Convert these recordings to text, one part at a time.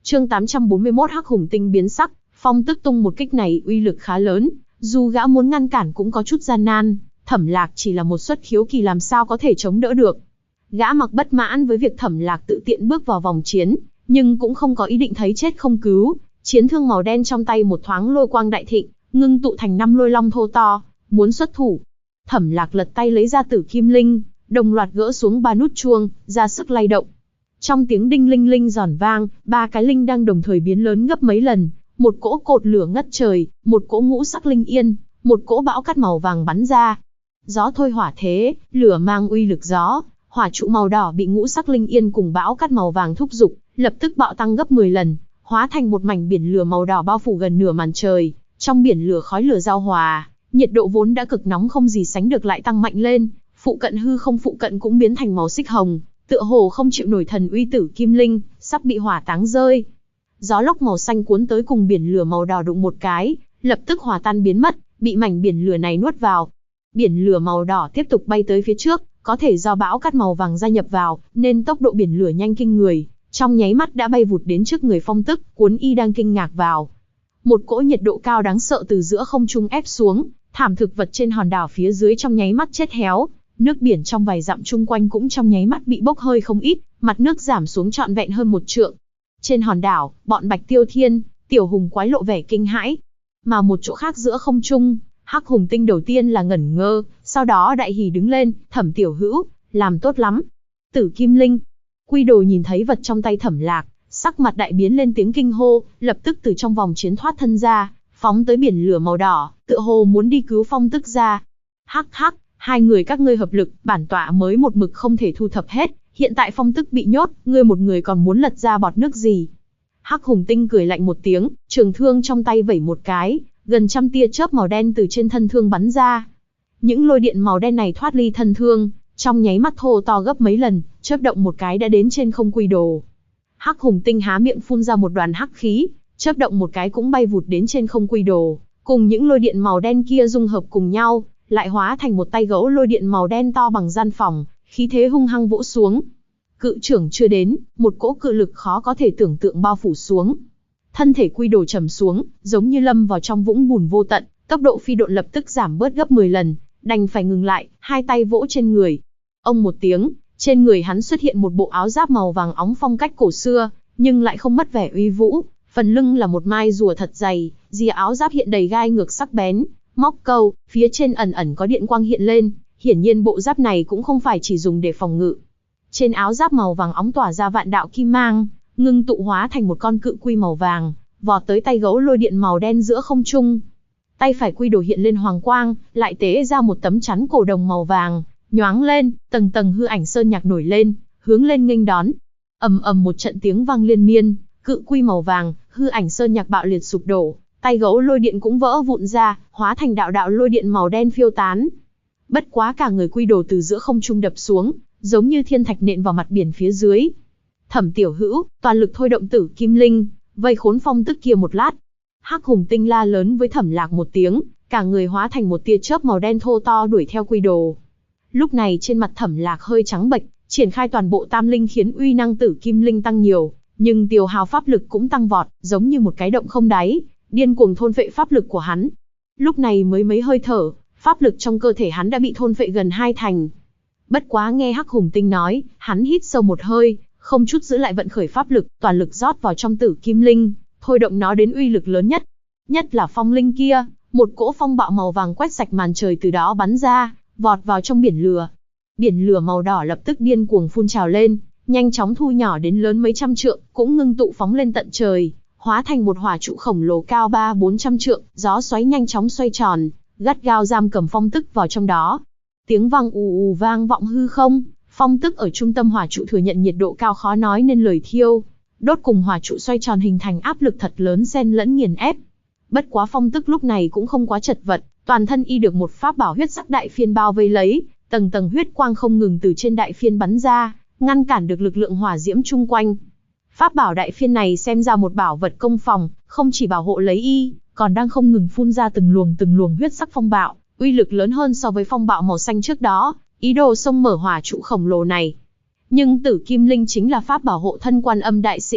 Chương 841 Hắc Hùng Tinh biến sắc, Phong Tức tung một kích này uy lực khá lớn, dù gã muốn ngăn cản cũng có chút gian nan, Thẩm Lạc chỉ là một xuất khiếu kỳ làm sao có thể chống đỡ được. Gã mặc bất mãn với việc Thẩm Lạc tự tiện bước vào vòng chiến, nhưng cũng không có ý định thấy chết không cứu, chiến thương màu đen trong tay một thoáng lôi quang đại thịnh, ngưng tụ thành 5 lôi long thô to, muốn xuất thủ. Thẩm Lạc lật tay lấy ra Tử Kim Linh, đồng loạt gỡ xuống 3 nút chuông, ra sức lay động. Trong tiếng đinh linh linh giòn vang, 3 cái linh đang đồng thời biến lớn gấp mấy lần, một cỗ cột lửa ngất trời, một cỗ ngũ sắc linh yên, một cỗ bão cát màu vàng bắn ra. Gió thôi hỏa thế, lửa mang uy lực gió, hỏa trụ màu đỏ bị ngũ sắc linh yên cùng bão cát màu vàng thúc giục, lập tức bạo tăng gấp 10 lần, hóa thành một mảnh biển lửa màu đỏ bao phủ gần nửa màn trời. Trong biển lửa khói lửa giao hòa, nhiệt độ vốn đã cực nóng không gì sánh được lại tăng mạnh lên, phụ cận hư không phụ cận cũng biến thành màu xích hồng, tựa hồ không chịu nổi thần uy Tử Kim Linh, sắp bị hỏa táng rơi. Gió lốc màu xanh cuốn tới cùng biển lửa màu đỏ đụng một cái, lập tức hòa tan biến mất, bị mảnh biển lửa này nuốt vào. Biển lửa màu đỏ tiếp tục bay tới phía trước, có thể do bão cát màu vàng gia nhập vào, nên tốc độ biển lửa nhanh kinh người, trong nháy mắt đã bay vụt đến trước người Phong Tức, cuốn y đang kinh ngạc vào. Một cỗ nhiệt độ cao đáng sợ từ giữa không trung ép xuống, thảm thực vật trên hòn đảo phía dưới trong nháy mắt chết héo, nước biển trong vài dặm chung quanh cũng trong nháy mắt bị bốc hơi không ít, mặt nước giảm xuống trọn vẹn hơn 1 trượng. Trên hòn đảo, bọn Bạch Tiêu Thiên, Tiểu Hùng Quái lộ vẻ kinh hãi, mà một chỗ khác giữa không trung, Hắc Hùng Tinh đầu tiên là ngẩn ngơ, sau đó đại hỉ đứng lên, Thẩm tiểu hữu, làm tốt lắm. Tử Kim Linh, Quy Đồ nhìn thấy vật trong tay Thẩm Lạc, sắc mặt đại biến lên tiếng kinh hô, lập tức từ trong vòng chiến thoát thân ra, phóng tới biển lửa màu đỏ, tựa hồ muốn đi cứu Phong Tức ra. Hắc hắc, hai người các ngươi hợp lực, bản tọa mới một mực không thể thu thập hết, hiện tại Phong Tức bị nhốt, ngươi một người còn muốn lật ra bọt nước gì? Hắc Hùng Tinh cười lạnh một tiếng, trường thương trong tay vẩy một cái, gần trăm tia chớp màu đen từ trên thân thương bắn ra. Những lôi điện màu đen này thoát ly thân thương, trong nháy mắt thô to gấp mấy lần, chớp động một cái đã đến trên không Quy Đồ. Hắc Hùng Tinh há miệng phun ra một đoàn hắc khí, chớp động một cái cũng bay vụt đến trên không Quy Đồ, cùng những lôi điện màu đen kia dung hợp cùng nhau, lại hóa thành một tay gấu lôi điện màu đen to bằng gian phòng, khí thế hung hăng vỗ xuống. Cự trưởng chưa đến, một cỗ cự lực khó có thể tưởng tượng bao phủ xuống. Thân thể Quy Đồ trầm xuống, giống như lâm vào trong vũng bùn vô tận, tốc độ phi độn lập tức giảm bớt gấp 10 lần, đành phải ngừng lại, hai tay vỗ trên người. Ông một tiếng, trên người hắn xuất hiện một bộ áo giáp màu vàng óng phong cách cổ xưa, nhưng lại không mất vẻ uy vũ, phần lưng là một mai rùa thật dày, rìa áo giáp hiện đầy gai ngược sắc bén, móc câu, phía trên ẩn ẩn có điện quang hiện lên, hiển nhiên bộ giáp này cũng không phải chỉ dùng để phòng ngự. Trên áo giáp màu vàng óng tỏa ra vạn đạo kim mang, ngưng tụ hóa thành một con cự quy màu vàng, vọt tới tay gấu lôi điện màu đen giữa không trung. Tay phải Quy Đồ hiện lên hoàng quang, lại tế ra một tấm chắn cổ đồng màu vàng, nhoáng lên, tầng tầng hư ảnh sơn nhạc nổi lên, hướng lên nghênh đón. Ầm ầm một trận tiếng vang liên miên, cự quy màu vàng, hư ảnh sơn nhạc bạo liệt sụp đổ, tay gấu lôi điện cũng vỡ vụn ra, hóa thành đạo đạo lôi điện màu đen phiêu tán. Bất quá cả người Quy Đồ từ giữa không trung đập xuống, giống như thiên thạch nện vào mặt biển phía dưới. Thẩm tiểu hữu, toàn lực thôi động Tử Kim Linh, vây khốn Phong Tức kia một lát. Hắc Hùng Tinh la lớn với Thẩm Lạc một tiếng, cả người hóa thành một tia chớp màu đen thô to đuổi theo Quy Đồ. Lúc này trên mặt Thẩm Lạc hơi trắng bệch, triển khai toàn bộ tam linh khiến uy năng Tử Kim Linh tăng nhiều, nhưng tiêu hao pháp lực cũng tăng vọt, giống như một cái động không đáy, điên cuồng thôn phệ pháp lực của hắn. Lúc này mới mấy hơi thở, pháp lực trong cơ thể hắn đã bị thôn phệ gần 2 thành. Bất quá nghe Hắc Hùng Tinh nói, hắn hít sâu một hơi, không chút giữ lại vận khởi pháp lực, toàn lực rót vào trong Tử Kim Linh, thôi động nó đến uy lực lớn nhất. Nhất là phong linh kia, một cỗ phong bạo màu vàng quét sạch màn trời từ đó bắn ra, vọt vào trong biển lửa. Biển lửa màu đỏ lập tức điên cuồng phun trào lên, nhanh chóng thu nhỏ đến lớn mấy trăm trượng, cũng ngưng tụ phóng lên tận trời, hóa thành một hỏa trụ khổng lồ cao 300-400 trượng, gió xoáy nhanh chóng xoay tròn, gắt gao giam cầm Phong Tức vào trong đó. Tiếng vang ù ù vang vọng hư không, Phong Tức ở trung tâm hỏa trụ thừa nhận nhiệt độ cao khó nói nên lời thiêu, đốt cùng hỏa trụ xoay tròn hình thành áp lực thật lớn xen lẫn nghiền ép. Bất quá Phong Tức lúc này cũng không quá chật vật, toàn thân y được một pháp bảo huyết sắc đại phiên bao vây lấy, tầng tầng huyết quang không ngừng từ trên đại phiên bắn ra, ngăn cản được lực lượng hỏa diễm chung quanh. Pháp bảo đại phiên này xem ra một bảo vật công phòng, không chỉ bảo hộ lấy y, còn đang không ngừng phun ra từng luồng huyết sắc phong bạo, uy lực lớn hơn so với phong bạo màu xanh trước đó, ý đồ xông mở hỏa trụ khổng lồ này. Nhưng Tử Kim Linh chính là pháp bảo hộ thân Quan Âm đại sĩ,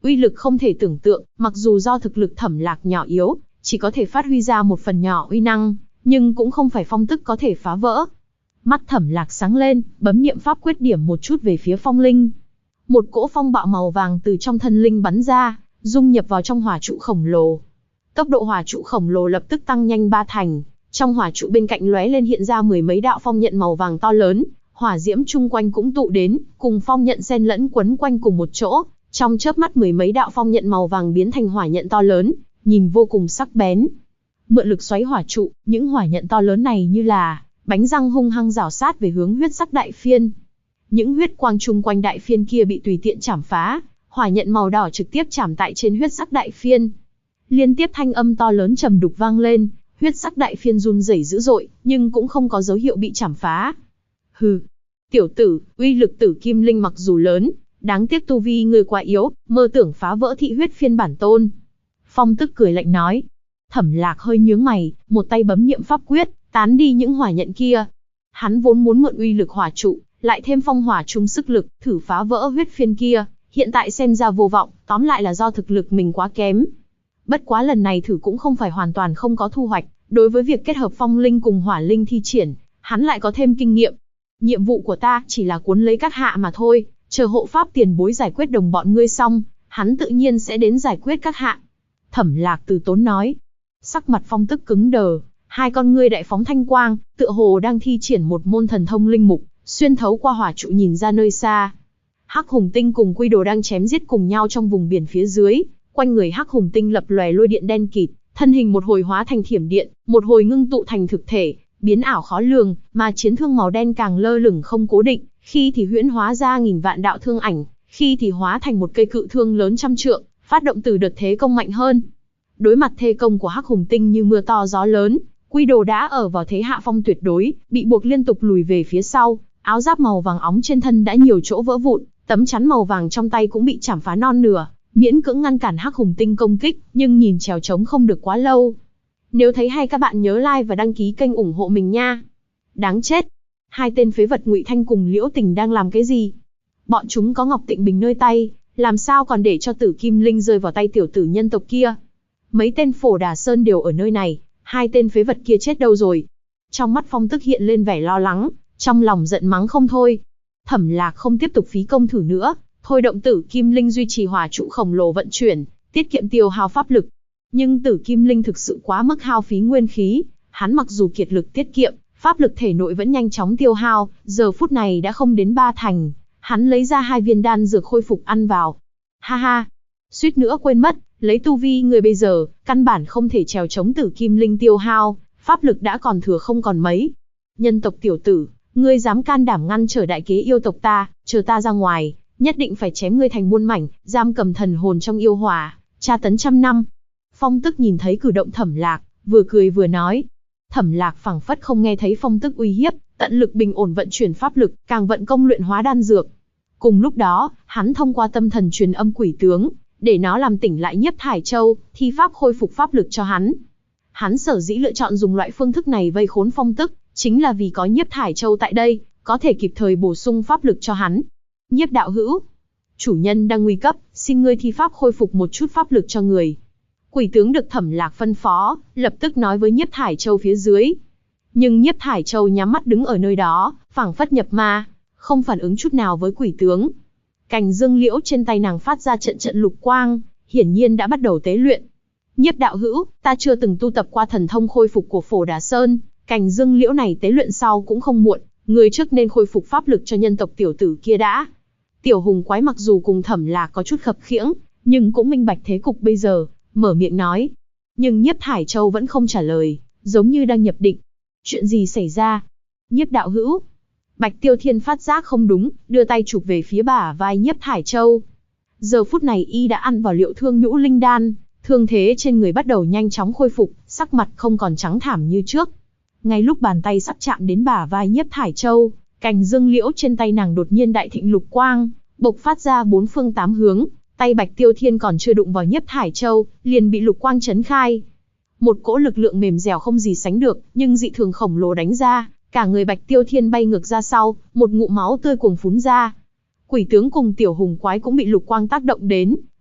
uy lực không thể tưởng tượng, mặc dù do thực lực Thẩm Lạc nhỏ yếu, chỉ có thể phát huy ra một phần nhỏ uy năng, nhưng cũng không phải phong tức có thể phá vỡ. Mắt Thẩm Lạc sáng lên, bấm niệm pháp quyết điểm một chút về phía phong linh. Một cỗ phong bạo màu vàng từ trong thân linh bắn ra, dung nhập vào trong hỏa trụ khổng lồ. Tốc độ hỏa trụ khổng lồ lập tức tăng nhanh 3 thành, trong hỏa trụ bên cạnh lóe lên hiện ra mười mấy đạo phong nhận màu vàng to lớn, hỏa diễm chung quanh cũng tụ đến, cùng phong nhận xen lẫn quấn quanh cùng một chỗ, trong chớp mắt mười mấy đạo phong nhận màu vàng biến thành hỏa nhận to lớn, nhìn vô cùng sắc bén. Mượn lực xoáy hỏa trụ, những hỏa nhận to lớn này như là bánh răng hung hăng rảo sát về hướng huyết sắc đại phiên. Những huyết quang chung quanh đại phiên kia bị tùy tiện chảm phá, hỏa nhận màu đỏ trực tiếp chạm tại trên huyết sắc đại phiên. Liên tiếp thanh âm to lớn trầm đục vang lên, huyết sắc đại phiên run rẩy dữ dội, nhưng cũng không có dấu hiệu bị chảm phá. Hừ, tiểu tử, uy lực tử kim linh mặc dù lớn, đáng tiếc tu vi ngươi quá yếu, mơ tưởng phá vỡ thị huyết phiên bản tôn. Phong tức cười lạnh nói. Thẩm Lạc hơi nhướng mày, một tay bấm niệm pháp quyết, tán đi những hỏa nhận kia. Hắn vốn muốn mượn uy lực hỏa trụ, lại thêm phong hỏa chung sức lực, thử phá vỡ huyết phiên kia, hiện tại xem ra vô vọng, tóm lại là do thực lực mình quá kém. Bất quá lần này thử cũng không phải hoàn toàn không có thu hoạch, đối với việc kết hợp phong linh cùng hỏa linh thi triển, hắn lại có thêm kinh nghiệm. Nhiệm vụ của ta chỉ là cuốn lấy các hạ mà thôi, chờ hộ pháp tiền bối giải quyết đồng bọn ngươi xong, hắn tự nhiên sẽ đến giải quyết các hạ. Thẩm Lạc từ tốn nói. Sắc mặt phong tức cứng đờ, hai con ngươi đại phóng thanh quang, tựa hồ đang thi triển một môn thần thông linh mục, xuyên thấu qua hỏa trụ nhìn ra nơi xa. Hắc Hùng Tinh cùng Quy Đồ đang chém giết cùng nhau trong vùng biển phía dưới, quanh người Hắc Hùng Tinh lập lòe lôi điện đen kịt, thân hình một hồi hóa thành thiểm điện, một hồi ngưng tụ thành thực thể, biến ảo khó lường, mà chiến thương màu đen càng lơ lửng không cố định, khi thì huyễn hóa ra nghìn vạn đạo thương ảnh, khi thì hóa thành một cây cự thương lớn trăm trượng, phát động từ đợt thế công mạnh hơn. Đối mặt thế công của Hắc Hùng Tinh như mưa to gió lớn, Quy Đồ đã ở vào thế hạ phong tuyệt đối, bị buộc liên tục lùi về phía sau, áo giáp màu vàng óng trên thân đã nhiều chỗ vỡ vụn, tấm chắn màu vàng trong tay cũng bị chảm phá non nửa, miễn cưỡng ngăn cản Hắc Hùng Tinh công kích, nhưng nhìn trèo trống không được quá lâu. Nếu thấy hay các bạn nhớ like và đăng ký kênh ủng hộ mình nha. Đáng chết. Hai tên phế vật Ngụy Thanh cùng Liễu Tình đang làm cái gì? Bọn chúng có Ngọc Tịnh Bình nơi tay, làm sao còn để cho Tử Kim Linh rơi vào tay tiểu tử nhân tộc kia? Mấy tên Phổ Đà Sơn đều ở nơi này, hai tên phế vật kia chết đâu rồi? Trong mắt Phong Tức hiện lên vẻ lo lắng, trong lòng giận mắng không thôi. Thẩm Lạc không tiếp tục phí công thử nữa, thôi động Tử Kim Linh duy trì hỏa trụ khổng lồ vận chuyển, tiết kiệm tiêu hao pháp lực. Nhưng Tử Kim Linh thực sự quá mức hao phí nguyên khí, hắn mặc dù kiệt lực tiết kiệm, pháp lực thể nội vẫn nhanh chóng tiêu hao, giờ phút này đã không đến 3 thành. Hắn lấy ra 2 viên đan dược khôi phục ăn vào. Ha ha, suýt nữa quên mất, lấy tu vi người bây giờ, căn bản không thể trèo chống Tử Kim Linh tiêu hao, pháp lực đã còn thừa không còn mấy. Nhân tộc tiểu tử, ngươi dám can đảm ngăn trở đại kế yêu tộc ta, chờ ta ra ngoài, nhất định phải chém ngươi thành muôn mảnh, giam cầm thần hồn trong yêu hỏa, tra tấn trăm năm. Phong Tức nhìn thấy cử động Thẩm Lạc, vừa cười vừa nói. Thẩm Lạc phảng phất không nghe thấy Phong Tức uy hiếp, tận lực bình ổn vận chuyển pháp lực, càng vận công luyện hóa đan dược. Cùng lúc đó, hắn thông qua tâm thần truyền âm quỷ tướng, để nó làm tỉnh lại Nhiếp Thải Châu, thi pháp khôi phục pháp lực cho hắn. Hắn sở dĩ lựa chọn dùng loại phương thức này vây khốn Phong Tức, chính là vì có Nhiếp Thải Châu tại đây, có thể kịp thời bổ sung pháp lực cho hắn. Nhiếp đạo hữu, chủ nhân đang nguy cấp, xin ngươi thi pháp khôi phục một chút pháp lực cho người. Quỷ tướng được Thẩm Lạc phân phó, lập tức nói với Nhiếp Thải Châu phía dưới. Nhưng Nhiếp Thải Châu nhắm mắt đứng ở nơi đó, phảng phất nhập ma, không phản ứng chút nào với quỷ tướng. Cành dương liễu trên tay nàng phát ra trận trận lục quang, hiển nhiên đã bắt đầu tế luyện. Nhiếp đạo hữu, ta chưa từng tu tập qua thần thông khôi phục của Phổ Đà Sơn, cành dương liễu này tế luyện sau cũng không muộn, người trước nên khôi phục pháp lực cho nhân tộc tiểu tử kia đã. Tiểu hùng quái mặc dù cùng Thẩm Lạc có chút khập khiễng, nhưng cũng minh bạch thế cục bây giờ, mở miệng nói. Nhưng Nhiếp Thải Châu vẫn không trả lời, giống như đang nhập định. Chuyện gì xảy ra? Nhiếp đạo hữu. Bạch Tiêu Thiên phát giác không đúng, đưa tay chụp về phía bả vai Nhiếp Thải Châu. Giờ phút này y đã ăn vào liệu thương nhũ linh đan, thương thế trên người bắt đầu nhanh chóng khôi phục, sắc mặt không còn trắng thảm như trước. Ngay lúc bàn tay sắp chạm đến bả vai Nhiếp Thải Châu, cành dương liễu trên tay nàng đột nhiên đại thịnh lục quang, bộc phát ra 4 phương 8 hướng. Tay Bạch Tiêu Thiên còn chưa đụng vào Nhiếp Thải Châu, liền bị lục quang chấn khai. Một cỗ lực lượng mềm dẻo không gì sánh được, nhưng dị thường khổng lồ đánh ra, cả người Bạch Tiêu Thiên bay ngược ra sau, một ngụm máu tươi cuồng phún ra. Quỷ tướng cùng tiểu hùng quái cũng bị lục quang tác động đến,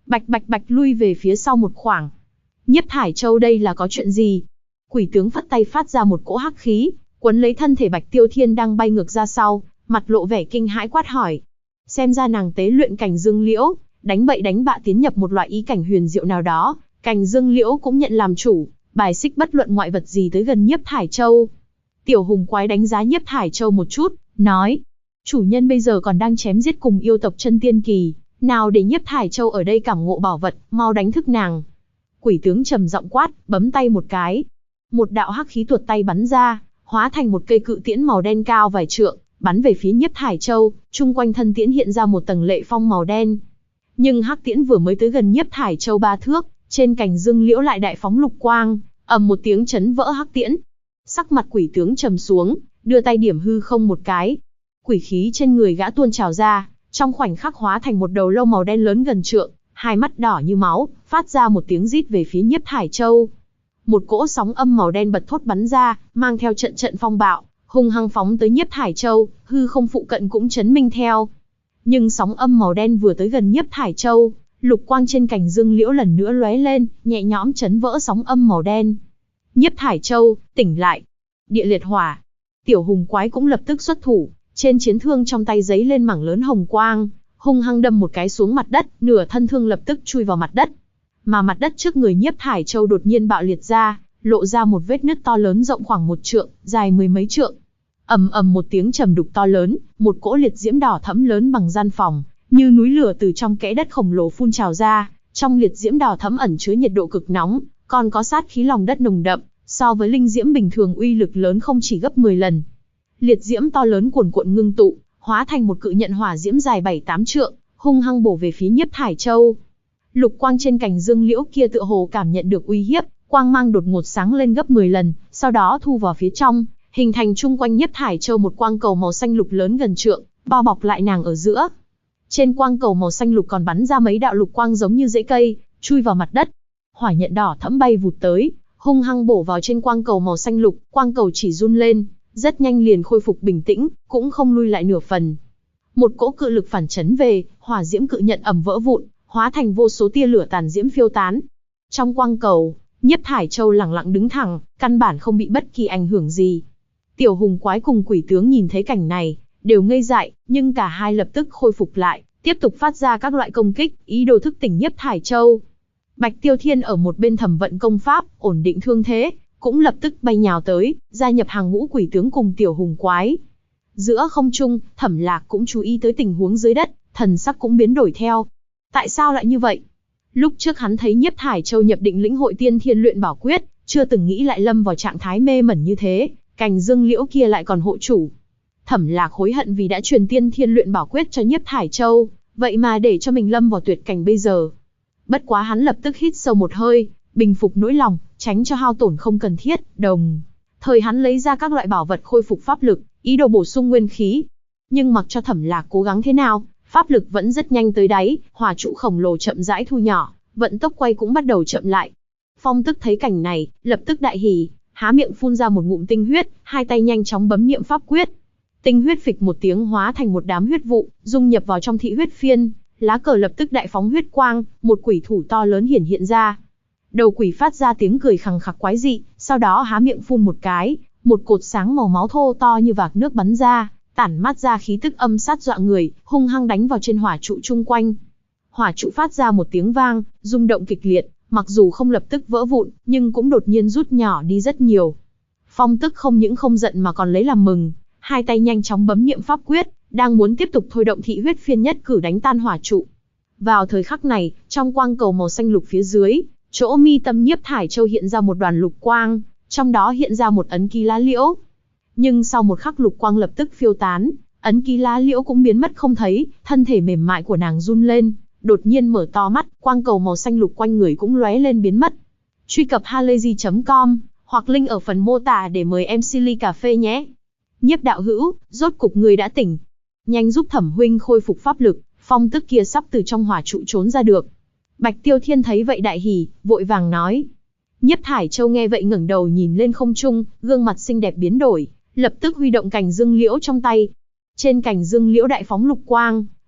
Bạch bạch bạch lui về phía sau một khoảng. Nhiếp Thải Châu đây là có chuyện gì? Quỷ tướng phất tay phát ra một cỗ hắc khí, quấn lấy thân thể Bạch Tiêu Thiên đang bay ngược ra sau, mặt lộ vẻ kinh hãi quát hỏi. Xem ra nàng tế luyện cành dương liễu, đánh bậy đánh bạ tiến nhập một loại ý cảnh huyền diệu nào đó, cành dương liễu cũng nhận làm chủ, bài xích bất luận ngoại vật gì tới gần Nhiếp Thải Châu. Tiểu hùng quái đánh giá Nhiếp Thải Châu một chút, nói, chủ nhân bây giờ còn đang chém giết cùng yêu tộc chân tiên kỳ, nào để Nhiếp Thải Châu ở đây cảm ngộ bảo vật, mau đánh thức nàng. Quỷ tướng trầm giọng quát, bấm tay một cái. Một đạo hắc khí tuột tay bắn ra, hóa thành một cây cự tiễn màu đen cao vài trượng, bắn về phía Nhiếp Thải Châu, chung quanh thân tiễn hiện ra một tầng lệ phong màu đen. Nhưng hắc tiễn vừa mới tới gần Nhiếp Thải Châu 3 thước, trên cành dương liễu lại đại phóng lục quang, ầm một tiếng chấn vỡ hắc tiễn. Sắc mặt quỷ tướng trầm xuống, đưa tay điểm hư không một cái. Quỷ khí trên người gã tuôn trào ra, trong khoảnh khắc hóa thành một đầu lâu màu đen lớn gần trượng, hai mắt đỏ như máu, phát ra một tiếng rít về phía Nhiếp Thải Châu. Một cỗ sóng âm màu đen bật thốt bắn ra, mang theo trận trận phong bạo, hung hăng phóng tới Nhiếp Thải Châu, hư không phụ cận cũng chấn minh theo. Nhưng sóng âm màu đen vừa tới gần Nhiếp Thải Châu, lục quang trên cành dương liễu lần nữa lóe lên, nhẹ nhõm chấn vỡ sóng âm màu đen. Nhiếp Thải Châu, tỉnh lại. Địa liệt hỏa. Tiểu hùng quái cũng lập tức xuất thủ, trên chiến thương trong tay giấy lên mảng lớn hồng quang, hung hăng đâm một cái xuống mặt đất, nửa thân thương lập tức chui vào mặt đất. Mà mặt đất trước người Nhiếp Thải Châu đột nhiên bạo liệt ra, lộ ra một vết nứt to lớn rộng khoảng 1 trượng, dài 10 mấy trượng. Ầm ầm một tiếng trầm đục to lớn, một cỗ liệt diễm đỏ thẫm lớn bằng gian phòng, như núi lửa từ trong kẽ đất khổng lồ phun trào ra, trong liệt diễm đỏ thẫm ẩn chứa nhiệt độ cực nóng, còn có sát khí lòng đất nồng đậm, so với linh diễm bình thường uy lực lớn không chỉ gấp 10 lần. Liệt diễm to lớn cuồn cuộn ngưng tụ, hóa thành một cự nhận hỏa diễm dài 7-8 trượng, hung hăng bổ về phía Nhiếp Thải Châu. Lục quang trên cành dương liễu kia tựa hồ cảm nhận được uy hiếp, quang mang đột ngột sáng lên gấp 10 lần, sau đó thu vào phía trong, hình thành chung quanh Nhiếp Thải Châu một quang cầu màu xanh lục lớn gần trượng, bao bọc lại nàng ở giữa. Trên quang cầu màu xanh lục còn bắn ra mấy đạo lục quang giống như rễ cây, chui vào mặt đất. Hỏa nhận đỏ thẫm bay vụt tới, hung hăng bổ vào trên quang cầu màu xanh lục, quang cầu chỉ run lên, rất nhanh liền khôi phục bình tĩnh, cũng không lui lại nửa phần. Một cỗ cự lực phản chấn về, hỏa diễm cự nhận ầm vỡ vụn, hóa thành vô số tia lửa tàn diễm phiêu tán. Trong quang cầu, Nhiếp Thải Châu lẳng lặng đứng thẳng, căn bản không bị bất kỳ ảnh hưởng gì. Tiểu hùng quái cùng quỷ tướng nhìn thấy cảnh này, đều ngây dại, nhưng cả hai lập tức khôi phục lại, tiếp tục phát ra các loại công kích, ý đồ thức tỉnh Nhiếp Thải Châu. Bạch Tiêu Thiên ở một bên thẩm vận công pháp, ổn định thương thế, cũng lập tức bay nhào tới, gia nhập hàng ngũ quỷ tướng cùng tiểu hùng quái. Giữa không trung, Thẩm Lạc cũng chú ý tới tình huống dưới đất, thần sắc cũng biến đổi theo. Tại sao lại như vậy? Lúc trước hắn thấy Nhiếp Thải Châu nhập định lĩnh hội tiên thiên luyện bảo quyết, chưa từng nghĩ lại lâm vào trạng thái mê mẩn như thế, cành dương liễu kia lại còn hộ chủ. Thẩm Lạc hối hận vì đã truyền tiên thiên luyện bảo quyết cho Nhiếp Thải Châu, vậy mà để cho mình lâm vào tuyệt cảnh bây giờ. Bất quá hắn lập tức hít sâu một hơi, bình phục nỗi lòng, tránh cho hao tổn không cần thiết, đồng thời hắn lấy ra các loại bảo vật khôi phục pháp lực, ý đồ bổ sung nguyên khí. Nhưng mặc cho Thẩm Lạc cố gắng thế nào, pháp lực vẫn rất nhanh tới đáy, hỏa trụ khổng lồ chậm rãi thu nhỏ, vận tốc quay cũng bắt đầu chậm lại. Phong Tức thấy cảnh này, lập tức đại hỉ, há miệng phun ra một ngụm tinh huyết, hai tay nhanh chóng bấm niệm pháp quyết. Tinh huyết phịch một tiếng hóa thành một đám huyết vụ, dung nhập vào trong thị huyết phiên, lá cờ lập tức đại phóng huyết quang, một quỷ thủ to lớn hiển hiện ra. Đầu quỷ phát ra tiếng cười khằng khặc quái dị, sau đó há miệng phun một cái, một cột sáng màu máu thô to như vạc nước bắn ra, tản mát ra khí tức âm sát dọa người, hung hăng đánh vào trên hỏa trụ chung quanh. Hỏa trụ phát ra một tiếng vang, rung động kịch liệt, mặc dù không lập tức vỡ vụn, nhưng cũng đột nhiên rút nhỏ đi rất nhiều. Phong Tức không những không giận mà còn lấy làm mừng, hai tay nhanh chóng bấm niệm pháp quyết, đang muốn tiếp tục thôi động thị huyết phiên nhất cử đánh tan hỏa trụ. Vào thời khắc này, trong quang cầu màu xanh lục phía dưới, chỗ mi tâm Nhiếp Thải Châu hiện ra một đoàn lục quang, trong đó hiện ra một ấn ký lá liễu. Nhưng sau một khắc lục quang lập tức phiêu tán, ấn ký lá liễu cũng biến mất không thấy, thân thể mềm mại của nàng run lên, đột nhiên mở to mắt, quang cầu màu xanh lục quanh người cũng lóe lên biến mất. Truy cập halayzi.com hoặc link ở phần mô tả để mời MC ly cà phê nhé. Nhiếp đạo hữu, rốt cục người đã tỉnh. Nhanh giúp Thẩm huynh khôi phục pháp lực, Phong Tức kia sắp từ trong hỏa trụ trốn ra được. Bạch Tiêu Thiên thấy vậy đại hỉ, vội vàng nói. Nhiếp Thải Châu nghe vậy ngẩng đầu nhìn lên không trung, gương mặt xinh đẹp biến đổi, lập tức huy động cành dương liễu trong tay. Trên cành dương liễu đại phóng lục quang,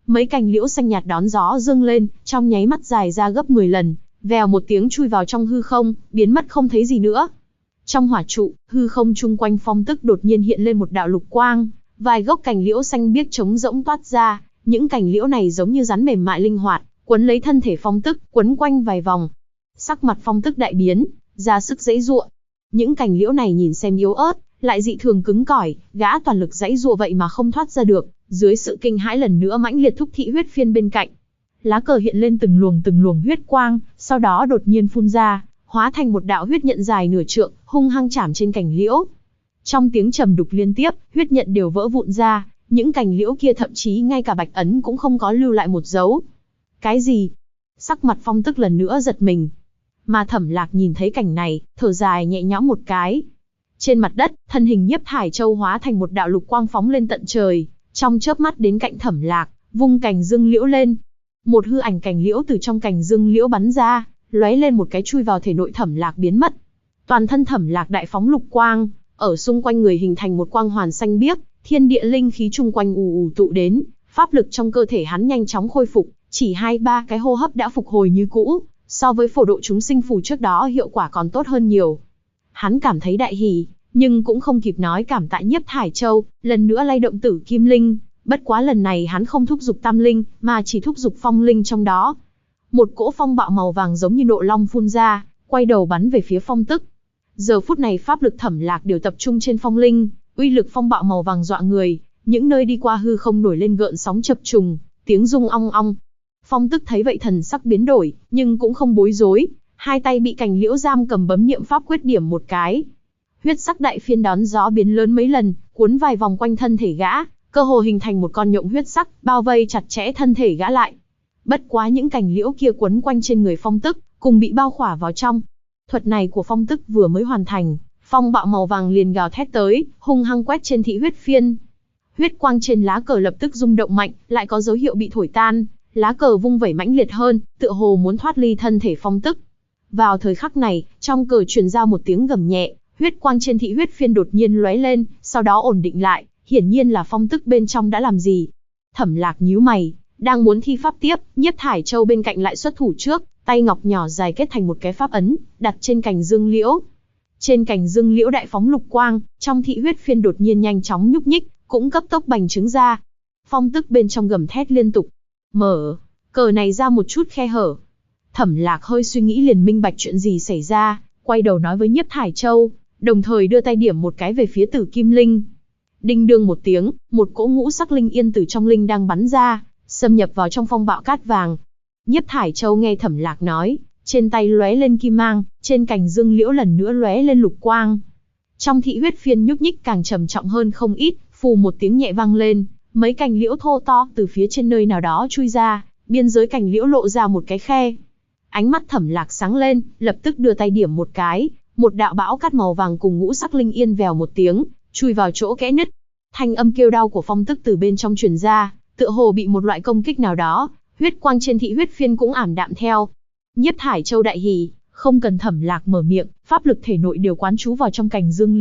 Mấy cành liễu xanh nhạt đón gió dương lên, trong nháy mắt dài ra gấp 10 lần, vèo một tiếng chui vào trong hư không, biến mất không thấy gì nữa. Trong hỏa trụ, hư không chung quanh Phong Tức đột nhiên hiện lên một đạo lục quang, vài gốc cành liễu xanh biếc trống rỗng toát ra, những cành liễu này giống như rắn mềm mại linh hoạt, quấn lấy thân thể Phong Tức, quấn quanh vài vòng. Sắc mặt Phong Tức đại biến, ra sức giãy giụa. Những cành liễu này nhìn xem yếu ớt, lại dị thường cứng cỏi, gã toàn lực giãy giụa vậy mà không thoát ra được, dưới sự kinh hãi lần nữa mãnh liệt thúc thị huyết phiên bên cạnh. Lá cờ hiện lên từng luồng huyết quang, sau đó đột nhiên phun ra, hóa thành một đạo huyết nhận dài nửa trượng, hung hăng chạm trên cành liễu. Trong tiếng trầm đục liên tiếp, huyết nhận đều vỡ vụn ra, những cành liễu kia thậm chí ngay cả bạch ấn cũng không có lưu lại một dấu. Cái gì? Sắc mặt Phong Tức lần nữa giật mình. Mà Thẩm Lạc nhìn thấy cảnh này, thở dài nhẹ nhõm một cái. Trên mặt đất, thân hình Nhiếp Thải Châu hóa thành một đạo lục quang phóng lên tận trời, trong chớp mắt đến cạnh Thẩm Lạc, vung cành dương liễu lên. Một hư ảnh cành liễu từ trong cành dương liễu bắn ra, lóe lên một cái chui vào thể nội Thẩm Lạc biến mất. Toàn thân Thẩm Lạc đại phóng lục quang, ở xung quanh người hình thành một quang hoàn xanh biếc, thiên địa linh khí chung quanh ù ù tụ đến, pháp lực trong cơ thể hắn nhanh chóng khôi phục, chỉ 2-3 cái hô hấp đã phục hồi như cũ, so với phổ độ chúng sinh phù trước đó hiệu quả còn tốt hơn nhiều. Hắn cảm thấy đại hỉ, nhưng cũng không kịp nói cảm tạ Nhiếp Thải Châu, lần nữa lay động Tử Kim Linh, bất quá lần này hắn không thúc giục Tam Linh, mà chỉ thúc giục Phong Linh trong đó. Một cỗ phong bạo màu vàng giống như nộ long phun ra, quay đầu bắn về phía Phong Tức. Giờ phút này pháp lực Thẩm Lạc đều tập trung trên Phong Linh, uy lực phong bạo màu vàng dọa người, những nơi đi qua hư không nổi lên gợn sóng chập trùng, tiếng rung ong ong. Phong Tức thấy vậy thần sắc biến đổi, nhưng cũng không bối rối, hai tay bị cành liễu giam cầm bấm niệm pháp quyết điểm một cái. Huyết sắc đại phiên đón gió biến lớn mấy lần, cuốn vài vòng quanh thân thể gã, cơ hồ hình thành một con nhộng huyết sắc, bao vây chặt chẽ thân thể gã lại. Bất quá những cành liễu kia quấn quanh trên người Phong Tức, cùng bị bao khỏa vào trong. Thuật này của Phong Tức vừa mới hoàn thành, phong bạo màu vàng liền gào thét tới, hung hăng quét trên thị huyết phiên. Huyết quang trên lá cờ lập tức rung động mạnh, lại có dấu hiệu bị thổi tan, lá cờ vung vẩy mãnh liệt hơn, tựa hồ muốn thoát ly thân thể Phong Tức. Vào thời khắc này, trong cờ truyền ra một tiếng gầm nhẹ, huyết quang trên thị huyết phiên đột nhiên lóe lên, sau đó ổn định lại, hiển nhiên là Phong Tức bên trong đã làm gì. Thẩm Lạc nhíu mày, đang muốn thi pháp tiếp, Nhiếp Thải Châu bên cạnh lại xuất thủ trước, tay ngọc nhỏ dài kết thành một cái pháp ấn, đặt trên cành dương liễu. Trên cành dương liễu đại phóng lục quang, trong thị huyết phiên đột nhiên nhanh chóng nhúc nhích, cũng cấp tốc bành trướng ra. Phong Tức bên trong gầm thét liên tục, mở cờ này ra một chút khe hở. Thẩm Lạc hơi suy nghĩ liền minh bạch chuyện gì xảy ra, quay đầu nói với Nhiếp Thải Châu, đồng thời đưa tay điểm một cái về phía Tử Kim Linh. Đinh đương một tiếng, một cỗ ngũ sắc linh yên từ trong linh đang bắn ra, xâm nhập vào trong phong bạo cát vàng. Nhiếp Thải Châu nghe Thẩm Lạc nói, trên tay lóe lên kim mang, trên cành dương liễu lần nữa lóe lên lục quang. Trong thị huyết phiên nhúc nhích càng trầm trọng hơn không ít, phù một tiếng nhẹ vang lên, mấy cành liễu thô to từ phía trên nơi nào đó chui ra, biên giới cành liễu lộ ra một cái khe. Ánh mắt Thẩm Lạc sáng lên, lập tức đưa tay điểm một cái, một đạo bão cát màu vàng cùng ngũ sắc linh yên vèo một tiếng, chui vào chỗ kẽ nứt. Thanh âm kêu đau của Phong Tức từ bên trong truyền ra, tựa hồ bị một loại công kích nào đó, huyết quang trên thị huyết phiên cũng ảm đạm theo. Nhiếp Thải Châu đại hỉ, không cần Thẩm Lạc mở miệng, pháp lực thể nội đều quán trú vào trong cành dương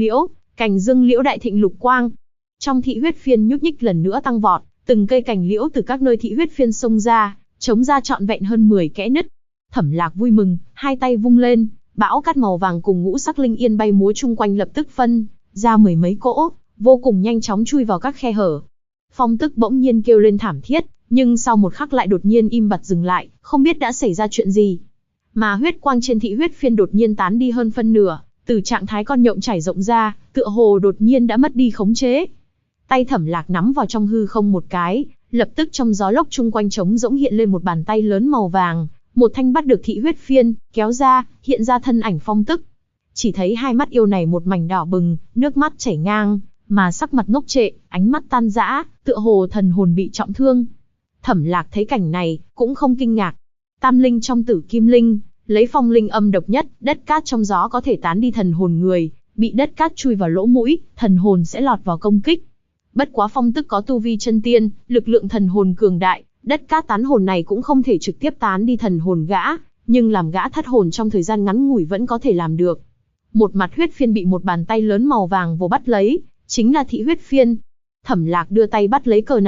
liễu đại thịnh lục quang. Trong thị huyết phiên nhúc nhích lần nữa tăng vọt, từng cây cành liễu từ các nơi thị huyết phiên xông ra, chống ra trọn vẹn hơn 10 kẽ nứt. Thẩm Lạc vui mừng, hai tay vung lên, bão cát màu vàng cùng ngũ sắc linh yên bay múa chung quanh lập tức phân ra mười mấy cỗ, vô cùng nhanh chóng chui vào các khe hở. Phong Tức bỗng nhiên kêu lên thảm thiết, nhưng sau một khắc lại đột nhiên im bặt dừng lại, không biết đã xảy ra chuyện gì. Mà huyết quang trên thị huyết phiên đột nhiên tán đi hơn phân nửa, từ trạng thái con nhộng trải rộng ra, tựa hồ đột nhiên đã mất đi khống chế. Tay Thẩm Lạc nắm vào trong hư không một cái, lập tức trong gió lốc chung quanh trống rỗng hiện lên một bàn tay lớn màu vàng, một thanh bắt được thị huyết phiên, kéo ra, hiện ra thân ảnh Phong Tức. Chỉ thấy hai mắt yêu này một mảnh đỏ bừng, nước mắt chảy ngang, mà sắc mặt ngốc trệ, ánh mắt tan rã, tựa hồ thần hồn bị trọng thương. Thẩm Lạc thấy cảnh này, cũng không kinh ngạc. Tam linh trong Tử Kim Linh, lấy phong linh âm độc nhất, đất cát trong gió có thể tán đi thần hồn người, bị đất cát chui vào lỗ mũi, thần hồn sẽ lọt vào công kích. Bất quá Phong Tức có tu vi chân tiên, lực lượng thần hồn cường đại, đất cát tán hồn này cũng không thể trực tiếp tán đi thần hồn gã, nhưng làm gã thất hồn trong thời gian ngắn ngủi vẫn có thể làm được. Một mặt huyết phiên bị một bàn tay lớn màu vàng vồ bắt lấy, chính là thị huyết phiên. Thẩm Lạc đưa tay bắt lấy cờ này,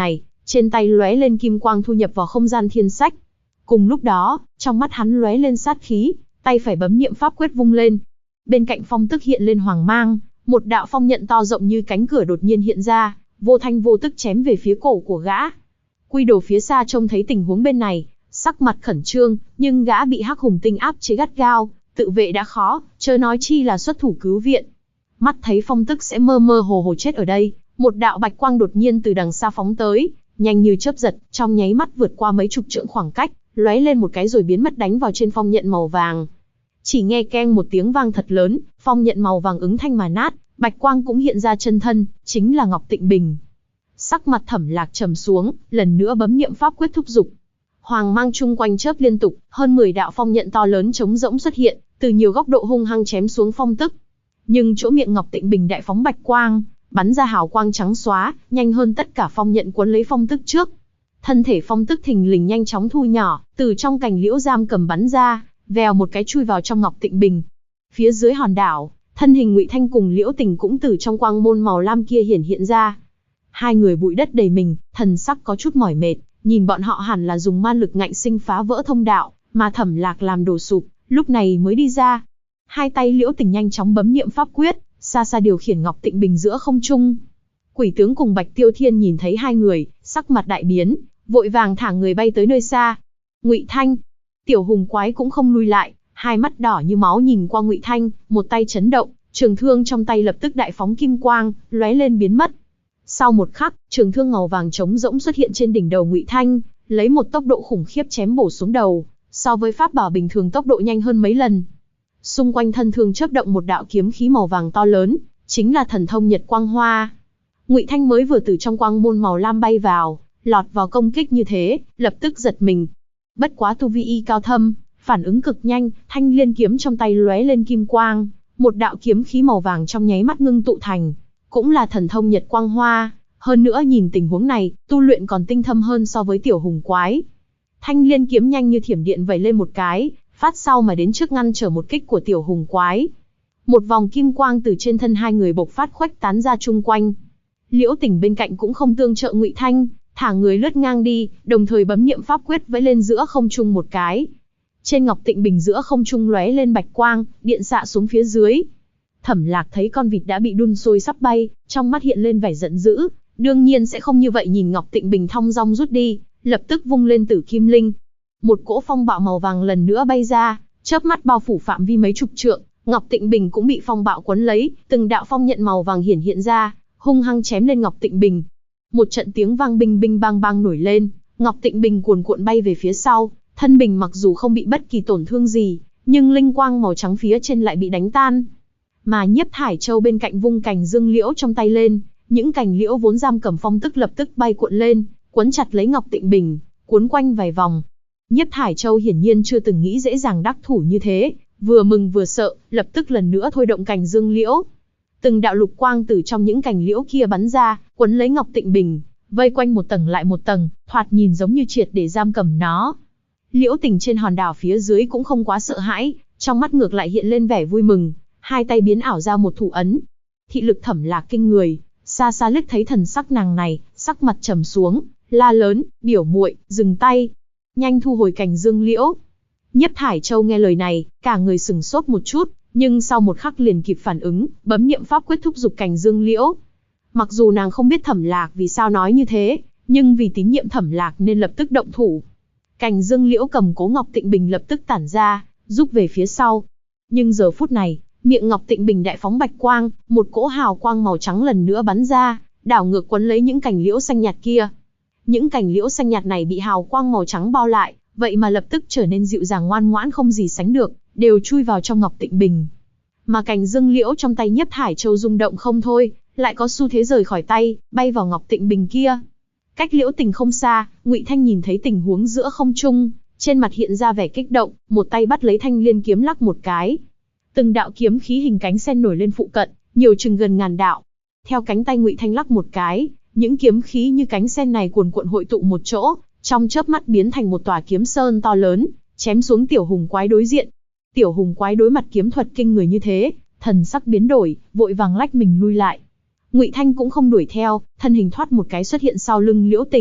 trên tay lóe lên kim quang thu nhập vào không gian thiên sách. Cùng lúc đó, trong mắt hắn lóe lên sát khí, tay phải bấm niệm pháp quyết vung lên. Bên cạnh phong tức hiện lên hoàng mang, một đạo phong nhận to rộng như cánh cửa đột nhiên hiện ra, vô thanh vô tức chém về phía cổ của gã. Quy Đồ phía xa trông thấy tình huống bên này, sắc mặt khẩn trương, nhưng gã bị Hắc Hùng Tinh áp chế gắt gao, tự vệ đã khó, chớ nói chi là xuất thủ cứu viện. Mắt thấy phong tức sẽ mơ mơ hồ hồ chết ở đây, một đạo bạch quang đột nhiên từ đằng xa phóng tới, nhanh như chớp giật, trong nháy mắt vượt qua mấy chục trượng khoảng cách, lóe lên một cái rồi biến mất đánh vào trên phong nhận màu vàng. Chỉ nghe keng một tiếng vang thật lớn, phong nhận màu vàng ứng thanh mà nát, bạch quang cũng hiện ra chân thân, chính là Ngọc Tịnh Bình. Sắc mặt Thẩm Lạc trầm xuống, lần nữa bấm niệm pháp quyết thúc giục. Hoàng mang chung quanh chớp liên tục, hơn 10 đạo phong nhận to lớn trống rỗng xuất hiện, từ nhiều góc độ hung hăng chém xuống phong tức. Nhưng chỗ miệng Ngọc Tịnh Bình đại phóng bạch quang, bắn ra hào quang trắng xóa, nhanh hơn tất cả phong nhận cuốn lấy phong tức trước. Thân thể phong tức thình lình nhanh chóng thu nhỏ, từ trong cành liễu giam cầm bắn ra, vèo một cái chui vào trong Ngọc Tịnh Bình. Phía dưới hòn đảo, thân hình Ngụy Thanh cùng Liễu Tình cũng từ trong quang môn màu lam kia hiện ra. Hai người bụi đất đầy mình, thần sắc có chút mỏi mệt, nhìn bọn họ hẳn là dùng man lực ngạnh sinh phá vỡ thông đạo, mà Thẩm Lạc làm đổ sụp, lúc này mới đi ra. Hai tay Liễu Tình nhanh chóng bấm niệm pháp quyết, xa xa điều khiển Ngọc Tịnh Bình giữa không trung. Quỷ tướng cùng Bạch Tiêu Thiên nhìn thấy hai người, sắc mặt đại biến, vội vàng thả người bay tới nơi xa. Ngụy Thanh, Tiểu Hùng Quái cũng không lui lại, hai mắt đỏ như máu nhìn qua Ngụy Thanh, một tay chấn động, trường thương trong tay lập tức đại phóng kim quang, lóe lên biến mất. Sau một khắc, trường thương màu vàng trống rỗng xuất hiện trên đỉnh đầu Ngụy Thanh, lấy một tốc độ khủng khiếp chém bổ xuống đầu, so với pháp bảo bình thường tốc độ nhanh hơn mấy lần. Xung quanh thân thương chớp động một đạo kiếm khí màu vàng to lớn, chính là thần thông Nhật Quang Hoa. Ngụy Thanh mới vừa từ trong quang môn màu lam bay vào, lọt vào công kích như thế, lập tức giật mình. Bất quá tu vi y cao thâm, phản ứng cực nhanh, thanh liên kiếm trong tay lóe lên kim quang, một đạo kiếm khí màu vàng trong nháy mắt ngưng tụ thành, cũng là thần thông Nhật Quang Hoa. Hơn nữa nhìn tình huống này, tu luyện còn tinh thâm hơn so với Tiểu Hùng Quái. Thanh liên kiếm nhanh như thiểm điện vẩy lên một cái, phát sau mà đến trước ngăn trở một kích của Tiểu Hùng Quái. Một vòng kim quang từ trên thân hai người bộc phát khuếch tán ra chung quanh. Liễu Tình bên cạnh cũng không tương trợ Ngụy Thanh, thả người lướt ngang đi, đồng thời bấm niệm pháp quyết vẫy lên giữa không trung một cái. Trên Ngọc Tịnh Bình giữa không trung lóe lên bạch quang, điện xạ xuống phía dưới. Thẩm Lạc thấy con vịt đã bị đun sôi sắp bay, trong mắt hiện lên vẻ giận dữ, đương nhiên sẽ không như vậy nhìn Ngọc Tịnh Bình thong dong rút đi, lập tức vung lên Tử Kim Linh. Một cỗ phong bạo màu vàng lần nữa bay ra, chớp mắt bao phủ phạm vi mấy chục trượng, Ngọc Tịnh Bình cũng bị phong bạo quấn lấy, từng đạo phong nhận màu vàng hiện ra, hung hăng chém lên Ngọc Tịnh Bình. Một trận tiếng vang binh binh bang bang nổi lên, Ngọc Tịnh Bình cuồn cuộn bay về phía sau, thân bình mặc dù không bị bất kỳ tổn thương gì, nhưng linh quang màu trắng phía trên lại bị đánh tan. Mà Nhiếp Thải Châu bên cạnh vung cành dương liễu trong tay lên, những cành liễu vốn giam cầm phong tức lập tức bay cuộn lên, quấn chặt lấy Ngọc Tịnh Bình, cuốn quanh vài vòng. Nhiếp Thải Châu hiển nhiên chưa từng nghĩ dễ dàng đắc thủ như thế, vừa mừng vừa sợ, lập tức lần nữa thôi động cành dương liễu. Từng đạo lục quang từ trong những cành liễu kia bắn ra, quấn lấy Ngọc Tịnh Bình, vây quanh một tầng lại một tầng, thoạt nhìn giống như triệt để giam cầm nó. Liễu Tình trên hòn đảo phía dưới cũng không quá sợ hãi, trong mắt ngược lại hiện lên vẻ vui mừng, hai tay biến ảo ra một thủ ấn. Thị lực Thẩm Lạc kinh người, xa xa liếc thấy thần sắc nàng này, sắc mặt trầm xuống, la lớn, "Biểu muội, dừng tay, nhanh thu hồi cành dương liễu." Nhiếp Thải Châu nghe lời này, cả người sừng sốt một chút, nhưng sau một khắc liền kịp phản ứng, bấm niệm pháp quyết thúc giục cành dương liễu. Mặc dù nàng không biết Thẩm Lạc vì sao nói như thế, nhưng vì tín nhiệm Thẩm Lạc nên lập tức động thủ. Cành dương liễu cầm cố Ngọc Tịnh Bình lập tức tản ra, rút về phía sau. Nhưng giờ phút này, miệng Ngọc Tịnh Bình đại phóng bạch quang, một cỗ hào quang màu trắng lần nữa bắn ra, đảo ngược quấn lấy những cành liễu xanh nhạt kia. Những cành liễu xanh nhạt này bị hào quang màu trắng bao lại, vậy mà lập tức trở nên dịu dàng ngoan ngoãn không gì sánh được, đều chui vào trong Ngọc Tịnh Bình. Mà cành dương liễu trong tay Nhiếp Thải Châu rung động không thôi, lại có xu thế rời khỏi tay, bay vào Ngọc Tịnh Bình kia. Cách Liễu Tình không xa, Ngụy Thanh nhìn thấy tình huống giữa không trung, trên mặt hiện ra vẻ kích động, một tay bắt lấy thanh liên kiếm lắc một cái. Từng đạo kiếm khí hình cánh sen nổi lên phụ cận, nhiều chừng gần ngàn đạo. Theo cánh tay Ngụy Thanh lắc một cái, những kiếm khí như cánh sen này cuồn cuộn hội tụ một chỗ, trong chớp mắt biến thành một tòa kiếm sơn to lớn, chém xuống Tiểu Hùng Quái đối diện. Tiểu Hùng Quái đối mặt kiếm thuật kinh người như thế, thần sắc biến đổi, vội vàng lách mình lui lại. Ngụy Thanh cũng không đuổi theo, thân hình thoát một cái xuất hiện sau lưng Liễu Tình,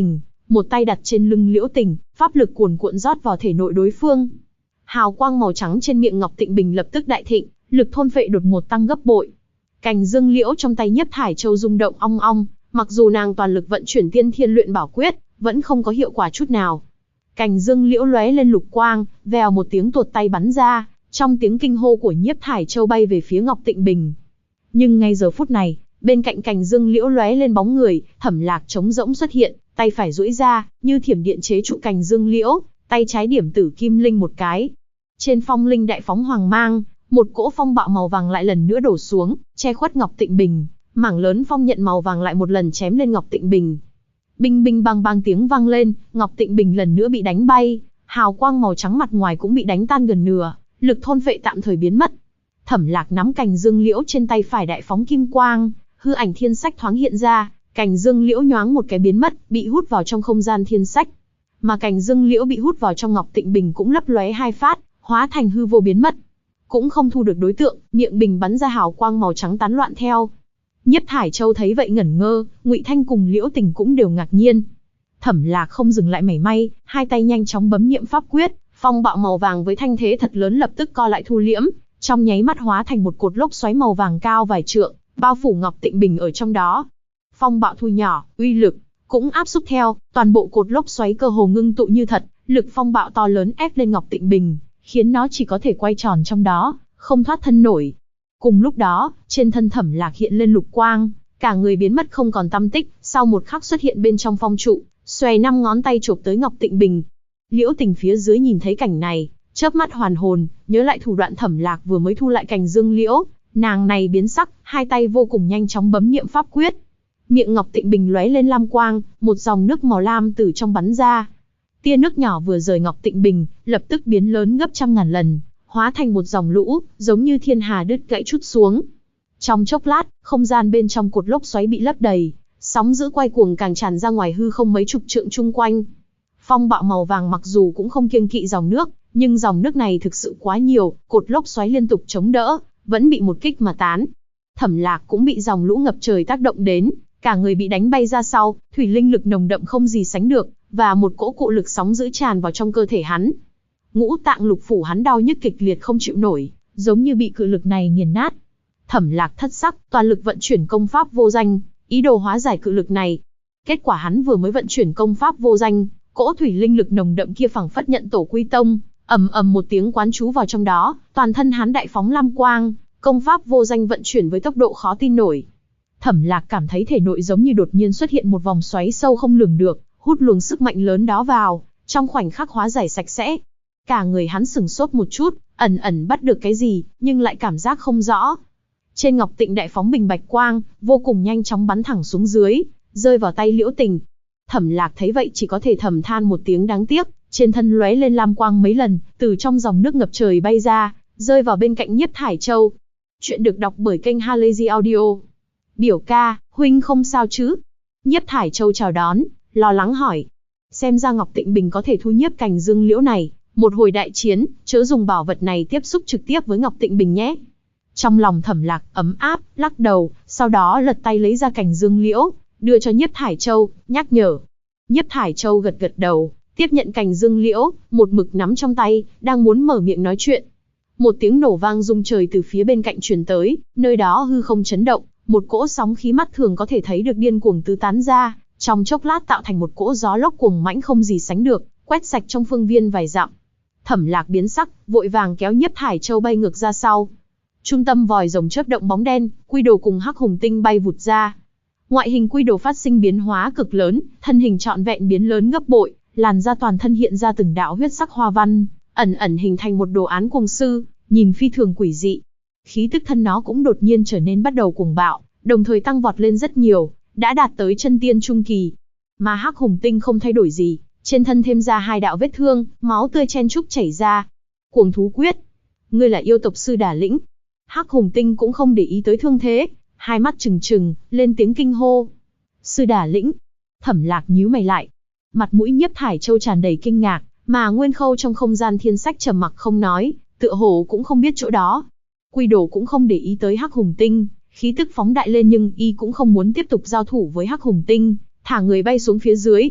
một tay đặt trên lưng Liễu Tình, pháp lực cuồn cuộn rót vào thể nội đối phương. Hào quang màu trắng trên miệng Ngọc Tịnh Bình lập tức đại thịnh, lực thôn phệ đột ngột tăng gấp bội. Cành dương liễu trong tay Nhiếp Thải Châu rung động ong ong, mặc dù nàng toàn lực vận chuyển Tiên Thiên Luyện Bảo Quyết, vẫn không có hiệu quả chút nào. Cành dương liễu lóe lên lục quang, vèo một tiếng tuột tay bắn ra, trong tiếng kinh hô của Nhiếp Thải Châu bay về phía Ngọc Tịnh Bình. Nhưng ngay giờ phút này, bên cạnh cành dương liễu lóe lên bóng người, Thẩm Lạc trống rỗng xuất hiện, tay phải duỗi ra, như thiểm điện chế trụ cành dương liễu, tay trái điểm tử kim linh một cái. Trên phong linh đại phóng hoàng mang, một cỗ phong bạo màu vàng lại lần nữa đổ xuống, che khuất Ngọc Tịnh Bình, mảng lớn phong nhận màu vàng lại một lần chém lên Ngọc Tịnh Bình. Binh binh bang bang tiếng vang lên, Ngọc Tịnh Bình lần nữa bị đánh bay, hào quang màu trắng mặt ngoài cũng bị đánh tan gần nửa, lực thôn phệ tạm thời biến mất. Thẩm Lạc nắm cành dương liễu trên tay phải đại phóng kim quang, hư ảnh thiên sách thoáng hiện ra, cành dương liễu nhoáng một cái biến mất, bị hút vào trong không gian thiên sách. Mà cành dương liễu bị hút vào trong Ngọc Tịnh Bình cũng lấp lóe hai phát, hóa thành hư vô biến mất. Cũng không thu được đối tượng, miệng bình bắn ra hào quang màu trắng tán loạn theo. Nhiếp Thải Châu thấy vậy ngẩn ngơ, Ngụy Thanh cùng Liễu Tình cũng đều ngạc nhiên. Thẩm Lạc không dừng lại mảy may, hai tay nhanh chóng bấm niệm pháp quyết, phong bạo màu vàng với thanh thế thật lớn lập tức co lại thu liễm, trong nháy mắt hóa thành một cột lốc xoáy màu vàng cao vài trượng, bao phủ Ngọc Tịnh Bình ở trong đó. Phong bạo thu nhỏ, uy lực cũng áp xúc theo, toàn bộ cột lốc xoáy cơ hồ ngưng tụ như thật, lực phong bạo to lớn ép lên Ngọc Tịnh Bình, khiến nó chỉ có thể quay tròn trong đó, không thoát thân nổi. Cùng lúc đó, trên thân Thẩm Lạc hiện lên lục quang, cả người biến mất không còn tăm tích, sau một khắc xuất hiện bên trong phong trụ, xòe 5 ngón tay chộp tới Ngọc Tịnh Bình. Liễu Tình phía dưới nhìn thấy cảnh này, chớp mắt hoàn hồn, nhớ lại thủ đoạn Thẩm Lạc vừa mới thu lại cành dương liễu, nàng này biến sắc, hai tay vô cùng nhanh chóng bấm niệm pháp quyết. Miệng Ngọc Tịnh Bình lóe lên lam quang, một dòng nước màu lam từ trong bắn ra. Tia nước nhỏ vừa rời Ngọc Tịnh Bình, lập tức biến lớn gấp trăm ngàn lần, hóa thành một dòng lũ, giống như thiên hà đứt gãy trút xuống. Trong chốc lát, không gian bên trong cột lốc xoáy bị lấp đầy, sóng dữ quay cuồng càng tràn ra ngoài hư không mấy chục trượng chung quanh. Phong bạo màu vàng mặc dù cũng không kiêng kỵ dòng nước, nhưng dòng nước này thực sự quá nhiều, cột lốc xoáy liên tục chống đỡ, vẫn bị một kích mà tán. Thẩm Lạc cũng bị dòng lũ ngập trời tác động đến, cả người bị đánh bay ra sau, thủy linh lực nồng đậm không gì sánh được, và một cỗ cụ lực sóng dữ tràn vào trong cơ thể hắn. Ngũ tạng lục phủ hắn đau nhức kịch liệt không chịu nổi, giống như bị cự lực này nghiền nát. Thẩm Lạc thất sắc, toàn lực vận chuyển công pháp vô danh, ý đồ hóa giải cự lực này. Kết quả hắn vừa mới vận chuyển công pháp vô danh, cỗ thủy linh lực nồng đậm kia phảng phất nhận tổ quy tông, ầm ầm một tiếng quán trú vào trong đó, toàn thân hắn đại phóng lam quang, công pháp vô danh vận chuyển với tốc độ khó tin nổi. Thẩm Lạc cảm thấy thể nội giống như đột nhiên xuất hiện một vòng xoáy sâu không lường được, hút luồng sức mạnh lớn đó vào, trong khoảnh khắc hóa giải sạch sẽ. Cả người hắn sừng sốt một chút, ẩn ẩn bắt được cái gì, nhưng lại cảm giác không rõ. Trên Ngọc Tịnh đại phóng bình bạch quang, vô cùng nhanh chóng bắn thẳng xuống dưới, rơi vào tay Liễu Tình. Thẩm Lạc thấy vậy chỉ có thể thầm than một tiếng đáng tiếc, trên thân lóe lên lam quang mấy lần, từ trong dòng nước ngập trời bay ra, rơi vào bên cạnh Nhiếp Thải Châu. Chuyện được đọc bởi kênh Halazy Audio. Biểu ca, huynh không sao chứ? Nhiếp Thải Châu chào đón, lo lắng hỏi. Xem ra Ngọc Tịnh Bình có thể thu nhiếp cành dương liễu này, một hồi đại chiến, chớ dùng bảo vật này tiếp xúc trực tiếp với Ngọc Tịnh Bình nhé. Trong lòng Thẩm Lạc ấm áp, lắc đầu, sau đó lật tay lấy ra cành dương liễu, đưa cho Nhiếp Thải Châu, nhắc nhở. Nhiếp Thải Châu gật gật đầu, tiếp nhận cành dương liễu, một mực nắm trong tay, đang muốn mở miệng nói chuyện. Một tiếng nổ vang rung trời từ phía bên cạnh truyền tới, nơi đó hư không chấn động, một cỗ sóng khí mắt thường có thể thấy được điên cuồng tứ tán ra, trong chốc lát tạo thành một cỗ gió lốc cuồng mãnh không gì sánh được, quét sạch trong phương viên vài dặm. Thẩm Lạc biến sắc, vội vàng kéo Nhiếp Thải Châu bay ngược ra sau. Trung tâm vòi rồng chớp động bóng đen, Quy Đồ cùng Hắc Hùng Tinh bay vụt ra. Ngoại hình Quy Đồ phát sinh biến hóa cực lớn, thân hình trọn vẹn biến lớn gấp bội, làn da toàn thân hiện ra từng đạo huyết sắc hoa văn, ẩn ẩn hình thành một đồ án cuồng sư, nhìn phi thường quỷ dị. Khí tức thân nó cũng đột nhiên trở nên bắt đầu cuồng bạo, đồng thời tăng vọt lên rất nhiều, đã đạt tới chân tiên trung kỳ. Mà Hắc Hùng Tinh không thay đổi gì, trên thân thêm ra 2 đạo vết thương, máu tươi chen chúc chảy ra. Cuồng thú quyết, ngươi là yêu tộc sư Đả Lĩnh. Hắc Hùng Tinh cũng không để ý tới thương thế, hai mắt trừng trừng, lên tiếng kinh hô. Sư Đả Lĩnh. Thẩm Lạc nhíu mày lại. Mặt mũi Nhiếp Thải Châu tràn đầy kinh ngạc, mà Nguyên Khâu trong không gian thiên sách trầm mặc không nói, tựa hồ cũng không biết chỗ đó. Quy Đồ cũng không để ý tới Hắc Hùng Tinh, khí tức phóng đại lên nhưng y cũng không muốn tiếp tục giao thủ với Hắc Hùng Tinh, thả người bay xuống phía dưới.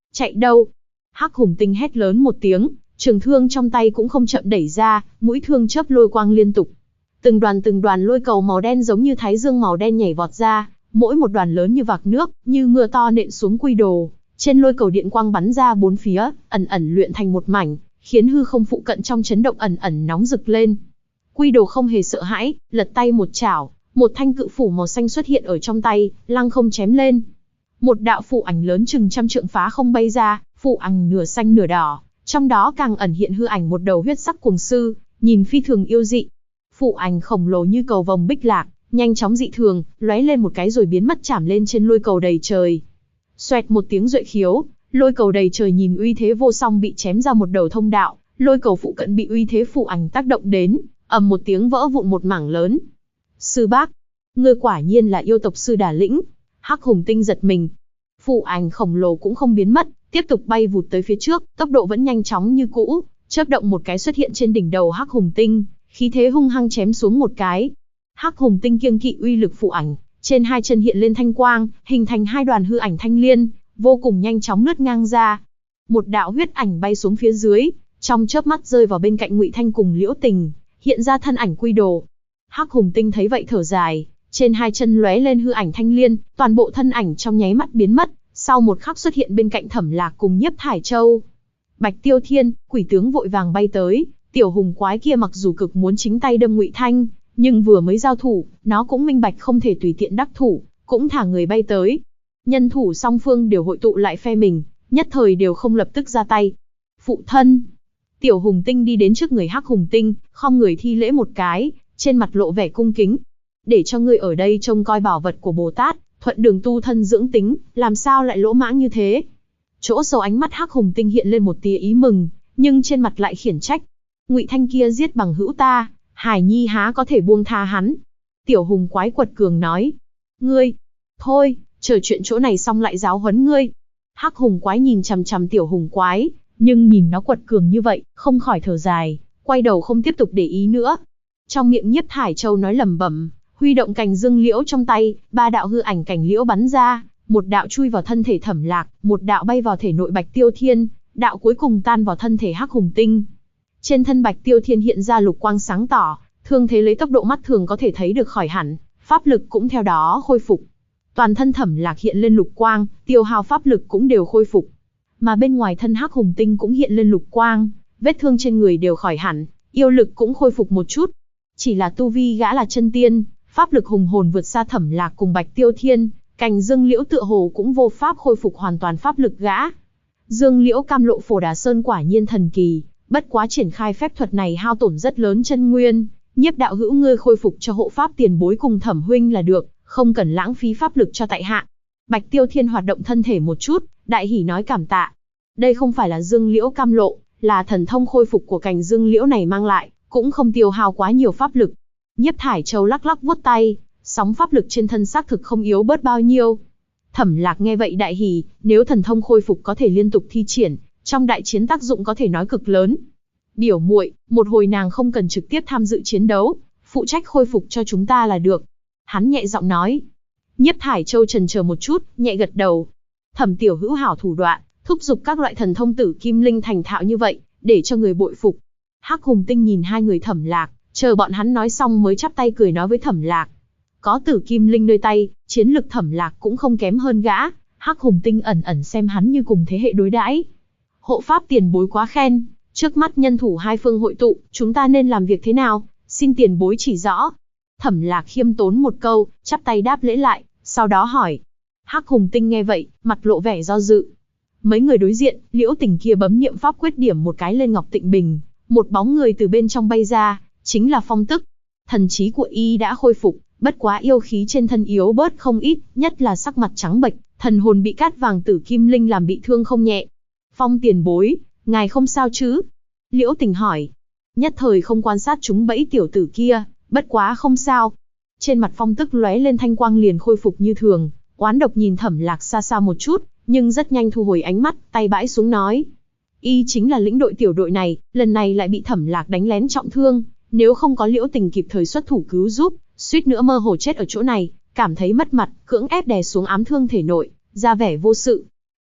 Chạy đâu? Hắc Hùng Tinh hét lớn một tiếng, trường thương trong tay cũng không chậm đẩy ra, mũi thương chớp lôi quang liên tục. Từng đoàn lôi cầu màu đen giống như thái dương màu đen nhảy vọt ra, mỗi một đoàn lớn như vạc nước, như mưa to nện xuống Quy Đồ. Trên lôi cầu điện quang bắn ra bốn phía, ẩn ẩn luyện thành một mảnh, khiến hư không phụ cận trong chấn động ẩn ẩn nóng rực lên. Quy Đồ không hề sợ hãi, lật tay một chảo, một thanh cự phủ màu xanh xuất hiện ở trong tay, lăng không chém lên. Một đạo phù ảnh lớn chừng trăm trượng phá không bay ra, phù ảnh nửa xanh nửa đỏ, trong đó càng ẩn hiện hư ảnh một đầu huyết sắc cuồng sư, nhìn phi thường yêu dị. Phù ảnh khổng lồ như cầu vồng bích lạc, nhanh chóng dị thường, lóe lên một cái rồi biến mất chạm lên trên lôi cầu đầy trời. Xoẹt một tiếng duệ khiếu, lôi cầu đầy trời nhìn uy thế vô song bị chém ra một đầu thông đạo, lôi cầu phụ cận bị uy thế phù ảnh tác động đến, ầm một tiếng vỡ vụn một mảng lớn. Sư bác, ngươi quả nhiên là yêu tộc sư Đà Lĩnh. Hắc Hùng Tinh giật mình. Phù ảnh khổng lồ cũng không biến mất, tiếp tục bay vụt tới phía trước, tốc độ vẫn nhanh chóng như cũ, chớp động một cái xuất hiện trên đỉnh đầu Hắc Hùng Tinh, khí thế hung hăng chém xuống một cái. Hắc Hùng Tinh kiêng kỵ uy lực phù ảnh, trên hai chân hiện lên thanh quang, hình thành hai đoàn hư ảnh thanh liên, vô cùng nhanh chóng lướt ngang ra. Một đạo huyết ảnh bay xuống phía dưới, trong chớp mắt rơi vào bên cạnh Ngụy Thanh cùng Liễu Tình, hiện ra thân ảnh Quy Đồ. Hắc Hùng Tinh thấy vậy thở dài, trên hai chân lóe lên hư ảnh thanh liên, toàn bộ thân ảnh trong nháy mắt biến mất, sau một khắc xuất hiện bên cạnh Thẩm Lạc cùng Nhiếp Thải Châu. Bạch Tiêu Thiên, quỷ tướng vội vàng bay tới, tiểu hùng quái kia mặc dù cực muốn chính tay đâm Ngụy Thanh, nhưng vừa mới giao thủ, nó cũng minh bạch không thể tùy tiện đắc thủ, cũng thả người bay tới. Nhân thủ song phương đều hội tụ lại phe mình, nhất thời đều không lập tức ra tay. Phụ thân. Tiểu Hùng Tinh đi đến trước người Hắc Hùng Tinh, khom người thi lễ một cái, trên mặt lộ vẻ cung kính. Để cho ngươi ở đây trông coi bảo vật của Bồ Tát, thuận đường tu thân dưỡng tính, làm sao lại lỗ mãng như thế? Chỗ sâu ánh mắt Hắc Hùng Tinh hiện lên một tia ý mừng, nhưng trên mặt lại khiển trách. Ngụy Thanh kia giết bằng hữu ta, Hải Nhi há có thể buông tha hắn? Tiểu Hùng quái quật cường nói. Ngươi, thôi, chờ chuyện chỗ này xong lại giáo huấn ngươi. Hắc Hùng quái nhìn chằm chằm Tiểu Hùng quái, nhưng nhìn nó quật cường như vậy, không khỏi thở dài, quay đầu không tiếp tục để ý nữa. Trong miệng Nhiếp Thải Châu nói lẩm bẩm, huy động cành dương liễu trong tay, ba đạo hư ảnh cành liễu bắn ra, một đạo chui vào thân thể Thẩm Lạc, một đạo bay vào thể nội Bạch Tiêu Thiên, đạo cuối cùng tan vào thân thể Hắc Hùng Tinh. Trên thân Bạch Tiêu Thiên hiện ra lục quang sáng tỏ, thương thế lấy tốc độ mắt thường có thể thấy được khỏi hẳn, pháp lực cũng theo đó khôi phục. Toàn thân Thẩm Lạc hiện lên lục quang, tiêu hao pháp lực cũng đều khôi phục. Mà bên ngoài thân Hắc Hùng Tinh cũng hiện lên lục quang, vết thương trên người đều khỏi hẳn, yêu lực cũng khôi phục một chút. Chỉ là tu vi gã là chân tiên, pháp lực hùng hồn vượt xa Thẩm Lạc cùng Bạch Tiêu Thiên, cành dương liễu tựa hồ cũng vô pháp khôi phục hoàn toàn pháp lực gã. Dương liễu cam lộ Phổ Đà Sơn quả nhiên thần kỳ, bất quá triển khai phép thuật này hao tổn rất lớn chân nguyên, Nhiếp đạo hữu ngươi khôi phục cho hộ pháp tiền bối cùng Thẩm huynh là được, không cần lãng phí pháp lực cho tại hạ. Bạch Tiêu Thiên hoạt động thân thể một chút, đại hỉ nói cảm tạ. Đây không phải là dương liễu cam lộ, là thần thông khôi phục của cành dương liễu này mang lại, cũng không tiêu hao quá nhiều pháp lực. Nhiếp Thải Châu lắc lắc vuốt tay, sóng pháp lực trên thân xác thực không yếu bớt bao nhiêu. Thẩm Lạc nghe vậy đại hỉ, nếu thần thông khôi phục có thể liên tục thi triển, trong đại chiến tác dụng có thể nói cực lớn. Biểu muội, một hồi nàng không cần trực tiếp tham dự chiến đấu, phụ trách khôi phục cho chúng ta là được. Hắn nhẹ giọng nói. Nhiếp Thải Châu chần chờ một chút, nhẹ gật đầu. Thẩm tiểu hữu hảo thủ đoạn, thúc giục các loại thần thông tử kim linh thành thạo như vậy, để cho người bội phục. Hắc Hùng Tinh nhìn hai người Thẩm Lạc, chờ bọn hắn nói xong mới chắp tay cười nói với Thẩm Lạc. Có tử kim linh nơi tay, chiến lực Thẩm Lạc cũng không kém hơn gã. Hắc Hùng Tinh ẩn ẩn xem hắn như cùng thế hệ đối đãi. Hộ pháp tiền bối quá khen, trước mắt nhân thủ hai phương hội tụ, chúng ta nên làm việc thế nào, xin tiền bối chỉ rõ. Thẩm Lạc khiêm tốn một câu, chắp tay đáp lễ lại, sau đó hỏi. Hắc Hùng Tinh nghe vậy, mặt lộ vẻ do dự. Mấy người đối diện, Liễu Tình kia bấm niệm pháp quyết điểm một cái lên Ngọc Tịnh Bình, một bóng người từ bên trong bay ra, chính là Phong Tức. Thần trí của y đã khôi phục, bất quá yêu khí trên thân yếu bớt không ít, nhất là sắc mặt trắng bệch, thần hồn bị cát vàng tử kim linh làm bị thương không nhẹ. Phong tiền bối, ngài không sao chứ? Liễu Tình hỏi. Nhất thời không quan sát chúng bẫy tiểu tử kia, bất quá không sao. Trên mặt Phong Tức lóe lên thanh quang liền khôi phục như thường, oán độc nhìn Thẩm Lạc xa xa một chút, nhưng rất nhanh thu hồi ánh mắt, tay bãi xuống nói. Y chính là lĩnh đội tiểu đội này, lần này lại bị Thẩm Lạc đánh lén trọng thương, nếu không có Liễu Tình kịp thời xuất thủ cứu giúp, suýt nữa mơ hồ chết ở chỗ này, cảm thấy mất mặt, cưỡng ép đè xuống ám thương thể nội, ra vẻ vô sự.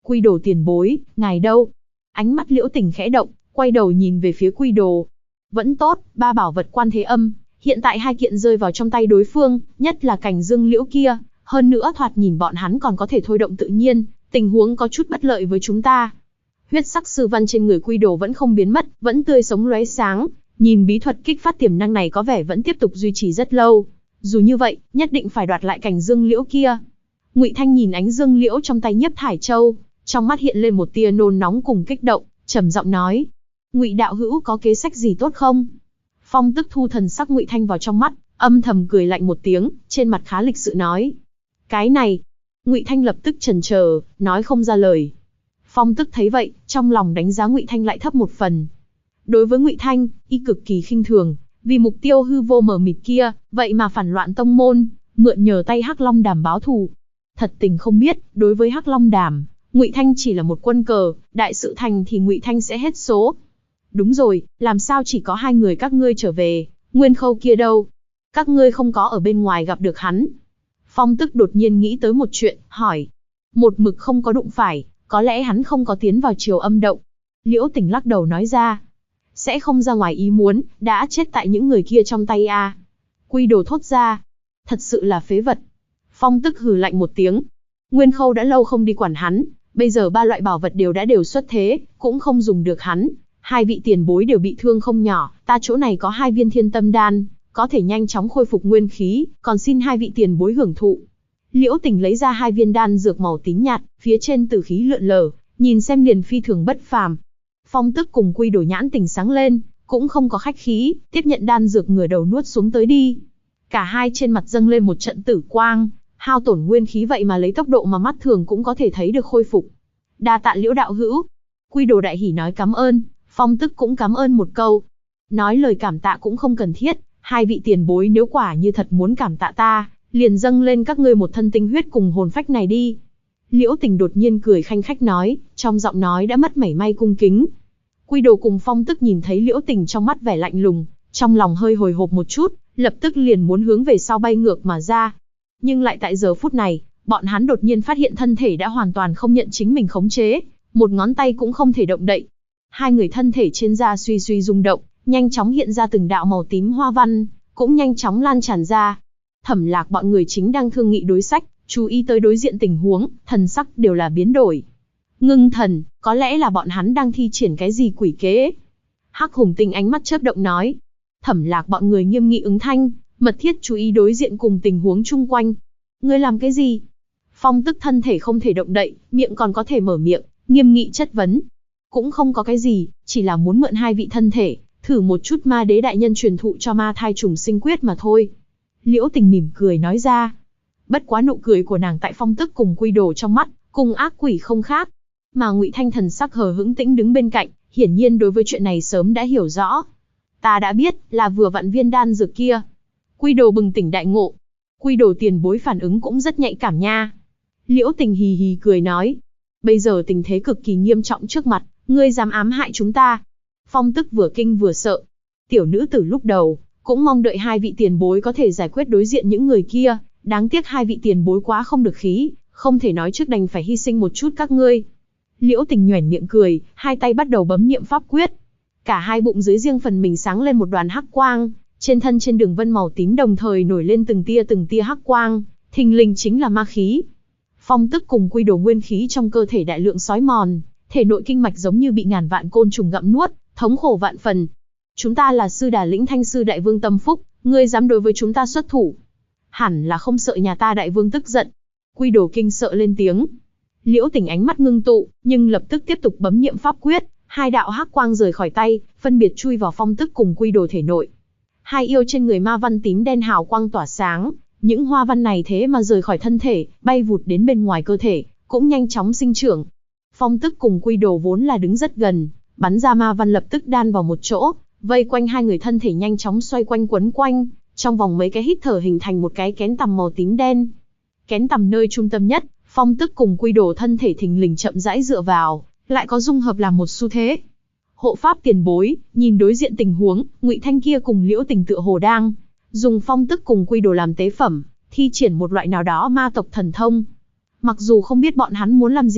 Quy Đồ tiền bối, ngài đâu? Ánh mắt Liễu Tình khẽ động, quay đầu nhìn về phía Quy Đồ. Vẫn tốt, ba bảo vật Quan Thế Âm, hiện tại hai kiện rơi vào trong tay đối phương, nhất là cành dương liễu kia, hơn nữa thoạt nhìn bọn hắn còn có thể thôi động tự nhiên, tình huống có chút bất lợi với chúng ta. Huyết sắc sư văn trên người Quy Đồ vẫn không biến mất, vẫn tươi sống lóe sáng, nhìn bí thuật kích phát tiềm năng này có vẻ vẫn tiếp tục duy trì rất lâu. Dù như vậy, nhất định phải đoạt lại cành dương liễu kia. Ngụy Thanh nhìn ánh dương liễu trong tay Nhiếp Thải Châu, trong mắt hiện lên một tia nôn nóng cùng kích động, trầm giọng nói: Ngụy đạo hữu có kế sách gì tốt không? Phong Tức thu thần sắc Ngụy Thanh vào trong mắt, âm thầm cười lạnh một tiếng, trên mặt khá lịch sự nói: cái này. Ngụy Thanh lập tức chần chờ, nói không ra lời. Phong Tức thấy vậy, trong lòng đánh giá Ngụy Thanh lại thấp một phần. Đối với Ngụy Thanh, y cực kỳ khinh thường, vì mục tiêu hư vô mờ mịt kia, vậy mà phản loạn tông môn, mượn nhờ tay Hắc Long Đàm báo thù. Thật tình không biết, đối với Hắc Long Đàm, Ngụy Thanh chỉ là một quân cờ, đại sự thành thì Ngụy Thanh sẽ hết số. Đúng rồi, làm sao chỉ có hai người các ngươi trở về, Nguyên Khâu kia đâu? Các ngươi không có ở bên ngoài gặp được hắn? Phong Tức đột nhiên nghĩ tới một chuyện, hỏi. Một mực không có đụng phải, có lẽ hắn không có tiến vào Triều Âm Động. Liễu Tình lắc đầu nói ra. Sẽ không ra ngoài ý muốn, đã chết tại những người kia trong tay a. Quy Đồ thốt ra. Thật sự là phế vật. Phong Tức hừ lạnh một tiếng. Nguyên Khâu đã lâu không đi quản hắn, bây giờ ba loại bảo vật đều xuất thế, cũng không dùng được hắn. Hai vị tiền bối đều bị thương không nhỏ, ta chỗ này có 2 viên Thiên Tâm Đan, có thể nhanh chóng khôi phục nguyên khí, còn xin hai vị tiền bối hưởng thụ. Liễu Tình lấy ra 2 viên đan dược màu tím nhạt, phía trên tử khí lượn lờ, nhìn xem liền phi thường bất phàm. Phong Tức cùng Quy Đồ nhãn tình sáng lên, cũng không có khách khí, tiếp nhận đan dược ngửa đầu nuốt xuống tới đi. Cả hai trên mặt dâng lên một trận tử quang, hao tổn nguyên khí vậy mà lấy tốc độ mà mắt thường cũng có thể thấy được khôi phục. Đa tạ Liễu đạo hữu. Quy Đồ đại hỉ nói cảm ơn, Phong Tức cũng cảm ơn một câu. Nói lời cảm tạ cũng không cần thiết, hai vị tiền bối nếu quả như thật muốn cảm tạ ta, liền dâng lên các ngươi một thân tinh huyết cùng hồn phách này đi. Liễu Tình đột nhiên cười khanh khách nói, trong giọng nói đã mất mảy may cung kính. Quy Đồ cùng Phong Tức nhìn thấy Liễu Tình trong mắt vẻ lạnh lùng, trong lòng hơi hồi hộp một chút, lập tức liền muốn hướng về sau bay ngược mà ra. Nhưng lại tại giờ phút này, bọn hắn đột nhiên phát hiện thân thể đã hoàn toàn không nhận chính mình khống chế, một ngón tay cũng không thể động đậy. Hai người thân thể trên da suy suy rung động, nhanh chóng hiện ra từng đạo màu tím hoa văn, cũng nhanh chóng lan tràn ra. Thẩm Lạc bọn người chính đang thương nghị đối sách, chú ý tới đối diện tình huống, thần sắc đều là biến đổi. Ngưng thần, có lẽ là bọn hắn đang thi triển cái gì quỷ kế. Hắc Hùng Tinh ánh mắt chớp động nói. Thẩm Lạc bọn người nghiêm nghị ứng thanh, mật thiết chú ý đối diện cùng tình huống chung quanh. Ngươi làm cái gì? Phong Tức thân thể không thể động đậy, miệng còn có thể mở miệng, nghiêm nghị chất vấn. Cũng không có cái gì, chỉ là muốn mượn hai vị thân thể, thử một chút ma đế đại nhân truyền thụ cho ma thai trùng sinh quyết mà thôi. Liễu Tình mỉm cười nói ra. Bất quá nụ cười của nàng tại Phong Tức cùng Quy Đồ trong mắt, cùng ác quỷ không khác. Mà Ngụy Thanh thần sắc hờ hững tĩnh đứng bên cạnh, hiển nhiên đối với chuyện này sớm đã hiểu rõ. Ta đã biết, là vừa vặn viên đan dược kia. Quy Đồ bừng tỉnh đại ngộ. Quy Đồ tiền bối phản ứng cũng rất nhạy cảm nha. Liễu Tình hì hì cười nói. Bây giờ tình thế cực kỳ nghiêm trọng trước mặt, ngươi dám ám hại chúng ta. Phong Tức vừa kinh vừa sợ. Tiểu nữ tử lúc đầu, cũng mong đợi hai vị tiền bối có thể giải quyết đối diện những người kia. Đáng tiếc hai vị tiền bối quá không được khí, không thể nói trước đành phải hy sinh một chút các ngươi. Liễu Tình nhoẻn miệng cười, hai tay bắt đầu bấm niệm pháp quyết. Cả hai bụng dưới riêng phần mình sáng lên một đoàn hắc quang, trên thân trên đường vân màu tím đồng thời nổi lên từng tia hắc quang, thình lình chính là ma khí. Phong Tức cùng Quy Đồ nguyên khí trong cơ thể đại lượng sói mòn, thể nội kinh mạch giống như bị ngàn vạn côn trùng gặm nuốt, thống khổ vạn phần. Chúng ta là Sư Đà Lĩnh Thanh sư đại vương tâm phúc, ngươi dám đối với chúng ta xuất thủ? Hẳn là không sợ nhà ta đại vương tức giận. Quy Đồ kinh sợ lên tiếng. Liễu Tình ánh mắt ngưng tụ, nhưng lập tức tiếp tục bấm niệm pháp quyết, hai đạo hắc quang rời khỏi tay, phân biệt chui vào Phong Tức cùng Quy Đồ thể nội. Hai yêu trên người ma văn tím đen hào quang tỏa sáng, những hoa văn này thế mà rời khỏi thân thể, bay vụt đến bên ngoài cơ thể, cũng nhanh chóng sinh trưởng. Phong Tức cùng Quy Đồ vốn là đứng rất gần, bắn ra ma văn lập tức đan vào một chỗ, vây quanh hai người thân thể nhanh chóng xoay quanh quấn quanh, trong vòng mấy cái hít thở hình thành một cái kén tằm màu tím đen. Kén tằm nơi trung tâm nhất, Phong Tức cùng Quy Đồ thân thể thình lình chậm rãi dựa vào, lại có dung hợp làm một xu thế. Hộ pháp tiền bối, nhìn đối diện tình huống, Ngụy Thanh kia cùng Liễu Tình tựa hồ đang dùng Phong Tức cùng Quy Đồ làm tế phẩm, thi triển một loại nào đó ma tộc thần thông. Mặc dù không biết bọn hắn muốn làm gì,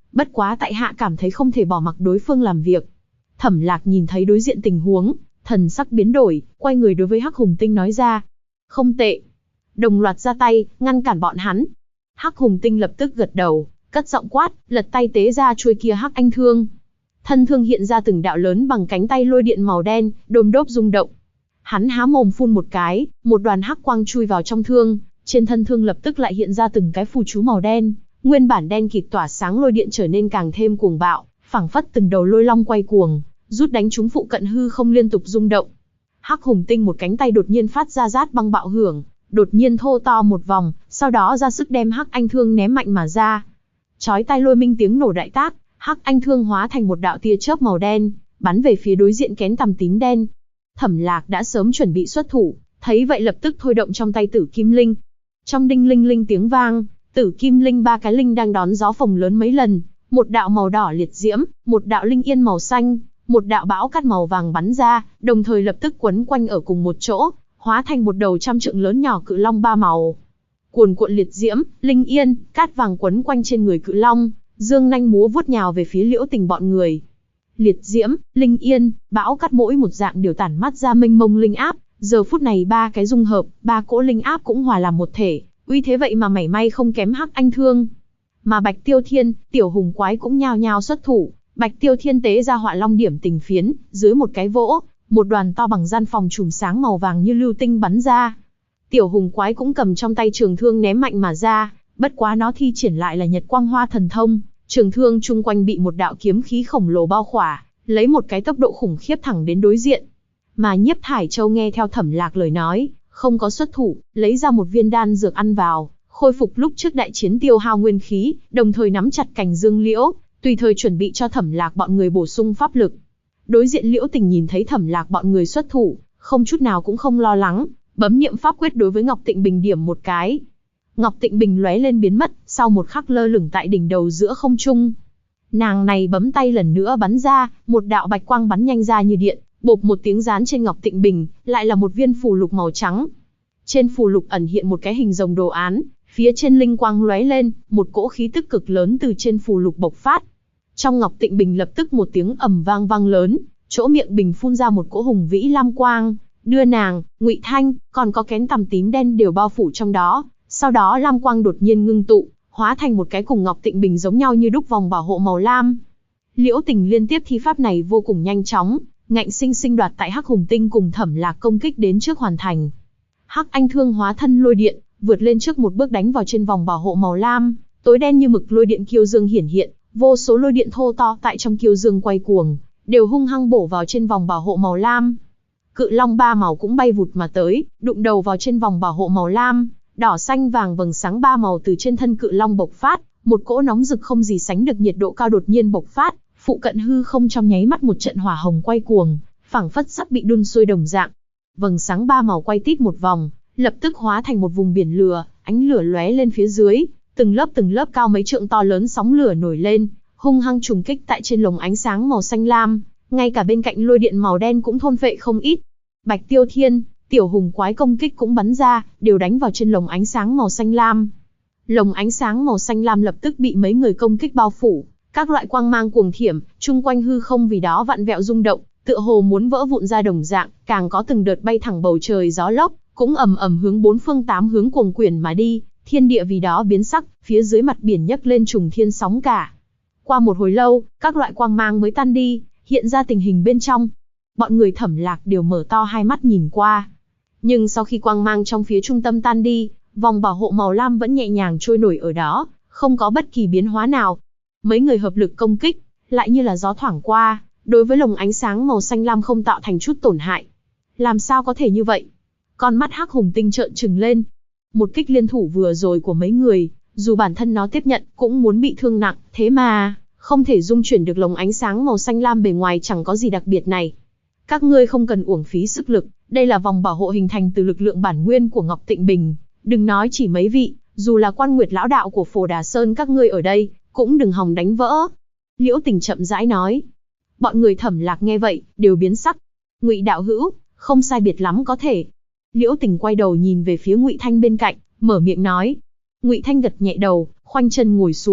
Bất quá tại hạ cảm thấy không thể bỏ mặc đối phương làm việc. Thẩm Lạc nhìn thấy đối diện tình huống, thần sắc biến đổi, quay người đối với Hắc Hùng Tinh nói ra. Không tệ. Đồng loạt ra tay, ngăn cản bọn hắn. Hắc Hùng Tinh lập tức gật đầu, cất giọng quát, lật tay tế ra chuôi kia Hắc Anh Thương. Thân thương hiện ra từng đạo lớn bằng cánh tay lôi điện màu đen, đôm đốp rung động. Hắn há mồm phun một cái, một đoàn hắc quang chui vào trong thương, trên thân thương lập tức lại hiện ra từng cái phù chú màu đen, nguyên bản đen kịt tỏa sáng lôi điện trở nên càng thêm cuồng bạo, phảng phất từng đầu lôi long quay cuồng, rút đánh chúng phụ cận hư không liên tục rung động. Hắc Hùng Tinh một cánh tay đột nhiên phát ra rát băng bạo hưởng, đột nhiên thô to một vòng, sau đó ra sức đem Hắc Anh Thương ném mạnh mà ra. Chói tai lôi minh tiếng nổ đại tác, Hắc Anh Thương hóa thành một đạo tia chớp màu đen, bắn về phía đối diện kén tằm tím đen. Thẩm Lạc đã sớm chuẩn bị xuất thủ, thấy vậy lập tức thôi động trong tay Tử Kim Linh. Trong đinh linh linh tiếng vang, Tử Kim Linh ba cái linh đang đón gió phồng lớn mấy lần, một đạo màu đỏ liệt diễm, một đạo linh yên màu xanh, một đạo bão cát màu vàng bắn ra, đồng thời lập tức quấn quanh ở cùng một chỗ, hóa thành một đầu trăm trượng lớn nhỏ cự long ba màu. Cuồn cuộn liệt diễm, linh yên, cát vàng quấn quanh trên người cự long, dương nanh múa vuốt nhào về phía Liễu Tình bọn người. Liệt diễm, linh yên, bão cát mỗi một dạng đều tản mát ra mênh mông linh áp, giờ phút này ba cái dung hợp, ba cỗ linh áp cũng hòa làm một thể, uy thế vậy mà mảy may không kém Hắc Anh Thương. Mà Bạch Tiêu Thiên, Tiểu Hùng Quái cũng nhao nhao xuất thủ, Bạch Tiêu Thiên tế ra Họa Long Điểm Tình Phiến, dưới một cái vỗ, một đoàn to bằng gian phòng chùm sáng màu vàng như lưu tinh bắn ra. Tiểu Hùng Quái cũng cầm trong tay trường thương ném mạnh mà ra, bất quá nó thi triển lại là Nhật Quang Hoa Thần Thông, trường thương chung quanh bị một đạo kiếm khí khổng lồ bao khỏa, lấy một cái tốc độ khủng khiếp thẳng đến đối diện. Mà Nhiếp Thải Châu nghe theo Thẩm Lạc lời nói, không có xuất thủ, lấy ra một viên đan dược ăn vào, khôi phục lúc trước đại chiến tiêu hao nguyên khí, đồng thời nắm chặt cành dương liễu, tùy thời chuẩn bị cho Thẩm Lạc bọn người bổ sung pháp lực. Đối diện Liễu Tình nhìn thấy Thẩm Lạc bọn người xuất thủ, không chút nào cũng không lo lắng, bấm niệm pháp quyết đối với Ngọc Tịnh Bình điểm một cái. Ngọc Tịnh Bình lóe lên biến mất, sau một khắc lơ lửng tại đỉnh đầu giữa không trung. Nàng này bấm tay lần nữa bắn ra, một đạo bạch quang bắn nhanh ra như điện, bộp một tiếng dán trên Ngọc Tịnh Bình, lại là một viên phù lục màu trắng. Trên phù lục ẩn hiện một cái hình rồng đồ án, phía trên linh quang lóe lên, một cỗ khí tức cực lớn từ trên phù lục bộc phát. Trong Ngọc Tịnh Bình lập tức một tiếng ầm vang vang lớn, chỗ miệng bình phun ra một cỗ hùng vĩ lam quang, đưa nàng, Ngụy Thanh, còn có kén tằm tím đen đều bao phủ trong đó. Sau đó lam quang đột nhiên ngưng tụ, hóa thành một cái cùng Ngọc Tịnh Bình giống nhau như đúc vòng bảo hộ màu lam. Liễu Tình liên tiếp thi pháp này vô cùng nhanh chóng, ngạnh sinh sinh đoạt tại Hắc Hùng Tinh cùng Thẩm Lạc công kích đến trước hoàn thành. Hắc Anh Thương hóa thân lôi điện, vượt lên trước một bước đánh vào trên vòng bảo hộ màu lam, tối đen như mực lôi điện kiêu dương hiển hiện, vô số lôi điện thô to tại trong kiêu dương quay cuồng, đều hung hăng bổ vào trên vòng bảo hộ màu lam. Cự long ba màu cũng bay vụt mà tới, đụng đầu vào trên vòng bảo hộ màu lam, đỏ xanh vàng vầng sáng ba màu từ trên thân cự long bộc phát, một cỗ nóng rực không gì sánh được nhiệt độ cao đột nhiên bộc phát, phụ cận hư không trong nháy mắt một trận hỏa hồng quay cuồng, phảng phất sắp bị đun sôi đồng dạng. Vầng sáng ba màu quay tít một vòng, lập tức hóa thành một vùng biển lửa, ánh lửa lóe lên phía dưới, từng lớp cao mấy trượng to lớn sóng lửa nổi lên, hung hăng trùng kích tại trên lồng ánh sáng màu xanh lam, ngay cả bên cạnh lôi điện màu đen cũng thôn phệ không ít. Bạch Tiêu Thiên, Tiểu Hùng Quái công kích cũng bắn ra, đều đánh vào trên lồng ánh sáng màu xanh lam. Lồng ánh sáng màu xanh lam lập tức bị mấy người công kích bao phủ, các loại quang mang cuồng thiểm, chung quanh hư không vì đó vặn vẹo rung động, tựa hồ muốn vỡ vụn ra đồng dạng, càng có từng đợt bay thẳng bầu trời gió lốc, cũng ầm ầm hướng bốn phương tám hướng cuồng quyển mà đi, thiên địa vì đó biến sắc, phía dưới mặt biển nhấc lên trùng thiên sóng cả. Qua một hồi lâu, các loại quang mang mới tan đi, hiện ra tình hình bên trong. Bọn người Thẩm Lạc đều mở to hai mắt nhìn qua. Nhưng sau khi quang mang trong phía trung tâm tan đi, vòng bảo hộ màu lam vẫn nhẹ nhàng trôi nổi ở đó, không có bất kỳ biến hóa nào. Mấy người hợp lực công kích, lại như là gió thoảng qua, đối với lồng ánh sáng màu xanh lam không tạo thành chút tổn hại. Làm sao có thể như vậy? Con mắt Hắc Hùng Tinh trợn trừng lên. Một kích liên thủ vừa rồi của mấy người, dù bản thân nó tiếp nhận cũng muốn bị thương nặng, thế mà không thể dung chuyển được lồng ánh sáng màu xanh lam bề ngoài chẳng có gì đặc biệt này. Các ngươi không cần uổng phí sức lực, đây là vòng bảo hộ hình thành từ lực lượng bản nguyên của Ngọc Tịnh Bình, đừng nói chỉ mấy vị, dù là Quan Nguyệt lão đạo của Phổ Đà Sơn các ngươi ở đây, cũng đừng hòng đánh vỡ. Liễu Tình chậm rãi nói. Bọn người Thẩm Lạc nghe vậy, đều biến sắc. Ngụy đạo hữu, không sai biệt lắm có thể. Liễu Tình quay đầu nhìn về phía Ngụy Thanh bên cạnh, mở miệng nói. Ngụy Thanh gật nhẹ đầu, khoanh chân ngồi xuống,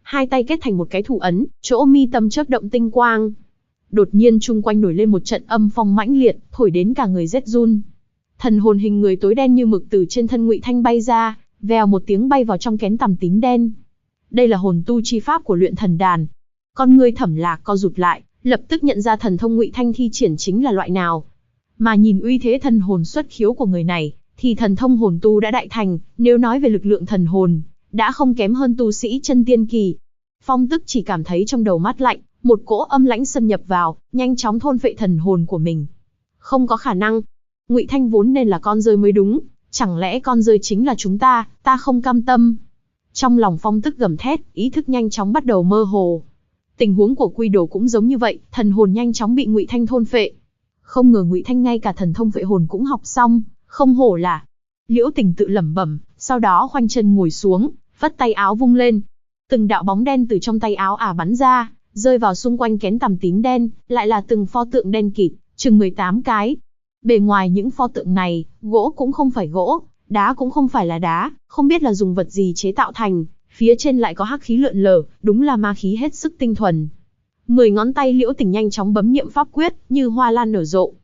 hai tay kết thành một cái thủ ấn, chỗ mi tâm chớp động tinh quang. Đột nhiên chung quanh nổi lên một trận âm phong mãnh liệt, thổi đến cả người rét run. Thần hồn hình người tối đen như mực từ trên thân Ngụy Thanh bay ra, vèo một tiếng bay vào trong kén tằm tím đen. Đây là hồn tu chi pháp của luyện thần đàn. Con ngươi Thẩm Lạc co rụt lại, lập tức nhận ra thần thông Ngụy Thanh thi triển chính là loại nào. Mà nhìn uy thế thần hồn xuất khiếu của người này, thì thần thông hồn tu đã đại thành, nếu nói về lực lượng thần hồn, đã không kém hơn tu sĩ chân tiên kỳ. Phong Tức chỉ cảm thấy trong đầu mát lạnh, một cỗ âm lãnh xâm nhập vào, nhanh chóng thôn phệ thần hồn của mình. Không có khả năng. Ngụy Thanh vốn nên là con rơi mới đúng, chẳng lẽ con rơi chính là chúng ta không cam tâm. Trong lòng Phong Tức gầm thét, ý thức nhanh chóng bắt đầu mơ hồ. Tình huống của Quy Đồ cũng giống như vậy, thần hồn nhanh chóng bị Ngụy Thanh thôn phệ. Không ngờ Ngụy Thanh ngay cả thần thông phệ hồn cũng học xong, không hổ là. Liễu Tình tự lẩm bẩm, sau đó khoanh chân ngồi xuống, vất tay áo vung lên. Từng đạo bóng đen từ trong tay áo bắn ra, rơi vào xung quanh kén tằm tím đen, lại là từng pho tượng đen kịt, chừng 18 cái. Bề ngoài những pho tượng này, gỗ cũng không phải gỗ, đá cũng không phải là đá, không biết là dùng vật gì chế tạo thành, phía trên lại có hắc khí lượn lờ, đúng là ma khí hết sức tinh thuần. 10 ngón tay Liễu Tình nhanh chóng bấm niệm pháp quyết, như hoa lan nở rộ.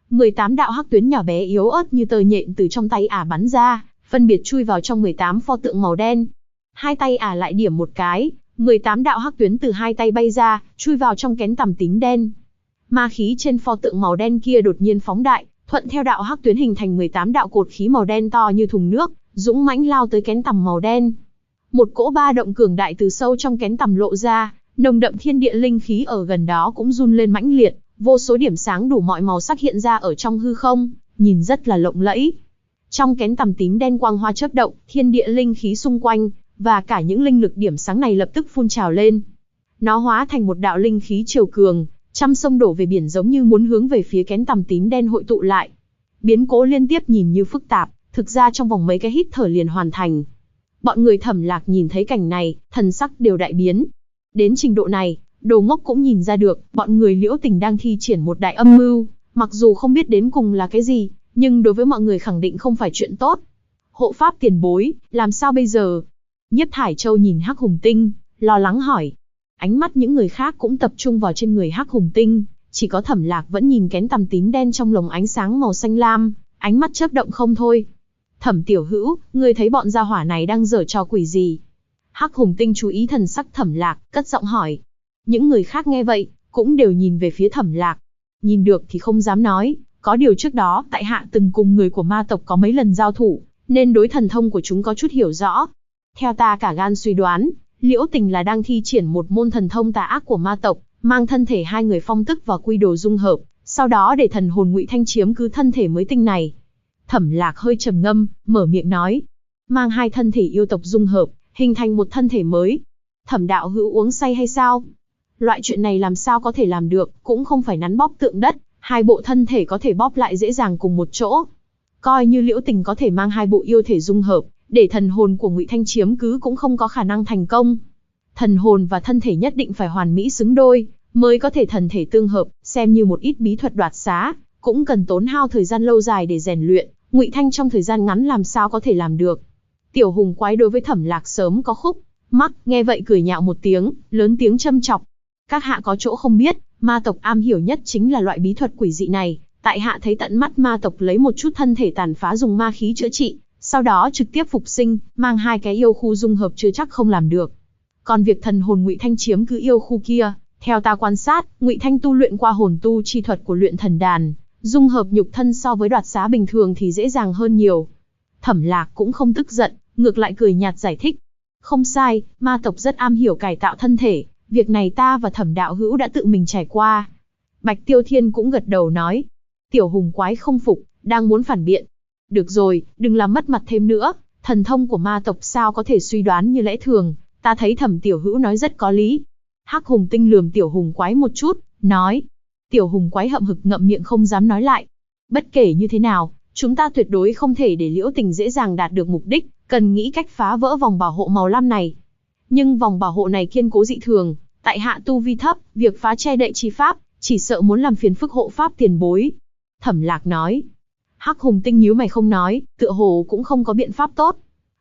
18 đạo hắc tuyến nhỏ bé yếu ớt như tơ nhện từ trong tay bắn ra, phân biệt chui vào trong 18 pho tượng màu đen. Hai tay lại điểm một cái, 18 đạo hắc tuyến từ hai tay bay ra, chui vào trong kén tằm tím đen. Ma khí trên pho tượng màu đen kia đột nhiên phóng đại, thuận theo đạo hắc tuyến hình thành 18 đạo cột khí màu đen to như thùng nước, dũng mãnh lao tới kén tằm màu đen. Một cỗ ba động cường đại từ sâu trong kén tằm lộ ra, nồng đậm thiên địa linh khí ở gần đó cũng run lên mãnh liệt, vô số điểm sáng đủ mọi màu sắc hiện ra ở trong hư không, nhìn rất là lộng lẫy. Trong kén tằm tím đen quang hoa chớp động, thiên địa linh khí xung quanh và cả những linh lực điểm sáng này lập tức phun trào lên. Nó hóa thành một đạo linh khí triều cường, trăm sông đổ về biển giống như muốn hướng về phía kén tằm tím đen hội tụ lại. Biến cố liên tiếp nhìn như phức tạp, thực ra trong vòng mấy cái hít thở liền hoàn thành. Bọn người Thẩm Lạc nhìn thấy cảnh này, thần sắc đều đại biến. Đến trình độ này, đồ ngốc cũng nhìn ra được, bọn người Liễu Tình đang thi triển một đại âm mưu, mặc dù không biết đến cùng là cái gì, nhưng đối với mọi người khẳng định không phải chuyện tốt. Hộ pháp tiền bối, làm sao bây giờ? Nhiếp Thải Châu nhìn Hắc Hùng Tinh, lo lắng hỏi. Ánh mắt những người khác cũng tập trung vào trên người Hắc Hùng Tinh, chỉ có Thẩm Lạc vẫn nhìn kén tằm tím đen trong lồng ánh sáng màu xanh lam, ánh mắt chớp động không thôi. Thẩm tiểu hữu, ngươi thấy bọn gia hỏa này đang giở trò quỷ gì? Hắc Hùng Tinh chú ý thần sắc Thẩm Lạc, cất giọng hỏi. Những người khác nghe vậy, cũng đều nhìn về phía Thẩm Lạc. Nhìn được thì không dám nói, có điều trước đó, tại hạ từng cùng người của ma tộc có mấy lần giao thủ, nên đối thần thông của chúng có chút hiểu rõ. Theo ta cả gan suy đoán, Liễu Tình là đang thi triển một môn thần thông tà ác của ma tộc, mang thân thể hai người Phong Tức và Quy Đồ dung hợp, sau đó để thần hồn Ngụy Thanh chiếm cứ thân thể mới tinh này. Thẩm Lạc hơi trầm ngâm, mở miệng nói, mang hai thân thể yêu tộc dung hợp, hình thành một thân thể mới. Thẩm đạo hữu uống say hay sao? Loại chuyện này làm sao có thể làm được, cũng không phải nắn bóp tượng đất, hai bộ thân thể có thể bóp lại dễ dàng cùng một chỗ. Coi như Liễu Tình có thể mang hai bộ yêu thể dung hợp, để thần hồn của Ngụy Thanh chiếm cứ cũng không có khả năng thành công. Thần hồn và thân thể nhất định phải hoàn mỹ xứng đôi, mới có thể thần thể tương hợp, xem như một ít bí thuật đoạt xá, cũng cần tốn hao thời gian lâu dài để rèn luyện, Ngụy Thanh trong thời gian ngắn làm sao có thể làm được. Tiểu Hùng Quái đối với Thẩm Lạc sớm có khúc mắc, nghe vậy cười nhạo một tiếng, lớn tiếng châm chọc. Các hạ có chỗ không biết, ma tộc am hiểu nhất chính là loại bí thuật quỷ dị này, tại hạ thấy tận mắt ma tộc lấy một chút thân thể tàn phá dùng ma khí chữa trị, sau đó trực tiếp phục sinh, mang hai cái yêu khu dung hợp chưa chắc không làm được. Còn việc thần hồn Ngụy Thanh chiếm cứ yêu khu kia, theo ta quan sát, Ngụy Thanh tu luyện qua hồn tu chi thuật của luyện thần đàn, dung hợp nhục thân so với đoạt xá bình thường thì dễ dàng hơn nhiều. Thẩm Lạc cũng không tức giận, ngược lại cười nhạt giải thích. Không sai, ma tộc rất am hiểu cải tạo thân thể, việc này ta và Thẩm đạo hữu đã tự mình trải qua. Bạch Tiêu Thiên cũng gật đầu nói. Tiểu Hùng Quái không phục, đang muốn phản biện. Được rồi, đừng làm mất mặt thêm nữa, thần thông của ma tộc sao có thể suy đoán như lẽ thường, ta thấy Thẩm tiểu hữu nói rất có lý. Hắc Hùng Tinh lườm Tiểu Hùng Quái một chút, nói. Tiểu Hùng Quái hậm hực ngậm miệng không dám nói lại. Bất kể như thế nào, chúng ta tuyệt đối không thể để Liễu Tình dễ dàng đạt được mục đích, cần nghĩ cách phá vỡ vòng bảo hộ màu lam này. Nhưng vòng bảo hộ này kiên cố dị thường, tại hạ tu vi thấp, việc phá che đậy chi pháp, chỉ sợ muốn làm phiền phức hộ pháp tiền bối. Thẩm Lạc nói. Hắc Hùng Tinh nhíu mày không nói, tựa hồ cũng không có biện pháp tốt.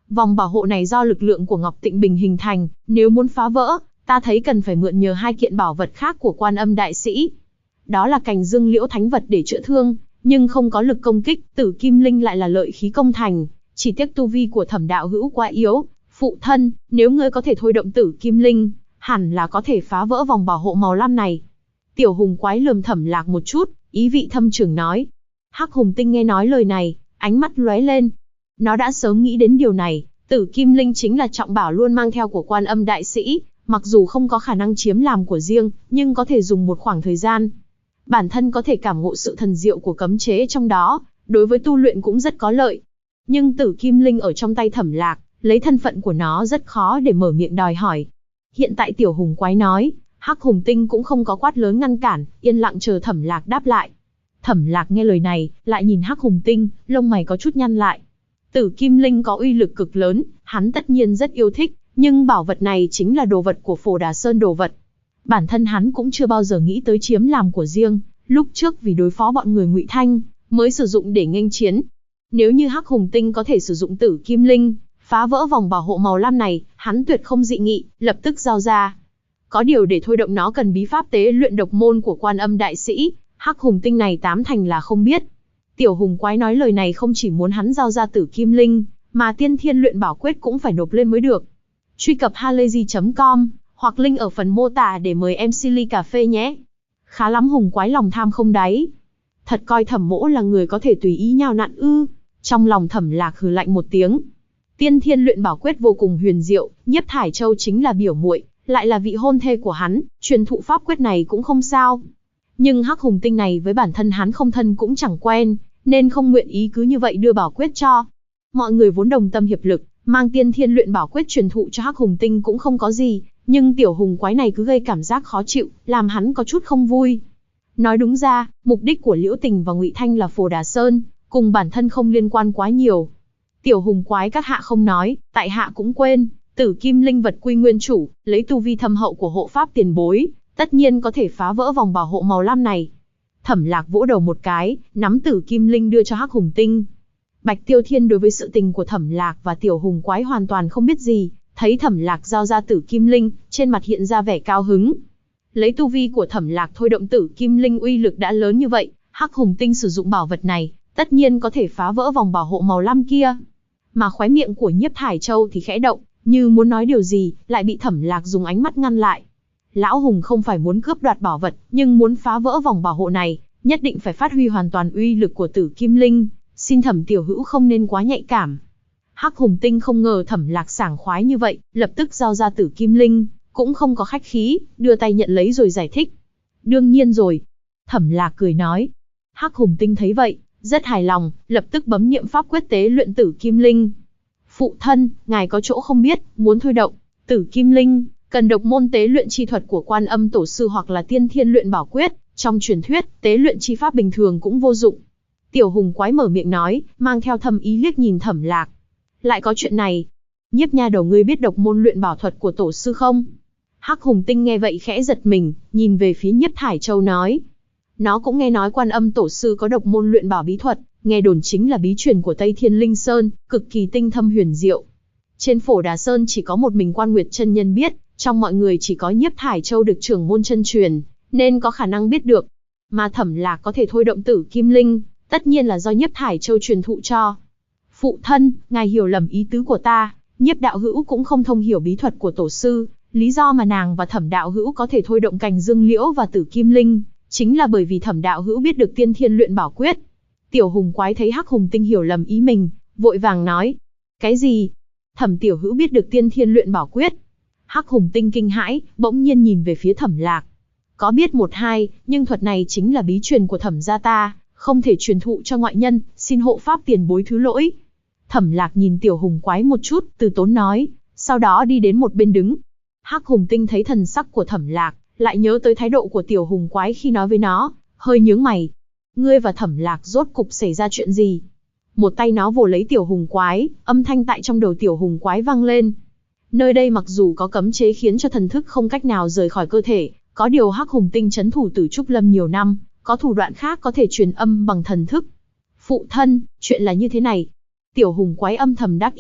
Vòng bảo hộ này do lực lượng của Ngọc Tịnh Bình hình thành, nếu muốn phá vỡ, ta thấy cần phải mượn nhờ hai kiện bảo vật khác của Quan Âm đại sĩ. Đó là cành dương liễu thánh vật để chữa thương, nhưng không có lực công kích, Tử Kim Linh lại là lợi khí công thành, chỉ tiếc tu vi của Thẩm đạo hữu quá yếu. Phụ thân, nếu ngươi có thể thôi động Tử Kim Linh, hẳn là có thể phá vỡ vòng bảo hộ màu lam này. Tiểu hùng quái lườm Thẩm Lạc một chút, ý vị thâm trường nói. Hắc Hùng Tinh nghe nói lời này, ánh mắt lóe lên. Nó đã sớm nghĩ đến điều này, Tử Kim Linh chính là trọng bảo luôn mang theo của Quan Âm đại sĩ, mặc dù không có khả năng chiếm làm của riêng, nhưng có thể dùng một khoảng thời gian. Bản thân có thể cảm ngộ sự thần diệu của cấm chế trong đó, đối với tu luyện cũng rất có lợi. Nhưng Tử Kim Linh ở trong tay Thẩm Lạc, lấy thân phận của nó rất khó để mở miệng đòi hỏi. Hiện tại tiểu hùng quái nói, Hắc Hùng Tinh cũng không có quát lớn ngăn cản, yên lặng chờ Thẩm Lạc đáp lại. Thẩm Lạc nghe lời này, lại nhìn Hắc Hùng Tinh, lông mày có chút nhăn lại. Tử Kim Linh có uy lực cực lớn, hắn tất nhiên rất yêu thích, nhưng bảo vật này chính là đồ vật của Phổ Đà Sơn đồ vật. Bản thân hắn cũng chưa bao giờ nghĩ tới chiếm làm của riêng, lúc trước vì đối phó bọn người Ngụy Thanh, mới sử dụng để nghênh chiến. Nếu như Hắc Hùng Tinh có thể sử dụng Tử Kim Linh, phá vỡ vòng bảo hộ màu lam này, hắn tuyệt không dị nghị, lập tức giao ra. Có điều để thôi động nó cần bí pháp tế luyện độc môn của Quan Âm đại sĩ, Hắc Hùng Tinh này tám thành là không biết. Tiểu hùng quái nói lời này không chỉ muốn hắn giao ra Tử Kim Linh, mà tiên thiên luyện bảo quyết cũng phải nộp lên mới được. Truy cập halayzi.com, hoặc link ở phần mô tả để mời em Silly Cà Phê nhé. Khá lắm hùng quái lòng tham không đáy. Thật coi Thẩm mỗ là người có thể tùy ý nhào nặn ư? Trong lòng Thẩm Lạc hừ lạnh một tiếng. Tiên thiên luyện bảo quyết vô cùng huyền diệu, Nhiếp Thải Châu chính là biểu muội, lại là vị hôn thê của hắn, truyền thụ pháp quyết này cũng không sao. Nhưng Hắc Hùng Tinh này với bản thân hắn không thân cũng chẳng quen, nên không nguyện ý cứ như vậy đưa bảo quyết cho. Mọi người vốn đồng tâm hiệp lực, mang tiên thiên luyện bảo quyết truyền thụ cho Hắc Hùng Tinh cũng không có gì, nhưng tiểu hùng quái này cứ gây cảm giác khó chịu, làm hắn có chút không vui. Nói đúng ra, mục đích của Liễu Tình và Ngụy Thanh là Phổ Đà Sơn, cùng bản thân không liên quan quá nhiều. Tiểu hùng quái các hạ không nói, tại hạ cũng quên, Tử Kim Linh vật quy nguyên chủ, lấy tu vi thâm hậu của hộ pháp tiền bối, tất nhiên có thể phá vỡ vòng bảo hộ màu lam này. Thẩm Lạc vỗ đầu một cái, nắm Tử Kim Linh đưa cho Hắc Hùng Tinh. Bạch Tiêu Thiên đối với sự tình của Thẩm Lạc và tiểu hùng quái hoàn toàn không biết gì, thấy Thẩm Lạc giao ra Tử Kim Linh, trên mặt hiện ra vẻ cao hứng. Lấy tu vi của Thẩm Lạc thôi động Tử Kim Linh uy lực đã lớn như vậy, Hắc Hùng Tinh sử dụng bảo vật này, tất nhiên có thể phá vỡ vòng bảo hộ màu lam kia. Mà khóe miệng của Nhiếp Thải Châu thì khẽ động, như muốn nói điều gì, lại bị Thẩm Lạc dùng ánh mắt ngăn lại. Lão Hùng không phải muốn cướp đoạt bảo vật, nhưng muốn phá vỡ vòng bảo hộ này, nhất định phải phát huy hoàn toàn uy lực của Tử Kim Linh, xin Thẩm tiểu hữu không nên quá nhạy cảm. Hắc Hùng Tinh không ngờ Thẩm Lạc sảng khoái như vậy, lập tức giao ra Tử Kim Linh, cũng không có khách khí, đưa tay nhận lấy rồi giải thích. Đương nhiên rồi. Thẩm Lạc cười nói. Hắc Hùng Tinh thấy vậy, rất hài lòng, lập tức bấm niệm pháp quyết tế luyện Tử Kim Linh. Phụ thân, ngài có chỗ không biết, muốn thôi động Tử Kim Linh, cần độc môn tế luyện chi thuật của Quan Âm tổ sư hoặc là tiên thiên luyện bảo quyết, trong truyền thuyết, tế luyện chi pháp bình thường cũng vô dụng. Tiểu hùng quái mở miệng nói, mang theo thâm ý liếc nhìn Thẩm Lạc. Lại có chuyện này? Nhiếp nha đầu ngươi biết độc môn luyện bảo thuật của tổ sư không? Hắc Hùng Tinh nghe vậy khẽ giật mình, nhìn về phía Nhiếp Thải Châu nói. Nó cũng nghe nói Quan Âm tổ sư có độc môn luyện bảo bí thuật, nghe đồn chính là bí truyền của Tây Thiên Linh Sơn, cực kỳ tinh thâm huyền diệu. Trên Phổ Đà Sơn chỉ có một mình Quan Nguyệt chân nhân biết, trong mọi người chỉ có Nhiếp Thải Châu được trưởng môn chân truyền, nên có khả năng biết được. Mà Thẩm Lạc có thể thôi động Tử Kim Linh, tất nhiên là do Nhiếp Thải Châu truyền thụ cho. Phụ thân, ngài hiểu lầm ý tứ của ta, Nhiếp đạo hữu cũng không thông hiểu bí thuật của tổ sư, lý do mà nàng và Thẩm đạo hữu có thể thôi động cành dương liễu và Tử Kim Linh, chính là bởi vì Thẩm đạo hữu biết được tiên thiên luyện bảo quyết. Tiểu hùng quái thấy Hắc Hùng Tinh hiểu lầm ý mình, vội vàng nói. Cái gì? Thẩm tiểu hữu biết được tiên thiên luyện bảo quyết? Hắc Hùng Tinh kinh hãi, bỗng nhiên nhìn về phía Thẩm Lạc. Có biết một hai, nhưng thuật này chính là bí truyền của Thẩm gia ta, không thể truyền thụ cho ngoại nhân, xin hộ pháp tiền bối thứ lỗi. Thẩm Lạc nhìn tiểu hùng quái một chút, từ tốn nói, sau đó đi đến một bên đứng. Hắc Hùng Tinh thấy thần sắc của Thẩm Lạc, lại nhớ tới thái độ của tiểu hùng quái khi nói với nó, hơi nhướng mày. Ngươi và Thẩm Lạc rốt cục xảy ra chuyện gì? Một tay nó vồ lấy tiểu hùng quái, âm thanh tại trong đầu tiểu hùng quái vang lên. Nơi đây mặc dù có cấm chế khiến cho thần thức không cách nào rời khỏi cơ thể, có điều Hắc Hùng Tinh trấn thủ Tử Trúc Lâm nhiều năm, có thủ đoạn khác có thể truyền âm bằng thần thức. Phụ thân, chuyện là như thế này. Tiểu hùng quái âm thầm đắc ý,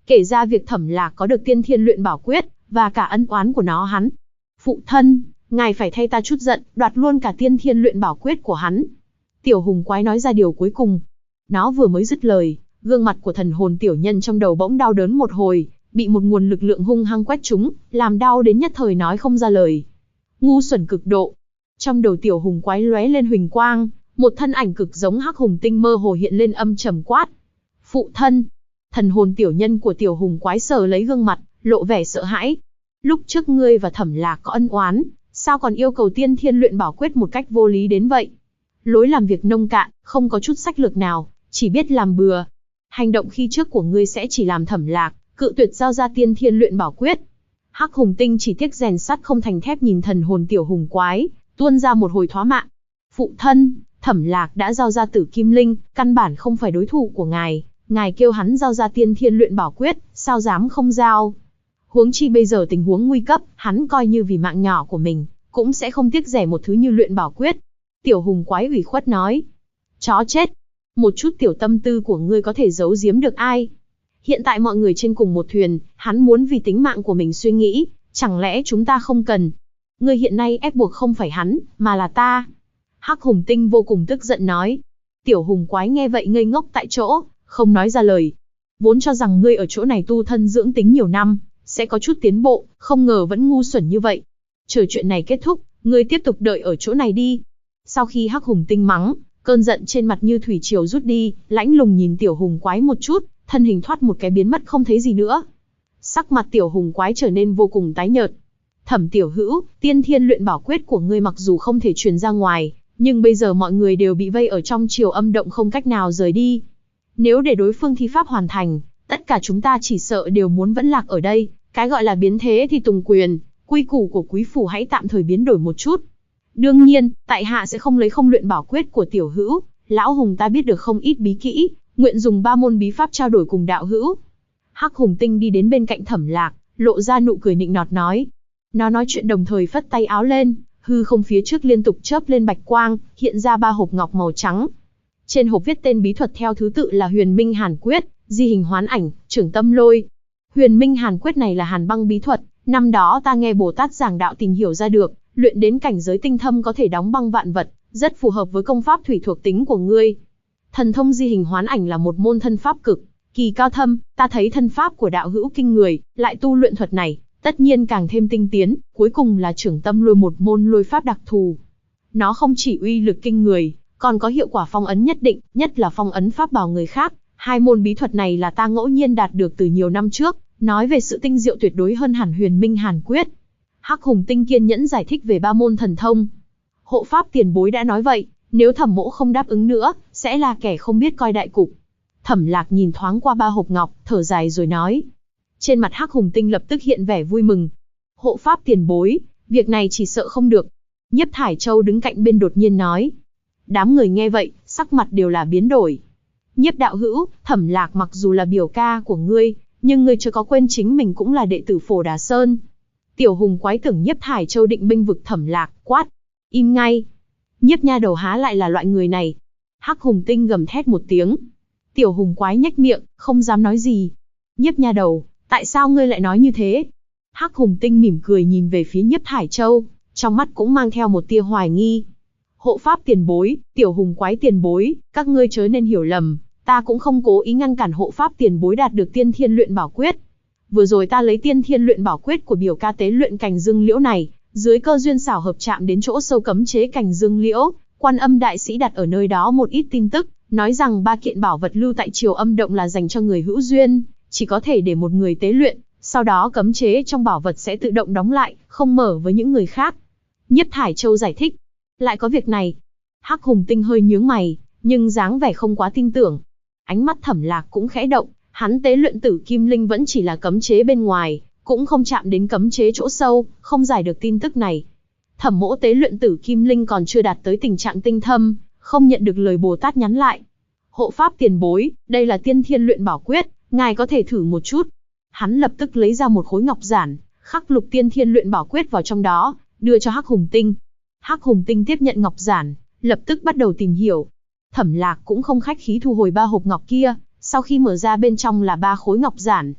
kể ra việc Thẩm Lạc có được tiên thiên luyện bảo quyết, và cả ân oán của nó hắn. Phụ thân, ngài phải thay ta chút giận, đoạt luôn cả tiên thiên luyện bảo quyết của hắn. Tiểu hùng quái nói ra điều cuối cùng. Nó vừa mới dứt lời, gương mặt của thần hồn tiểu nhân trong đầu bỗng đau đớn một hồi, bị một nguồn lực lượng hung hăng quét trúng, làm đau đến nhất thời nói không ra lời. Ngu xuẩn cực độ. Trong đầu tiểu hùng quái lóe lên huỳnh quang, một thân ảnh cực giống Hắc Hùng Tinh mơ hồ hiện lên âm trầm quát. Phụ thân. Thần hồn tiểu nhân của tiểu hùng quái sờ lấy gương mặt, lộ vẻ sợ hãi. Lúc trước ngươi và Thẩm Lạc có ân oán, sao còn yêu cầu tiên thiên luyện bảo quyết một cách vô lý đến vậy? Lối làm việc nông cạn, không có chút sách lược nào, chỉ biết làm bừa. Hành động khi trước của ngươi sẽ chỉ làm Thẩm Lạc cự tuyệt giao ra tiên thiên luyện bảo quyết. Hắc Hùng Tinh chỉ tiếc rèn sắt không thành thép nhìn thần hồn tiểu hùng quái, tuôn ra một hồi thoá mạ. Phụ thân, Thẩm Lạc đã giao ra Tử Kim Linh, căn bản không phải đối thủ của ngài. Ngài kêu hắn giao ra tiên thiên luyện bảo quyết, sao dám không giao? Huống chi bây giờ tình huống nguy cấp, hắn coi như vì mạng nhỏ của mình, cũng sẽ không tiếc rẻ một thứ như luyện bảo quyết. Tiểu hùng quái ủy khuất nói. Chó chết. Một chút tiểu tâm tư của ngươi có thể giấu giếm được ai? Hiện tại mọi người trên cùng một thuyền, hắn muốn vì tính mạng của mình suy nghĩ, chẳng lẽ chúng ta không cần? Ngươi hiện nay ép buộc không phải hắn, mà là ta. Hắc Hùng Tinh vô cùng tức giận nói. Tiểu hùng quái nghe vậy ngây ngốc tại chỗ, không nói ra lời. Vốn cho rằng ngươi ở chỗ này tu thân dưỡng tính nhiều năm, sẽ có chút tiến bộ, không ngờ vẫn ngu xuẩn như vậy. Chờ chuyện này kết thúc, ngươi tiếp tục đợi ở chỗ này đi. Sau khi Hắc Hùng Tinh mắng, cơn giận trên mặt như thủy triều rút đi, lãnh lùng nhìn tiểu hùng quái một chút, thân hình thoát một cái biến mất không thấy gì nữa. Sắc mặt tiểu hùng quái trở nên vô cùng tái nhợt. Thẩm tiểu hữu, tiên thiên luyện bảo quyết của ngươi mặc dù không thể truyền ra ngoài, nhưng bây giờ mọi người đều bị vây ở trong triều âm động không cách nào rời đi. Nếu để đối phương thi pháp hoàn thành, tất cả chúng ta chỉ sợ đều muốn vẫn lạc ở đây. Cái gọi là biến thế thì tùng quyền, quy củ của quý phủ hãy tạm thời biến đổi một chút. Đương nhiên, tại hạ sẽ không lấy không luyện bảo quyết của tiểu hữu, lão hùng ta biết được không ít bí kỹ, nguyện dùng 3 môn bí pháp trao đổi cùng đạo hữu. Hắc Hùng Tinh đi đến bên cạnh Thẩm Lạc, lộ ra nụ cười nịnh nọt nói. Nó nói chuyện đồng thời phất tay áo lên, hư không phía trước liên tục chớp lên bạch quang, hiện ra 3 hộp ngọc màu trắng. Trên hộp viết tên bí thuật theo thứ tự là Huyền Minh Hàn Quyết, Di Hình Hoán Ảnh, Trưởng Tâm Lôi. Huyền Minh Hàn Quyết này là Hàn Băng bí thuật, năm đó ta nghe Bồ Tát giảng đạo tìm hiểu ra được, luyện đến cảnh giới tinh thâm có thể đóng băng vạn vật, rất phù hợp với công pháp thủy thuộc tính của ngươi. Thần thông Di Hình Hoán Ảnh là một môn thân pháp cực kỳ cao thâm, ta thấy thân pháp của đạo hữu kinh người, lại tu luyện thuật này, tất nhiên càng thêm tinh tiến, cuối cùng là Trưởng Tâm Lôi, một môn lôi pháp đặc thù. Nó không chỉ uy lực kinh người, còn có hiệu quả phong ấn nhất định, nhất là phong ấn pháp bảo người khác. 2 môn bí thuật này là ta ngẫu nhiên đạt được từ nhiều năm trước, nói về sự tinh diệu tuyệt đối hơn hẳn Huyền Minh Hàn Quyết. Hắc Hùng Tinh kiên nhẫn giải thích về 3 môn thần thông. Hộ pháp tiền bối đã nói vậy, nếu Thẩm mỗ không đáp ứng nữa, sẽ là kẻ không biết coi đại cục. Thẩm Lạc nhìn thoáng qua 3 hộp ngọc, thở dài rồi nói. Trên mặt Hắc Hùng Tinh lập tức hiện vẻ vui mừng. Hộ pháp tiền bối, việc này chỉ sợ không được. Nhiếp Thải Châu đứng cạnh bên đột nhiên nói. Đám người nghe vậy, sắc mặt đều là biến đổi. Nhiếp đạo hữu, Thẩm Lạc mặc dù là biểu ca của ngươi, nhưng ngươi chưa có quên chính mình cũng là đệ tử Phổ Đà Sơn. Tiểu hùng quái tưởng Nhiếp Thải Châu định bênh vực Thẩm Lạc, quát. Im ngay. Nhiếp nha đầu há lại là loại người này. Hắc Hùng Tinh gầm thét một tiếng. Tiểu hùng quái nhếch miệng, không dám nói gì. Nhiếp nha đầu, tại sao ngươi lại nói như thế? Hắc Hùng Tinh mỉm cười nhìn về phía Nhiếp Thải Châu, trong mắt cũng mang theo một tia hoài nghi. Hộ pháp tiền bối, tiểu hùng quái tiền bối, các ngươi chớ nên hiểu lầm, ta cũng không cố ý ngăn cản hộ pháp tiền bối đạt được tiên thiên luyện bảo quyết. Vừa rồi ta lấy tiên thiên luyện bảo quyết của biểu ca tế luyện cành dương liễu này, dưới cơ duyên xảo hợp chạm đến chỗ sâu cấm chế cành dương liễu, Quan Âm đại sĩ đặt ở nơi đó một ít tin tức, nói rằng 3 kiện bảo vật lưu tại triều âm động là dành cho người hữu duyên, chỉ có thể để một người tế luyện, sau đó cấm chế trong bảo vật sẽ tự động đóng lại, không mở với những người khác. Nhiếp Thải Châu giải thích. Lại có việc này. Hắc Hùng Tinh hơi nhướng mày, nhưng dáng vẻ không quá tin tưởng. Ánh mắt Thẩm Lạc cũng khẽ động, hắn tế luyện Tử Kim Linh vẫn chỉ là cấm chế bên ngoài, cũng không chạm đến cấm chế chỗ sâu, không giải được tin tức này. Thẩm mỗ tế luyện Tử Kim Linh còn chưa đạt tới tình trạng tinh thâm, không nhận được lời Bồ Tát nhắn lại. Hộ pháp tiền bối, đây là tiên thiên luyện bảo quyết, ngài có thể thử một chút. Hắn lập tức lấy ra một khối ngọc giản, khắc lục tiên thiên luyện bảo quyết vào trong đó, đưa cho Hắc Hùng Tinh. Hắc Hùng Tinh tiếp nhận ngọc giản, lập tức bắt đầu tìm hiểu. Thẩm Lạc cũng không khách khí thu hồi 3 hộp ngọc kia, sau khi mở ra bên trong là 3 khối ngọc giản.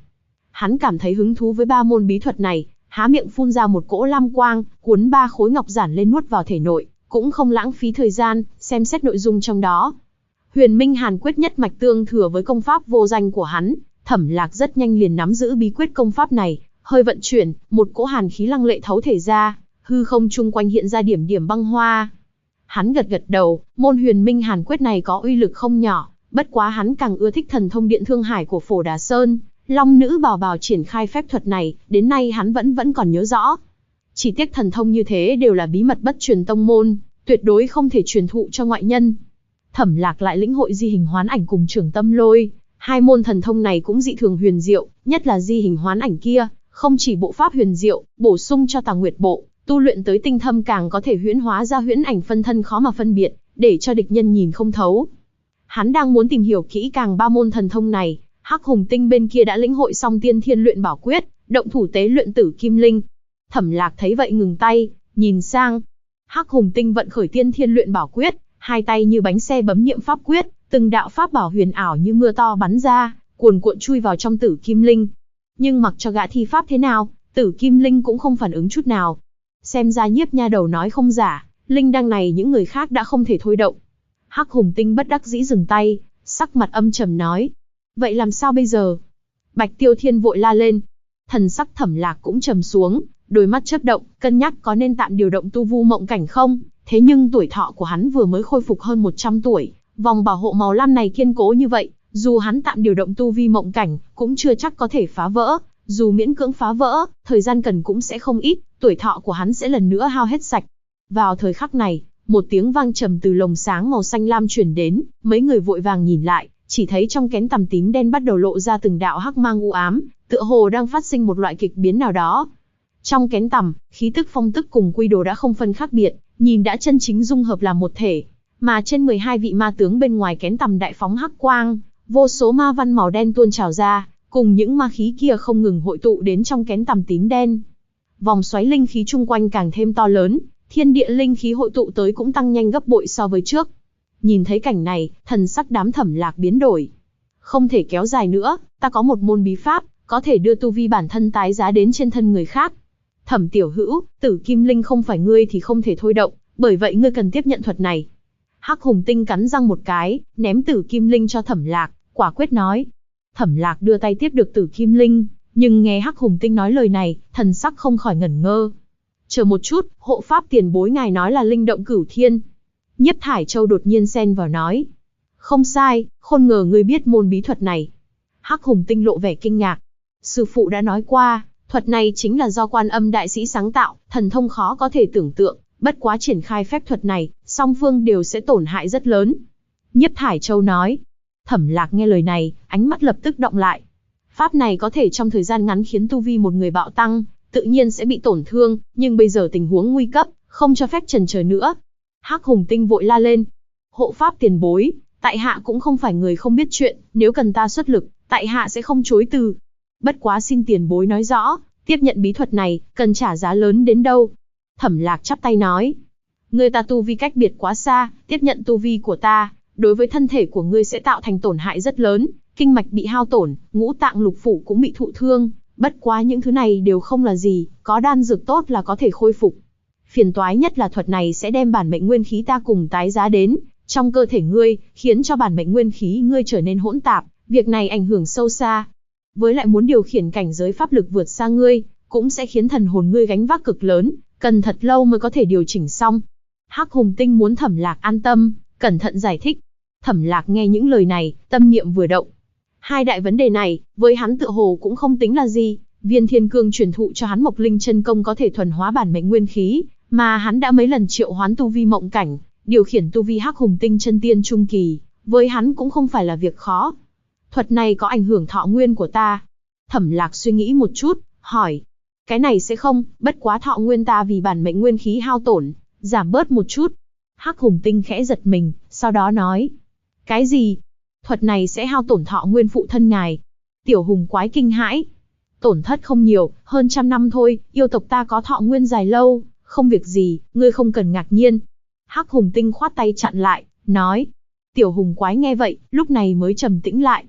Hắn cảm thấy hứng thú với ba môn bí thuật này, há miệng phun ra một cỗ lam quang, cuốn ba khối ngọc giản lên nuốt vào thể nội, cũng không lãng phí thời gian, xem xét nội dung trong đó. Huyền Minh Hàn Quyết nhất mạch tương thừa với công pháp vô danh của hắn, Thẩm Lạc rất nhanh liền nắm giữ bí quyết công pháp này, hơi vận chuyển, một cỗ hàn khí lăng lệ thấu thể ra, hư không chung quanh hiện ra điểm điểm băng hoa. Hắn gật gật đầu, môn Huyền Minh Hàn Quyết này có uy lực không nhỏ, bất quá hắn càng ưa thích thần thông Điện Thương Hải của Phổ Đà Sơn. Long nữ bảo bào triển khai phép thuật này, đến nay hắn vẫn còn nhớ rõ. Chỉ tiếc thần thông như thế đều là bí mật bất truyền tông môn, tuyệt đối không thể truyền thụ cho ngoại nhân. Thẩm Lạc lại lĩnh hội di hình hoán ảnh cùng Trường Tâm Lôi, hai môn thần thông này cũng dị thường huyền diệu, nhất là di hình hoán ảnh kia, không chỉ bộ pháp huyền diệu, bổ sung cho Tà Nguyệt Bộ, tu luyện tới tinh thâm càng có thể huyễn hóa ra huyễn ảnh phân thân khó mà phân biệt, để cho địch nhân nhìn không thấu. Hắn đang muốn tìm hiểu kỹ càng ba môn thần thông này, Hắc Hùng Tinh bên kia đã lĩnh hội xong Tiên Thiên Luyện Bảo Quyết, động thủ tế luyện Tử Kim Linh. Thẩm Lạc thấy vậy ngừng tay, nhìn sang. Hắc Hùng Tinh vận khởi Tiên Thiên Luyện Bảo Quyết, hai tay như bánh xe bấm niệm pháp quyết, từng đạo pháp bảo huyền ảo như mưa to bắn ra, cuồn cuộn chui vào trong Tử Kim Linh. Nhưng mặc cho gã thi pháp thế nào, Tử Kim Linh cũng không phản ứng chút nào. Xem ra Nhiếp nha đầu nói không giả, linh đăng này những người khác đã không thể thôi động. Hắc Hùng Tinh bất đắc dĩ dừng tay, sắc mặt âm trầm nói: vậy làm sao bây giờ? Bạch Tiêu Thiên vội la lên. Thần sắc Thẩm Lạc cũng trầm xuống, đôi mắt chớp động, cân nhắc có nên tạm điều động tu vu mộng cảnh không. Thế nhưng tuổi thọ của hắn vừa mới khôi phục hơn 100 tuổi, vòng bảo hộ màu lam này kiên cố như vậy, dù hắn tạm điều động tu vi mộng cảnh, cũng chưa chắc có thể phá vỡ. Dù miễn cưỡng phá vỡ, thời gian cần cũng sẽ không ít, tuổi thọ của hắn sẽ lần nữa hao hết sạch. Vào thời khắc này, một tiếng vang trầm từ lồng sáng màu xanh lam truyền đến, mấy người vội vàng nhìn lại, chỉ thấy trong kén tằm tím đen bắt đầu lộ ra từng đạo hắc mang u ám, tựa hồ đang phát sinh một loại kịch biến nào đó. Trong kén tằm, khí tức phong tức cùng quy đồ đã không phân khác biệt, nhìn đã chân chính dung hợp làm một thể. Mà trên 12 vị ma tướng bên ngoài kén tằm đại phóng hắc quang, vô số ma văn màu đen tuôn trào ra, cùng những ma khí kia không ngừng hội tụ đến trong kén tằm tím đen. Vòng xoáy linh khí chung quanh càng thêm to lớn, thiên địa linh khí hội tụ tới cũng tăng nhanh gấp bội so với trước. Nhìn thấy cảnh này, thần sắc đám Thẩm Lạc biến đổi. Không thể kéo dài nữa, ta có một môn bí pháp, có thể đưa tu vi bản thân tái giá đến trên thân người khác. Thẩm tiểu hữu, Tử Kim Linh không phải ngươi thì không thể thôi động, bởi vậy ngươi cần tiếp nhận thuật này. Hắc Hùng Tinh cắn răng một cái, ném Tử Kim Linh cho Thẩm Lạc, quả quyết nói. Thẩm Lạc đưa tay tiếp được Tử Kim Linh, nhưng nghe Hắc Hùng Tinh nói lời này, thần sắc không khỏi ngẩn ngơ. Chờ một chút, hộ pháp tiền bối ngài nói là linh động cửu thiên. Nhiếp Thải Châu đột nhiên xen vào nói. Không sai, khôn ngờ ngươi biết môn bí thuật này. Hắc Hùng Tinh lộ vẻ kinh ngạc. Sư phụ đã nói qua, thuật này chính là do Quan Âm đại sĩ sáng tạo, thần thông khó có thể tưởng tượng, bất quá triển khai phép thuật này, song phương đều sẽ tổn hại rất lớn. Nhiếp Thải Châu nói. Thẩm Lạc nghe lời này, ánh mắt lập tức động lại. Pháp này có thể trong thời gian ngắn khiến tu vi một người bạo tăng, tự nhiên sẽ bị tổn thương, nhưng bây giờ tình huống nguy cấp, không cho phép chần chờ nữa. Hắc Hùng Tinh vội la lên. Hộ pháp tiền bối, tại hạ cũng không phải người không biết chuyện, nếu cần ta xuất lực, tại hạ sẽ không chối từ. Bất quá xin tiền bối nói rõ, tiếp nhận bí thuật này, cần trả giá lớn đến đâu? Thẩm Lạc chắp tay nói. Người ta tu vi cách biệt quá xa, tiếp nhận tu vi của ta, đối với thân thể của ngươi sẽ tạo thành tổn hại rất lớn, kinh mạch bị hao tổn, ngũ tạng lục phủ cũng bị thụ thương. Bất quá những thứ này đều không là gì, có đan dược tốt là có thể khôi phục. Phiền toái nhất là thuật này sẽ đem bản mệnh nguyên khí ta cùng tái giá đến trong cơ thể ngươi, khiến cho bản mệnh nguyên khí ngươi trở nên hỗn tạp, việc này ảnh hưởng sâu xa. Với lại muốn điều khiển cảnh giới pháp lực vượt xa ngươi, cũng sẽ khiến thần hồn ngươi gánh vác cực lớn, cần thật lâu mới có thể điều chỉnh xong. Hắc Hùng Tinh muốn Thẩm Lạc an tâm, cẩn thận giải thích. Thẩm Lạc nghe những lời này, tâm niệm vừa động. Hai đại vấn đề này, với hắn tựa hồ cũng không tính là gì. Viên Thiên Cương truyền thụ cho hắn Mộc Linh chân công có thể thuần hóa bản mệnh nguyên khí, mà hắn đã mấy lần triệu hoán tu vi mộng cảnh, điều khiển tu vi Hắc Hùng Tinh chân tiên trung kỳ, với hắn cũng không phải là việc khó. Thuật này có ảnh hưởng thọ nguyên của ta? Thẩm Lạc suy nghĩ một chút, hỏi. Cái này sẽ không, bất quá thọ nguyên ta vì bản mệnh nguyên khí hao tổn, giảm bớt một chút. Hắc Hùng Tinh khẽ giật mình, sau đó nói. Cái gì? Thuật này sẽ hao tổn thọ nguyên phụ thân ngài. Tiểu Hùng Quái kinh hãi. Tổn thất không nhiều, hơn 100 năm thôi, yêu tộc ta có thọ nguyên dài lâu, không việc gì, ngươi không cần ngạc nhiên. Hắc Hùng Tinh khoát tay chặn lại, nói. Tiểu Hùng Quái nghe vậy, lúc này mới trầm tĩnh lại.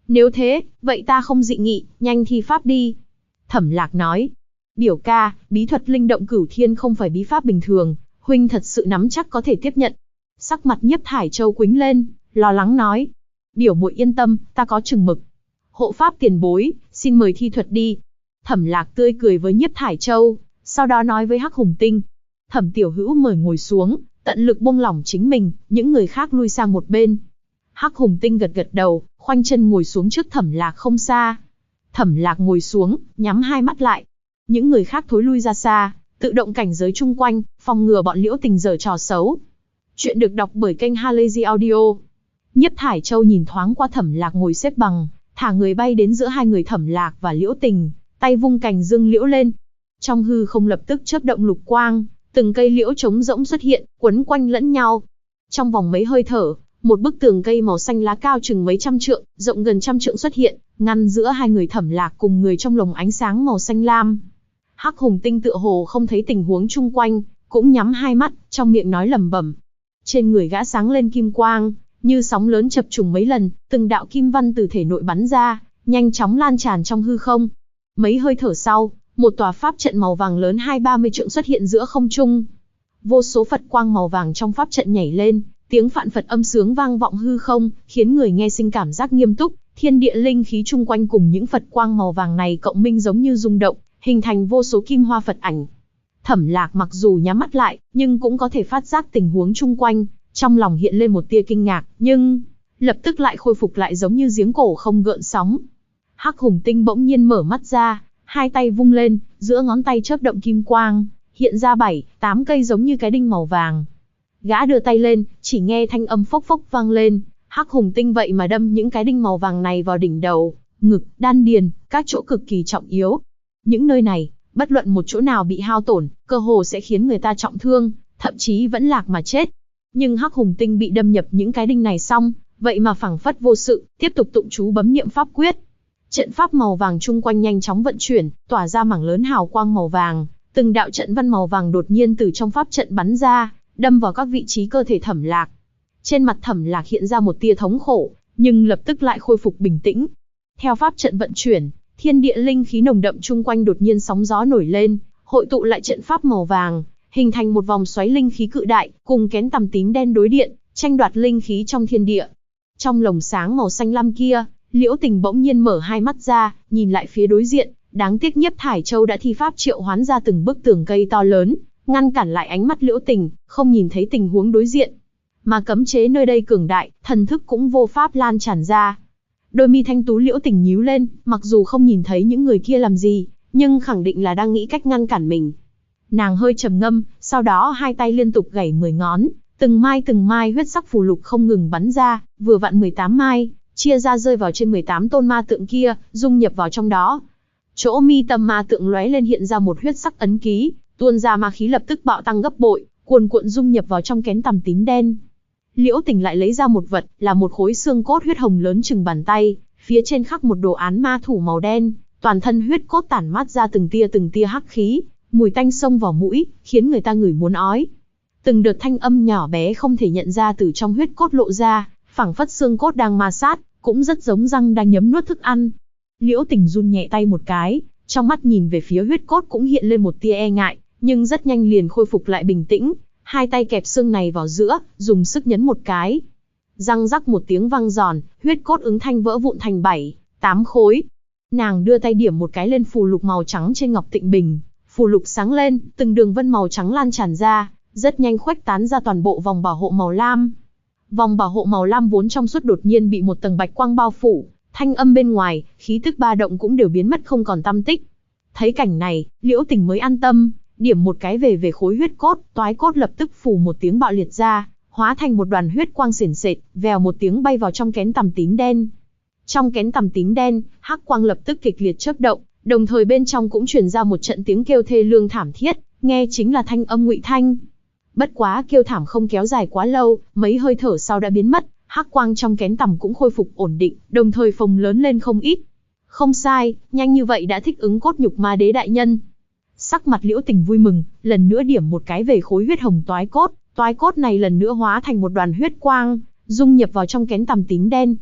Nếu thế, vậy ta không dị nghị, nhanh thi pháp đi. Thẩm Lạc nói. Biểu ca, bí thuật linh động cửu thiên không phải bí pháp bình thường, huynh thật sự nắm chắc có thể tiếp nhận. Sắc mặt Nhiếp Thải Châu quĩnh lên, lo lắng nói. Biểu muội yên tâm, ta có chừng mực. Hộ pháp tiền bối, xin mời thi thuật đi. Thẩm Lạc tươi cười với Nhiếp Thải Châu, sau đó nói với Hắc Hùng Tinh. Thẩm tiểu hữu mời ngồi xuống, tận lực buông lỏng chính mình, những người khác lui sang một bên. Hắc Hùng Tinh gật gật đầu, khoanh chân ngồi xuống trước Thẩm Lạc không xa. Thẩm Lạc ngồi xuống, nhắm hai mắt lại. Những người khác thối lui ra xa, tự động cảnh giới chung quanh, phòng ngừa bọn Liễu Tình giở trò xấu. Chuyện được đọc bởi kênh Halazy Audio. Nhiếp Thải Châu nhìn thoáng qua Thẩm Lạc ngồi xếp bằng, thả người bay đến giữa hai người Thẩm Lạc và Liễu Tình, tay vung cành dương liễu lên. Trong hư không lập tức chớp động lục quang, từng cây liễu trống rỗng xuất hiện, quấn quanh lẫn nhau. Trong vòng mấy hơi thở, một bức tường cây màu xanh lá cao chừng mấy trăm trượng, rộng gần trăm trượng xuất hiện, ngăn giữa hai người Thẩm Lạc cùng người trong lồng ánh sáng màu xanh lam. Hắc Hùng Tinh tựa hồ không thấy tình huống chung quanh, cũng nhắm hai mắt, trong miệng nói lẩm bẩm. Trên người gã sáng lên kim quang, như sóng lớn chập trùng mấy lần, từng đạo kim văn từ thể nội bắn ra, nhanh chóng lan tràn trong hư không. Mấy hơi thở sau, một tòa pháp trận màu vàng lớn 20-30 trượng xuất hiện giữa không trung. Vô số Phật quang màu vàng trong pháp trận nhảy lên, tiếng phạn Phật âm sướng vang vọng hư không, khiến người nghe sinh cảm giác nghiêm túc, thiên địa linh khí chung quanh cùng những Phật quang màu vàng này cộng minh giống như rung động, hình thành vô số kim hoa Phật ảnh. Thẩm Lạc mặc dù nhắm mắt lại, nhưng cũng có thể phát giác tình huống chung quanh, trong lòng hiện lên một tia kinh ngạc, nhưng lập tức lại khôi phục lại giống như giếng cổ không gợn sóng. Hắc Hùng Tinh bỗng nhiên mở mắt ra, hai tay vung lên, giữa ngón tay chớp động kim quang, hiện ra 7-8 cây giống như cái đinh màu vàng. Gã đưa tay lên, chỉ nghe thanh âm phốc phốc vang lên, Hắc Hùng Tinh vậy mà đâm những cái đinh màu vàng này vào đỉnh đầu, ngực, đan điền, các chỗ cực kỳ trọng yếu. Những nơi này, bất luận một chỗ nào bị hao tổn, cơ hồ sẽ khiến người ta trọng thương, thậm chí vẫn lạc mà chết. Nhưng Hắc Hùng Tinh bị đâm nhập những cái đinh này xong, vậy mà phảng phất vô sự, tiếp tục tụng chú bấm niệm pháp quyết. Trận pháp màu vàng chung quanh nhanh chóng vận chuyển, tỏa ra mảng lớn hào quang màu vàng, từng đạo trận văn màu vàng đột nhiên từ trong pháp trận bắn ra, đâm vào các vị trí cơ thể Thẩm Lạc. Trên mặt Thẩm Lạc hiện ra một tia thống khổ, nhưng lập tức lại khôi phục bình tĩnh. Theo pháp trận vận chuyển, thiên địa linh khí nồng đậm chung quanh đột nhiên sóng gió nổi lên, hội tụ lại trận pháp màu vàng, hình thành một vòng xoáy linh khí cự đại, cùng kén tằm tím đen đối điện, tranh đoạt linh khí trong thiên địa. Trong lồng sáng màu xanh lam kia, Liễu Tình bỗng nhiên mở hai mắt ra, nhìn lại phía đối diện, đáng tiếc Nhiếp Thải Châu đã thi pháp triệu hoán ra từng bức tường cây to lớn, ngăn cản lại ánh mắt Liễu Tình, không nhìn thấy tình huống đối diện. Mà cấm chế nơi đây cường đại, thần thức cũng vô pháp lan tràn ra. Đôi mi thanh tú Liễu Tình nhíu lên, mặc dù không nhìn thấy những người kia làm gì, nhưng khẳng định là đang nghĩ cách ngăn cản mình. Nàng hơi trầm ngâm, sau đó hai tay liên tục gảy 10 ngón, từng mai huyết sắc phù lục không ngừng bắn ra, vừa vặn 18 mai, chia ra rơi vào trên 18 tôn ma tượng kia, dung nhập vào trong đó. Chỗ mi tâm ma tượng lóe lên hiện ra một huyết sắc ấn ký, tuôn ra ma khí lập tức bạo tăng gấp bội, cuồn cuộn dung nhập vào trong kén tằm tím đen. Liễu Tình lại lấy ra một vật, là một khối xương cốt huyết hồng lớn chừng bàn tay, phía trên khắc một đồ án ma thủ màu đen, toàn thân huyết cốt tản mát ra từng tia hắc khí, mùi tanh xông vào mũi, khiến người ta ngửi muốn ói. Từng đợt thanh âm nhỏ bé không thể nhận ra từ trong huyết cốt lộ ra, phảng phất xương cốt đang ma sát, cũng rất giống răng đang nhấm nuốt thức ăn. Liễu Tình run nhẹ tay một cái, trong mắt nhìn về phía huyết cốt cũng hiện lên một tia e ngại, nhưng rất nhanh liền khôi phục lại bình tĩnh, hai tay kẹp xương này vào giữa, dùng sức nhấn một cái. Răng rắc một tiếng vang giòn, huyết cốt ứng thanh vỡ vụn thành 7-8 khối. Nàng đưa tay điểm một cái lên phù lục màu trắng trên ngọc tịnh bình, phù lục sáng lên, từng đường vân màu trắng lan tràn ra, rất nhanh khuếch tán ra toàn bộ vòng bảo hộ màu lam. Vòng bảo hộ màu lam vốn trong suốt đột nhiên bị một tầng bạch quang bao phủ, thanh âm bên ngoài, khí tức ba động cũng đều biến mất không còn tăm tích. Thấy cảnh này, Liễu Tình mới an tâm, điểm một cái về khối huyết cốt, toái cốt lập tức phù một tiếng bạo liệt ra, hóa thành một đoàn huyết quang xiển xệt, vèo một tiếng bay vào trong kén tằm tím đen. Trong kén tằm tím đen, hắc quang lập tức kịch liệt chớp động, đồng thời bên trong cũng truyền ra một trận tiếng kêu thê lương thảm thiết, nghe chính là thanh âm Ngụy Thanh. Bất quá kêu thảm không kéo dài quá lâu, mấy hơi thở sau đã biến mất, hắc quang trong kén tằm cũng khôi phục ổn định, đồng thời phồng lớn lên không ít. Không sai, nhanh như vậy đã thích ứng cốt nhục ma đế đại nhân. Sắc mặt Liễu Tình vui mừng, lần nữa điểm một cái về khối huyết hồng toái cốt này lần nữa hóa thành một đoàn huyết quang, dung nhập vào trong kén tằm tím đen.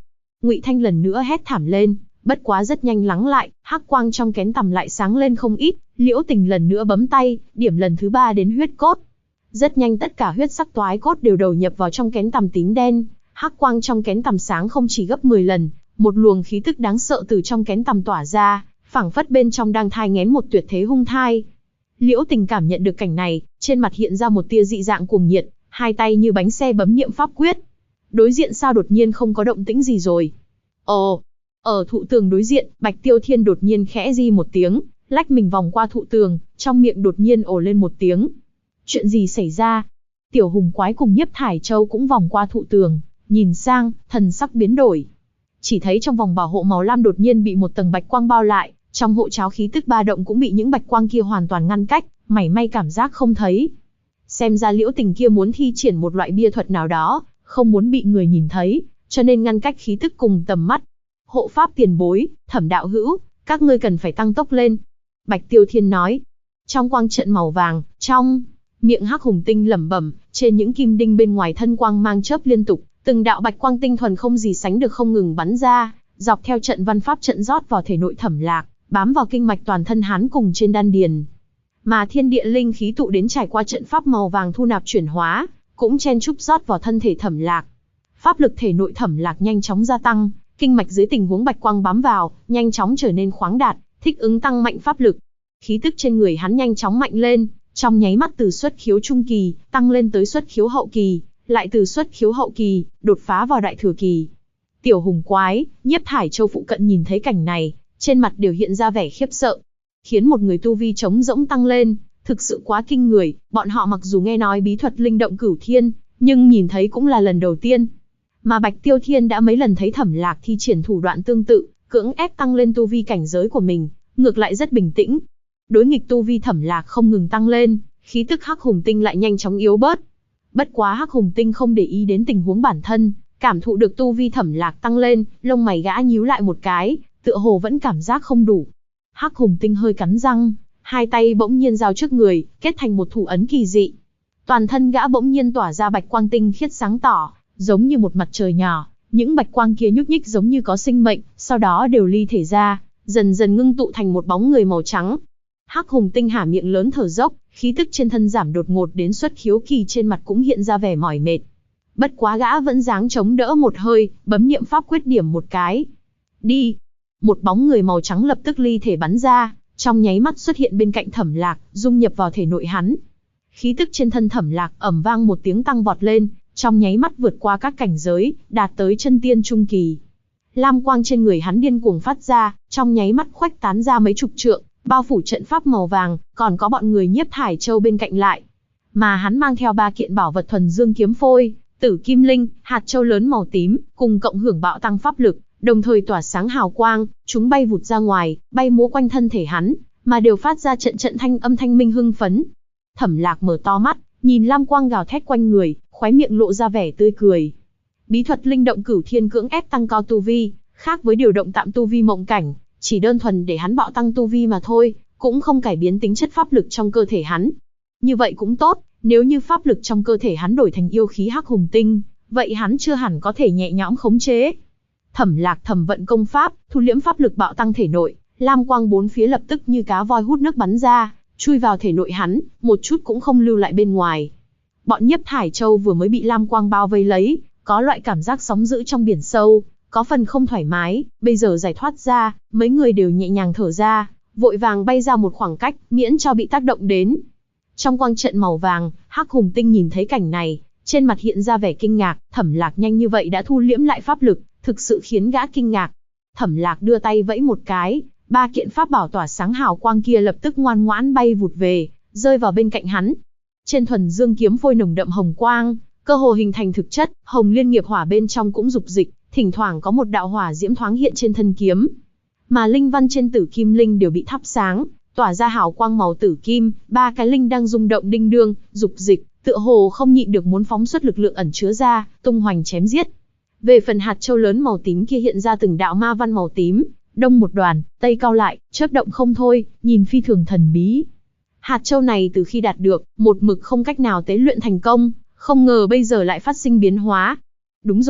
Ngụy Thanh lần nữa hét thảm lên, bất quá rất nhanh lắng lại, hắc quang trong kén tằm lại sáng lên không ít, Liễu Tình lần nữa bấm tay, điểm lần thứ 3 đến huyết cốt. Rất nhanh tất cả huyết sắc toái cốt đều đầu nhập vào trong kén tằm tím đen, hắc quang trong kén tằm sáng không chỉ gấp 10 lần, một luồng khí tức đáng sợ từ trong kén tằm tỏa ra, phảng phất bên trong đang thai nghén một tuyệt thế hung thai. Liễu Tình cảm nhận được cảnh này, trên mặt hiện ra một tia dị dạng cuồng nhiệt, hai tay như bánh xe bấm niệm pháp quyết. Đối diện sao đột nhiên không có động tĩnh gì rồi? Ồ, ở thụ tường đối diện, Bạch Tiêu Thiên đột nhiên khẽ di một tiếng, lách mình vòng qua thụ tường, trong miệng đột nhiên ồ lên một tiếng. Chuyện gì xảy ra? Tiểu Hùng Quái cùng Nhiếp Thải Châu cũng vòng qua thụ tường, nhìn sang, thần sắc biến đổi. Chỉ thấy trong vòng bảo hộ màu lam đột nhiên bị một tầng bạch quang bao lại, trong hộ cháo khí tức ba động cũng bị những bạch quang kia hoàn toàn ngăn cách, mảy may cảm giác không thấy. Xem ra Liễu Tình kia muốn thi triển một loại bia thuật nào đó, không muốn bị người nhìn thấy, cho nên ngăn cách khí tức cùng tầm mắt. Hộ pháp tiền bối, Thẩm đạo hữu, các ngươi cần phải tăng tốc lên. Bạch Tiêu Thiên nói. Trong quang trận màu vàng, trong miệng Hắc Hùng Tinh lẩm bẩm, trên những kim đinh bên ngoài thân quang mang chớp liên tục, từng đạo bạch quang tinh thuần không gì sánh được không ngừng bắn ra, dọc theo trận văn pháp trận rót vào thể nội Thẩm Lạc, bám vào kinh mạch toàn thân hắn cùng trên đan điền. Mà thiên địa linh khí tụ đến trải qua trận pháp màu vàng thu nạp chuyển hóa, cũng chen chúc rót vào thân thể Thẩm Lạc. Pháp lực thể nội Thẩm Lạc nhanh chóng gia tăng, kinh mạch dưới tình huống bạch quang bám vào, nhanh chóng trở nên khoáng đạt, thích ứng tăng mạnh pháp lực. Khí tức trên người hắn nhanh chóng mạnh lên, trong nháy mắt từ xuất khiếu trung kỳ, tăng lên tới xuất khiếu hậu kỳ, lại từ xuất khiếu hậu kỳ, đột phá vào đại thừa kỳ. Tiểu Hùng Quái, Nhiếp Thải Châu phụ cận nhìn thấy cảnh này, trên mặt đều hiện ra vẻ khiếp sợ. Khiến một người tu vi trống rỗng tăng lên, thực sự quá kinh người, bọn họ mặc dù nghe nói bí thuật linh động cửu thiên, nhưng nhìn thấy cũng là lần đầu tiên. Mà Bạch Tiêu Thiên đã mấy lần thấy Thẩm Lạc thi triển thủ đoạn tương tự, cưỡng ép tăng lên tu vi cảnh giới của mình, ngược lại rất bình tĩnh. Đối nghịch tu vi Thẩm Lạc không ngừng tăng lên, khí tức Hắc Hùng Tinh lại nhanh chóng yếu bớt. Bất quá Hắc Hùng Tinh không để ý đến tình huống bản thân, cảm thụ được tu vi Thẩm Lạc tăng lên, lông mày gã nhíu lại một cái, tựa hồ vẫn cảm giác không đủ. Hắc Hùng Tinh hơi cắn răng, hai tay bỗng nhiên giao trước người, kết thành một thủ ấn kỳ dị. Toàn thân gã bỗng nhiên tỏa ra bạch quang tinh khiết sáng tỏ, giống như một mặt trời nhỏ, những bạch quang kia nhúc nhích giống như có sinh mệnh, sau đó đều ly thể ra, dần dần ngưng tụ thành một bóng người màu trắng. Hắc Hùng Tinh há miệng lớn thở dốc, khí tức trên thân giảm đột ngột đến xuất khiếu kỳ, trên mặt cũng hiện ra vẻ mỏi mệt. Bất quá gã vẫn dáng chống đỡ một hơi, bấm niệm pháp quyết điểm một cái. Đi! Một bóng người màu trắng lập tức ly thể bắn ra, trong nháy mắt xuất hiện bên cạnh Thẩm Lạc, dung nhập vào thể nội hắn. Khí tức trên thân Thẩm Lạc ầm vang một tiếng tăng vọt lên, trong nháy mắt vượt qua các cảnh giới, đạt tới chân tiên trung kỳ. Lam quang trên người hắn điên cuồng phát ra, trong nháy mắt khuếch tán ra mấy chục trượng, bao phủ trận pháp màu vàng, còn có bọn người Nhiếp Thải Châu bên cạnh lại. Mà hắn mang theo 3 kiện bảo vật thuần dương kiếm phôi, tử kim linh, hạt châu lớn màu tím, cùng cộng hưởng bạo tăng pháp lực, đồng thời tỏa sáng hào quang, chúng bay vụt ra ngoài, bay múa quanh thân thể hắn, mà đều phát ra trận trận thanh âm thanh minh hưng phấn. Thẩm Lạc mở to mắt, nhìn lam quang gào thét quanh người, khóe miệng lộ ra vẻ tươi cười. Bí thuật linh động cửu thiên cưỡng ép tăng cao tu vi, khác với điều động tạm tu vi mộng cảnh, chỉ đơn thuần để hắn bạo tăng tu vi mà thôi, cũng không cải biến tính chất pháp lực trong cơ thể hắn. Như vậy cũng tốt, nếu như pháp lực trong cơ thể hắn đổi thành yêu khí Hắc Hùng Tinh, vậy hắn chưa hẳn có thể nhẹ nhõm khống chế. Thẩm Lạc thầm vận công pháp, thu liễm pháp lực bạo tăng thể nội, lam quang bốn phía lập tức như cá voi hút nước bắn ra, chui vào thể nội hắn, một chút cũng không lưu lại bên ngoài. Bọn Nhiếp Thải Châu vừa mới bị lam quang bao vây lấy, có loại cảm giác sóng dữ trong biển sâu, có phần không thoải mái, bây giờ giải thoát ra, mấy người đều nhẹ nhàng thở ra, vội vàng bay ra một khoảng cách, miễn cho bị tác động đến. Trong quang trận màu vàng, Hắc Hùng Tinh nhìn thấy cảnh này, trên mặt hiện ra vẻ kinh ngạc, Thẩm Lạc nhanh như vậy đã thu liễm lại pháp lực, thực sự khiến gã kinh ngạc. Thẩm Lạc đưa tay vẫy một cái, 3 kiện pháp bảo tỏa sáng hào quang kia lập tức ngoan ngoãn bay vụt về, rơi vào bên cạnh hắn. Trên thuần dương kiếm phôi nồng đậm hồng quang, cơ hồ hình thành thực chất, hồng liên nghiệp hỏa bên trong cũng dục dịch, thỉnh thoảng có một đạo hỏa diễm thoáng hiện trên thân kiếm. Mà linh văn trên tử kim linh đều bị thắp sáng, tỏa ra hào quang màu tử kim, 3 cái linh đang rung động đinh đương, dục dịch, tựa hồ không nhịn được muốn phóng xuất lực lượng ẩn chứa ra, tung hoành chém giết. Về phần hạt châu lớn màu tím kia hiện ra từng đạo ma văn màu tím, đông một đoàn, tây cao lại, chớp động không thôi, nhìn phi thường thần bí. Hạt châu này từ khi đạt được, một mực không cách nào tế luyện thành công, không ngờ bây giờ lại phát sinh biến hóa. Đúng rồi,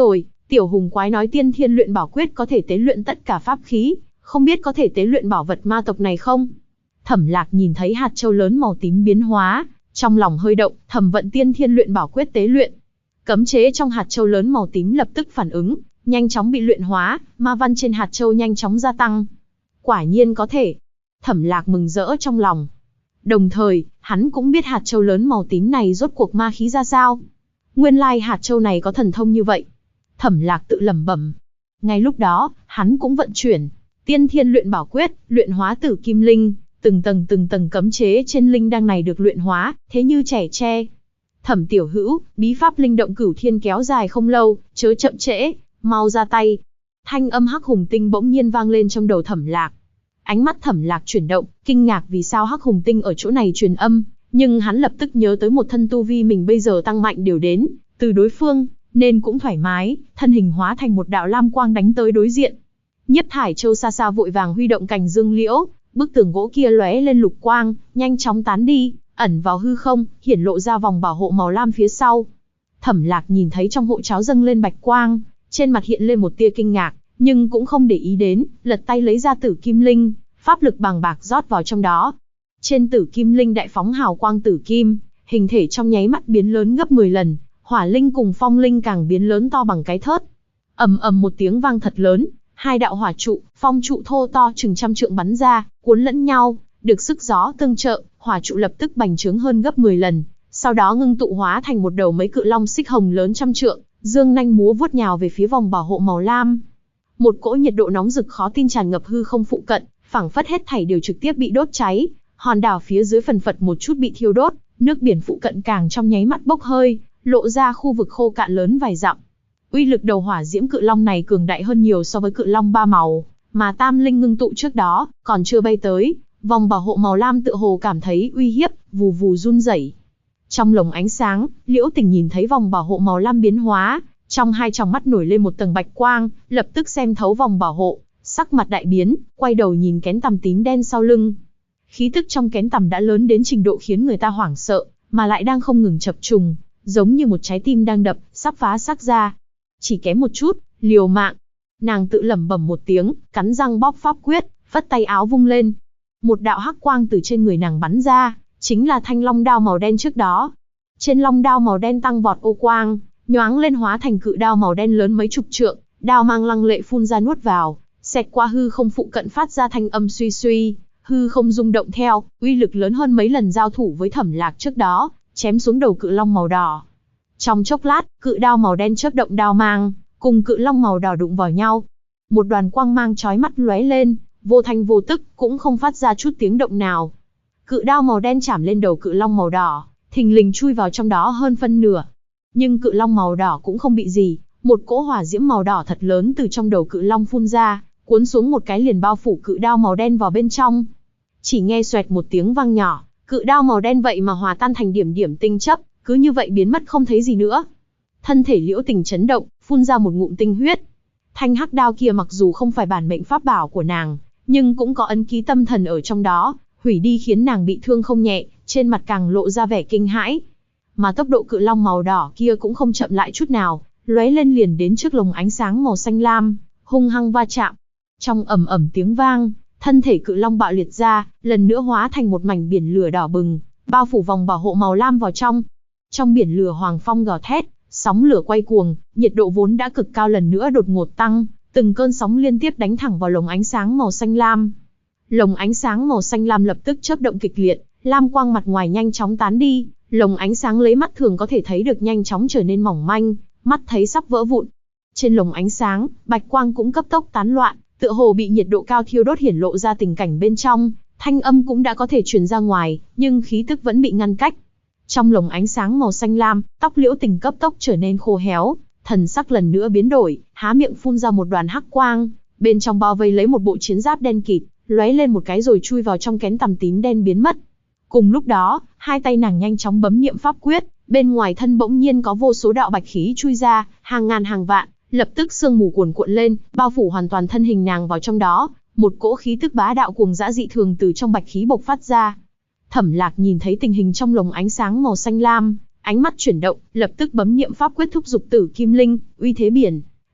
Tiểu hùng quái nói tiên thiên luyện bảo quyết có thể tế luyện tất cả pháp khí, không biết có thể tế luyện bảo vật ma tộc này không? Thẩm Lạc nhìn thấy hạt châu lớn màu tím biến hóa, trong lòng hơi động, thầm vận tiên thiên luyện bảo quyết tế luyện. Cấm chế trong hạt châu lớn màu tím lập tức phản ứng, nhanh chóng bị luyện hóa, ma văn trên hạt châu nhanh chóng gia tăng. Quả nhiên có thể. Thẩm Lạc mừng rỡ trong lòng. Đồng thời, hắn cũng biết hạt châu lớn màu tím này rốt cuộc ma khí ra sao. Nguyên lai hạt châu này có thần thông như vậy. Thẩm Lạc tự lẩm bẩm. Ngay lúc đó, hắn cũng vận chuyển tiên thiên luyện bảo quyết, luyện hóa tử kim linh, từng tầng cấm chế trên linh đăng này được luyện hóa, thế như trẻ tre. Thẩm tiểu hữu, bí pháp linh động cửu thiên kéo dài không lâu, chớ chậm trễ, mau ra tay. Thanh âm Hắc Hùng Tinh bỗng nhiên vang lên trong đầu Thẩm Lạc. Ánh mắt Thẩm Lạc chuyển động, kinh ngạc vì sao Hắc Hùng Tinh ở chỗ này truyền âm, nhưng hắn lập tức nhớ tới một thân tu vi mình bây giờ tăng mạnh đều đến từ đối phương, nên cũng thoải mái, thân hình hóa thành một đạo lam quang đánh tới đối diện. Nhiếp Thải Châu xa xa vội vàng huy động cành dương liễu, bức tường gỗ kia lóe lên lục quang, nhanh chóng tán đi, ẩn vào hư không, hiển lộ ra vòng bảo hộ màu lam phía sau. Thẩm Lạc nhìn thấy trong hộ cháo dâng lên bạch quang, trên mặt hiện lên một tia kinh ngạc, nhưng cũng không để ý đến, lật tay lấy ra tử kim linh, pháp lực bàng bạc rót vào trong đó. Trên tử kim linh đại phóng hào quang tử kim, hình thể trong nháy mắt biến lớn gấp 10 lần, hỏa linh cùng phong linh càng biến lớn to bằng cái thớt. Ầm ầm một tiếng vang thật lớn, hai đạo hỏa trụ, phong trụ thô to chừng trăm trượng bắn ra, cuốn lẫn nhau, được sức gió tương trợ, hỏa trụ lập tức bành trướng hơn gấp 10 lần, sau đó ngưng tụ hóa thành một đầu mấy cự long xích hồng lớn trăm trượng, dương nanh múa vuốt nhào về phía vòng bảo hộ màu lam. Một cỗ nhiệt độ nóng rực khó tin tràn ngập hư không phụ cận, phảng phất hết thảy đều trực tiếp bị đốt cháy, hòn đảo phía dưới phần phật một chút bị thiêu đốt, nước biển phụ cận càng trong nháy mắt bốc hơi, lộ ra khu vực khô cạn lớn vài dặm. Uy lực đầu hỏa diễm cự long này cường đại hơn nhiều so với cự long ba màu, mà tam linh ngưng tụ trước đó, còn chưa bay tới, vòng bảo hộ màu lam tựa hồ cảm thấy uy hiếp, vù vù run rẩy. Trong lồng ánh sáng, Liễu Tình nhìn thấy vòng bảo hộ màu lam biến hóa, trong hai tròng mắt nổi lên một tầng bạch quang, lập tức xem thấu vòng bảo hộ, sắc mặt đại biến, quay đầu nhìn kén tằm tím đen sau lưng. Khí tức trong kén tằm đã lớn đến trình độ khiến người ta hoảng sợ, mà lại đang không ngừng chập trùng, giống như một trái tim đang đập, sắp phá xác ra. Chỉ kém một chút, liều mạng. Nàng tự lẩm bẩm một tiếng, cắn răng bóp pháp quyết, phất tay áo vung lên. Một đạo hắc quang từ trên người nàng bắn ra, chính là thanh long đao màu đen trước đó. Trên long đao màu đen tăng vọt ô quang, nhoáng lên hóa thành cự đao màu đen lớn mấy chục trượng, đao mang lăng lệ phun ra nuốt vào, xẹt qua hư không phụ cận phát ra thanh âm suy suy, hư không rung động theo, uy lực lớn hơn mấy lần giao thủ với Thẩm Lạc trước đó, chém xuống đầu cự long màu đỏ. Trong chốc lát, cự đao màu đen chớp động đao mang, cùng cự long màu đỏ đụng vào nhau. Một đoàn quang mang chói mắt lóe lên, vô thanh vô tức, cũng không phát ra chút tiếng động nào. Cự đao màu đen chạm lên đầu cự long màu đỏ, thình lình chui vào trong đó hơn phân nửa. Nhưng cự long màu đỏ cũng không bị gì, một cỗ hỏa diễm màu đỏ thật lớn từ trong đầu cự long phun ra, cuốn xuống một cái liền bao phủ cự đao màu đen vào bên trong. Chỉ nghe xoẹt một tiếng vang nhỏ, cự đao màu đen vậy mà hòa tan thành điểm điểm tinh chấp, cứ như vậy biến mất không thấy gì nữa. Thân thể Liễu Tình chấn động, phun ra một ngụm tinh huyết. Thanh hắc đao kia mặc dù không phải bản mệnh pháp bảo của nàng, nhưng cũng có ấn ký tâm thần ở trong đó, hủy đi khiến nàng bị thương không nhẹ, trên mặt càng lộ ra vẻ kinh hãi. Mà tốc độ cự long màu đỏ kia cũng không chậm lại chút nào, lóe lên liền đến trước lồng ánh sáng màu xanh lam, hung hăng va chạm. Trong ầm ầm tiếng vang, thân thể cự long bạo liệt ra, lần nữa hóa thành một mảnh biển lửa đỏ bừng, bao phủ vòng bảo hộ màu lam vào trong. Trong biển lửa hoàng phong gào thét, sóng lửa quay cuồng, nhiệt độ vốn đã cực cao lần nữa đột ngột tăng, từng cơn sóng liên tiếp đánh thẳng vào lồng ánh sáng màu xanh lam. Lồng ánh sáng màu xanh lam lập tức chớp động kịch liệt, lam quang mặt ngoài nhanh chóng tán đi, lồng ánh sáng lấy mắt thường có thể thấy được nhanh chóng trở nên mỏng manh, mắt thấy sắp vỡ vụn. Trên lồng ánh sáng, bạch quang cũng cấp tốc tán loạn, tựa hồ bị nhiệt độ cao thiêu đốt hiển lộ ra tình cảnh bên trong, thanh âm cũng đã có thể truyền ra ngoài, nhưng khí tức vẫn bị ngăn cách. Trong lồng ánh sáng màu xanh lam, tóc Liễu Tình cấp tốc trở nên khô héo, thần sắc lần nữa biến đổi, há miệng phun ra một đoàn hắc quang, bên trong bao vây lấy một bộ chiến giáp đen kịt, lóe lên một cái rồi chui vào trong kén tằm tím đen biến mất. Cùng lúc đó, hai tay nàng nhanh chóng bấm niệm pháp quyết, bên ngoài thân bỗng nhiên có vô số đạo bạch khí chui ra, hàng ngàn hàng vạn, lập tức sương mù cuồn cuộn lên, bao phủ hoàn toàn thân hình nàng vào trong đó, một cỗ khí tức bá đạo cuồng dã dị thường từ trong bạch khí bộc phát ra. Thẩm Lạc nhìn thấy tình hình trong lồng ánh sáng màu xanh lam, ánh mắt chuyển động, lập tức bấm niệm pháp quyết thúc giục tử kim linh, uy thế biển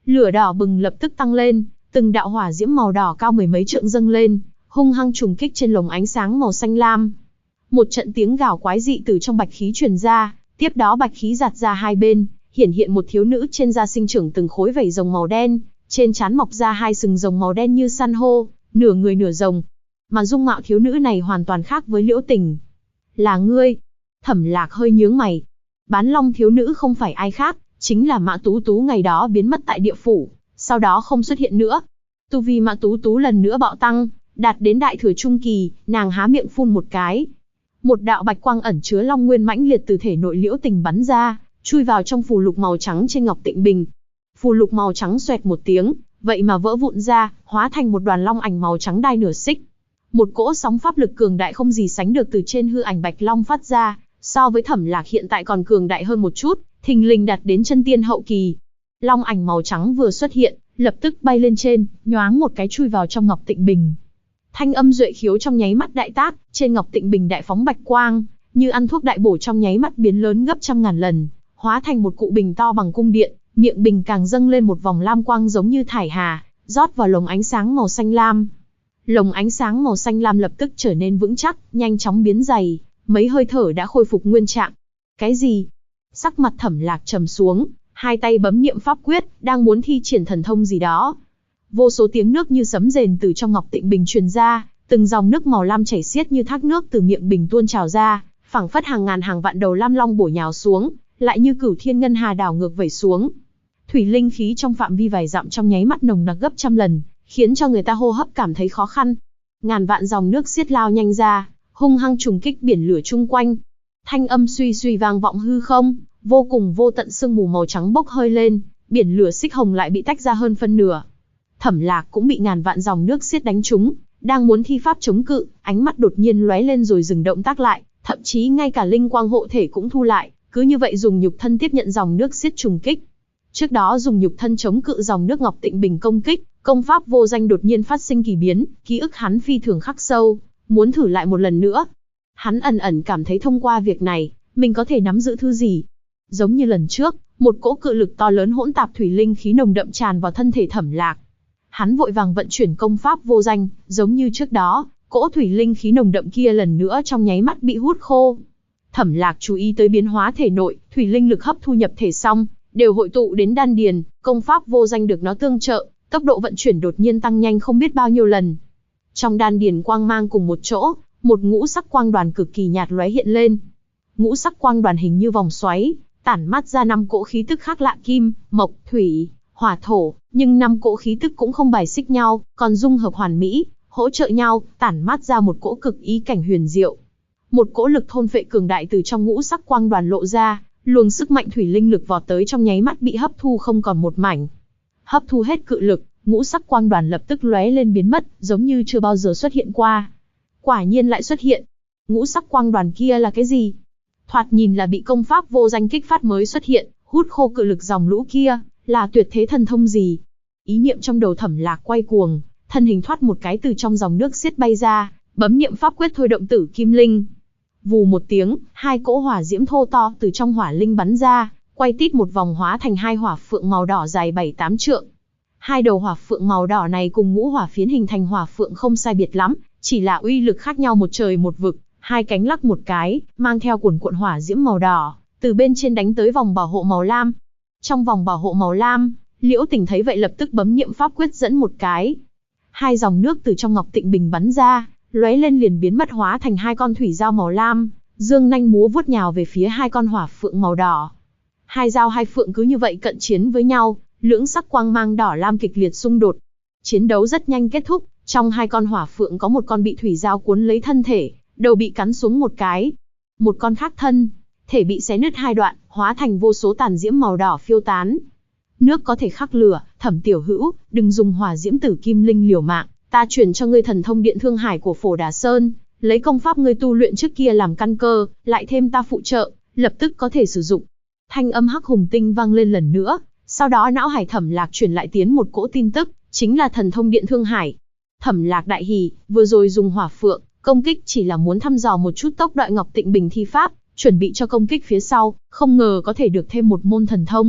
lửa đỏ bừng lập tức tăng lên, từng đạo hỏa diễm màu đỏ cao mười mấy trượng dâng lên, hung hăng trùng kích trên lồng ánh sáng màu xanh lam. Một trận tiếng gào quái dị từ trong bạch khí truyền ra, tiếp đó bạch khí giạt ra hai bên, hiển hiện một thiếu nữ trên da sinh trưởng từng khối vảy rồng màu đen, trên trán mọc ra hai sừng rồng màu đen như san hô, nửa người nửa rồng. Mà dung mạo thiếu nữ này hoàn toàn khác với Liễu Tình. Là ngươi? Thẩm Lạc hơi nhướng mày. Bán long thiếu nữ không phải ai khác, chính là Mã Tú Tú ngày đó biến mất tại địa phủ, sau đó không xuất hiện nữa. Tu vi Mã Tú Tú lần nữa bạo tăng, đạt đến đại thừa trung kỳ, nàng há miệng phun một cái. Một đạo bạch quang ẩn chứa long nguyên mãnh liệt từ thể nội Liễu Tình bắn ra, chui vào trong phù lục màu trắng trên ngọc tịnh bình. Phù lục màu trắng xoẹt một tiếng, vậy mà vỡ vụn ra, hóa thành một đoàn long ảnh màu trắng đai nửa xích. Một cỗ sóng pháp lực cường đại không gì sánh được từ trên hư ảnh bạch long phát ra, so với Thẩm Lạc hiện tại còn cường đại hơn một chút, thình lình đạt đến chân tiên hậu kỳ. Long ảnh màu trắng vừa xuất hiện, lập tức bay lên trên, nhoáng một cái chui vào trong ngọc tịnh bình. Thanh âm duệ khiếu trong nháy mắt đại tác, trên ngọc tịnh bình đại phóng bạch quang, như ăn thuốc đại bổ trong nháy mắt biến lớn gấp trăm ngàn lần, hóa thành một cụ bình to bằng cung điện, miệng bình càng dâng lên một vòng lam quang giống như thải hà, rót vào lồng ánh sáng màu xanh lam. Lồng ánh sáng màu xanh lam lập tức trở nên vững chắc, nhanh chóng biến dày, mấy hơi thở đã khôi phục nguyên trạng. Cái gì? Sắc mặt Thẩm Lạc trầm xuống, hai tay bấm niệm pháp quyết, đang muốn thi triển thần thông gì đó. Vô số tiếng nước như sấm rền từ trong ngọc tịnh bình truyền ra, từng dòng nước màu lam chảy xiết như thác nước từ miệng bình tuôn trào ra, phảng phất hàng ngàn hàng vạn đầu lam long bổ nhào xuống, lại như cửu thiên ngân hà đảo ngược vẩy xuống. Thủy linh khí trong phạm vi vài dặm trong nháy mắt nồng nặc gấp trăm lần, khiến cho người ta hô hấp cảm thấy khó khăn. Ngàn vạn dòng nước xiết lao nhanh ra, hung hăng trùng kích biển lửa chung quanh. Thanh âm suy suy vang vọng hư không, vô cùng vô tận sương mù màu trắng bốc hơi lên, biển lửa xích hồng lại bị tách ra hơn phân nửa. Thẩm Lạc cũng bị ngàn vạn dòng nước xiết đánh trúng, đang muốn thi pháp chống cự, ánh mắt đột nhiên lóe lên rồi dừng động tác lại, thậm chí ngay cả linh quang hộ thể cũng thu lại, cứ như vậy dùng nhục thân tiếp nhận dòng nước xiết trùng kích. Trước đó dùng nhục thân chống cự dòng nước ngọc tịnh bình công kích, công pháp vô danh đột nhiên phát sinh kỳ biến, ký ức hắn phi thường khắc sâu, muốn thử lại một lần nữa. Hắn ẩn ẩn cảm thấy thông qua việc này, mình có thể nắm giữ thứ gì. Giống như lần trước, một cỗ cự lực to lớn hỗn tạp thủy linh khí nồng đậm tràn vào thân thể Thẩm Lạc. Hắn vội vàng vận chuyển công pháp vô danh, giống như trước đó, cỗ thủy linh khí nồng đậm kia lần nữa trong nháy mắt bị hút khô. Thẩm Lạc chú ý tới biến hóa thể nội, thủy linh lực hấp thu nhập thể xong, đều hội tụ đến đan điền, công pháp vô danh được nó tương trợ, tốc độ vận chuyển đột nhiên tăng nhanh không biết bao nhiêu lần. Trong đan điền quang mang cùng một chỗ, một ngũ sắc quang đoàn cực kỳ nhạt lóe hiện lên. Ngũ sắc quang đoàn hình như vòng xoáy, tản mát ra 5 cỗ khí tức khác lạ kim, mộc, thủy, hỏa thổ, nhưng 5 cỗ khí tức cũng không bài xích nhau, còn dung hợp hoàn mỹ, hỗ trợ nhau, tản mát ra một cỗ cực ý cảnh huyền diệu. Một cỗ lực thôn phệ cường đại từ trong ngũ sắc quang đoàn lộ ra, luồng sức mạnh thủy linh lực vọt tới trong nháy mắt bị hấp thu không còn một mảnh. Hấp thu hết cự lực, ngũ sắc quang đoàn lập tức lóe lên biến mất, giống như chưa bao giờ xuất hiện qua. Quả nhiên lại xuất hiện. Ngũ sắc quang đoàn kia là cái gì? Thoạt nhìn là bị công pháp vô danh kích phát mới xuất hiện, hút khô cự lực dòng lũ kia, là tuyệt thế thần thông gì? Ý niệm trong đầu Thẩm Lạc quay cuồng, thân hình thoát một cái từ trong dòng nước xiết bay ra, bấm niệm pháp quyết thôi động tử kim linh. Vù một tiếng, 2 cỗ hỏa diễm thô to từ trong hỏa linh bắn ra, quay tít một vòng hóa thành 2 hỏa phượng màu đỏ dài 7-8 trượng. 2 đầu hỏa phượng màu đỏ này cùng ngũ hỏa phiến hình thành hỏa phượng không sai biệt lắm, chỉ là uy lực khác nhau một trời một vực, 2 cánh lắc một cái, mang theo cuồn cuộn hỏa diễm màu đỏ, từ bên trên đánh tới vòng bảo hộ màu lam. Trong vòng bảo hộ màu lam, Liễu Tình thấy vậy lập tức bấm niệm pháp quyết dẫn một cái. 2 dòng nước từ trong ngọc tịnh bình bắn ra, lóe lên liền biến mất hóa thành 2 con thủy dao màu lam, dương nanh múa vuốt nhào về phía 2 con hỏa phượng màu đỏ. 2 dao 2 phượng cứ như vậy cận chiến với nhau, lưỡng sắc quang mang đỏ lam kịch liệt xung đột. Chiến đấu rất nhanh kết thúc, trong 2 con hỏa phượng có một con bị thủy dao cuốn lấy thân thể, đầu bị cắn xuống một cái. Một con khác thân thể bị xé nứt 2 đoạn, hóa thành vô số tàn diễm màu đỏ phiêu tán. Nước có thể khắc lửa, Thẩm tiểu hữu, đừng dùng hỏa diễm tử kim linh liều mạng, ta chuyển cho ngươi thần thông điện thương hải của Phổ Đà Sơn, lấy công pháp ngươi tu luyện trước kia làm căn cơ, lại thêm ta phụ trợ, lập tức có thể sử dụng. Thanh âm hắc hùng tinh vang lên lần nữa, sau đó não hải Thẩm Lạc truyền lại tiến một cỗ tin tức, chính là thần thông điện thương hải. Thẩm Lạc đại hỉ, vừa rồi dùng hỏa phượng công kích chỉ là muốn thăm dò một chút tốc độ ngọc tịnh bình thi pháp, chuẩn bị cho công kích phía sau, không ngờ có thể được thêm một môn thần thông,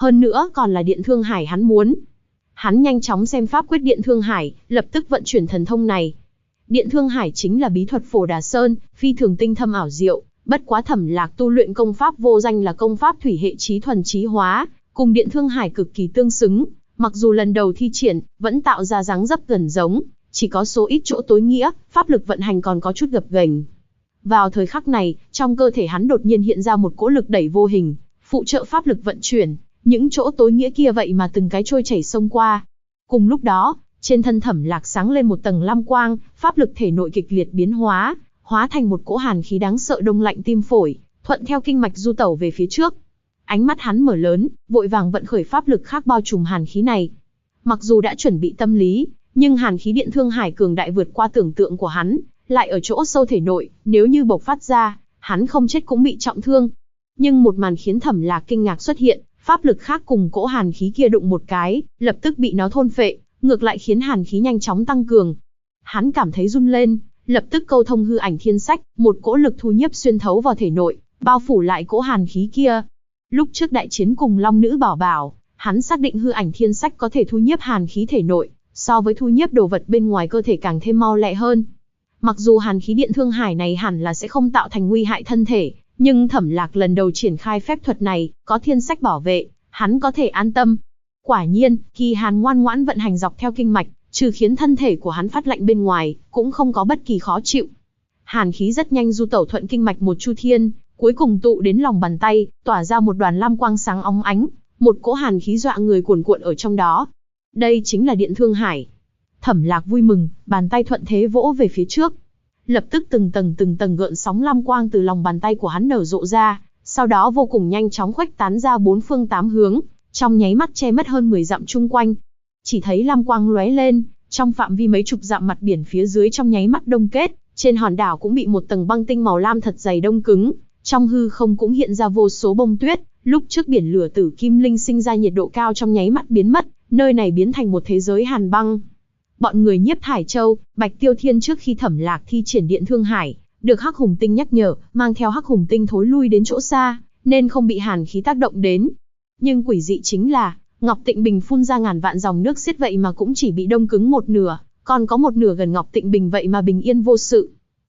hơn nữa còn là Điện Thương Hải hắn muốn. Hắn nhanh chóng xem pháp quyết Điện Thương Hải, lập tức vận chuyển thần thông này. Điện Thương Hải chính là bí thuật Phổ Đà Sơn, phi thường tinh thâm ảo diệu, bất quá Thẩm Lạc tu luyện công pháp vô danh là công pháp thủy hệ chí thuần chí hóa, cùng Điện Thương Hải cực kỳ tương xứng, mặc dù lần đầu thi triển, vẫn tạo ra dáng dấp gần giống, chỉ có số ít chỗ tối nghĩa, pháp lực vận hành còn có chút gập ghềnh. Vào thời khắc này, trong cơ thể hắn đột nhiên hiện ra một cỗ lực đẩy vô hình, phụ trợ pháp lực vận chuyển, những chỗ tối nghĩa kia vậy mà từng cái trôi chảy xông qua. Cùng lúc đó, trên thân Thẩm Lạc sáng lên một tầng lam quang, pháp lực thể nội kịch liệt biến hóa, hóa thành một cỗ hàn khí đáng sợ đông lạnh tim phổi, thuận theo kinh mạch du tẩu về phía trước. Ánh mắt hắn mở lớn, vội vàng vận khởi pháp lực khác bao trùm hàn khí này. Mặc dù đã chuẩn bị tâm lý, nhưng hàn khí Điện Thương Hải cường đại vượt qua tưởng tượng của hắn, lại ở chỗ sâu thể nội, nếu như bộc phát ra, hắn không chết cũng bị trọng thương. Nhưng một màn khiến Thẩm Lạc kinh ngạc xuất hiện, pháp lực khác cùng cỗ hàn khí kia đụng một cái, lập tức bị nó thôn phệ, ngược lại khiến hàn khí nhanh chóng tăng cường. Hắn cảm thấy run lên, lập tức câu thông hư ảnh thiên sách, một cỗ lực thu nhiếp xuyên thấu vào thể nội, bao phủ lại cỗ hàn khí kia. Lúc trước đại chiến cùng Long Nữ Bảo Bảo, hắn xác định hư ảnh thiên sách có thể thu nhiếp hàn khí thể nội, so với thu nhiếp đồ vật bên ngoài cơ thể càng thêm mau lẹ hơn. Mặc dù hàn khí Điện Thương Hải này hẳn là sẽ không tạo thành nguy hại thân thể, nhưng Thẩm Lạc lần đầu triển khai phép thuật này, có thiên sách bảo vệ, hắn có thể an tâm. Quả nhiên, kỳ hàn ngoan ngoãn vận hành dọc theo kinh mạch, trừ khiến thân thể của hắn phát lạnh bên ngoài, cũng không có bất kỳ khó chịu. Hàn khí rất nhanh du tẩu thuận kinh mạch một chu thiên, cuối cùng tụ đến lòng bàn tay, tỏa ra một đoàn lam quang sáng óng ánh, một cỗ hàn khí dọa người cuồn cuộn ở trong đó. Đây chính là Điện Thương Hải. Thẩm Lạc vui mừng, bàn tay thuận thế vỗ về phía trước. Lập tức từng tầng gợn sóng lam quang từ lòng bàn tay của hắn nở rộ ra, sau đó vô cùng nhanh chóng khuếch tán ra bốn phương tám hướng, trong nháy mắt che mất hơn 10 dặm chung quanh. Chỉ thấy lam quang lóe lên, trong phạm vi mấy chục dặm mặt biển phía dưới trong nháy mắt đông kết, trên hòn đảo cũng bị một tầng băng tinh màu lam thật dày đông cứng, trong hư không cũng hiện ra vô số bông tuyết, lúc trước biển lửa tử kim linh sinh ra nhiệt độ cao trong nháy mắt biến mất, nơi này biến thành một thế giới hàn băng. Bọn người Nhiếp Thải Châu, Bạch Tiêu Thiên trước khi Thẩm Lạc thi triển Điện Thương Hải, được Hắc Hùng Tinh nhắc nhở, mang theo Hắc Hùng Tinh thối lui đến chỗ xa, nên không bị hàn khí tác động đến. Nhưng quỷ dị chính là, Ngọc Tịnh Bình phun ra ngàn vạn dòng nước xiết vậy mà cũng chỉ bị đông cứng một nửa, còn có một nửa gần Ngọc Tịnh Bình vậy mà bình yên vô sự.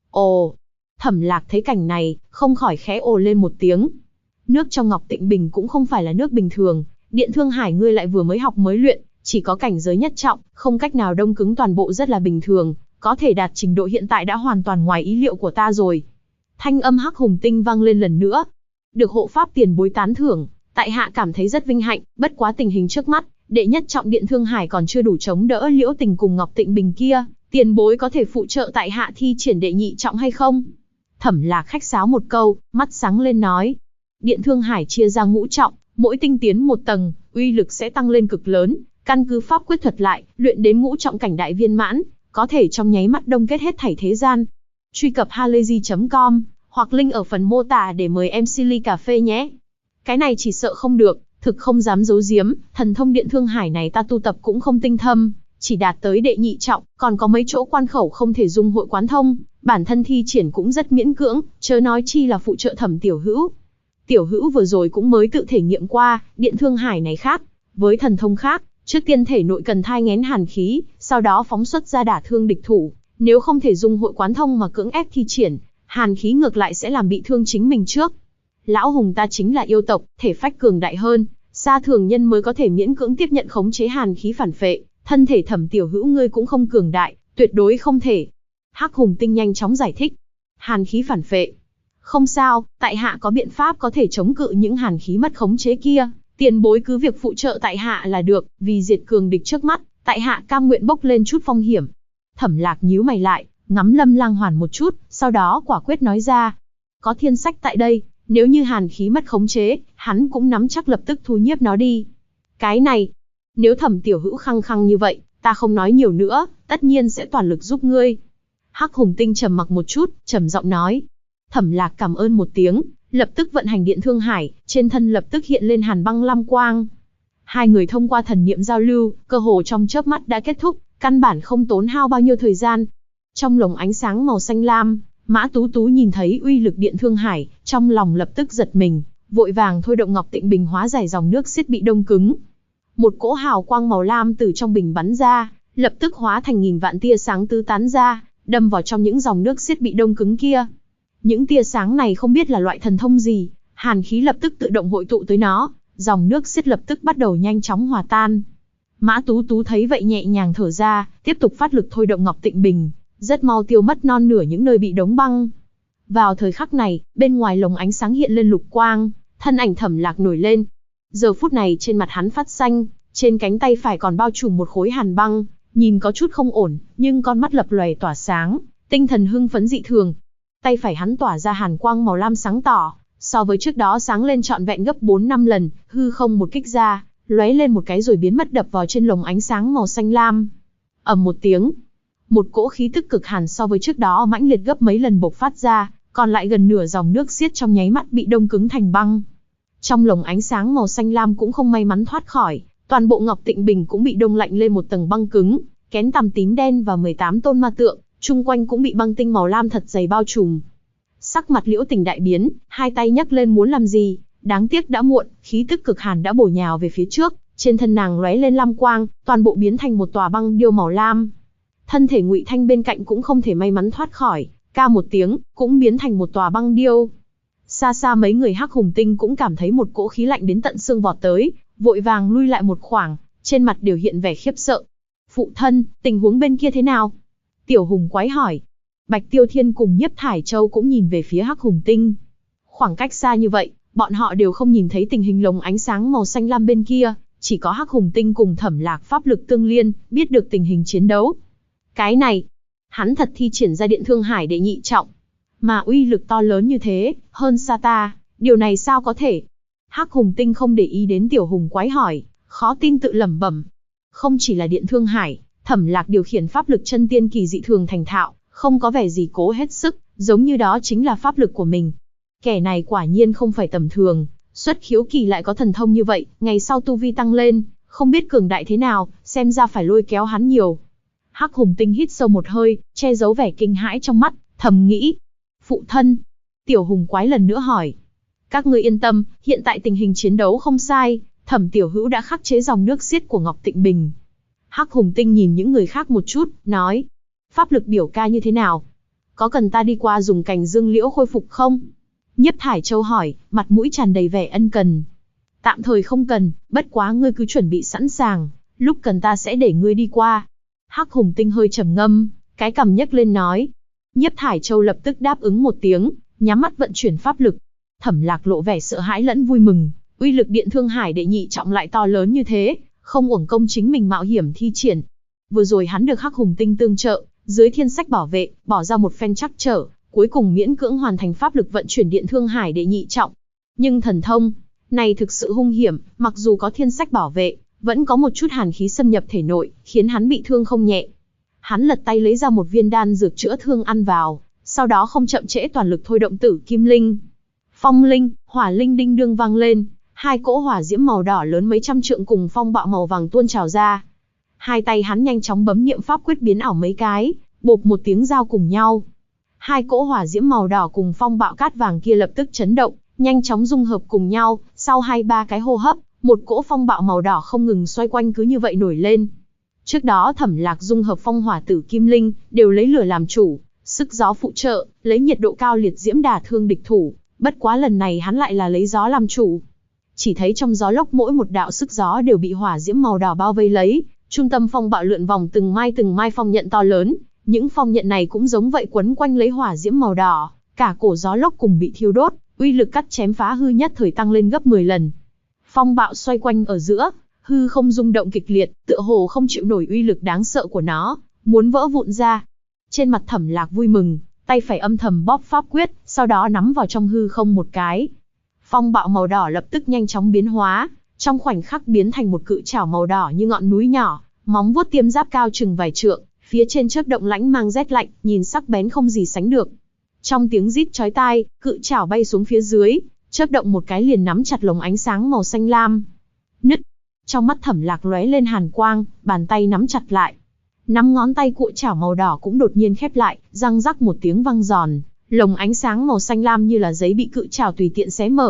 Ồ! Thẩm Lạc thấy cảnh này, không khỏi khẽ ồ lên một tiếng. Nước trong Ngọc Tịnh Bình cũng không phải là nước bình thường, Điện Thương Hải ngươi lại vừa mới học mới luyện, chỉ có cảnh giới nhất trọng, không cách nào đông cứng toàn bộ rất là bình thường, có thể đạt trình độ hiện tại đã hoàn toàn ngoài ý liệu của ta rồi. Thanh âm Hắc Hùng Tinh vang lên lần nữa. Được hộ pháp tiền bối tán thưởng, tại hạ cảm thấy rất vinh hạnh, bất quá tình hình trước mắt, đệ nhất trọng Điện Thương Hải còn chưa đủ chống đỡ Liễu Tình cùng Ngọc Tịnh Bình kia, tiền bối có thể phụ trợ tại hạ thi triển đệ nhị trọng hay không? Thẩm Lạc khách sáo một câu, mắt sáng lên nói. Điện Thương Hải chia ra ngũ trọng, mỗi tinh tiến một tầng, uy lực sẽ tăng lên cực lớn, căn cứ pháp quyết thuật lại, luyện đến ngũ trọng cảnh đại viên mãn, có thể trong nháy mắt đông kết hết thảy thế gian. Truy cập halayzi.com, hoặc link ở phần mô tả để mời MC ly cà phê nhé. Cái này chỉ sợ không được, thực không dám giấu giếm, thần thông Điện Thương Hải này ta tu tập cũng không tinh thâm, chỉ đạt tới đệ nhị trọng, còn có mấy chỗ quan khẩu không thể dung hội quán thông, bản thân thi triển cũng rất miễn cưỡng, chớ nói chi là phụ trợ Thẩm tiểu hữu. Tiểu hữu vừa rồi cũng mới tự thể nghiệm qua, Điện Thương Hải này khác, với thần thông khác, trước tiên thể nội cần thai nghén hàn khí, sau đó phóng xuất ra đả thương địch thủ, nếu không thể dung hội quán thông mà cưỡng ép thi triển, hàn khí ngược lại sẽ làm bị thương chính mình trước. Lão Hùng ta chính là yêu tộc, thể phách cường đại hơn, xa thường nhân mới có thể miễn cưỡng tiếp nhận khống chế hàn khí phản phệ, thân thể Thẩm tiểu hữu ngươi cũng không cường đại, tuyệt đối không thể. Hắc Hùng Tinh nhanh chóng giải thích. Hàn khí phản phệ. Không sao, tại hạ có biện pháp có thể chống cự những hàn khí mất khống chế kia, tiền bối cứ việc phụ trợ tại hạ là được, vì diệt cường địch trước mắt, tại hạ cam nguyện bốc lên chút phong hiểm. Thẩm Lạc nhíu mày lại, ngắm Lâm Lang Hoàn một chút, sau đó quả quyết nói ra. Có thiên sách tại đây, nếu như hàn khí mất khống chế, hắn cũng nắm chắc lập tức thu nhiếp nó đi. Cái này, nếu Thẩm tiểu hữu khăng khăng như vậy, ta không nói nhiều nữa, tất nhiên sẽ toàn lực giúp ngươi. Hắc Hùng Tinh trầm mặc một chút, trầm giọng nói. Thẩm Lạc cảm ơn một tiếng, lập tức vận hành Điện Thương Hải, trên thân lập tức hiện lên hàn băng lam quang. Hai người thông qua thần niệm giao lưu, cơ hồ trong chớp mắt đã kết thúc, căn bản không tốn hao bao nhiêu thời gian. Trong lồng ánh sáng màu xanh lam, Mã Tú Tú nhìn thấy uy lực Điện Thương Hải, trong lòng lập tức giật mình, vội vàng thôi động Ngọc Tịnh Bình hóa giải dòng nước xiết bị đông cứng. Một cỗ hào quang màu lam từ trong bình bắn ra, lập tức hóa thành nghìn vạn tia sáng tứ tán ra, đâm vào trong những dòng nước xiết bị đông cứng kia. Những tia sáng này không biết là loại thần thông gì, hàn khí lập tức tự động hội tụ tới nó, dòng nước xiết lập tức bắt đầu nhanh chóng hòa tan. Mã Tú Tú thấy vậy nhẹ nhàng thở ra, tiếp tục phát lực thôi động Ngọc Tịnh Bình, rất mau tiêu mất non nửa những nơi bị đóng băng. Vào thời khắc này, bên ngoài lồng ánh sáng hiện lên lục quang, thân ảnh Thẩm Lạc nổi lên. Giờ phút này trên mặt hắn phát xanh, trên cánh tay phải còn bao trùm một khối hàn băng, nhìn có chút không ổn, nhưng con mắt lập lòe tỏa sáng, tinh thần hưng phấn dị thường. Tay phải hắn tỏa ra hàn quang màu lam sáng tỏ, so với trước đó sáng lên trọn vẹn gấp 4-5 lần, hư không một kích ra, lóe lên một cái rồi biến mất đập vào trên lồng ánh sáng màu xanh lam. Ầm một tiếng, một cỗ khí tức cực hàn so với trước đó mãnh liệt gấp mấy lần bộc phát ra, còn lại gần nửa dòng nước xiết trong nháy mắt bị đông cứng thành băng. Trong lồng ánh sáng màu xanh lam cũng không may mắn thoát khỏi, toàn bộ Ngọc Tịnh Bình cũng bị đông lạnh lên một tầng băng cứng, kén tằm tím đen và 18 tôn ma tượng, chung quanh cũng bị băng tinh màu lam thật dày bao trùm. Sắc mặt Liễu Tình đại biến, hai tay nhấc lên muốn làm gì, đáng tiếc đã muộn, khí tức cực hàn đã bổ nhào về phía trước, trên thân nàng lóe lên lam quang, toàn bộ biến thành một tòa băng điêu màu lam. Thân thể Ngụy Thanh bên cạnh cũng không thể may mắn thoát khỏi, ca một tiếng, cũng biến thành một tòa băng điêu. Xa xa mấy người Hắc Hùng Tinh cũng cảm thấy một cỗ khí lạnh đến tận xương vọt tới, vội vàng lui lại một khoảng, trên mặt đều hiện vẻ khiếp sợ. Phụ thân, tình huống bên kia thế nào? Tiểu Hùng Quái hỏi. Bạch Tiêu Thiên cùng Nhiếp Thải Châu cũng nhìn về phía Hắc Hùng Tinh. Khoảng cách xa như vậy, bọn họ đều không nhìn thấy tình hình lồng ánh sáng màu xanh lam bên kia, chỉ có Hắc Hùng Tinh cùng Thẩm Lạc pháp lực tương liên, biết được tình hình chiến đấu. Cái này, hắn thật thi triển ra Điện Thương Hải đệ nhị trọng, mà uy lực to lớn như thế, hơn xa ta, điều này sao có thể? Hắc Hùng Tinh không để ý đến Tiểu Hùng Quái hỏi, khó tin tự lẩm bẩm. Không chỉ là Điện Thương Hải, Thẩm Lạc điều khiển pháp lực chân tiên kỳ dị thường thành thạo, không có vẻ gì cố hết sức, giống như đó chính là pháp lực của mình. Kẻ này quả nhiên không phải tầm thường, xuất khiếu kỳ lại có thần thông như vậy, ngày sau tu vi tăng lên, không biết cường đại thế nào, xem ra phải lôi kéo hắn nhiều. Hắc Hùng Tinh hít sâu một hơi, che giấu vẻ kinh hãi trong mắt, thầm nghĩ. Phụ thân, Tiểu Hùng Quái lần nữa hỏi. Các ngươi yên tâm, hiện tại tình hình chiến đấu không sai, Thẩm Tiểu Hữu đã khắc chế dòng nước xiết của Ngọc Tịnh Bình. Hắc Hùng Tinh nhìn những người khác một chút, nói. Pháp lực biểu ca như thế nào? Có cần ta đi qua dùng cành dương liễu khôi phục không? Nhiếp Thải Châu hỏi, mặt mũi tràn đầy vẻ ân cần. Tạm thời không cần, bất quá ngươi cứ chuẩn bị sẵn sàng, lúc cần ta sẽ để ngươi đi qua. Hắc Hùng Tinh hơi trầm ngâm, cái cằm nhấc lên nói. Nhiếp Thải Châu lập tức đáp ứng một tiếng, nhắm mắt vận chuyển pháp lực. Thẩm Lạc lộ vẻ sợ hãi lẫn vui mừng, uy lực Điện Thương Hải đệ nhị trọng lại to lớn như thế, không uổng công chính mình mạo hiểm thi triển. Vừa rồi hắn được Hắc Hùng Tinh tương trợ, dưới thiên sách bảo vệ, bỏ ra một phen trắc trở, cuối cùng miễn cưỡng hoàn thành pháp lực vận chuyển Điện Thương Hải đệ nhị trọng. Nhưng thần thông này thực sự hung hiểm, mặc dù có thiên sách bảo vệ, vẫn có một chút hàn khí xâm nhập thể nội, khiến hắn bị thương không nhẹ. Hắn lật tay lấy ra một viên đan dược chữa thương ăn vào, sau đó không chậm trễ toàn lực thôi động Tử Kim Linh. Phong linh, hỏa linh đinh đương vang lên, hai cỗ hỏa diễm màu đỏ lớn mấy trăm trượng cùng phong bạo màu vàng tuôn trào ra. Hai tay hắn nhanh chóng bấm niệm pháp quyết biến ảo mấy cái, bộp một tiếng giao cùng nhau. Hai cỗ hỏa diễm màu đỏ cùng phong bạo cát vàng kia lập tức chấn động, nhanh chóng dung hợp cùng nhau, sau 2-3 cái hô hấp, một cỗ phong bạo màu đỏ không ngừng xoay quanh cứ như vậy nổi lên. Trước đó Thẩm Lạc dung hợp phong hỏa Tử Kim Linh, đều lấy lửa làm chủ, sức gió phụ trợ, lấy nhiệt độ cao liệt diễm đả thương địch thủ, bất quá lần này hắn lại là lấy gió làm chủ. Chỉ thấy trong gió lốc mỗi một đạo sức gió đều bị hỏa diễm màu đỏ bao vây lấy, trung tâm phong bạo lượn vòng từng mai phong nhận to lớn, những phong nhận này cũng giống vậy quấn quanh lấy hỏa diễm màu đỏ, cả cổ gió lốc cùng bị thiêu đốt, uy lực cắt chém phá hư nhất thời tăng lên gấp 10 lần. Phong bạo xoay quanh ở giữa, hư không rung động kịch liệt, tựa hồ không chịu nổi uy lực đáng sợ của nó, muốn vỡ vụn ra. Trên mặt Thẩm Lạc vui mừng, tay phải âm thầm bóp pháp quyết, sau đó nắm vào trong hư không một cái. Phong bạo màu đỏ lập tức nhanh chóng biến hóa, trong khoảnh khắc biến thành một cự trảo màu đỏ như ngọn núi nhỏ, móng vuốt tiêm giáp cao chừng vài trượng, phía trên chớp động lãnh mang rét lạnh, nhìn sắc bén không gì sánh được. Trong tiếng rít chói tai, cự trảo bay xuống phía dưới, chớp động một cái liền nắm chặt lồng ánh sáng màu xanh lam. Nứt. Trong mắt Thẩm Lạc lóe lên hàn quang, bàn tay nắm chặt lại. Nắm ngón tay cự trảo màu đỏ cũng đột nhiên khép lại, răng rắc một tiếng vang giòn, lồng ánh sáng màu xanh lam như là giấy bị cự trảo tùy tiện xé mở,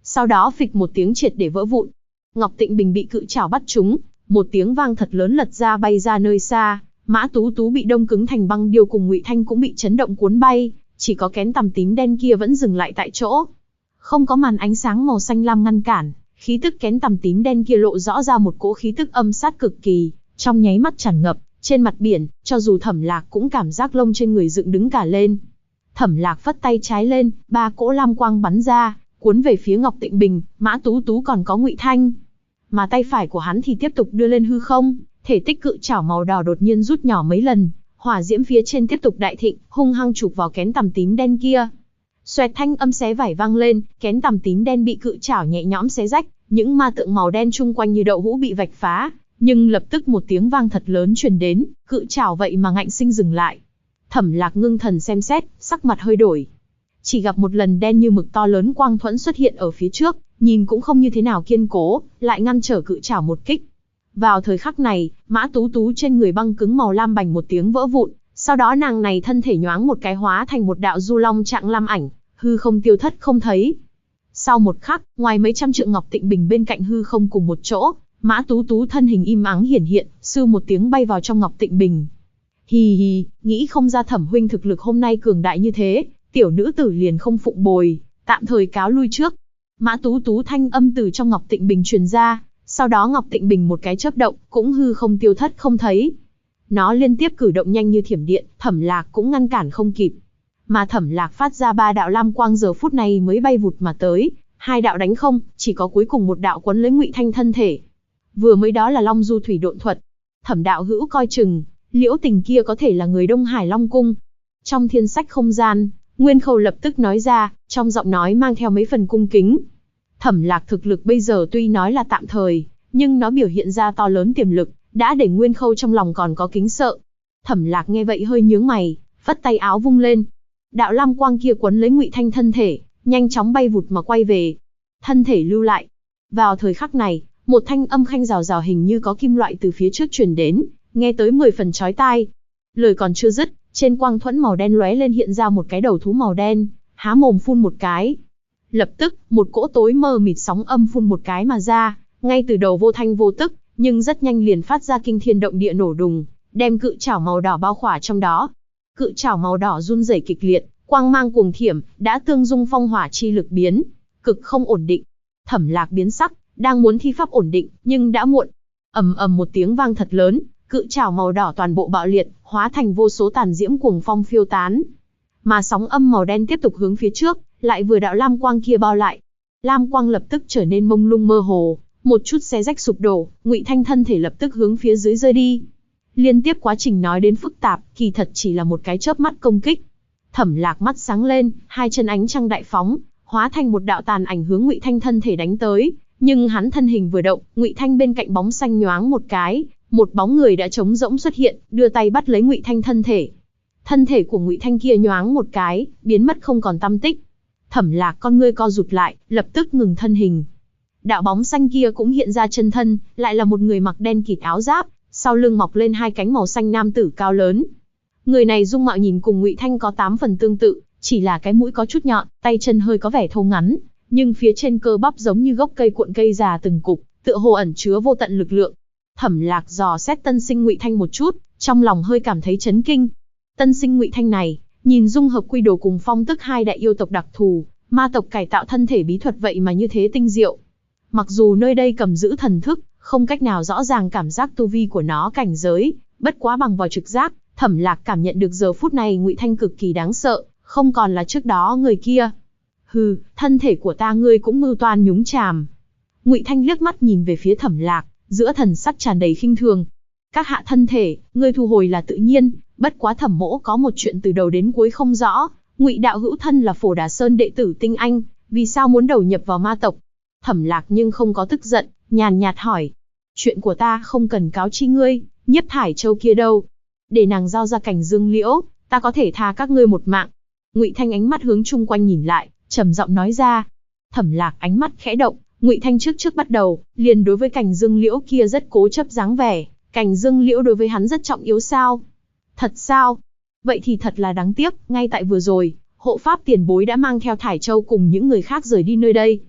Sau đó phịch một tiếng triệt để vỡ vụn. Ngọc Tịnh Bình bị cự trảo bắt trúng, một tiếng vang thật lớn lật ra bay ra nơi xa. Mã Tú Tú bị đông cứng thành băng điêu cùng Ngụy Thanh cũng bị chấn động cuốn bay, chỉ có kén tằm tím đen kia vẫn dừng lại tại chỗ. Không có màn ánh sáng màu xanh lam ngăn cản, khí tức kén tằm tím đen kia lộ rõ ra một cỗ khí tức âm sát cực kỳ, trong nháy mắt tràn ngập trên mặt biển, cho dù Thẩm Lạc cũng cảm giác lông trên người dựng đứng cả lên. Thẩm Lạc phất tay trái lên, 3 cỗ lam quang bắn ra, cuốn về phía Ngọc Tịnh Bình, Mã Tú Tú còn có Ngụy Thanh. Mà tay phải của hắn thì tiếp tục đưa lên hư không, thể tích cự trảo màu đỏ đột nhiên rút nhỏ mấy lần, hỏa diễm phía trên tiếp tục đại thịnh, hung hăng chụp vào kén tằm tím đen kia. Xoẹt thanh âm xé vải vang lên, kén tằm tím đen bị cự trảo nhẹ nhõm xé rách, những ma tượng màu đen chung quanh như đậu hũ bị vạch phá, nhưng lập tức một tiếng vang thật lớn truyền đến, cự trảo vậy mà ngạnh sinh dừng lại. Thẩm Lạc ngưng thần xem xét, sắc mặt hơi đổi. Chỉ gặp một lần đen như mực to lớn quang thuẫn xuất hiện ở phía trước, nhìn cũng không như thế nào kiên cố, lại ngăn trở cự trảo một kích. Vào thời khắc này, Mã Tú Tú trên người băng cứng màu lam bành một tiếng vỡ vụn, sau đó nàng này thân thể nhoáng một cái hóa thành một đạo du long trạng lam ảnh, hư không tiêu thất không thấy. Sau một khắc, ngoài mấy trăm trượng Ngọc Tịnh Bình bên cạnh hư không cùng một chỗ, Mã Tú Tú thân hình im ắng hiển hiện, sư một tiếng bay vào trong Ngọc Tịnh Bình. Hì hì, nghĩ không ra Thẩm huynh thực lực hôm nay cường đại như thế, tiểu nữ tử liền không phụng bồi, tạm thời cáo lui trước. Mã Tú Tú thanh âm từ trong Ngọc Tịnh Bình truyền ra, sau đó Ngọc Tịnh Bình một cái chớp động, cũng hư không tiêu thất không thấy. Nó liên tiếp cử động nhanh như thiểm điện, Thẩm Lạc cũng ngăn cản không kịp. Mà Thẩm Lạc phát ra 3 đạo lam quang giờ phút này mới bay vụt mà tới, 2 đạo đánh không, chỉ có cuối cùng một đạo quấn lấy Ngụy Thanh thân thể. Vừa mới đó là Long Du Thủy Độn thuật. Thẩm đạo hữu coi chừng, Liễu Tình kia có thể là người Đông Hải Long cung. Trong thiên sách không gian, Nguyên Khâu lập tức nói ra, trong giọng nói mang theo mấy phần cung kính. Thẩm Lạc thực lực bây giờ tuy nói là tạm thời, nhưng nó biểu hiện ra to lớn tiềm lực, đã để Nguyên Khâu trong lòng còn có kính sợ. Thẩm Lạc nghe vậy hơi nhướng mày, phất tay áo vung lên. Đạo lam quang kia quấn lấy Ngụy Thanh thân thể, nhanh chóng bay vụt mà quay về. Thân thể lưu lại. Vào thời khắc này, một thanh âm khanh rào rào hình như có kim loại từ phía trước truyền đến, nghe tới 10 phần chói tai. Lời còn chưa dứt, trên quang thuẫn màu đen lóe lên hiện ra một cái đầu thú màu đen, há mồm phun một cái. Lập tức, một cỗ tối mờ mịt sóng âm phun một cái mà ra, ngay từ đầu vô thanh vô tức, nhưng rất nhanh liền phát ra kinh thiên động địa nổ đùng, đem cự trảo màu đỏ bao khỏa trong đó. Cự trảo màu đỏ run rẩy kịch liệt, quang mang cuồng thiểm, đã tương dung phong hỏa chi lực biến, cực không ổn định. Thẩm Lạc biến sắc, đang muốn thi pháp ổn định, nhưng đã muộn. Ầm ầm một tiếng vang thật lớn, cự trảo màu đỏ toàn bộ bạo liệt, hóa thành vô số tàn diễm cuồng phong phiêu tán. Mà sóng âm màu đen tiếp tục hướng phía trước, lại vừa đạo lam quang kia bao lại. Lam quang lập tức trở nên mông lung mơ hồ, một chút xé rách sụp đổ, Ngụy Thanh thân thể lập tức hướng phía dưới rơi đi. Liên tiếp quá trình nói đến phức tạp, kỳ thật chỉ là một cái chớp mắt công kích. Thẩm Lạc mắt sáng lên, hai chân ánh trăng đại phóng, hóa thành một đạo tàn ảnh hướng Ngụy Thanh thân thể đánh tới, nhưng hắn thân hình vừa động, Ngụy Thanh bên cạnh bóng xanh nhoáng một cái, một bóng người đã trống rỗng xuất hiện, đưa tay bắt lấy Ngụy Thanh thân thể. Thân thể của Ngụy Thanh kia nhoáng một cái, biến mất không còn tăm tích. Thẩm Lạc con ngươi co rụt lại, lập tức ngừng thân hình. Đạo bóng xanh kia cũng hiện ra chân thân, lại là một người mặc đen kịt áo giáp, sau lưng mọc lên hai cánh màu xanh nam tử cao lớn. Người này dung mạo nhìn cùng Ngụy Thanh có 8 phần tương tự, chỉ là cái mũi có chút nhọn, tay chân hơi có vẻ thô ngắn, nhưng phía trên cơ bắp giống như gốc cây cuộn cây già từng cục, tựa hồ ẩn chứa vô tận lực lượng. Thẩm Lạc dò xét tân sinh Ngụy Thanh một chút, trong lòng hơi cảm thấy chấn kinh. Tân sinh Ngụy Thanh này, nhìn dung hợp quy đồ cùng phong tức hai đại yêu tộc đặc thù, ma tộc cải tạo thân thể bí thuật vậy mà như thế tinh diệu. Mặc dù nơi đây cầm giữ thần thức, không cách nào rõ ràng cảm giác tu vi của nó cảnh giới, bất quá bằng vào trực giác, Thẩm Lạc cảm nhận được giờ phút này Ngụy Thanh cực kỳ đáng sợ, không còn là trước đó người kia. Hừ, thân thể của ta ngươi cũng mưu toan nhúng chàm. Ngụy Thanh liếc mắt nhìn về phía Thẩm Lạc, giữa thần sắc tràn đầy khinh thường. Các hạ thân thể, ngươi thu hồi là tự nhiên, bất quá Thẩm mỗ có một chuyện từ đầu đến cuối không rõ. Ngụy đạo hữu thân là Phổ Đà Sơn đệ tử tinh anh, vì sao muốn đầu nhập vào ma tộc? Thẩm Lạc nhưng không có tức giận, nhàn nhạt hỏi. Chuyện của ta không cần cáo chi ngươi, Nhiếp Thải Châu kia đâu? Để nàng giao ra Cảnh Dương Liễu, ta có thể tha các ngươi một mạng. Ngụy Thanh ánh mắt hướng chung quanh nhìn lại, trầm giọng nói ra. Thẩm Lạc ánh mắt khẽ động, Ngụy Thanh trước bắt đầu, liền đối với Cảnh Dương Liễu kia rất cố chấp dáng vẻ. Cảnh Dương Liễu đối với hắn rất trọng yếu sao? Thật sao? Vậy thì thật là đáng tiếc, ngay tại vừa rồi, hộ pháp tiền bối đã mang theo Thải Châu cùng những người khác rời đi nơi đây.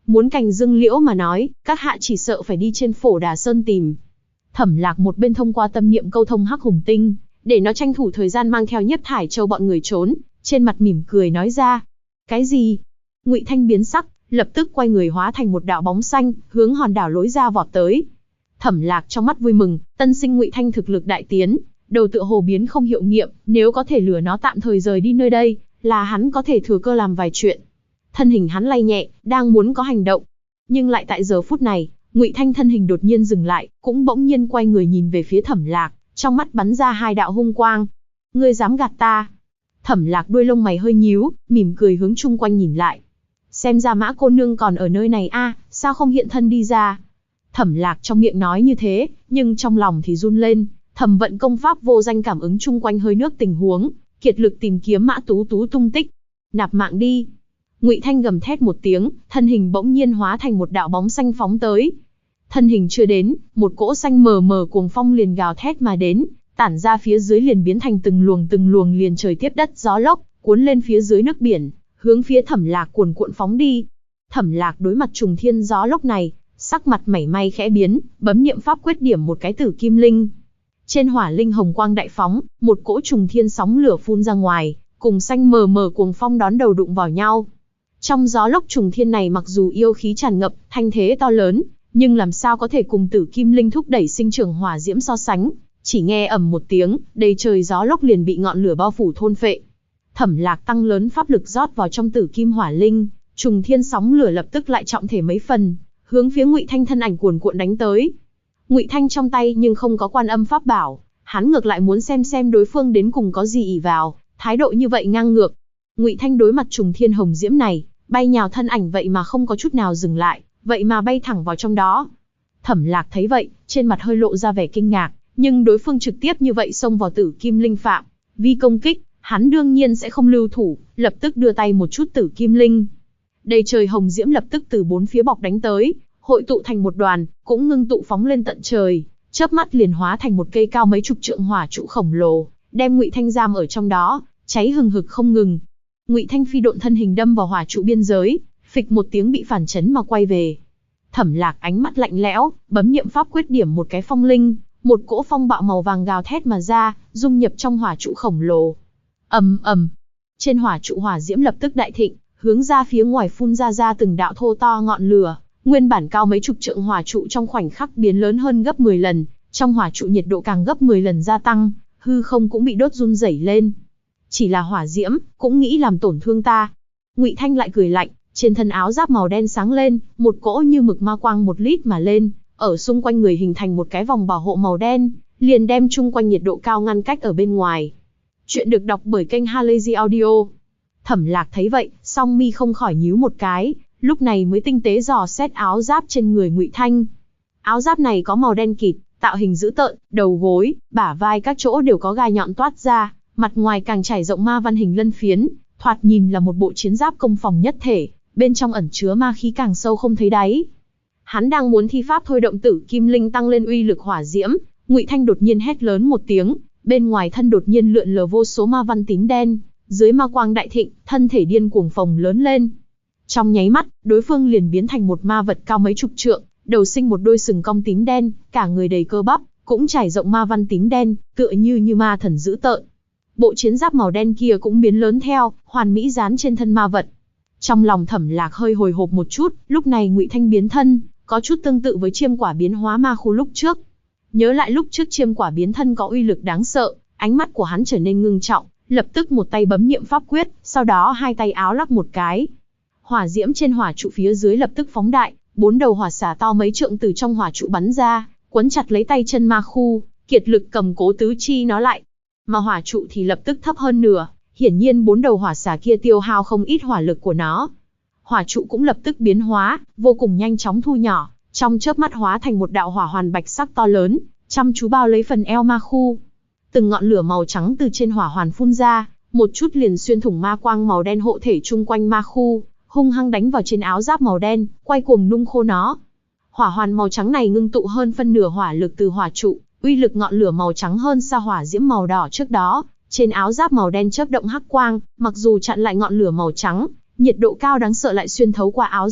Muốn cành dương liễu mà nói, các hạ chỉ sợ phải đi trên Phổ Đà Sơn tìm. Thẩm Lạc một bên thông qua tâm niệm câu thông Hắc Hùng Tinh, để nó tranh thủ thời gian mang theo Nhiếp Thải Châu bọn người trốn, trên mặt mỉm cười nói ra. Cái gì? Ngụy Thanh biến sắc, lập tức quay người hóa thành một đạo bóng xanh, hướng hòn đảo lối ra vọt tới. Thẩm Lạc trong mắt vui mừng, tân sinh Ngụy Thanh thực lực đại tiến, đầu tựa hồ biến không hiệu nghiệm, nếu có thể lừa nó tạm thời rời đi nơi đây, là hắn có thể thừa cơ làm vài chuyện. Thân hình hắn lay nhẹ, đang muốn có hành động, nhưng lại tại giờ phút này, Ngụy Thanh thân hình đột nhiên dừng lại, cũng bỗng nhiên quay người nhìn về phía Thẩm Lạc, trong mắt bắn ra hai đạo hung quang. Ngươi dám gạt ta? Thẩm Lạc đuôi lông mày hơi nhíu, mỉm cười hướng chung quanh nhìn lại. Xem ra Mã cô nương còn ở nơi này a, sao không hiện thân đi ra? Thẩm Lạc trong miệng nói như thế, nhưng trong lòng thì run lên, thầm vận công pháp vô danh cảm ứng chung quanh hơi nước tình huống, kiệt lực tìm kiếm Mã Tú Tú tung tích. Nạp mạng đi! Ngụy Thanh gầm thét một tiếng, thân hình bỗng nhiên hóa thành một đạo bóng xanh phóng tới. Thân hình chưa đến, một cỗ xanh mờ mờ cuồng phong liền gào thét mà đến, tản ra phía dưới liền biến thành từng luồng liền trời tiếp đất gió lốc, cuốn lên phía dưới nước biển, hướng phía Thẩm Lạc cuồn cuộn phóng đi. Thẩm Lạc đối mặt trùng thiên gió lốc này, sắc mặt mảy may khẽ biến, bấm niệm pháp quyết điểm một cái tử kim linh. Trên hỏa linh hồng quang đại phóng, một cỗ trùng thiên sóng lửa phun ra ngoài, cùng xanh mờ mờ cuồng phong đón đầu đụng vào nhau. Trong gió lốc trùng thiên này mặc dù yêu khí tràn ngập, thanh thế to lớn, nhưng làm sao có thể cùng tử kim linh thúc đẩy sinh trưởng hỏa diễm so sánh. Chỉ nghe ầm một tiếng, đầy trời gió lốc liền bị ngọn lửa bao phủ thôn phệ. Thẩm Lạc tăng lớn pháp lực rót vào trong tử kim hỏa linh, trùng thiên sóng lửa lập tức lại trọng thể mấy phần, hướng phía Ngụy Thanh thân ảnh cuồn cuộn đánh tới. Ngụy Thanh trong tay nhưng không có quan âm pháp bảo, hắn ngược lại muốn xem đối phương đến cùng có gì ỷ vào, thái độ như vậy ngang ngược. Ngụy Thanh đối mặt trùng thiên hồng diễm này, bay nhào thân ảnh vậy mà không có chút nào dừng lại, vậy mà bay thẳng vào trong đó. Thẩm Lạc thấy vậy, trên mặt hơi lộ ra vẻ kinh ngạc, nhưng đối phương trực tiếp như vậy xông vào tử kim linh phạm vi công kích, hắn đương nhiên sẽ không lưu thủ, lập tức đưa tay một chút tử kim linh. Đầy trời hồng diễm lập tức từ bốn phía bọc đánh tới, hội tụ thành một đoàn, cũng ngưng tụ phóng lên tận trời, chớp mắt liền hóa thành một cây cao mấy chục trượng hỏa trụ khổng lồ, đem Ngụy Thanh giam ở trong đó, cháy hừng hực không ngừng. Ngụy Thanh phi độn thân hình đâm vào hỏa trụ biên giới, phịch một tiếng bị phản chấn mà quay về. Thẩm Lạc ánh mắt lạnh lẽo, bấm niệm pháp quyết điểm một cái phong linh, một cỗ phong bạo màu vàng gào thét mà ra, dung nhập trong hỏa trụ khổng lồ. Ầm ầm, trên hỏa trụ hỏa diễm lập tức đại thịnh, hướng ra phía ngoài phun ra từng đạo thô to ngọn lửa, nguyên bản cao mấy chục trượng hỏa trụ trong khoảnh khắc biến lớn hơn gấp 10 lần, trong hỏa trụ nhiệt độ càng gấp 10 lần gia tăng, hư không cũng bị đốt run rẩy lên. Chỉ là hỏa diễm, cũng nghĩ làm tổn thương ta. Ngụy Thanh lại cười lạnh, trên thân áo giáp màu đen sáng lên, một cỗ như mực ma quang một lít mà lên, ở xung quanh người hình thành một cái vòng bảo hộ màu đen, liền đem chung quanh nhiệt độ cao ngăn cách ở bên ngoài. Chuyện được đọc bởi kênh Halazy Audio. Thẩm Lạc thấy vậy, song mi không khỏi nhíu một cái, lúc này mới tinh tế dò xét áo giáp trên người Ngụy Thanh. Áo giáp này có màu đen kịt, tạo hình dữ tợn, đầu gối, bả vai các chỗ đều có gai nhọn toát ra, mặt ngoài càng trải rộng ma văn hình lân phiến, thoạt nhìn là một bộ chiến giáp công phòng nhất thể, bên trong ẩn chứa ma khí càng sâu không thấy đáy. Hắn đang muốn thi pháp thôi động tử kim linh tăng lên uy lực hỏa diễm, Ngụy Thanh đột nhiên hét lớn một tiếng, bên ngoài thân đột nhiên lượn lờ vô số ma văn tím đen, dưới ma quang đại thịnh, thân thể điên cuồng phồng lớn lên. Trong nháy mắt, đối phương liền biến thành một ma vật cao mấy chục trượng, đầu sinh một đôi sừng cong tím đen, cả người đầy cơ bắp, cũng trải rộng ma văn tím đen, tựa như ma thần dữ tợn. Bộ chiến giáp màu đen kia cũng biến lớn theo, hoàn mỹ dán trên thân ma vật. Trong lòng Thẩm Lạc hơi hồi hộp một chút, lúc này Ngụy Thanh biến thân, có chút tương tự với chiêm quả biến hóa ma khu lúc trước. Nhớ lại lúc trước chiêm quả biến thân có uy lực đáng sợ, ánh mắt của hắn trở nên ngưng trọng, lập tức một tay bấm niệm pháp quyết, sau đó hai tay áo lắc một cái. Hỏa diễm trên hỏa trụ phía dưới lập tức phóng đại, 4 đầu hỏa xà to mấy trượng từ trong hỏa trụ bắn ra, quấn chặt lấy tay chân ma khu, kiệt lực cầm cố tứ chi nó lại. Mà hỏa trụ thì lập tức thấp hơn nửa, hiển nhiên 4 đầu hỏa xà kia tiêu hao không ít hỏa lực của nó. Hỏa trụ cũng lập tức biến hóa, vô cùng nhanh chóng thu nhỏ, trong chớp mắt hóa thành một đạo hỏa hoàn bạch sắc to lớn, chăm chú bao lấy phần eo ma khu. Từng ngọn lửa màu trắng từ trên hỏa hoàn phun ra, một chút liền xuyên thủng ma quang màu đen hộ thể chung quanh ma khu, hung hăng đánh vào trên áo giáp màu đen, quay cuồng nung khô nó. Hỏa hoàn màu trắng này ngưng tụ hơn phân nửa hỏa lực từ hỏa trụ, uy lực ngọn lửa màu trắng hơn xa hỏa diễm màu đỏ trước đó. Trên áo giáp màu đen chớp động hắc quang, mặc dù chặn lại ngọn lửa màu trắng, nhiệt độ cao đáng sợ lại xuyên thấu qua áo giáp,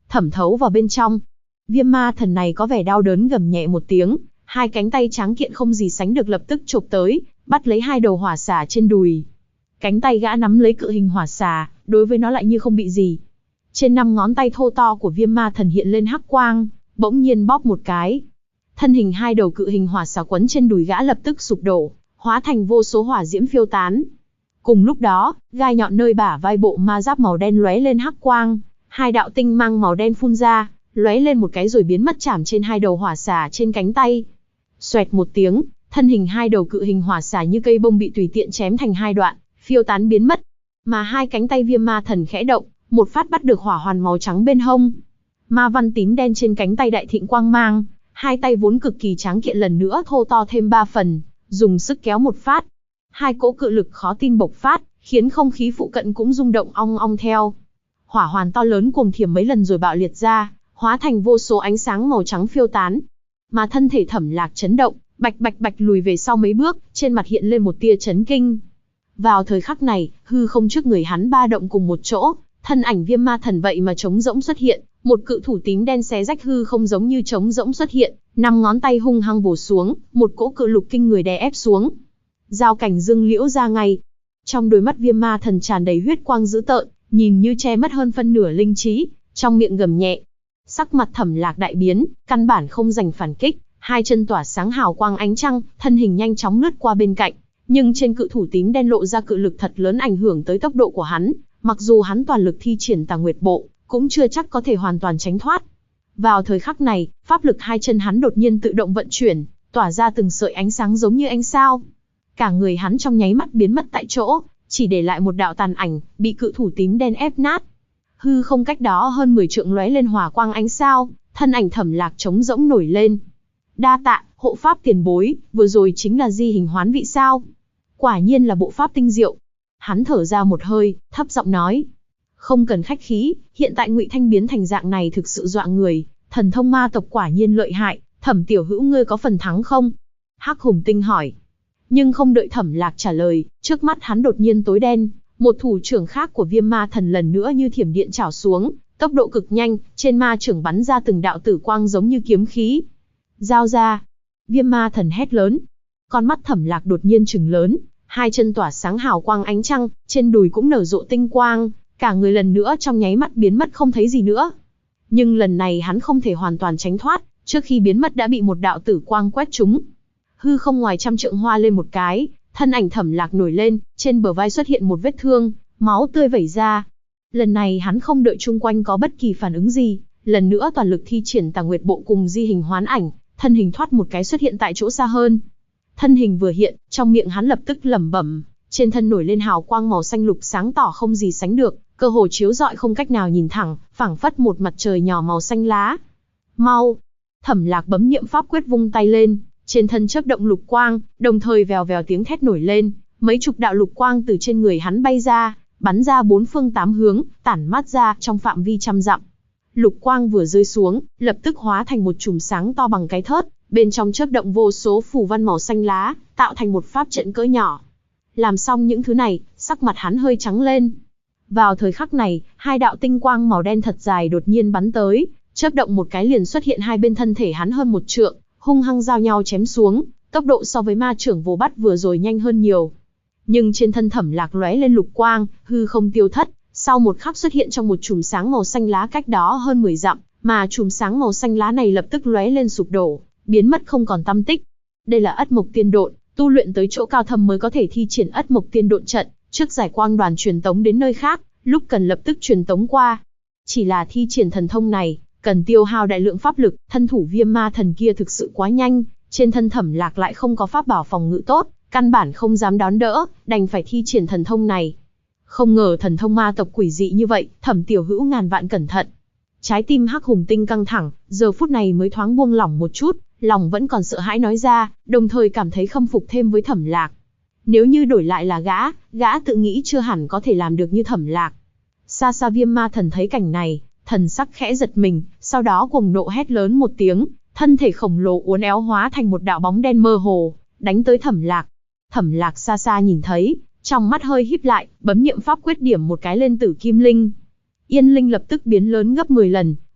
thẩm thấu vào bên trong. Viêm ma thần này có vẻ đau đớn gầm nhẹ một tiếng, hai cánh tay tráng kiện không gì sánh được lập tức chộp tới, bắt lấy hai đầu hỏa xà trên đùi. Cánh tay gã nắm lấy cự hình hỏa xà, đối với nó lại như không bị gì. Trên 5 ngón tay thô to của viêm ma thần hiện lên hắc quang, bỗng nhiên bóp một cái. Thân hình hai đầu cự hình hỏa xà quấn trên đùi gã lập tức sụp đổ, hóa thành vô số hỏa diễm phiêu tán. Cùng lúc đó, gai nhọn nơi bả vai bộ ma giáp màu đen lóe lên hắc quang, hai đạo tinh mang màu đen phun ra, lóe lên một cái rồi biến mất chạm trên hai đầu hỏa xà trên cánh tay. Xoẹt một tiếng, thân hình hai đầu cự hình hỏa xà như cây bông bị tùy tiện chém thành hai đoạn, phiêu tán biến mất. Mà hai cánh tay viêm ma thần khẽ động, một phát bắt được hỏa hoàn màu trắng bên hông. Ma văn tím đen trên cánh tay đại thịnh quang mang, hai tay vốn cực kỳ tráng kiện lần nữa thô to thêm 3 phần, dùng sức kéo một phát. Hai cỗ cự lực khó tin bộc phát, khiến không khí phụ cận cũng rung động ong ong theo. Hỏa hoàn to lớn cuồng thiểm mấy lần rồi bạo liệt ra, hóa thành vô số ánh sáng màu trắng phiêu tán. Mà thân thể Thẩm Lạc chấn động, bạch bạch bạch lùi về sau mấy bước, trên mặt hiện lên một tia chấn kinh. Vào thời khắc này, hư không trước người hắn ba động cùng một chỗ, thân ảnh viêm ma thần vậy mà trống rỗng xuất hiện, một cự thủ tím đen xé rách hư không giống như trống rỗng xuất hiện, 5 ngón tay hung hăng bổ xuống, một cỗ cự lục kinh người đè ép xuống. Giao cảnh dương liễu ra ngay. Trong đôi mắt viêm ma thần tràn đầy huyết quang dữ tợn, nhìn như che mất hơn phân nửa linh trí, trong miệng gầm nhẹ. Sắc mặt Thẩm Lạc đại biến, căn bản không giành phản kích, hai chân tỏa sáng hào quang ánh trăng, thân hình nhanh chóng lướt qua bên cạnh, nhưng trên cự thủ tím đen lộ ra cự lực thật lớn ảnh hưởng tới tốc độ của hắn, mặc dù hắn toàn lực thi triển Tà Nguyệt Bộ, cũng chưa chắc có thể hoàn toàn tránh thoát. Vào thời khắc này, pháp lực hai chân hắn đột nhiên tự động vận chuyển, tỏa ra từng sợi ánh sáng giống như ánh sao. Cả người hắn trong nháy mắt biến mất tại chỗ, chỉ để lại một đạo tàn ảnh, bị cự thủ tím đen ép nát. Hư không cách đó hơn 10 trượng lóe lên hỏa quang ánh sao, thân ảnh Thẩm Lạc trống rỗng nổi lên. Đa tạ, hộ pháp tiền bối, vừa rồi chính là di hình hoán vị sao? Quả nhiên là bộ pháp tinh diệu. Hắn thở ra một hơi, thấp giọng nói. Không cần khách khí, hiện tại Ngụy Thanh biến thành dạng này thực sự dọa người, thần thông ma tộc quả nhiên lợi hại, Thẩm tiểu hữu ngươi có phần thắng không? Hắc Hùng Tinh hỏi. Nhưng không đợi Thẩm Lạc trả lời, trước mắt hắn đột nhiên tối đen, một thủ trưởng khác của viêm ma thần lần nữa như thiểm điện chảo xuống, tốc độ cực nhanh, trên ma trưởng bắn ra từng đạo tử quang giống như kiếm khí. Giao ra! Viêm ma thần hét lớn. Con mắt Thẩm Lạc đột nhiên trừng lớn, hai chân tỏa sáng hào quang ánh trăng, trên đùi cũng nở rộ tinh quang, cả người lần nữa trong nháy mắt biến mất không thấy gì nữa. Nhưng lần này hắn không thể hoàn toàn tránh thoát, trước khi biến mất đã bị một đạo tử quang quét trúng. Hư không ngoài trăm trượng hoa lên một cái, thân ảnh Thẩm Lạc nổi lên, trên bờ vai xuất hiện một vết thương, máu tươi vẩy ra. Lần này hắn không đợi chung quanh có bất kỳ phản ứng gì, lần nữa toàn lực thi triển Tà Nguyệt Bộ cùng di hình hoán ảnh, thân hình thoát một cái xuất hiện tại chỗ xa hơn. Thân hình vừa hiện, trong miệng hắn lập tức lẩm bẩm, trên thân nổi lên hào quang màu xanh lục sáng tỏ không gì sánh được, cơ hồ chiếu rọi không cách nào nhìn thẳng, phảng phất một mặt trời nhỏ màu xanh lá. Mau! Thẩm Lạc bấm niệm pháp quyết vung tay lên, trên thân chớp động lục quang, đồng thời vèo vèo tiếng thét nổi lên, mấy chục đạo lục quang từ trên người hắn bay ra, bắn ra 4 phương 8 hướng, tản mát ra trong phạm vi trăm dặm. Lục quang vừa rơi xuống, lập tức hóa thành một chùm sáng to bằng cái thớt, bên trong chớp động vô số phù văn màu xanh lá, tạo thành một pháp trận cỡ nhỏ. Làm xong những thứ này, sắc mặt hắn hơi trắng lên. Vào thời khắc này, hai đạo tinh quang màu đen thật dài đột nhiên bắn tới, chớp động một cái liền xuất hiện hai bên thân thể hắn hơn 1 trượng, hung hăng giao nhau chém xuống, tốc độ so với ma trưởng Vô Bắt vừa rồi nhanh hơn nhiều. Nhưng trên thân Thẩm Lạc lóe lên lục quang, hư không tiêu thất, sau một khắc xuất hiện trong một chùm sáng màu xanh lá cách đó hơn 10 dặm, mà chùm sáng màu xanh lá này lập tức lóe lên sụp đổ, biến mất không còn tăm tích. Đây là Ất Mộc Tiên Độn, tu luyện tới chỗ cao thâm mới có thể thi triển Ất Mộc Tiên Độn trận, trước giải quang đoàn truyền tống đến nơi khác, lúc cần lập tức truyền tống qua. Chỉ là thi triển thần thông này, cần tiêu hao đại lượng pháp lực, thân thủ viêm ma thần kia thực sự quá nhanh, trên thân Thẩm Lạc lại không có pháp bảo phòng ngự tốt, căn bản không dám đón đỡ, đành phải thi triển thần thông này. Không ngờ thần thông ma tộc quỷ dị như vậy, Thẩm tiểu hữu ngàn vạn cẩn thận. Trái tim Hắc Hùng Tinh căng thẳng, giờ phút này mới thoáng buông lỏng một chút, lòng vẫn còn sợ hãi nói ra, đồng thời cảm thấy khâm phục thêm với Thẩm Lạc. Nếu như đổi lại là gã tự nghĩ chưa hẳn có thể làm được như Thẩm Lạc. Xa xa viêm ma thần thấy cảnh này, thần sắc khẽ giật mình, sau đó cuồng nộ hét lớn một tiếng, thân thể khổng lồ uốn éo hóa thành một đạo bóng đen mơ hồ, đánh tới Thẩm Lạc. Thẩm Lạc xa xa nhìn thấy, trong mắt hơi híp lại, bấm niệm pháp quyết điểm một cái lên Tử Kim Linh. Yên Linh lập tức biến lớn gấp 10 lần,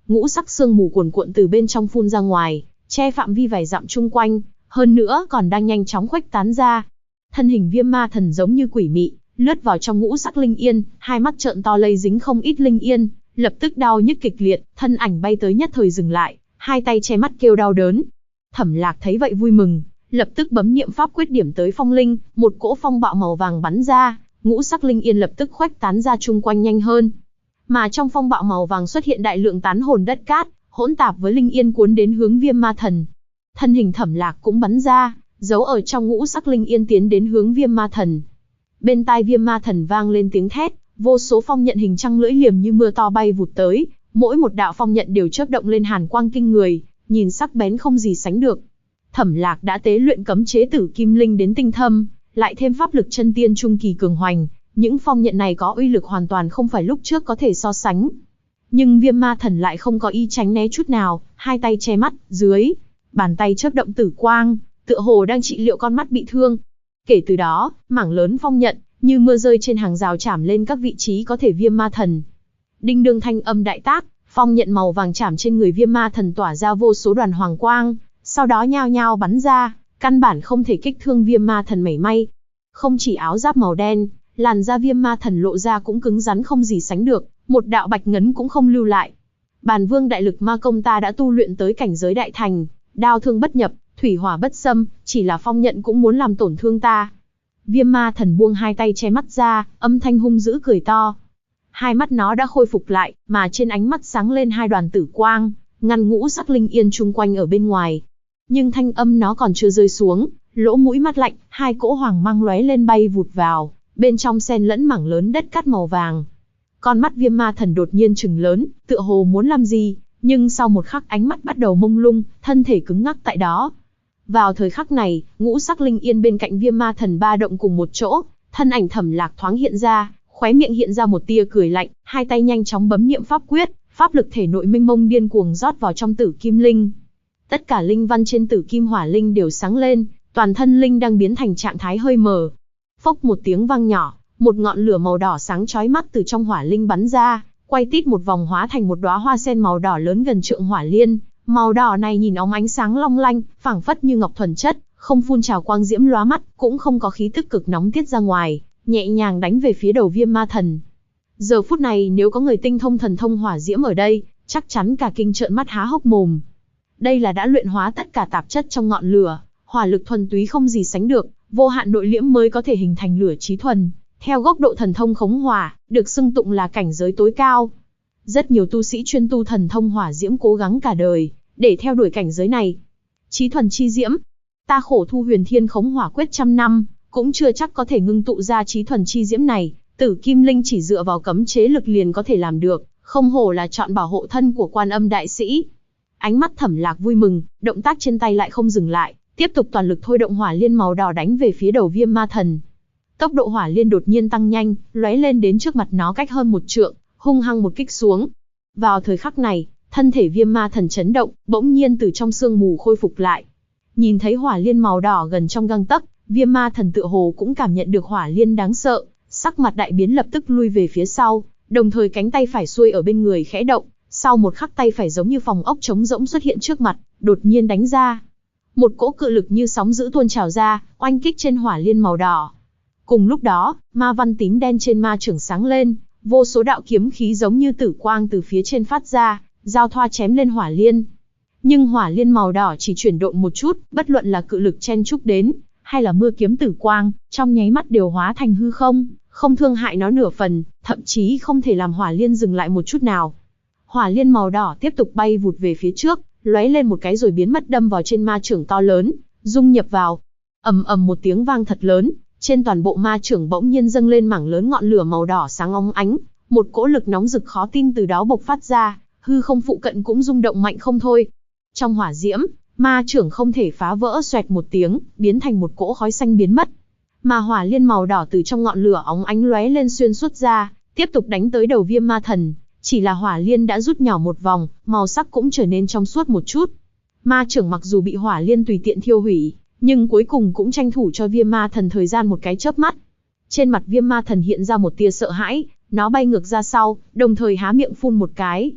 ngũ sắc sương mù cuồn cuộn từ bên trong phun ra ngoài, che phạm vi vài dặm chung quanh, hơn nữa còn đang nhanh chóng khuếch tán ra. Thân hình Viêm Ma Thần giống như quỷ mị, lướt vào trong ngũ sắc linh yên, hai mắt trợn to lây dính không ít linh yên, lập tức đau nhức kịch liệt, thân ảnh bay tới nhất thời dừng lại, hai tay che mắt kêu đau đớn. Thẩm Lạc thấy vậy vui mừng, lập tức bấm niệm pháp quyết điểm tới phong linh, một cỗ phong bạo màu vàng bắn ra, ngũ sắc linh yên lập tức khuếch tán ra chung quanh nhanh hơn. Mà trong phong bạo màu vàng xuất hiện đại lượng tán hồn đất cát, hỗn tạp với linh yên cuốn đến hướng Viêm Ma Thần. Thân hình Thẩm Lạc cũng bắn ra, giấu ở trong ngũ sắc linh yên tiến đến hướng Viêm Ma Thần. Bên tai Viêm Ma Thần vang lên tiếng thét, vô số phong nhận hình trăng lưỡi liềm như mưa to bay vụt tới, mỗi một đạo phong nhận đều chớp động lên hàn quang kinh người, nhìn sắc bén không gì sánh được. Thẩm Lạc đã tế luyện cấm chế tử kim linh đến tinh thâm, lại thêm pháp lực chân tiên trung kỳ cường hoành, những phong nhận này có uy lực hoàn toàn không phải lúc trước có thể so sánh. Nhưng Viêm Ma Thần lại không có ý tránh né chút nào, hai tay che mắt, dưới bàn tay chớp động tử quang, tựa hồ đang trị liệu con mắt bị thương. Kể từ đó, mảng lớn phong nhận như mưa rơi trên hàng rào chạm lên các vị trí có thể Viêm Ma Thần. Đinh đương thanh âm đại tác, phong nhận màu vàng chạm trên người Viêm Ma Thần tỏa ra vô số đoàn hoàng quang, sau đó nhao nhao bắn ra, căn bản không thể kích thương Viêm Ma Thần mảy may. Không chỉ áo giáp màu đen, làn da Viêm Ma Thần lộ ra cũng cứng rắn không gì sánh được, một đạo bạch ngấn cũng không lưu lại. Bàn Vương đại lực ma công ta đã tu luyện tới cảnh giới đại thành, đao thương bất nhập, thủy hỏa bất xâm, chỉ là phong nhận cũng muốn làm tổn thương ta. Viêm Ma Thần buông hai tay che mắt ra, âm thanh hung dữ cười to. Hai mắt nó đã khôi phục lại, mà trên ánh mắt sáng lên hai đoàn tử quang, ngăn ngũ sắc linh yên chung quanh ở bên ngoài. Nhưng thanh âm nó còn chưa rơi xuống, lỗ mũi mắt lạnh, hai cỗ hoàng mang lóe lên bay vụt vào, bên trong xen lẫn mảng lớn đất cát màu vàng. Con mắt Viêm Ma Thần đột nhiên trừng lớn, tựa hồ muốn làm gì, nhưng sau một khắc ánh mắt bắt đầu mông lung, thân thể cứng ngắc tại đó. Vào thời khắc này, ngũ sắc linh yên bên cạnh Viêm Ma Thần ba động cùng một chỗ, thân ảnh Thẩm Lạc thoáng hiện ra, khóe miệng hiện ra một tia cười lạnh, hai tay nhanh chóng bấm niệm pháp quyết, pháp lực thể nội mênh mông điên cuồng rót vào trong tử kim linh. Tất cả linh văn trên tử kim hỏa linh đều sáng lên, toàn thân linh đang biến thành trạng thái hơi mờ. Phốc một tiếng vang nhỏ, một ngọn lửa màu đỏ sáng chói mắt từ trong hỏa linh bắn ra, quay tít một vòng hóa thành một đóa hoa sen màu đỏ lớn gần trượng hỏa liên. Màu đỏ này nhìn óng ánh sáng long lanh, phảng phất như ngọc thuần chất, không phun trào quang diễm lóa mắt, cũng không có khí tức cực nóng tiết ra ngoài, nhẹ nhàng đánh về phía đầu Viêm Ma Thần. Giờ phút này nếu có người tinh thông thần thông hỏa diễm ở đây, chắc chắn cả kinh trợn mắt há hốc mồm. Đây là đã luyện hóa tất cả tạp chất trong ngọn lửa, hỏa lực thuần túy không gì sánh được, vô hạn nội liễm mới có thể hình thành lửa chí thuần. Theo góc độ thần thông khống hỏa, được xưng tụng là cảnh giới tối cao. Rất nhiều tu sĩ chuyên tu thần thông hỏa diễm cố gắng cả đời, để theo đuổi cảnh giới này. Chí thuần chi diễm, ta khổ thu huyền thiên khống hỏa quyết trăm năm, cũng chưa chắc có thể ngưng tụ ra chí thuần chi diễm này, tử kim linh chỉ dựa vào cấm chế lực liền có thể làm được, không hổ là chọn bảo hộ thân của Quan Âm đại sĩ. Ánh mắt Thẩm Lạc vui mừng, động tác trên tay lại không dừng lại, tiếp tục toàn lực thôi động hỏa liên màu đỏ đánh về phía đầu Viêm Ma Thần. Tốc độ hỏa liên đột nhiên tăng nhanh, lóe lên đến trước mặt nó cách hơn một trượng, hung hăng một kích xuống. Vào thời khắc này, thân thể Viêm Ma Thần chấn động, bỗng nhiên từ trong sương mù khôi phục lại. Nhìn thấy hỏa liên màu đỏ gần trong gang tấc, Viêm Ma Thần tựa hồ cũng cảm nhận được hỏa liên đáng sợ, sắc mặt đại biến lập tức lui về phía sau, đồng thời cánh tay phải xuôi ở bên người khẽ động, sau một khắc tay phải giống như phòng ốc trống rỗng xuất hiện trước mặt, đột nhiên đánh ra. Một cỗ cự lực như sóng dữ tuôn trào ra, oanh kích trên hỏa liên màu đỏ. Cùng lúc đó, ma văn tím đen trên ma chưởng sáng lên, vô số đạo kiếm khí giống như tử quang từ phía trên phát ra, giao thoa chém lên hỏa liên. Nhưng hỏa liên màu đỏ chỉ chuyển động một chút, bất luận là cự lực chen chúc đến, hay là mưa kiếm tử quang, trong nháy mắt đều hóa thành hư không, không thương hại nó nửa phần, thậm chí không thể làm hỏa liên dừng lại một chút nào. Hỏa liên màu đỏ tiếp tục bay vụt về phía trước, lóe lên một cái rồi biến mất đâm vào trên ma chưởng to lớn, dung nhập vào. Ầm ầm một tiếng vang thật lớn, trên toàn bộ ma chưởng bỗng nhiên dâng lên mảng lớn ngọn lửa màu đỏ sáng óng ánh, một cỗ lực nóng rực khó tin từ đó bộc phát ra, hư không phụ cận cũng rung động mạnh không thôi. Trong hỏa diễm, ma chưởng không thể phá vỡ, xoẹt một tiếng, biến thành một cỗ khói xanh biến mất. Mà hỏa liên màu đỏ từ trong ngọn lửa óng ánh lóe lên xuyên suốt ra, tiếp tục đánh tới đầu Viêm Ma Thần. Chỉ là hỏa liên đã rút nhỏ một vòng, màu sắc cũng trở nên trong suốt một chút. Ma chưởng mặc dù bị hỏa liên tùy tiện thiêu hủy, nhưng cuối cùng cũng tranh thủ cho Viêm Ma Thần thời gian một cái chớp mắt. Trên mặt Viêm Ma Thần hiện ra một tia sợ hãi, nó bay ngược ra sau, đồng thời há miệng phun một cái.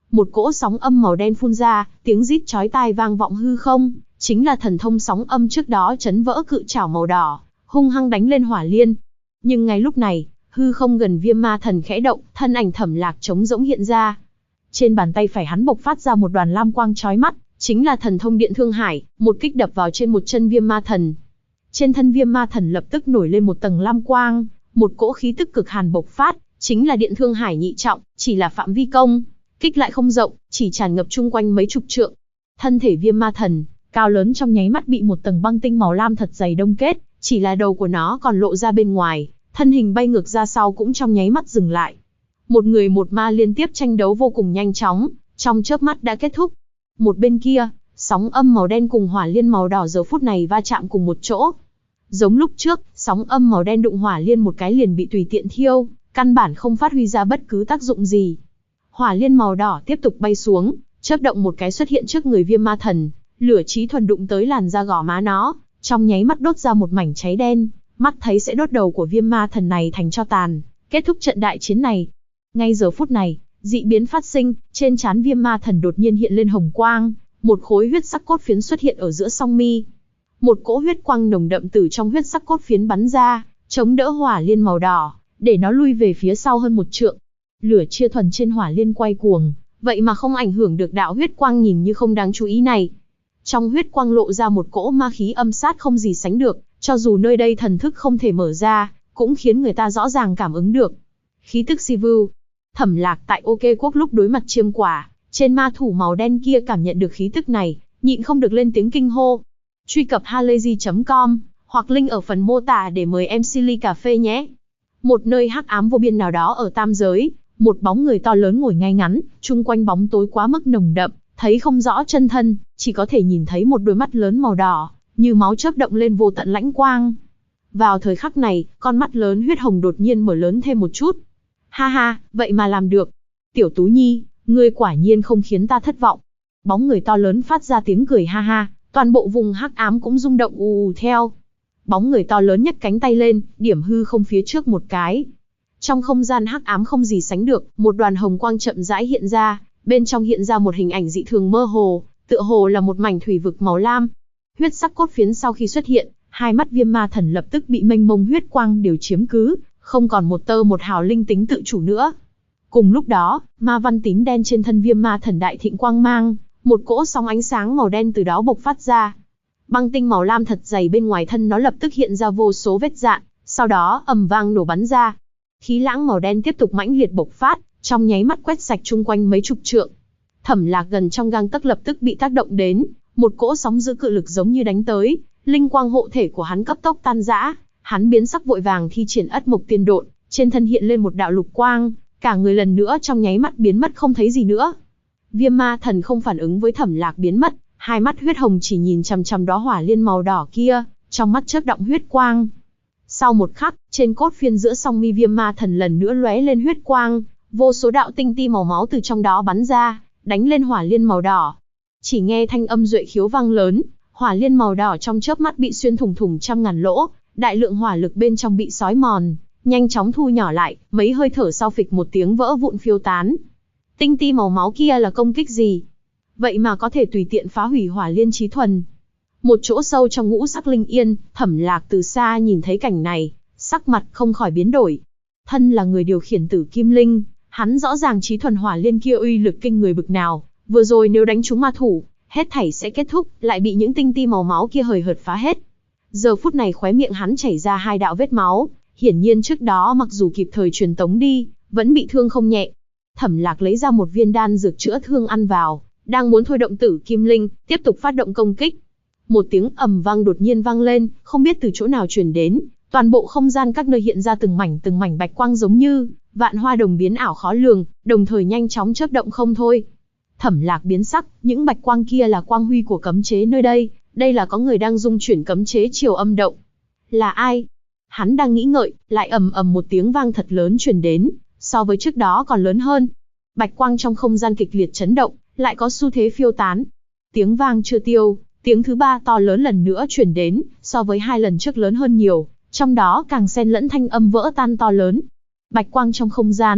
Một cỗ sóng âm màu đen phun ra, tiếng rít chói tai vang vọng hư không, chính là thần thông sóng âm trước đó chấn vỡ cự trảo màu đỏ, hung hăng đánh lên Hỏa Liên. Nhưng ngay lúc này, hư không gần Viêm Ma Thần khẽ động, thân ảnh Thẩm Lạc trống rỗng hiện ra. Trên bàn tay phải hắn bộc phát ra một đoàn lam quang chói mắt, chính là thần thông Điện Thương Hải, một kích đập vào trên một chân Viêm Ma Thần. Trên thân Viêm Ma Thần lập tức nổi lên một tầng lam quang, một cỗ khí tức cực hàn bộc phát, chính là Điện Thương Hải nhị trọng, chỉ là phạm vi công kích lại không rộng, chỉ tràn ngập chung quanh mấy chục trượng. Thân thể Viêm Ma Thần cao lớn trong nháy mắt bị một tầng băng tinh màu lam thật dày đông kết, chỉ là đầu của nó còn lộ ra bên ngoài, thân hình bay ngược ra sau cũng trong nháy mắt dừng lại. Một người một ma liên tiếp tranh đấu vô cùng nhanh chóng, trong chớp mắt đã kết thúc. Một bên kia, sóng âm màu đen cùng Hỏa Liên màu đỏ giờ phút này va chạm cùng một chỗ. Giống lúc trước, sóng âm màu đen đụng Hỏa Liên một cái liền bị tùy tiện thiêu, căn bản không phát huy ra bất cứ tác dụng gì. Hỏa Liên màu đỏ tiếp tục bay xuống, chớp động một cái xuất hiện trước người Viêm Ma Thần, lửa chí thuần đụng tới làn da gò má nó, trong nháy mắt đốt ra một mảnh cháy đen, mắt thấy sẽ đốt đầu của Viêm Ma Thần này thành tro tàn, kết thúc trận đại chiến này. Ngay giờ phút này, dị biến phát sinh, trên trán Viêm Ma Thần đột nhiên hiện lên hồng quang, một khối huyết sắc cốt phiến xuất hiện ở giữa song mi. Một cỗ huyết quang nồng đậm từ trong huyết sắc cốt phiến bắn ra, chống đỡ Hỏa Liên màu đỏ, để nó lui về phía sau hơn một trượng. Lửa chia thuần trên Hỏa Liên quay cuồng, vậy mà không ảnh hưởng được đạo huyết quang nhìn như không đáng chú ý này. Trong huyết quang lộ ra một cỗ ma khí âm sát không gì sánh được, cho dù nơi đây thần thức không thể mở ra, cũng khiến người ta rõ ràng cảm ứng được. Khí tức si vưu. Thẩm Lạc tại OK Quốc lúc đối mặt Chiêm Quả, trên ma thủ màu đen kia cảm nhận được khí tức này, nhịn không được lên tiếng kinh hô. Truy cập halayzi.com hoặc link ở phần mô tả để mời em Silly cà phê nhé. Một nơi hắc ám vô biên nào đó ở tam giới, một bóng người to lớn ngồi ngay ngắn, chung quanh bóng tối quá mức nồng đậm, thấy không rõ chân thân, chỉ có thể nhìn thấy một đôi mắt lớn màu đỏ, như máu chớp động lên vô tận lãnh quang. Vào thời khắc này, con mắt lớn huyết hồng đột nhiên mở lớn thêm một chút. Ha ha, vậy mà làm được. Tiểu Tú Nhi, ngươi quả nhiên không khiến ta thất vọng. Bóng người to lớn phát ra tiếng cười ha ha, toàn bộ vùng hắc ám cũng rung động ù ù theo. Bóng người to lớn nhấc cánh tay lên, điểm hư không phía trước một cái. Trong không gian hắc ám không gì sánh được, một đoàn hồng quang chậm rãi hiện ra, bên trong hiện ra một hình ảnh dị thường mơ hồ, tựa hồ là một mảnh thủy vực màu lam. Huyết sắc cốt phiến sau khi xuất hiện, hai mắt Viêm Ma Thần lập tức bị mênh mông huyết quang đều chiếm cứ, không còn một tơ một hào linh tính tự chủ nữa. Cùng lúc đó, ma văn tím đen trên thân Viêm Ma Thần đại thịnh quang mang, một cỗ sóng ánh sáng màu đen từ đó bộc phát ra. Băng tinh màu lam thật dày bên ngoài thân nó lập tức hiện ra vô số vết rạn, sau đó ầm vang nổ bắn ra. Khí lãng màu đen tiếp tục mãnh liệt bộc phát, trong nháy mắt quét sạch chung quanh mấy chục trượng. Thẩm Lạc gần trong gang tấc lập tức bị tác động đến, một cỗ sóng dữ cự lực giống như đánh tới, linh quang hộ thể của hắn cấp tốc tan rã, hắn biến sắc vội vàng thi triển Ất Mộc Tiên Độn, trên thân hiện lên một đạo lục quang, cả người lần nữa trong nháy mắt biến mất không thấy gì nữa. Viêm Ma Thần không phản ứng với Thẩm Lạc biến mất, hai mắt huyết hồng chỉ nhìn chằm chằm đóa hỏa liên màu đỏ kia, trong mắt chớp động huyết quang. Sau một khắc, trên cốt phiên giữa song mi Viêm Ma Thần lần nữa lóe lên huyết quang, vô số đạo tinh ti màu máu từ trong đó bắn ra, đánh lên hỏa liên màu đỏ. Chỉ nghe thanh âm duệ khiếu vang lớn, hỏa liên màu đỏ trong chớp mắt bị xuyên thủng thủng trăm ngàn lỗ, đại lượng hỏa lực bên trong bị xói mòn, nhanh chóng thu nhỏ lại, mấy hơi thở sau phịch một tiếng vỡ vụn phiêu tán. Tinh ti màu máu kia là công kích gì? Vậy mà có thể tùy tiện phá hủy hỏa liên chí thuần. Một chỗ sâu trong ngũ sắc linh yên, Thẩm Lạc từ xa nhìn thấy cảnh này, sắc mặt không khỏi biến đổi. Thân là người điều khiển Tử Kim Linh, hắn rõ ràng chí thuần hỏa liên kia uy lực kinh người bực nào, vừa rồi nếu đánh trúng ma thủ, hết thảy sẽ kết thúc, lại bị những tinh ti màu máu kia hời hợt phá hết. Giờ phút này khóe miệng hắn chảy ra hai đạo vết máu, hiển nhiên trước đó mặc dù kịp thời truyền tống đi, vẫn bị thương không nhẹ. Thẩm Lạc lấy ra một viên đan dược chữa thương ăn vào, đang muốn thôi động Tử Kim Linh, tiếp tục phát động công kích. Một tiếng ầm vang đột nhiên vang lên, không biết từ chỗ nào truyền đến, toàn bộ không gian các nơi hiện ra từng mảnh bạch quang giống như vạn hoa đồng biến ảo khó lường, đồng thời nhanh chóng chớp động không thôi. Thẩm Lạc biến sắc, những bạch quang kia là quang huy của cấm chế nơi đây, đây là có người đang dung chuyển cấm chế chiều âm động. Là ai? Hắn đang nghĩ ngợi, lại ầm ầm một tiếng vang thật lớn truyền đến, so với trước đó còn lớn hơn. Bạch quang trong không gian kịch liệt chấn động, lại có xu thế phiêu tán. Tiếng vang chưa tiêu, tiếng thứ ba to lớn lần nữa truyền đến, so với hai lần trước lớn hơn nhiều, trong đó càng xen lẫn thanh âm vỡ tan to lớn. Bạch quang trong không gian,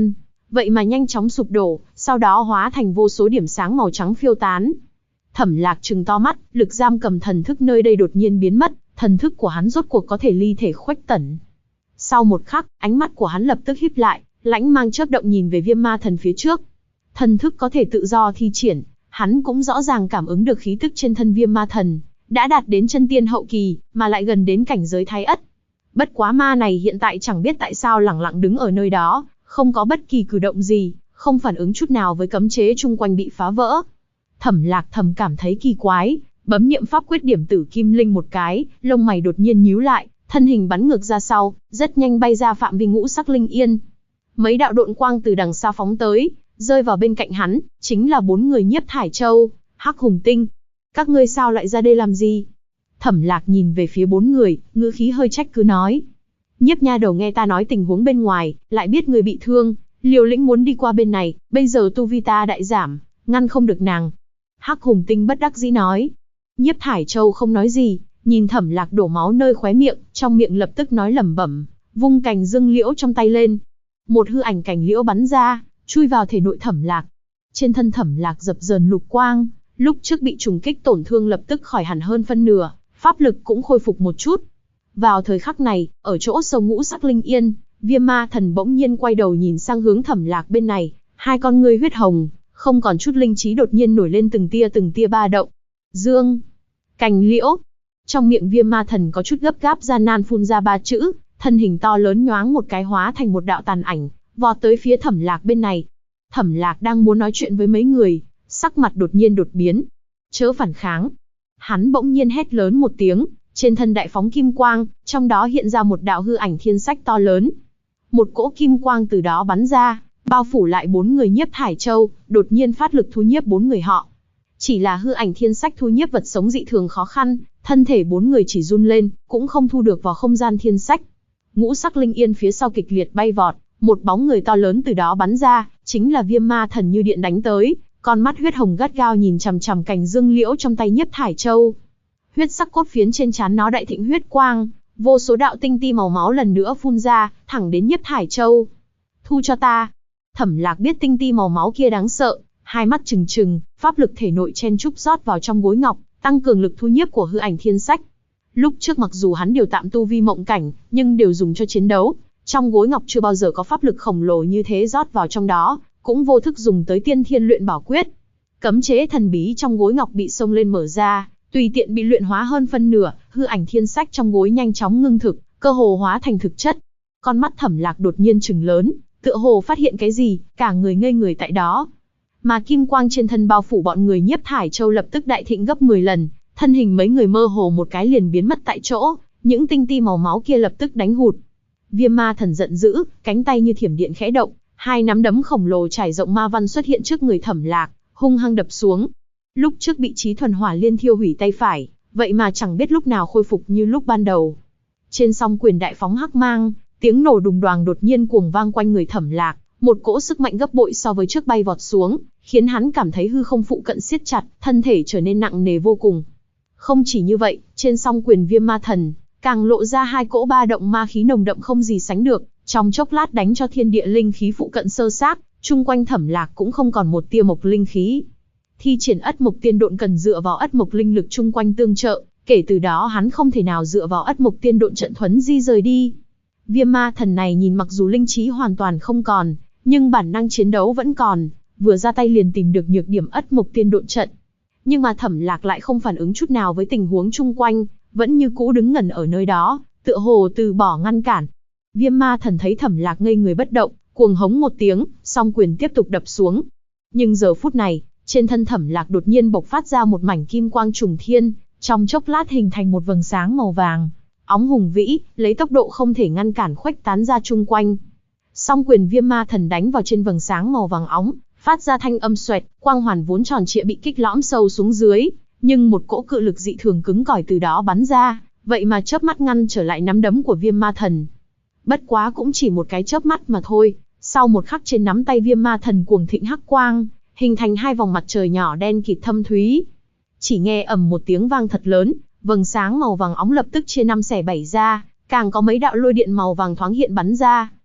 vậy mà nhanh chóng sụp đổ, sau đó hóa thành vô số điểm sáng màu trắng phiêu tán. Thẩm Lạc trừng to mắt, lực giam cầm thần thức nơi đây đột nhiên biến mất, thần thức của hắn rốt cuộc có thể ly thể khuếch tẩn. Sau một khắc, ánh mắt của hắn lập tức híp lại, lãnh mang chớp động nhìn về Viêm Ma Thần phía trước. Thần thức có thể tự do thi triển, hắn cũng rõ ràng cảm ứng được khí tức trên thân Viêm Ma Thần, đã đạt đến chân tiên hậu kỳ, mà lại gần đến cảnh giới thái ất. Bất quá ma này hiện tại chẳng biết tại sao lẳng lặng đứng ở nơi đó, không có bất kỳ cử động gì, không phản ứng chút nào với cấm chế chung quanh bị phá vỡ. Thẩm Lạc thầm cảm thấy kỳ quái, bấm niệm pháp quyết điểm tử kim linh một cái, lông mày đột nhiên nhíu lại, thân hình bắn ngược ra sau, rất nhanh bay ra phạm vi ngũ sắc linh yên. Mấy đạo độn quang từ đằng xa phóng tới, rơi vào bên cạnh hắn, chính là 4 người Nhiếp Thải Châu, Hắc Hùng Tinh. Các ngươi sao lại ra đây làm gì? Thẩm Lạc nhìn về phía 4 người, ngữ khí hơi trách cứ nói. Nhiếp nha đầu nghe ta nói tình huống bên ngoài, lại biết người bị thương, liều lĩnh muốn đi qua bên này, bây giờ tu vi ta đại giảm, ngăn không được nàng. Hắc Hùng Tinh bất đắc dĩ nói. Nhiếp Thải Châu không nói gì, nhìn Thẩm Lạc đổ máu nơi khóe miệng, trong miệng lập tức nói lẩm bẩm, vung cành dương liễu trong tay lên. Một hư ảnh cành liễu bắn ra, chui vào thể nội Thẩm Lạc. Trên thân Thẩm Lạc dập dờn lục quang, lúc trước bị trùng kích tổn thương lập tức khỏi hẳn hơn phân nửa, pháp lực cũng khôi phục một chút. Vào thời khắc này, ở chỗ sâu ngũ sắc linh yên, Viêm Ma Thần bỗng nhiên quay đầu nhìn sang hướng Thẩm Lạc bên này, hai con ngươi huyết hồng, không còn chút linh trí đột nhiên nổi lên từng tia ba động. Dương, cành liễu. Trong miệng Viêm Ma Thần có chút gấp gáp gian nan phun ra 3 chữ, thân hình to lớn nhoáng một cái hóa thành một đạo tàn ảnh, vọt tới phía Thẩm Lạc bên này. Thẩm Lạc đang muốn nói chuyện với mấy người, sắc mặt đột nhiên đột biến. Chớ phản kháng. Hắn bỗng nhiên hét lớn một tiếng, trên thân đại phóng kim quang, trong đó hiện ra một đạo hư ảnh thiên sách to lớn. Một cỗ kim quang từ đó bắn ra, bao phủ lại 4 người Nhiếp Thải Châu, đột nhiên phát lực thu nhiếp 4 người họ. Chỉ là hư ảnh thiên sách thu nhiếp vật sống dị thường khó khăn, thân thể 4 người chỉ run lên, cũng không thu được vào không gian thiên sách. Ngũ sắc linh yên phía sau kịch liệt bay vọt, một bóng người to lớn từ đó bắn ra, chính là Viêm Ma Thần như điện đánh tới, con mắt huyết hồng gắt gao nhìn chằm chằm cành dương liễu trong tay Nhiếp Thải Châu. Huyết sắc cốt phiến trên trán nó đại thịnh huyết quang, vô số đạo tinh ti màu máu lần nữa phun ra, thẳng đến Nhiếp Thải Châu. Thu cho ta. Thẩm Lạc biết tinh ti màu máu kia đáng sợ, hai mắt trừng trừng, pháp lực thể nội chen chúc rót vào trong gối ngọc, tăng cường lực thu nhiếp của hư ảnh thiên sách. Lúc trước mặc dù hắn điều tạm tu vi mộng cảnh, nhưng đều dùng cho chiến đấu, trong gối ngọc chưa bao giờ có pháp lực khổng lồ như thế rót vào trong đó, cũng vô thức dùng tới tiên thiên luyện bảo quyết. Cấm chế thần bí trong gối ngọc bị xông lên mở ra, tùy tiện bị luyện hóa hơn phân nửa, hư ảnh thiên sách trong gối nhanh chóng ngưng thực, cơ hồ hóa thành thực chất. Con mắt Thẩm Lạc đột nhiên trừng lớn, tựa hồ phát hiện cái gì, cả người ngây người tại đó. Mà kim quang trên thân bao phủ bọn người Nhiếp Thải Châu lập tức đại thịnh gấp 10 lần, thân hình mấy người mơ hồ một cái liền biến mất tại chỗ, những tinh ti màu máu kia lập tức đánh hụt. Viêm Ma Thần giận dữ, cánh tay như thiểm điện khẽ động, hai nắm đấm khổng lồ trải rộng ma văn xuất hiện trước người Thẩm Lạc, hung hăng đập xuống. Lúc trước bị Chí Thuần Hỏa Liên thiêu hủy tay phải, vậy mà chẳng biết lúc nào khôi phục như lúc ban đầu. Trên song quyền đại phóng hắc mang, tiếng nổ đùng đoàng đột nhiên cuồng vang quanh người Thẩm Lạc, một cỗ sức mạnh gấp bội so với trước bay vọt xuống, khiến hắn cảm thấy hư không phụ cận siết chặt, thân thể trở nên nặng nề vô cùng. Không chỉ như vậy, trên song quyền Viêm Ma Thần càng lộ ra hai cỗ ba động ma khí nồng đậm không gì sánh được, trong chốc lát đánh cho thiên địa linh khí phụ cận sơ xác, chung quanh Thẩm Lạc cũng không còn một tia mộc linh khí. Thi triển Ất Mộc Tiên Độn cần dựa vào Ất Mộc linh lực chung quanh tương trợ, kể từ đó hắn không thể nào dựa vào Ất Mộc Tiên Độn trận thuấn di rời đi. Viêm Ma Thần này nhìn mặc dù linh trí hoàn toàn không còn, nhưng bản năng chiến đấu vẫn còn, vừa ra tay liền tìm được nhược điểm Ất Mộc Tiên Độn trận. Nhưng mà Thẩm Lạc lại không phản ứng chút nào với tình huống chung quanh, vẫn như cũ đứng ngẩn ở nơi đó, tựa hồ từ bỏ ngăn cản. Viêm Ma Thần thấy Thẩm Lạc ngây người bất động, cuồng hống một tiếng, song quyền tiếp tục đập xuống. Nhưng giờ phút này, trên thân Thẩm Lạc đột nhiên bộc phát ra một mảnh kim quang trùng thiên, trong chốc lát hình thành một vầng sáng màu vàng, óng hùng vĩ, lấy tốc độ không thể ngăn cản khuếch tán ra chung quanh. Song quyền Viêm Ma Thần đánh vào trên vầng sáng màu vàng óng, phát ra thanh âm xoẹt, quang hoàn vốn tròn trịa bị kích lõm sâu xuống dưới, nhưng một cỗ cự lực dị thường cứng cỏi từ đó bắn ra, vậy mà chớp mắt ngăn trở lại nắm đấm của Viêm Ma Thần. Bất quá cũng chỉ một cái chớp mắt mà thôi, sau một khắc trên nắm tay Viêm Ma Thần cuồng thịnh hắc quang, hình thành hai vòng mặt trời nhỏ đen kịt thâm thúy. Chỉ nghe ầm một tiếng vang thật lớn, vầng sáng màu vàng óng lập tức chia năm xẻ bảy ra, càng có mấy đạo lôi điện màu vàng thoáng hiện bắn ra.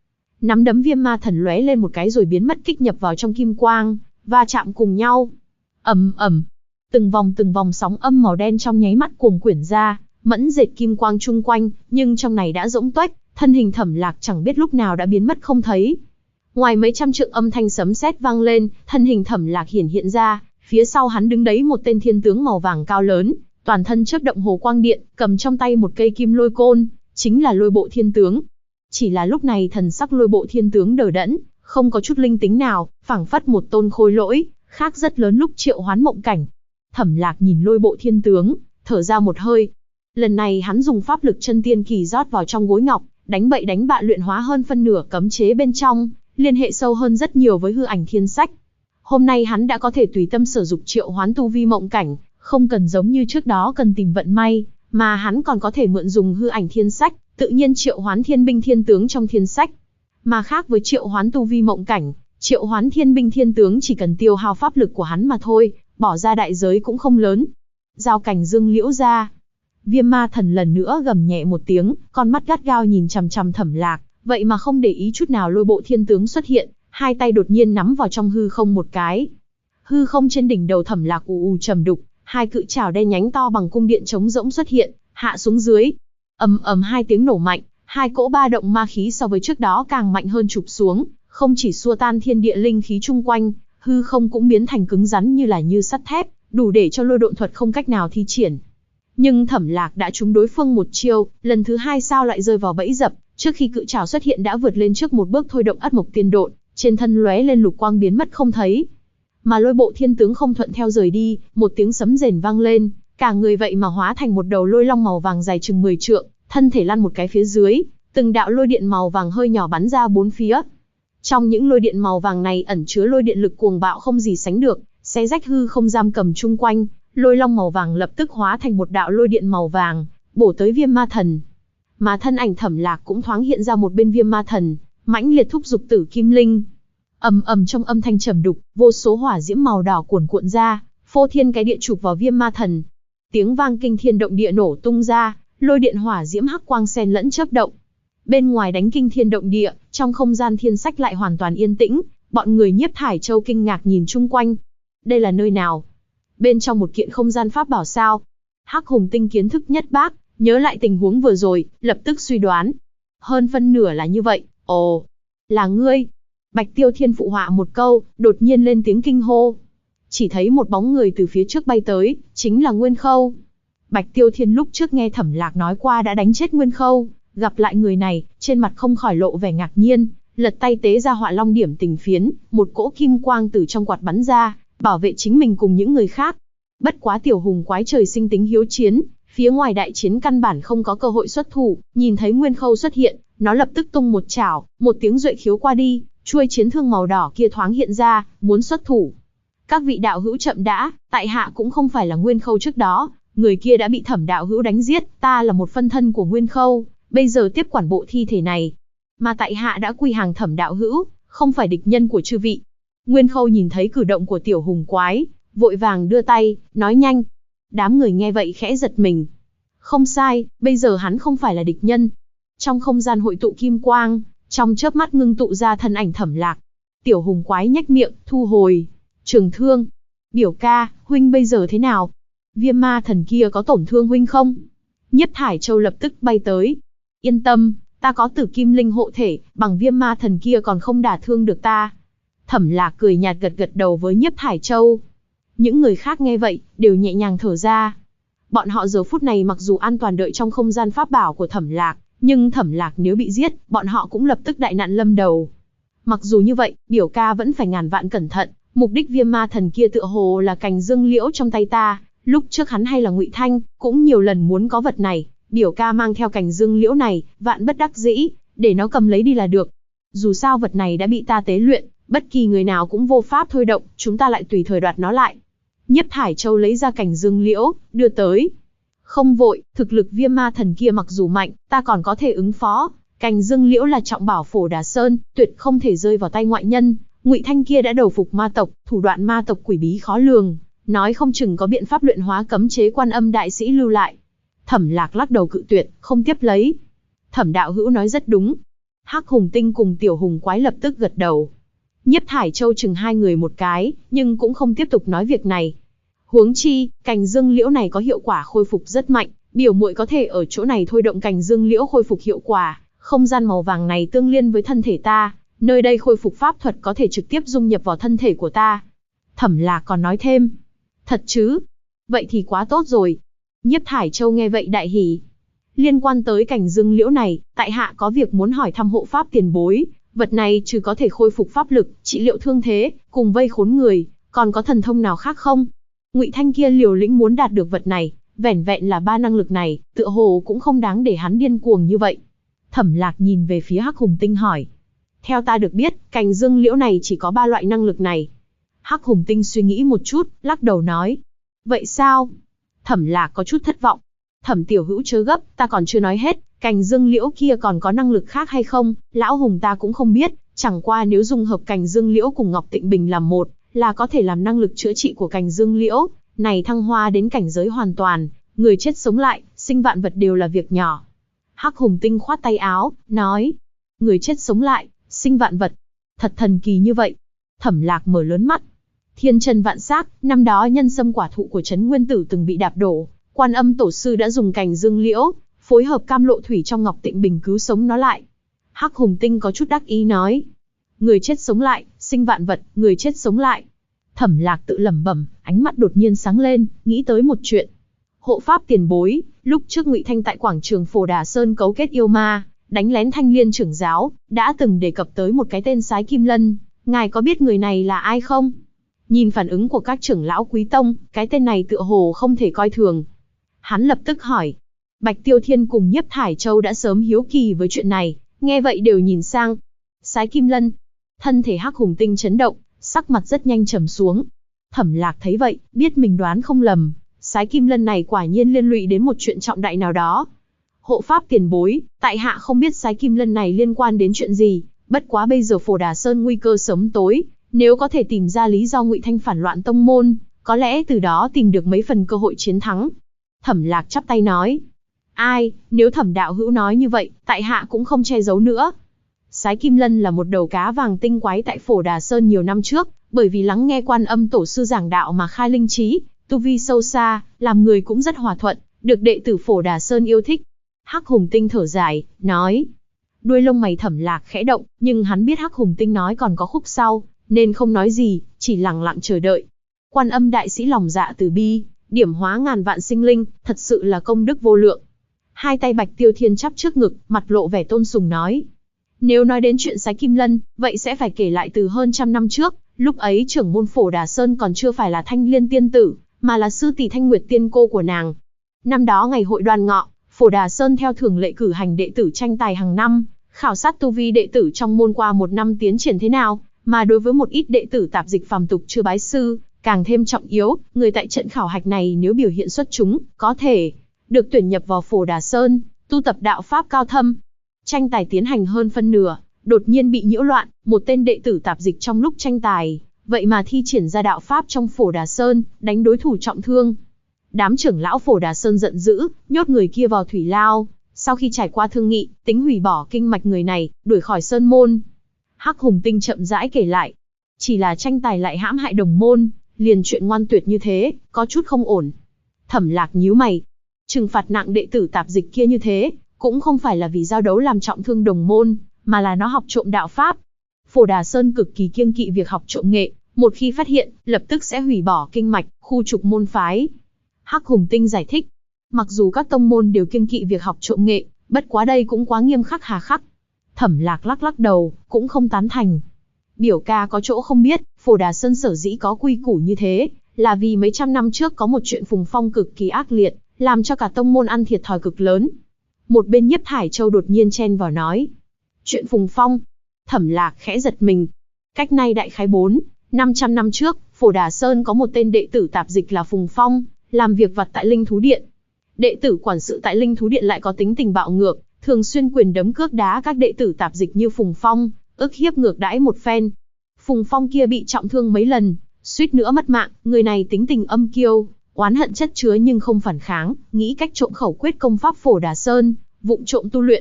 Nắm đấm Viêm Ma Thần lóe lên một cái rồi biến mất, kích nhập vào trong kim quang, va chạm cùng nhau. Ầm ầm, từng vòng sóng âm màu đen trong nháy mắt cuồng quyển ra, mẫn dệt kim quang chung quanh, nhưng trong này đã rỗng tuếch, thân hình Thẩm Lạc chẳng biết lúc nào đã biến mất không thấy. Ngoài mấy trăm trượng âm thanh sấm sét vang lên, thân hình Thẩm Lạc hiện ra, phía sau hắn đứng đấy một tên thiên tướng màu vàng cao lớn, toàn thân chớp động hồ quang điện, cầm trong tay một cây kim lôi côn, chính là Lôi Bộ Thiên Tướng. Chỉ là lúc này thần sắc Lôi Bộ Thiên Tướng đờ đẫn, không có chút linh tính nào, phảng phất một tôn khôi lỗi, khác rất lớn lúc triệu hoán mộng cảnh. Thẩm Lạc nhìn Lôi Bộ Thiên Tướng, thở ra một hơi. Lần này hắn dùng pháp lực chân tiên kỳ rót vào trong gối ngọc, đánh bậy đánh bạ luyện hóa hơn phân nửa cấm chế bên trong, liên hệ sâu hơn rất nhiều với hư ảnh thiên sách. Hôm nay hắn đã có thể tùy tâm sử dụng triệu hoán tu vi mộng cảnh, không cần giống như trước đó cần tìm vận may, mà hắn còn có thể mượn dùng hư ảnh thiên sách, tự nhiên triệu hoán thiên binh thiên tướng trong thiên sách. Mà khác với triệu hoán tu vi mộng cảnh, triệu hoán thiên binh thiên tướng chỉ cần tiêu hao pháp lực của hắn mà thôi, bỏ ra đại giới cũng không lớn. Giao cảnh dương liễu ra. Viêm Ma Thần lần nữa gầm nhẹ một tiếng, con mắt gắt gao nhìn chằm chằm Thẩm Lạc, vậy mà không để ý chút nào Lôi Bộ Thiên Tướng xuất hiện, hai tay đột nhiên nắm vào trong hư không một cái. Hư không trên đỉnh đầu Thẩm Lạc ù trầm đục, hai cự trảo đen nhánh to bằng cung điện trống rỗng xuất hiện, hạ xuống dưới. Ầm ầm hai tiếng nổ mạnh, hai cỗ ba động ma khí so với trước đó càng mạnh hơn chụp xuống, không chỉ xua tan thiên địa linh khí chung quanh, hư không cũng biến thành cứng rắn như sắt thép, đủ để cho lôi độn thuật không cách nào thi triển. Nhưng Thẩm Lạc đã trúng đối phương một chiêu, lần thứ hai sao lại rơi vào bẫy dập, trước khi cự trảo xuất hiện đã vượt lên trước một bước thôi động Ất Mộc Tiên Độn, trên thân lóe lên lục quang biến mất không thấy. Mà Lôi Bộ Thiên Tướng không thuận theo rời đi, một tiếng sấm rền vang lên, cả người vậy mà hóa thành một đầu lôi long màu vàng dài chừng 10 trượng, thân thể lăn một cái phía dưới, từng đạo lôi điện màu vàng hơi nhỏ bắn ra bốn phía. Trong những lôi điện màu vàng này ẩn chứa lôi điện lực cuồng bạo không gì sánh được, xé rách hư không giam cầm chung quanh, lôi long màu vàng lập tức hóa thành một đạo lôi điện màu vàng, bổ tới Viêm Ma Thần. Mà thân ảnh Thẩm Lạc cũng thoáng hiện ra một bên Viêm Ma Thần, mãnh liệt thúc giục Tử Kim Linh. Ầm ầm trong âm thanh trầm đục, vô số hỏa diễm màu đỏ cuồn cuộn ra, phô thiên cái địa chụp vào Viêm Ma Thần. Tiếng vang kinh thiên động địa nổ tung ra, lôi điện hỏa diễm hắc quang xen lẫn chớp động. Bên ngoài đánh kinh thiên động địa, trong không gian thiên sách lại hoàn toàn yên tĩnh, bọn người Nhiếp Thải Châu kinh ngạc nhìn chung quanh. Đây là nơi nào? Bên trong một kiện không gian pháp bảo sao? Hắc Hùng Tinh kiến thức nhất bác, nhớ lại tình huống vừa rồi, lập tức suy đoán. Hơn phân nửa là như vậy. Ồ, là ngươi. Bạch Tiêu Thiên phụ họa một câu, đột nhiên lên tiếng kinh hô. Chỉ thấy một bóng người từ phía trước bay tới, chính là Nguyên Khâu. Bạch Tiêu Thiên lúc trước nghe Thẩm Lạc nói qua đã đánh chết Nguyên Khâu, gặp lại người này, trên mặt không khỏi lộ vẻ ngạc nhiên, lật tay tế ra Họa Long Điểm Tình Phiến, một cỗ kim quang từ trong quạt bắn ra, bảo vệ chính mình cùng những người khác. Bất quá tiểu hùng quái trời sinh tính hiếu chiến, phía ngoài đại chiến căn bản không có cơ hội xuất thủ, nhìn thấy Nguyên Khâu xuất hiện, nó lập tức tung một chảo, một tiếng duệ khiếu qua đi, chuôi chiến thương màu đỏ kia thoáng hiện ra, muốn xuất thủ. Các vị đạo hữu chậm đã, tại hạ cũng không phải là Nguyên Khâu trước đó, người kia đã bị Thẩm đạo hữu đánh giết, ta là một phân thân của Nguyên Khâu, bây giờ tiếp quản bộ thi thể này. Mà tại hạ đã quy hàng Thẩm đạo hữu, không phải địch nhân của chư vị. Nguyên Khâu nhìn thấy cử động của tiểu hùng quái, vội vàng đưa tay, nói nhanh. Đám người nghe vậy khẽ giật mình. Không sai, bây giờ hắn không phải là địch nhân. Trong không gian hội tụ kim quang, trong chớp mắt ngưng tụ ra thân ảnh Thẩm Lạc. Tiểu hùng quái nhếch miệng, thu hồi trường thương. Biểu ca, huynh bây giờ thế nào? Viêm Ma Thần kia có tổn thương huynh không? Nhiếp Thải Châu lập tức bay tới. Yên tâm, ta có Tử Kim Linh hộ thể, bằng Viêm Ma Thần kia còn không đả thương được ta. Thẩm Lạc cười nhạt gật gật đầu với Nhiếp Thải Châu. Những người khác nghe vậy, đều nhẹ nhàng thở ra. Bọn họ giờ phút này mặc dù an toàn đợi trong không gian pháp bảo của Thẩm Lạc, nhưng Thẩm Lạc nếu bị giết, bọn họ cũng lập tức đại nạn lâm đầu. Mặc dù như vậy, biểu ca vẫn phải ngàn vạn cẩn thận, mục đích Viêm Ma Thần kia tựa hồ là cành dương liễu trong tay ta, lúc trước hắn hay là Ngụy Thanh, cũng nhiều lần muốn có vật này, biểu ca mang theo cành dương liễu này, vạn bất đắc dĩ, để nó cầm lấy đi là được. Dù sao vật này đã bị ta tế luyện, bất kỳ người nào cũng vô pháp thôi động, chúng ta lại tùy thời đoạt nó lại. Nhiếp Thải Châu lấy ra cành dương liễu, đưa tới. Không vội, thực lực Viêm Ma Thần kia mặc dù mạnh, ta còn có thể ứng phó. Cành dương liễu là trọng bảo Phổ Đà Sơn, tuyệt không thể rơi vào tay ngoại nhân. Ngụy Thanh kia đã đầu phục ma tộc, thủ đoạn ma tộc quỷ bí khó lường, nói không chừng có biện pháp luyện hóa cấm chế Quan Âm đại sĩ lưu lại. Thẩm Lạc lắc đầu cự tuyệt, không tiếp lấy. Thẩm đạo hữu nói rất đúng. Hắc Hùng Tinh cùng Tiểu Hùng Quái lập tức gật đầu. Nhiếp Thải Châu chừng hai người một cái, nhưng cũng không tiếp tục nói việc này. Huống chi, cành dương liễu này có hiệu quả khôi phục rất mạnh, biểu muội có thể ở chỗ này thôi động cành dương liễu khôi phục hiệu quả. Không gian màu vàng này tương liên với thân thể ta, nơi đây khôi phục pháp thuật có thể trực tiếp dung nhập vào thân thể của ta. Thẩm Lạc còn nói thêm. Thật chứ? Vậy thì quá tốt rồi. Nhiếp Thải Châu nghe vậy đại hỉ. Liên quan tới cành dương liễu này, tại hạ có việc muốn hỏi thăm hộ pháp tiền bối. Vật này trừ có thể khôi phục pháp lực, trị liệu thương thế, cùng vây khốn người, còn có thần thông nào khác không? Ngụy Thanh kia liều lĩnh muốn đạt được vật này, vẻn vẹn là 3 năng lực này, tựa hồ cũng không đáng để hắn điên cuồng như vậy. Thẩm Lạc nhìn về phía Hắc Hùng Tinh hỏi. Theo ta được biết, cành dương liễu này chỉ có 3 loại năng lực này. Hắc Hùng Tinh suy nghĩ một chút, lắc đầu nói. Vậy sao? Thẩm Lạc có chút thất vọng. Thẩm tiểu hữu chớ gấp, ta còn chưa nói hết, cành dương liễu kia còn có năng lực khác hay không, lão hùng ta cũng không biết, chẳng qua nếu dung hợp cành dương liễu cùng Ngọc Tịnh Bình làm một, là có thể làm năng lực chữa trị của cành dương liễu này thăng hoa đến cảnh giới hoàn toàn, người chết sống lại, sinh vạn vật đều là việc nhỏ. Hắc Hùng Tinh khoát tay áo, nói, người chết sống lại, sinh vạn vật, thật thần kỳ như vậy. Thẩm Lạc mở lớn mắt. Thiên chân vạn sắc, năm đó nhân sâm quả thụ của Trấn Nguyên Tử từng bị đạp đổ, Quan Âm tổ sư đã dùng cành dương liễu, phối hợp cam lộ thủy trong Ngọc Tịnh Bình cứu sống nó lại. Hắc Hùng Tinh có chút đắc ý nói, người chết sống lại, sinh vạn vật, người chết sống lại. Thẩm Lạc tự lẩm bẩm, ánh mắt đột nhiên sáng lên, nghĩ tới một chuyện. Hộ pháp tiền bối, lúc trước Ngụy Thanh tại quảng trường Phổ Đà Sơn cấu kết yêu ma, đánh lén Thanh Liên trưởng giáo, đã từng đề cập tới một cái tên Sái Kim Lân, ngài có biết người này là ai không? Nhìn phản ứng của các trưởng lão quý tông, cái tên này tựa hồ không thể coi thường. Hắn lập tức hỏi. Bạch Tiêu Thiên cùng Nhiếp Thải Châu đã sớm hiếu kỳ với chuyện này, nghe vậy đều nhìn sang. Sái Kim Lân. Thân thể Hắc Hùng Tinh chấn động, sắc mặt rất nhanh trầm xuống. Thẩm Lạc thấy vậy, biết mình đoán không lầm, Sái Kim Lân này quả nhiên liên lụy đến một chuyện trọng đại nào đó. Hộ pháp tiền bối, tại hạ không biết Sái Kim Lân này liên quan đến chuyện gì, bất quá bây giờ Phổ Đà Sơn nguy cơ sớm tối, nếu có thể tìm ra lý do Ngụy Thanh phản loạn tông môn, có lẽ từ đó tìm được mấy phần cơ hội chiến thắng. Thẩm Lạc chắp tay nói. Ai, nếu Thẩm đạo hữu nói như vậy, tại hạ cũng không che giấu nữa. Sái Kim Lân là một đầu cá vàng tinh quái tại Phổ Đà Sơn nhiều năm trước, bởi vì lắng nghe Quan Âm tổ sư giảng đạo mà khai linh trí, tu vi sâu xa, làm người cũng rất hòa thuận, được đệ tử Phổ Đà Sơn yêu thích. Hắc Hùng Tinh thở dài, nói. Đuôi lông mày Thẩm Lạc khẽ động, nhưng hắn biết Hắc Hùng Tinh nói còn có khúc sau, nên không nói gì, chỉ lặng lặng chờ đợi. Quan Âm đại sĩ lòng dạ từ bi, điểm hóa ngàn vạn sinh linh, thật sự là công đức vô lượng. Hai tay Bạch Tiêu Thiên chắp trước ngực, mặt lộ vẻ tôn sùng nói. Nếu nói đến chuyện Sái Kim Lân, vậy sẽ phải kể lại từ hơn 100 năm trước, lúc ấy trưởng môn Phổ Đà Sơn còn chưa phải là Thanh Liên tiên tử, mà là sư tỷ Thanh Nguyệt tiên cô của nàng. Năm đó ngày hội Đoan Ngọ, Phổ Đà Sơn theo thường lệ cử hành đệ tử tranh tài hàng năm, khảo sát tu vi đệ tử trong môn qua một năm tiến triển thế nào, mà đối với một ít đệ tử tạp dịch phàm tục chưa bái sư, càng thêm trọng yếu, người tại trận khảo hạch này nếu biểu hiện xuất chúng, có thể được tuyển nhập vào Phổ Đà Sơn, tu tập đạo pháp cao thâm. Tranh tài tiến hành hơn phân nửa, đột nhiên bị nhiễu loạn, một tên đệ tử tạp dịch trong lúc tranh tài, vậy mà thi triển ra đạo pháp trong Phổ Đà Sơn, đánh đối thủ trọng thương. Đám trưởng lão Phổ Đà Sơn giận dữ, nhốt người kia vào thủy lao, sau khi trải qua thương nghị, tính hủy bỏ kinh mạch người này, đuổi khỏi sơn môn. Hắc Hùng Tinh chậm rãi kể lại, chỉ là tranh tài lại hãm hại đồng môn, liền chuyện ngoan tuyệt như thế, có chút không ổn. Thẩm Lạc nhíu mày, trừng phạt nặng đệ tử tạp dịch kia như thế, cũng không phải là vì giao đấu làm trọng thương đồng môn, mà là nó học trộm đạo pháp. Phổ Đà Sơn cực kỳ kiêng kỵ việc học trộm nghệ, một khi phát hiện, lập tức sẽ hủy bỏ kinh mạch, khu trục môn phái. Hắc Hùng Tinh giải thích, mặc dù các tông môn đều kiêng kỵ việc học trộm nghệ, bất quá đây cũng quá nghiêm khắc hà khắc. Thẩm Lạc lắc lắc đầu, cũng không tán thành. Biểu ca có chỗ không biết, Phổ Đà Sơn sở dĩ có quy củ như thế, là vì mấy trăm năm trước có một chuyện phùng phong cực kỳ ác liệt, làm cho cả tông môn ăn thiệt thòi cực lớn. Một bên Nhiếp Thải Châu đột nhiên chen vào nói. Chuyện phùng phong. Thẩm Lạc khẽ giật mình. Cách nay đại khái 400-500 năm trước, Phổ Đà Sơn có một tên đệ tử tạp dịch là Phùng Phong, làm việc vặt tại Linh Thú Điện. Đệ tử quản sự tại Linh Thú Điện lại có tính tình bạo ngược, thường xuyên quyền đấm cước đá các đệ tử tạp dịch như Phùng Phong, ức hiếp ngược đãi một phen. Phùng Phong kia bị trọng thương mấy lần, suýt nữa mất mạng, người này tính tình âm kiêu, oán hận chất chứa nhưng không phản kháng, nghĩ cách trộm khẩu quyết công pháp Phổ Đà Sơn, vụng trộm tu luyện.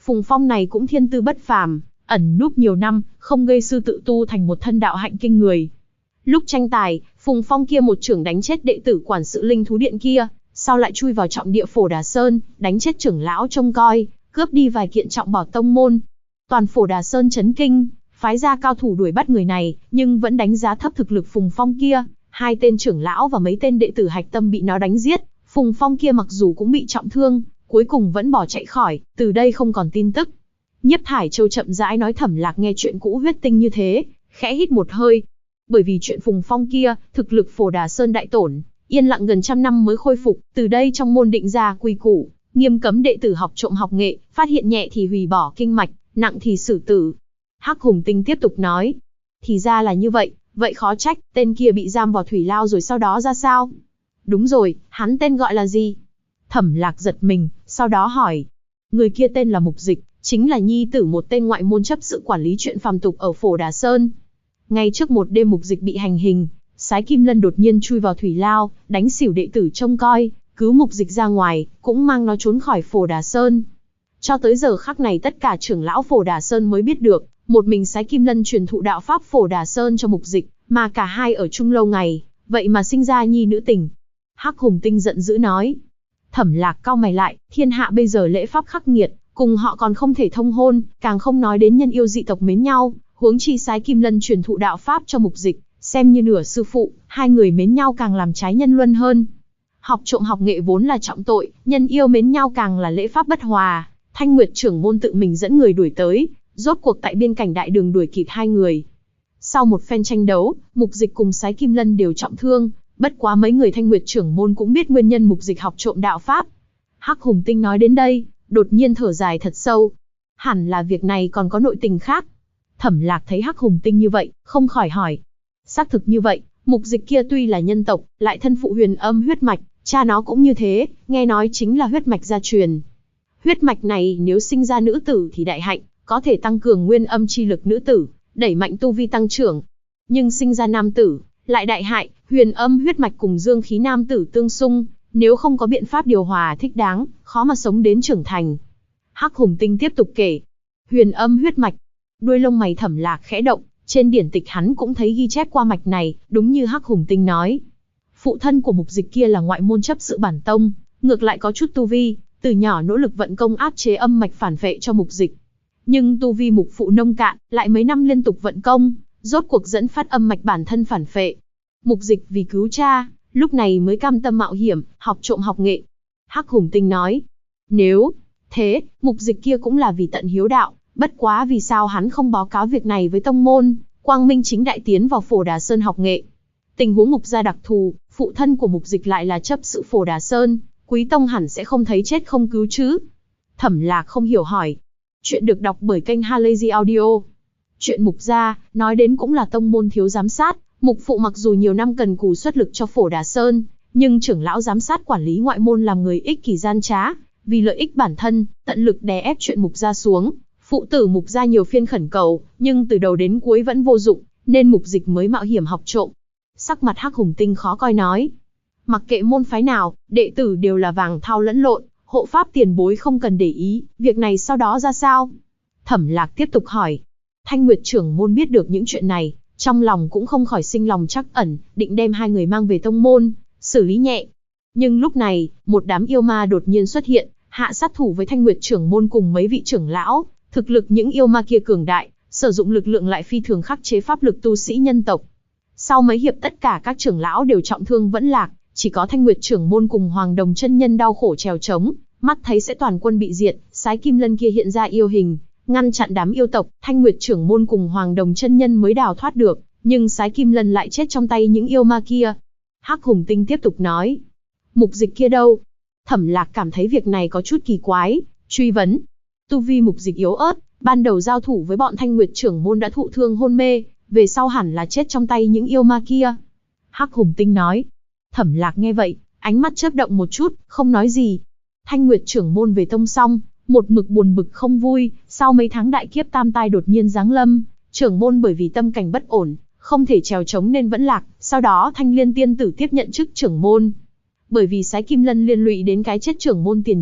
Phùng Phong này cũng thiên tư bất phàm, ẩn núp nhiều năm, không gây sư tự tu thành một thân đạo hạnh kinh người. Lúc tranh tài, Phùng Phong kia một chưởng đánh chết đệ tử quản sự linh thú điện kia, sau lại chui vào trọng địa Phổ Đà Sơn, đánh chết trưởng lão trông coi, cướp đi vài kiện trọng bảo tông môn. Toàn Phổ Đà Sơn chấn kinh, phái ra cao thủ đuổi bắt người này, nhưng vẫn đánh giá thấp thực lực Phùng Phong kia. 2 tên trưởng lão và mấy tên đệ tử hạch tâm bị nó đánh giết. Phùng Phong kia mặc dù cũng bị trọng thương, cuối cùng vẫn bỏ chạy khỏi, từ đây không còn tin tức. Nhiếp Thải Châu chậm rãi nói. Thẩm Lạc nghe chuyện cũ huyết tinh như thế, khẽ hít một hơi. Bởi vì chuyện Phùng Phong kia, thực lực Phổ Đà Sơn đại tổn, yên lặng gần trăm năm mới khôi phục, từ đây trong môn định ra quy củ, nghiêm cấm đệ tử học trộm học nghệ, phát hiện nhẹ thì hủy bỏ kinh mạch, nặng thì xử tử. Hắc Hùng Tinh tiếp tục nói, thì ra là như vậy, vậy khó trách, tên kia bị giam vào thủy lao rồi sau đó ra sao? Đúng rồi, hắn tên gọi là gì? Thẩm Lạc giật mình, sau đó hỏi. Người kia tên là Mục Dịch, chính là nhi tử một tên ngoại môn chấp sự quản lý chuyện phàm tục ở Phổ Đà Sơn. Ngay trước một đêm Mục Dịch bị hành hình, Sái Kim Lân đột nhiên chui vào thủy lao, đánh xỉu đệ tử trông coi, cứu Mục Dịch ra ngoài, cũng mang nó trốn khỏi Phổ Đà Sơn. Cho tới giờ khắc này tất cả trưởng lão Phổ Đà Sơn mới biết được, một mình Sái Kim Lân truyền thụ đạo pháp Phổ Đà Sơn cho Mục Dịch, mà cả hai ở chung lâu ngày, vậy mà sinh ra nhi nữ tình. Hắc Hùng Tinh giận dữ nói. Thẩm Lạc cau mày lại, thiên hạ bây giờ lễ pháp khắc nghiệt, cùng họ còn không thể thông hôn, càng không nói đến nhân yêu dị tộc mến nhau, huống chi Sái Kim Lân truyền thụ đạo pháp cho Mục Dịch, xem như nửa sư phụ, hai người mến nhau càng làm trái nhân luân hơn. Học trộm học nghệ vốn là trọng tội, nhân yêu mến nhau càng là lễ pháp bất hòa. Thanh Nguyệt trưởng môn tự mình dẫn người đuổi tới, rốt cuộc tại biên cảnh đại đường đuổi kịp hai người. Sau một phen tranh đấu, Mục Dịch cùng Sái Kim Lân đều trọng thương, bất quá mấy người Thanh Nguyệt trưởng môn cũng biết nguyên nhân Mục Dịch học trộm đạo pháp. Hắc Hùng Tinh nói đến đây, đột nhiên thở dài thật sâu. Hẳn là việc này còn có nội tình khác. Thẩm Lạc thấy Hắc Hùng Tinh như vậy, không khỏi hỏi. Xác thực như vậy, Mục Dịch kia tuy là nhân tộc, lại thân phụ huyền âm huyết mạch, cha nó cũng như thế, nghe nói chính là huyết mạch gia truyền. Huyết mạch này nếu sinh ra nữ tử thì đại hạnh, có thể tăng cường nguyên âm chi lực nữ tử, đẩy mạnh tu vi tăng trưởng. Nhưng sinh ra nam tử, lại đại hại, huyền âm huyết mạch cùng dương khí nam tử tương xung, nếu không có biện pháp điều hòa thích đáng, khó mà sống đến trưởng thành. Hắc Hùng Tinh tiếp tục kể. Huyền âm huyết mạch. Đuôi lông mày Thẩm Lạc khẽ động, trên điển tịch hắn cũng thấy ghi chép qua mạch này, đúng như Hắc Hùng Tinh nói. Phụ thân của Mục Dịch kia là ngoại môn chấp sự bản tông, ngược lại có chút tu vi, từ nhỏ nỗ lực vận công áp chế âm mạch phản vệ cho Mục Dịch. Nhưng tu vi Mục phụ nông cạn, lại mấy năm liên tục vận công, rốt cuộc dẫn phát âm mạch bản thân phản phệ. Mục Dịch vì cứu cha, lúc này mới cam tâm mạo hiểm, học trộm học nghệ. Hắc Hùng Tinh nói, nếu thế, Mục Dịch kia cũng là vì tận hiếu đạo, bất quá vì sao hắn không báo cáo việc này với tông môn, quang minh chính đại tiến vào Phổ Đà Sơn học nghệ. Tình huống Mục gia đặc thù, phụ thân của Mục Dịch lại là chấp sự Phổ Đà Sơn, Quý tông hẳn sẽ không thấy chết không cứu chứ. Thẩm Lạc không hiểu hỏi. Chuyện được đọc bởi kênh Halazy Audio. Chuyện Mục gia, nói đến cũng là tông môn thiếu giám sát, Mục phụ mặc dù nhiều năm cần cù xuất lực cho Phổ Đà Sơn, nhưng trưởng lão giám sát quản lý ngoại môn làm người ích kỷ gian trá, vì lợi ích bản thân, tận lực đè ép chuyện Mục gia xuống. Phụ tử Mục gia nhiều phiên khẩn cầu, nhưng từ đầu đến cuối vẫn vô dụng, nên Mục Dịch mới mạo hiểm học trộm. Sắc mặt Hắc Hùng Tinh khó coi nói. Mặc kệ môn phái nào, đệ tử đều là vàng thau lẫn lộn, hộ pháp tiền bối không cần để ý, việc này sau đó ra sao? Thẩm Lạc tiếp tục hỏi. Thanh Nguyệt trưởng môn biết được những chuyện này, trong lòng cũng không khỏi sinh lòng trắc ẩn, định đem hai người mang về tông môn, xử lý nhẹ. Nhưng lúc này, một đám yêu ma đột nhiên xuất hiện, hạ sát thủ với Thanh Nguyệt trưởng môn cùng mấy vị trưởng lão, thực lực những yêu ma kia cường đại, sử dụng lực lượng lại phi thường khắc chế pháp lực tu sĩ nhân tộc. Sau mấy hiệp tất cả các trưởng lão đều trọng thương vẫn lạc, chỉ có Thanh Nguyệt trưởng môn cùng Hoàng Đồng chân nhân đau khổ trèo trống, mắt thấy sẽ toàn quân bị diệt, Sái Kim Lân kia hiện ra yêu hình, ngăn chặn đám yêu tộc, Thanh Nguyệt trưởng môn cùng Hoàng Đồng chân nhân mới đào thoát được, nhưng Sái Kim Lân lại chết trong tay những yêu ma kia. Hắc Hùng Tinh tiếp tục nói, Mục Dịch kia đâu? Thẩm Lạc cảm thấy việc này có chút kỳ quái, truy vấn. Tu vi Mục Dịch yếu ớt, ban đầu giao thủ với bọn Thanh Nguyệt trưởng môn đã thụ thương hôn mê, về sau hẳn là chết trong tay những yêu ma kia. Hắc Hùng Tinh nói. Thẩm Lạc nghe vậy, ánh mắt chớp động một chút, không nói gì. Thanh Nguyệt trưởng môn về tông xong, một mực buồn bực không vui, sau mấy tháng đại kiếp tam tai đột nhiên giáng lâm, trưởng môn bởi vì tâm cảnh bất ổn, không thể trèo trống nên vẫn lạc, sau đó Thanh Liên tiên tử tiếp nhận chức trưởng môn. Bởi vì Sái Kim Lân liên lụy đến cái chết trưởng môn tiền nhiệm,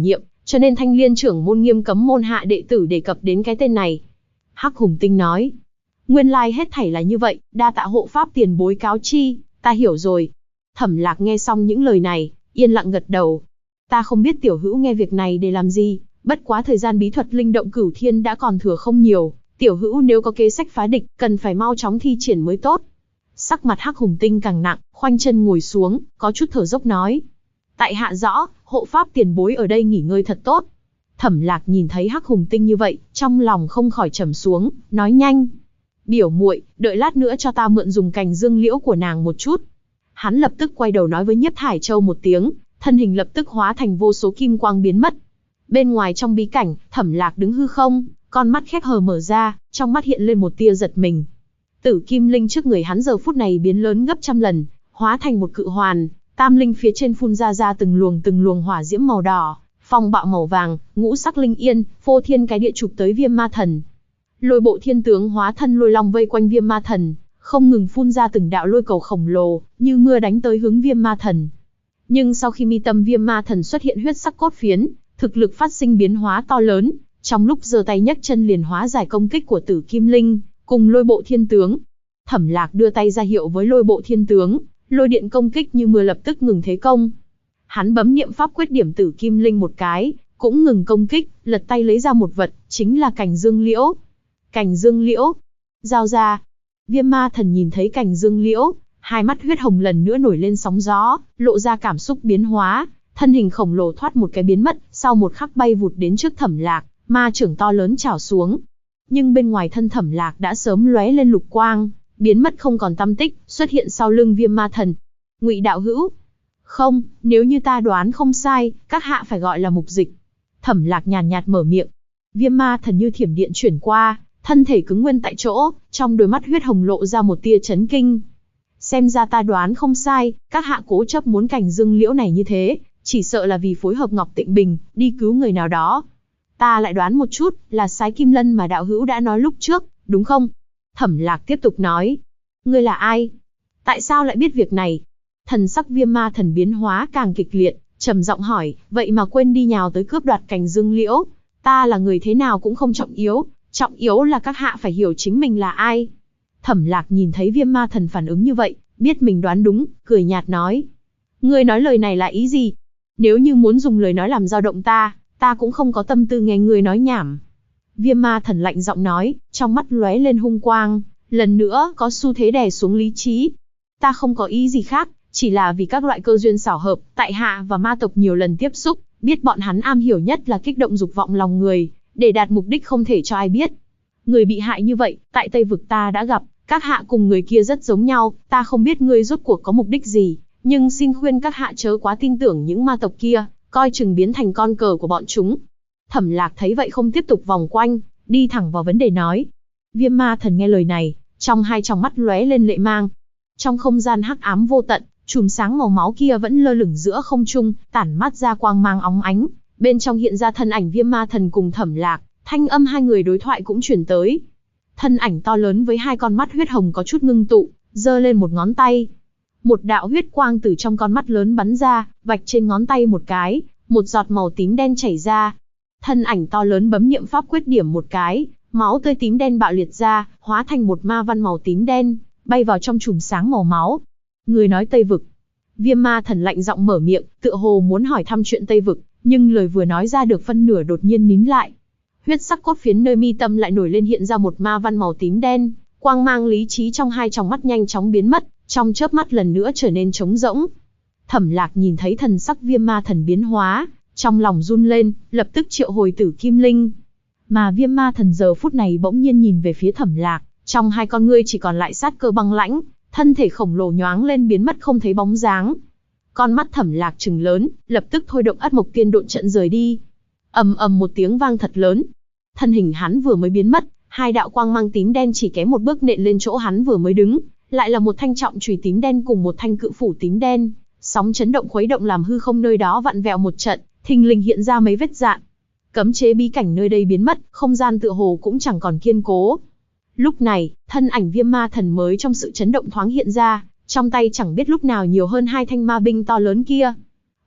cho nên Thanh Liên trưởng môn nghiêm cấm môn hạ đệ tử đề cập đến cái tên này. Hắc Hùng Tinh nói, nguyên lai hết thảy là như vậy, đa tạ hộ pháp tiền bối cáo chi, ta hiểu rồi. Thẩm Lạc nghe xong những lời này, yên lặng gật đầu. Ta không biết tiểu hữu nghe việc này để làm gì, bất quá thời gian bí thuật linh động cửu thiên đã còn thừa không nhiều, tiểu hữu nếu có kế sách phá địch, cần phải mau chóng thi triển mới tốt. Sắc mặt Hắc Hùng Tinh càng nặng, khoanh chân ngồi xuống, có chút thở dốc nói. Tại hạ rõ, hộ pháp tiền bối ở đây nghỉ ngơi thật tốt. Thẩm Lạc nhìn thấy Hắc Hùng Tinh như vậy, trong lòng không khỏi trầm xuống, nói nhanh. Biểu muội, đợi lát nữa cho ta mượn dùng cành dương liễu của nàng một chút. Hắn lập tức quay đầu nói với Nhiếp Thải Châu một tiếng, thân hình lập tức hóa thành vô số kim quang biến mất. Bên ngoài trong bí cảnh, Thẩm Lạc đứng hư không, con mắt khép hờ mở ra, trong mắt hiện lên một tia giật mình. Tử kim linh trước người hắn giờ phút này biến lớn gấp trăm lần, hóa thành một cự hoàn, tam linh phía trên phun ra từng luồng hỏa diễm màu đỏ, phong bạo màu vàng, ngũ sắc linh yên, phô thiên cái địa chụp tới Viêm Ma Thần. Lôi bộ thiên tướng hóa thân lôi long vây quanh Viêm Ma Thần, không ngừng phun ra từng đạo lôi cầu khổng lồ, như mưa đánh tới hướng Viêm Ma Thần. Nhưng sau khi mi tâm Viêm Ma Thần xuất hiện huyết sắc cốt phiến, thực lực phát sinh biến hóa to lớn, trong lúc giơ tay nhấc chân liền hóa giải công kích của Tử Kim Linh, cùng lôi bộ thiên tướng. Thẩm Lạc đưa tay ra hiệu với lôi bộ thiên tướng, lôi điện công kích như mưa lập tức ngừng thế công. Hắn bấm niệm pháp quyết điểm Tử Kim Linh một cái, cũng ngừng công kích, lật tay lấy ra một vật, chính là cành dương liễu. Cành dương liễu, giao ra. Viêm Ma Thần nhìn thấy cành dương liễu, hai mắt huyết hồng lần nữa nổi lên sóng gió, lộ ra cảm xúc biến hóa, thân hình khổng lồ thoát một cái biến mất, sau một khắc bay vụt đến trước Thẩm Lạc, ma trưởng to lớn chảo xuống. Nhưng bên ngoài thân Thẩm Lạc đã sớm lóe lên lục quang, biến mất không còn tăm tích, xuất hiện sau lưng Viêm Ma Thần. Ngụy đạo hữu? Không, nếu như ta đoán không sai, các hạ phải gọi là mục dịch. Thẩm Lạc nhàn nhạt mở miệng. Viêm Ma Thần như thiểm điện chuyển qua, thân thể cứng nguyên tại chỗ, trong đôi mắt huyết hồng lộ ra một tia chấn kinh. Xem ra ta đoán không sai, các hạ cố chấp muốn cành dương liễu này như thế, chỉ sợ là vì phối hợp Ngọc Tịnh Bình, đi cứu người nào đó. Ta lại đoán một chút, là Sái Kim Lân mà đạo hữu đã nói lúc trước, đúng không? Thẩm Lạc tiếp tục nói. Ngươi là ai? Tại sao lại biết việc này? Thần sắc Viêm Ma Thần biến hóa càng kịch liệt, trầm giọng hỏi, vậy mà quên đi nhào tới cướp đoạt cành dương liễu. Ta là người thế nào cũng không trọng yếu là các hạ phải hiểu chính mình là ai. Thẩm Lạc nhìn thấy Viêm Ma Thần phản ứng như vậy, biết mình đoán đúng, cười nhạt nói. Ngươi nói lời này là ý gì? Nếu như muốn dùng lời nói làm dao động ta cũng không có tâm tư nghe ngươi nói nhảm. Viêm Ma Thần lạnh giọng nói, trong mắt lóe lên hung quang, lần nữa có xu thế đè xuống lý trí. Ta không có ý gì khác, chỉ là vì các loại cơ duyên xảo hợp, tại hạ và ma tộc nhiều lần tiếp xúc, biết bọn hắn am hiểu nhất là kích động dục vọng lòng người, để đạt mục đích không thể cho ai biết. Người bị hại như vậy, tại Tây Vực ta đã gặp, các hạ cùng người kia rất giống nhau, ta không biết ngươi rốt cuộc có mục đích gì, nhưng xin khuyên các hạ chớ quá tin tưởng những ma tộc kia, coi chừng biến thành con cờ của bọn chúng. Thẩm Lạc thấy vậy không tiếp tục vòng quanh, đi thẳng vào vấn đề nói. Viêm Ma Thần nghe lời này, trong hai tròng mắt lóe lên lệ mang. Trong không gian hắc ám vô tận, chùm sáng màu máu kia vẫn lơ lửng giữa không trung, tản mát ra quang mang óng ánh. Bên trong hiện ra thân ảnh Viêm Ma Thần cùng Thẩm Lạc, thanh âm hai người đối thoại cũng truyền tới. Thân ảnh to lớn với hai con mắt huyết hồng có chút ngưng tụ, giơ lên một ngón tay. Một đạo huyết quang từ trong con mắt lớn bắn ra, vạch trên ngón tay một cái, một giọt màu tím đen chảy ra. Thân ảnh to lớn bấm niệm pháp quyết điểm một cái, máu tươi tím đen bạo liệt ra, hóa thành một ma văn màu tím đen, bay vào trong chùm sáng màu máu. Người nói Tây Vực. Viêm Ma Thần lạnh giọng mở miệng, tựa hồ muốn hỏi thăm chuyện Tây Vực, nhưng lời vừa nói ra được phân nửa đột nhiên nín lại. Huyết sắc cốt phiến nơi mi tâm lại nổi lên hiện ra một ma văn màu tím đen, quang mang lý trí trong hai tròng mắt nhanh chóng biến mất, trong chớp mắt lần nữa trở nên trống rỗng. Thẩm Lạc nhìn thấy thần sắc Viêm Ma Thần biến hóa, trong lòng run lên, lập tức triệu hồi Tử Kim Linh. Mà Viêm Ma Thần giờ phút này bỗng nhiên nhìn về phía Thẩm Lạc, trong hai con ngươi chỉ còn lại sát cơ băng lãnh, thân thể khổng lồ nhoáng lên biến mất không thấy bóng dáng. Con mắt Thẩm Lạc trừng lớn, lập tức thôi động Ất Mộc Tiên Độn trận rời đi. Ầm ầm một tiếng vang thật lớn. Thân hình hắn vừa mới biến mất, hai đạo quang mang tím đen chỉ kém một bước nện lên chỗ hắn vừa mới đứng, lại là một thanh trọng chùy tím đen cùng một thanh cự phủ tím đen, sóng chấn động khuấy động làm hư không nơi đó vặn vẹo một trận, thình lình hiện ra mấy vết rạn. Cấm chế bí cảnh nơi đây biến mất, không gian tựa hồ cũng chẳng còn kiên cố. Lúc này, thân ảnh Viêm Ma Thần mới trong sự chấn động thoáng hiện ra, trong tay chẳng biết lúc nào nhiều hơn hai thanh ma binh to lớn kia.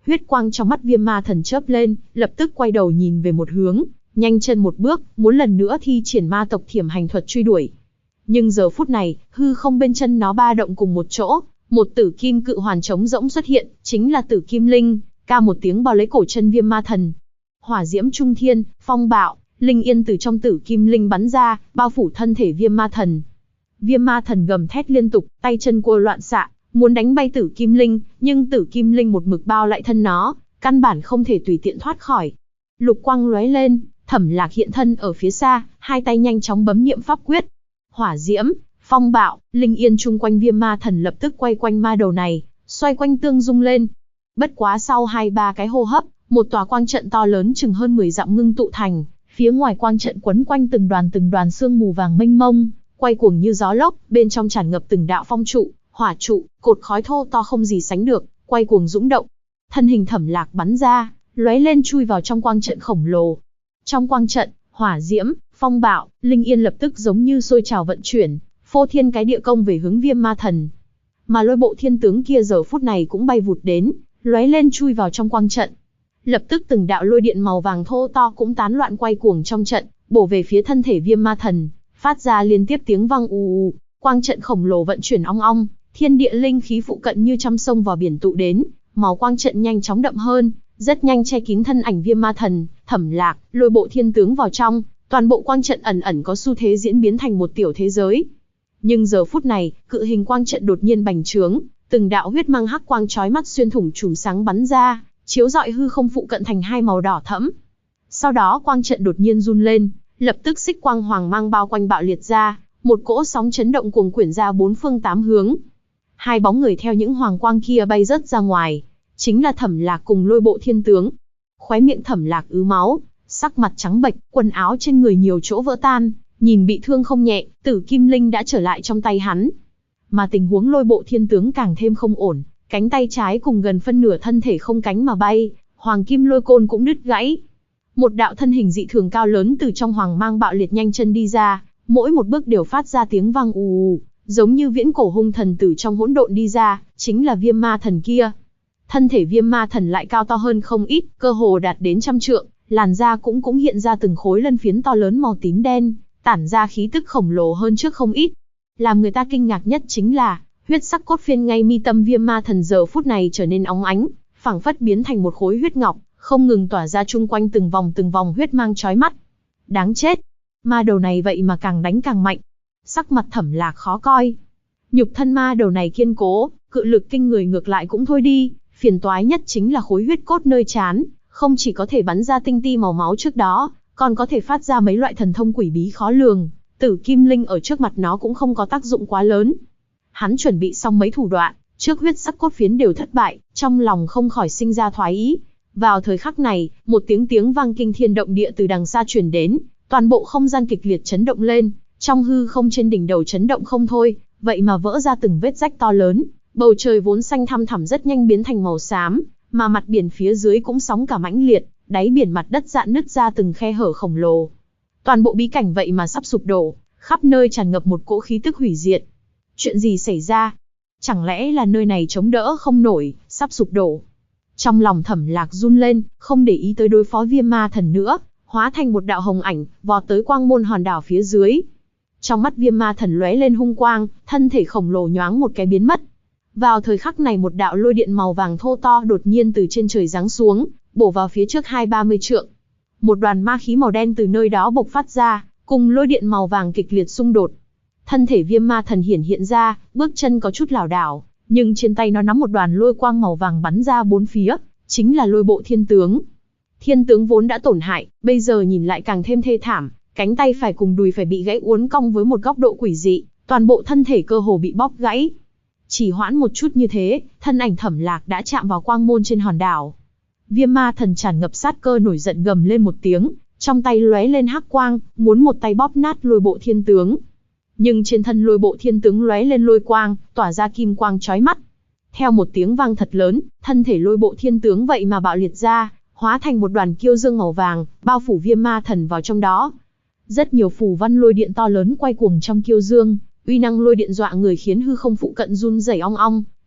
Huyết quang trong mắt Viêm Ma Thần chớp lên, lập tức quay đầu nhìn về một hướng, nhanh chân một bước, muốn lần nữa thi triển ma tộc Thiểm Hành thuật truy đuổi. Nhưng giờ phút này, hư không bên chân nó ba động cùng một chỗ, một tử kim cự hoàn trống rỗng xuất hiện, chính là Tử Kim Linh, ca một tiếng bao lấy cổ chân Viêm Ma Thần. Hỏa diễm trung thiên, phong bạo, linh yên từ trong Tử Kim Linh bắn ra, bao phủ thân thể Viêm Ma Thần. Viêm Ma Thần gầm thét liên tục, tay chân cua loạn xạ, muốn đánh bay Tử Kim Linh, nhưng Tử Kim Linh một mực bao lại thân nó, căn bản không thể tùy tiện thoát khỏi. Lục quang lóe lên, Thẩm Lạc hiện thân ở phía xa, hai tay nhanh chóng bấm niệm pháp quyết. Hỏa diễm, phong bạo, linh yên chung quanh Viêm Ma Thần lập tức quay quanh ma đầu này, xoay quanh tương dung lên. Bất quá sau 2-3 cái hô hấp, một tòa quang trận to lớn chừng hơn 10 dặm ngưng tụ thành, phía ngoài quang trận quấn quanh từng đoàn sương mù vàng mênh mông, quay cuồng như gió lốc, bên trong tràn ngập từng đạo phong trụ, hỏa trụ, cột khói thô to không gì sánh được, quay cuồng dũng động. Thân hình Thẩm Lạc bắn ra, lóe lên chui vào trong quang trận khổng lồ. Trong quang trận, hỏa diễm, phong bạo, linh yên lập tức giống như sôi trào vận chuyển, phô thiên cái địa công về hướng Viêm Ma Thần. Mà Lôi Bộ Thiên Tướng kia giờ phút này cũng bay vụt đến, lóe lên chui vào trong quang trận. Lập tức từng đạo lôi điện màu vàng thô to cũng tán loạn quay cuồng trong trận, bổ về phía thân thể Viêm Ma Thần, phát ra liên tiếp tiếng vang ù ù. Quang trận khổng lồ vận chuyển ong ong, thiên địa linh khí phụ cận như trăm sông vào biển tụ đến, màu quang trận nhanh chóng đậm hơn, rất nhanh che kín thân ảnh Viêm Ma Thần, Thẩm Lạc, Lôi Bộ Thiên Tướng vào trong, toàn bộ quang trận ẩn ẩn có xu thế diễn biến thành một tiểu thế giới. Nhưng giờ phút này, cự hình quang trận đột nhiên bành trướng, từng đạo huyết mang hắc quang chói mắt xuyên thủng chùm sáng bắn ra, chiếu rọi hư không phụ cận thành hai màu đỏ thẫm. Sau đó quang trận đột nhiên run lên, lập tức xích quang hoàng mang bao quanh bạo liệt ra, một cỗ sóng chấn động cuồng quyển ra bốn phương tám hướng. Hai bóng người theo những hoàng quang kia bay rớt ra ngoài, chính là Thẩm Lạc cùng Lôi Bộ Thiên Tướng. Khóe miệng Thẩm Lạc ứ máu, sắc mặt trắng bệch, quần áo trên người nhiều chỗ vỡ tan, nhìn bị thương không nhẹ. Tử Kim Linh đã trở lại trong tay hắn, mà tình huống Lôi Bộ Thiên Tướng càng thêm không ổn, cánh tay trái cùng gần phân nửa thân thể không cánh mà bay, hoàng kim lôi côn cũng đứt gãy. Một đạo thân hình dị thường cao lớn từ trong hoàng mang bạo liệt nhanh chân đi ra, mỗi một bước đều phát ra tiếng vang ù ù, giống như viễn cổ hung thần từ trong hỗn độn đi ra, chính là Viêm Ma Thần kia. Thân thể Viêm Ma Thần lại cao to hơn không ít, cơ hồ đạt đến 100 trượng, làn da cũng hiện ra từng khối lân phiến to lớn màu tím đen, tản ra khí tức khổng lồ hơn trước không ít. Làm người ta kinh ngạc nhất chính là, huyết sắc cốt phiên ngay mi tâm Viêm Ma Thần giờ phút này trở nên óng ánh, phảng phất biến thành một khối huyết ngọc, không ngừng tỏa ra chung quanh từng vòng huyết mang chói mắt. Đáng chết, ma đầu này vậy mà càng đánh càng mạnh. Sắc mặt Thẩm Lạc khó coi. Nhục thân ma đầu này kiên cố, cự lực kinh người ngược lại cũng thôi đi, phiền toái nhất chính là khối huyết cốt nơi trán, không chỉ có thể bắn ra tinh ti màu máu trước đó, còn có thể phát ra mấy loại thần thông quỷ bí khó lường. Tử Kim Linh ở trước mặt nó cũng không có tác dụng quá lớn. Hắn chuẩn bị xong mấy thủ đoạn, trước huyết sắc cốt phiến đều thất bại, trong lòng không khỏi sinh ra thoái ý. Vào thời khắc này, một tiếng vang kinh thiên động địa từ đằng xa truyền đến, toàn bộ không gian kịch liệt chấn động lên, trong hư không trên đỉnh đầu chấn động không thôi, vậy mà vỡ ra từng vết rách to lớn, bầu trời vốn xanh thăm thẳm rất nhanh biến thành màu xám, mà mặt biển phía dưới cũng sóng cả mãnh liệt, đáy biển mặt đất rạn nứt ra từng khe hở khổng lồ. Toàn bộ bí cảnh vậy mà sắp sụp đổ, khắp nơi tràn ngập một cỗ khí tức hủy diệt. Chuyện gì xảy ra? Chẳng lẽ là nơi này chống đỡ không nổi, sắp sụp đổ? Trong lòng Thẩm Lạc run lên, không để ý tới đối phó Viêm Ma Thần nữa, hóa thành một đạo hồng ảnh, vọt tới quang môn hòn đảo phía dưới. Trong mắt Viêm Ma Thần lóe lên hung quang, thân thể khổng lồ nhoáng một cái biến mất. Vào thời khắc này một đạo lôi điện màu vàng thô to đột nhiên từ trên trời giáng xuống, bổ vào phía trước 20-30 trượng. Một đoàn ma khí màu đen từ nơi đó bộc phát ra, cùng lôi điện màu vàng kịch liệt xung đột. Thân thể Viêm Ma Thần hiện ra, bước chân có chút lảo đảo, nhưng trên tay nó nắm một đoàn lôi quang màu vàng bắn ra bốn phía, chính là Lôi Bộ Thiên Tướng. Thiên tướng vốn đã tổn hại, bây giờ nhìn lại càng thêm thê thảm, cánh tay phải cùng đùi phải bị gãy uốn cong với một góc độ quỷ dị, toàn bộ thân thể cơ hồ bị bóp gãy. Chỉ hoãn một chút như thế, thân ảnh Thẩm Lạc đã chạm vào quang môn trên hòn đảo. Viêm Ma Thần tràn ngập sát cơ nổi giận gầm lên một tiếng, trong tay lóe lên hắc quang, muốn một tay bóp nát Lôi Bộ Thiên Tướng. Nhưng trên thân Lôi Bộ Thiên Tướng lóe lên lôi quang, tỏa ra kim quang chói mắt. Theo một tiếng vang thật lớn, thân thể Lôi Bộ Thiên Tướng vậy mà bạo liệt ra, hóa thành một đoàn kiêu dương màu vàng, bao phủ Viêm Ma Thần vào trong đó. Rất nhiều phù văn lôi điện to lớn quay cuồng trong kiêu dương, uy năng lôi điện dọa người khiến hư không phụ cận run rẩy ong ong,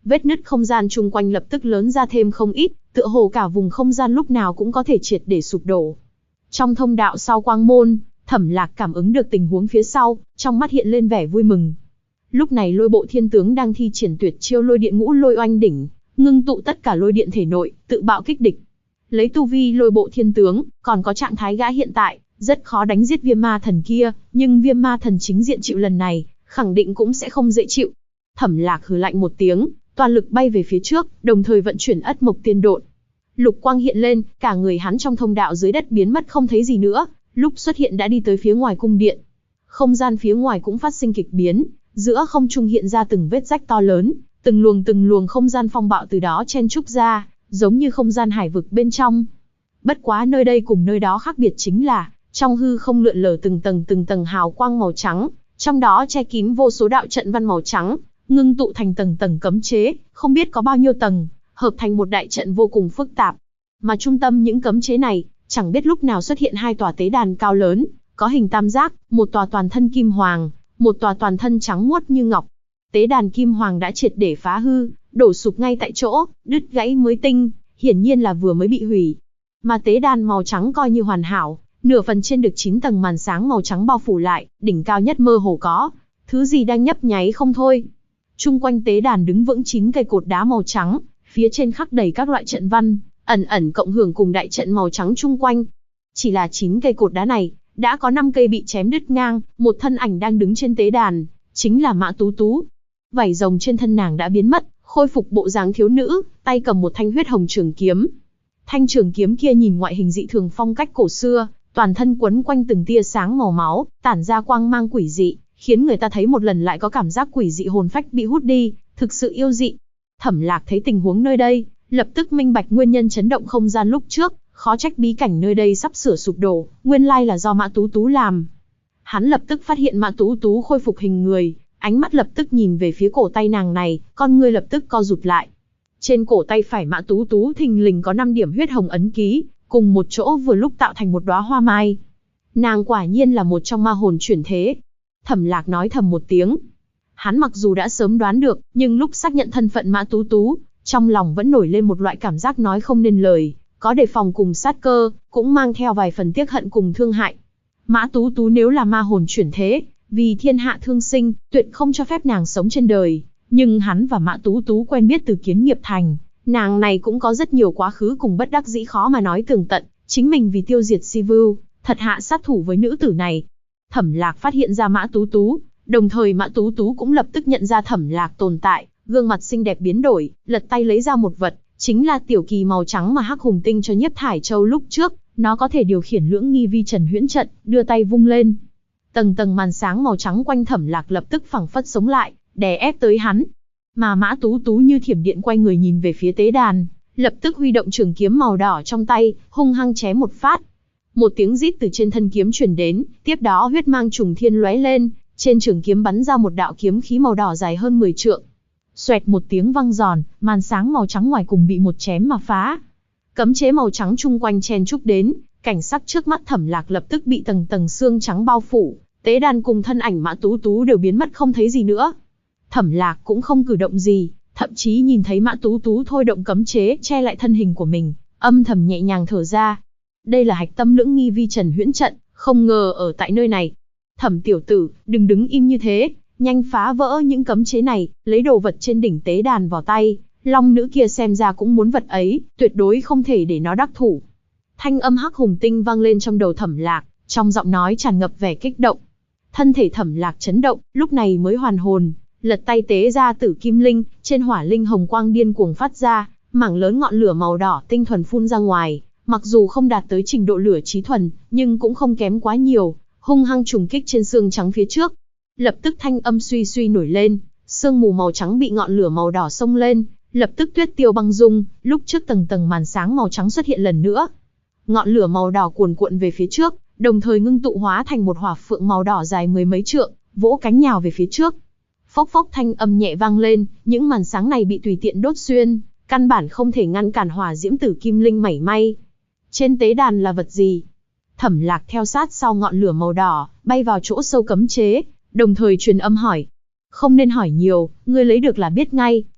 Vết nứt không gian chung quanh lập tức lớn ra thêm không ít, tựa hồ cả vùng không gian lúc nào cũng có thể triệt để sụp đổ. Trong thông đạo sau quang môn, Thẩm Lạc cảm ứng được tình huống phía sau, trong mắt hiện lên vẻ vui mừng. Lúc này Lôi Bộ Thiên Tướng đang thi triển tuyệt chiêu Lôi Điện Ngũ Lôi Oanh Đỉnh, ngưng tụ tất cả lôi điện thể nội, tự bạo kích địch. Lấy tu vi Lôi Bộ Thiên Tướng, còn có trạng thái gã hiện tại, rất khó đánh giết Viêm Ma Thần kia, nhưng Viêm Ma Thần chính diện chịu lần này, khẳng định cũng sẽ không dễ chịu. Thẩm Lạc hừ lạnh một tiếng, toàn lực bay về phía trước, đồng thời vận chuyển Ất Mộc Tiên Độn. Lục quang hiện lên, cả người hắn trong thông đạo dưới đất biến mất không thấy gì nữa, lúc xuất hiện đã đi tới phía ngoài cung điện. Không gian phía ngoài cũng phát sinh kịch biến, giữa không trung hiện ra từng vết rách to lớn, từng luồng không gian phong bạo từ đó chen trúc ra, giống như không gian hải vực bên trong. Bất quá nơi đây cùng nơi đó khác biệt chính là, trong hư không lượn lờ từng tầng hào quang màu trắng, trong đó che kín vô số đạo trận văn màu trắng, ngưng tụ thành tầng tầng cấm chế, không biết có bao nhiêu tầng, hợp thành một đại trận vô cùng phức tạp. Mà trung tâm những cấm chế này, chẳng biết lúc nào xuất hiện hai tòa tế đàn cao lớn, có hình tam giác, một tòa toàn thân kim hoàng, một tòa toàn thân trắng muốt như ngọc. Tế đàn kim hoàng đã triệt để phá hư, đổ sụp ngay tại chỗ, đứt gãy mới tinh, hiển nhiên là vừa mới bị hủy. Mà tế đàn màu trắng coi như hoàn hảo, nửa phần trên được 9 tầng màn sáng màu trắng bao phủ lại, đỉnh cao nhất mơ hồ có thứ gì đang nhấp nháy không thôi. Chung quanh tế đàn đứng vững 9 cây cột đá màu trắng, phía trên khắc đầy các loại trận văn, ẩn cộng hưởng cùng đại trận màu trắng chung quanh. Chỉ là 9 cây cột đá này, đã có 5 cây bị chém đứt ngang, một thân ảnh đang đứng trên tế đàn, chính là Mã Tú Tú. Vảy rồng trên thân nàng đã biến mất, khôi phục bộ dáng thiếu nữ, tay cầm một thanh huyết hồng trường kiếm. Thanh trường kiếm kia nhìn ngoại hình dị thường phong cách cổ xưa, toàn thân quấn quanh từng tia sáng màu máu, tản ra quang mang quỷ dị, khiến người ta thấy một lần lại có cảm giác quỷ dị hồn phách bị hút đi, thực sự yêu dị. Thẩm Lạc thấy tình huống nơi đây, lập tức minh bạch nguyên nhân chấn động không gian lúc trước, khó trách bí cảnh nơi đây sắp sửa sụp đổ, nguyên lai là do Mã Tú Tú làm. Hắn lập tức phát hiện Mã Tú Tú khôi phục hình người, ánh mắt lập tức nhìn về phía cổ tay nàng này, con ngươi lập tức co rụt lại. Trên cổ tay phải Mã Tú Tú thình lình có 5 điểm huyết hồng ấn ký, cùng một chỗ vừa lúc tạo thành một đóa hoa mai. Nàng quả nhiên là một trong ma hồn chuyển thế. Thẩm Lạc nói thầm một tiếng. Hắn mặc dù đã sớm đoán được, nhưng lúc xác nhận thân phận Mã Tú Tú, trong lòng vẫn nổi lên một loại cảm giác nói không nên lời, có đề phòng cùng sát cơ, cũng mang theo vài phần tiếc hận cùng thương hại. Mã Tú Tú nếu là ma hồn chuyển thế, vì thiên hạ thương sinh, tuyệt không cho phép nàng sống trên đời. Nhưng hắn và Mã Tú Tú quen biết từ Kiến Nghiệp Thành, nàng này cũng có rất nhiều quá khứ cùng bất đắc dĩ khó mà nói tường tận, chính mình vì tiêu diệt Si Vưu, thật hạ sát thủ với nữ tử này. Thẩm Lạc phát hiện ra Mã Tú Tú, đồng thời Mã Tú Tú cũng lập tức nhận ra Thẩm Lạc tồn tại, gương mặt xinh đẹp biến đổi, lật tay lấy ra một vật, chính là tiểu kỳ màu trắng mà Hắc Hùng Tinh cho Nhiếp Thải Châu lúc trước, nó có thể điều khiển Lưỡng Nghi Vi Trần huyễn trận, đưa tay vung lên. Tầng màn sáng màu trắng quanh Thẩm Lạc lập tức phảng phất sống lại, đè ép tới hắn. Mà Mã Tú Tú như thiểm điện quay người nhìn về phía tế đàn, lập tức huy động trường kiếm màu đỏ trong tay, hung hăng chém một phát. Một tiếng rít từ trên thân kiếm truyền đến, tiếp đó huyết mang trùng thiên lóe lên, trên trường kiếm bắn ra một đạo kiếm khí màu đỏ dài hơn 10 trượng. Xoẹt một tiếng vang giòn, màn sáng màu trắng ngoài cùng bị một chém mà phá. Cấm chế màu trắng chung quanh chen chúc đến, cảnh sắc trước mắt Thẩm Lạc lập tức bị tầng xương trắng bao phủ, tế đàn cùng thân ảnh Mã Tú Tú đều biến mất không thấy gì nữa. Thẩm Lạc cũng không cử động gì, thậm chí nhìn thấy Mã Tú Tú thôi động cấm chế che lại thân hình của mình, âm thầm nhẹ nhàng thở ra. Đây là hạch tâm Lưỡng Nghi Vi Trần huyễn trận, không ngờ ở tại nơi này. Thẩm tiểu tử, đừng đứng im như thế, nhanh phá vỡ những cấm chế này, lấy đồ vật trên đỉnh tế đàn vào tay. Long nữ kia xem ra cũng muốn vật ấy, tuyệt đối không thể để nó đắc thủ. Thanh âm Hắc Hùng Tinh vang lên trong đầu Thẩm Lạc, trong giọng nói tràn ngập vẻ kích động. Thân thể Thẩm Lạc chấn động, lúc này mới hoàn hồn, lật tay tế ra Tử Kim Linh, trên hỏa linh hồng quang điên cuồng phát ra, mảng lớn ngọn lửa màu đỏ tinh thuần phun ra ngoài, mặc dù không đạt tới trình độ lửa chí thuần, nhưng cũng không kém quá nhiều, hung hăng trùng kích trên xương trắng phía trước. Lập tức thanh âm suy suy nổi lên, sương mù màu trắng bị ngọn lửa màu đỏ xông lên, lập tức tuyết tiêu băng dung, lúc trước tầng màn sáng màu trắng xuất hiện lần nữa. Ngọn lửa màu đỏ cuồn cuộn về phía trước, đồng thời ngưng tụ hóa thành một hỏa phượng màu đỏ dài 10 mấy trượng, vỗ cánh nhào về phía trước. Phốc phốc thanh âm nhẹ vang lên, những màn sáng này bị tùy tiện đốt xuyên, căn bản không thể ngăn cản hỏa diễm Tử Kim Linh mảy may. Trên tế đàn là vật gì? Thẩm Lạc theo sát sau ngọn lửa màu đỏ, bay vào chỗ sâu cấm chế, đồng thời truyền âm hỏi. Không nên hỏi nhiều, ngươi lấy được là biết ngay,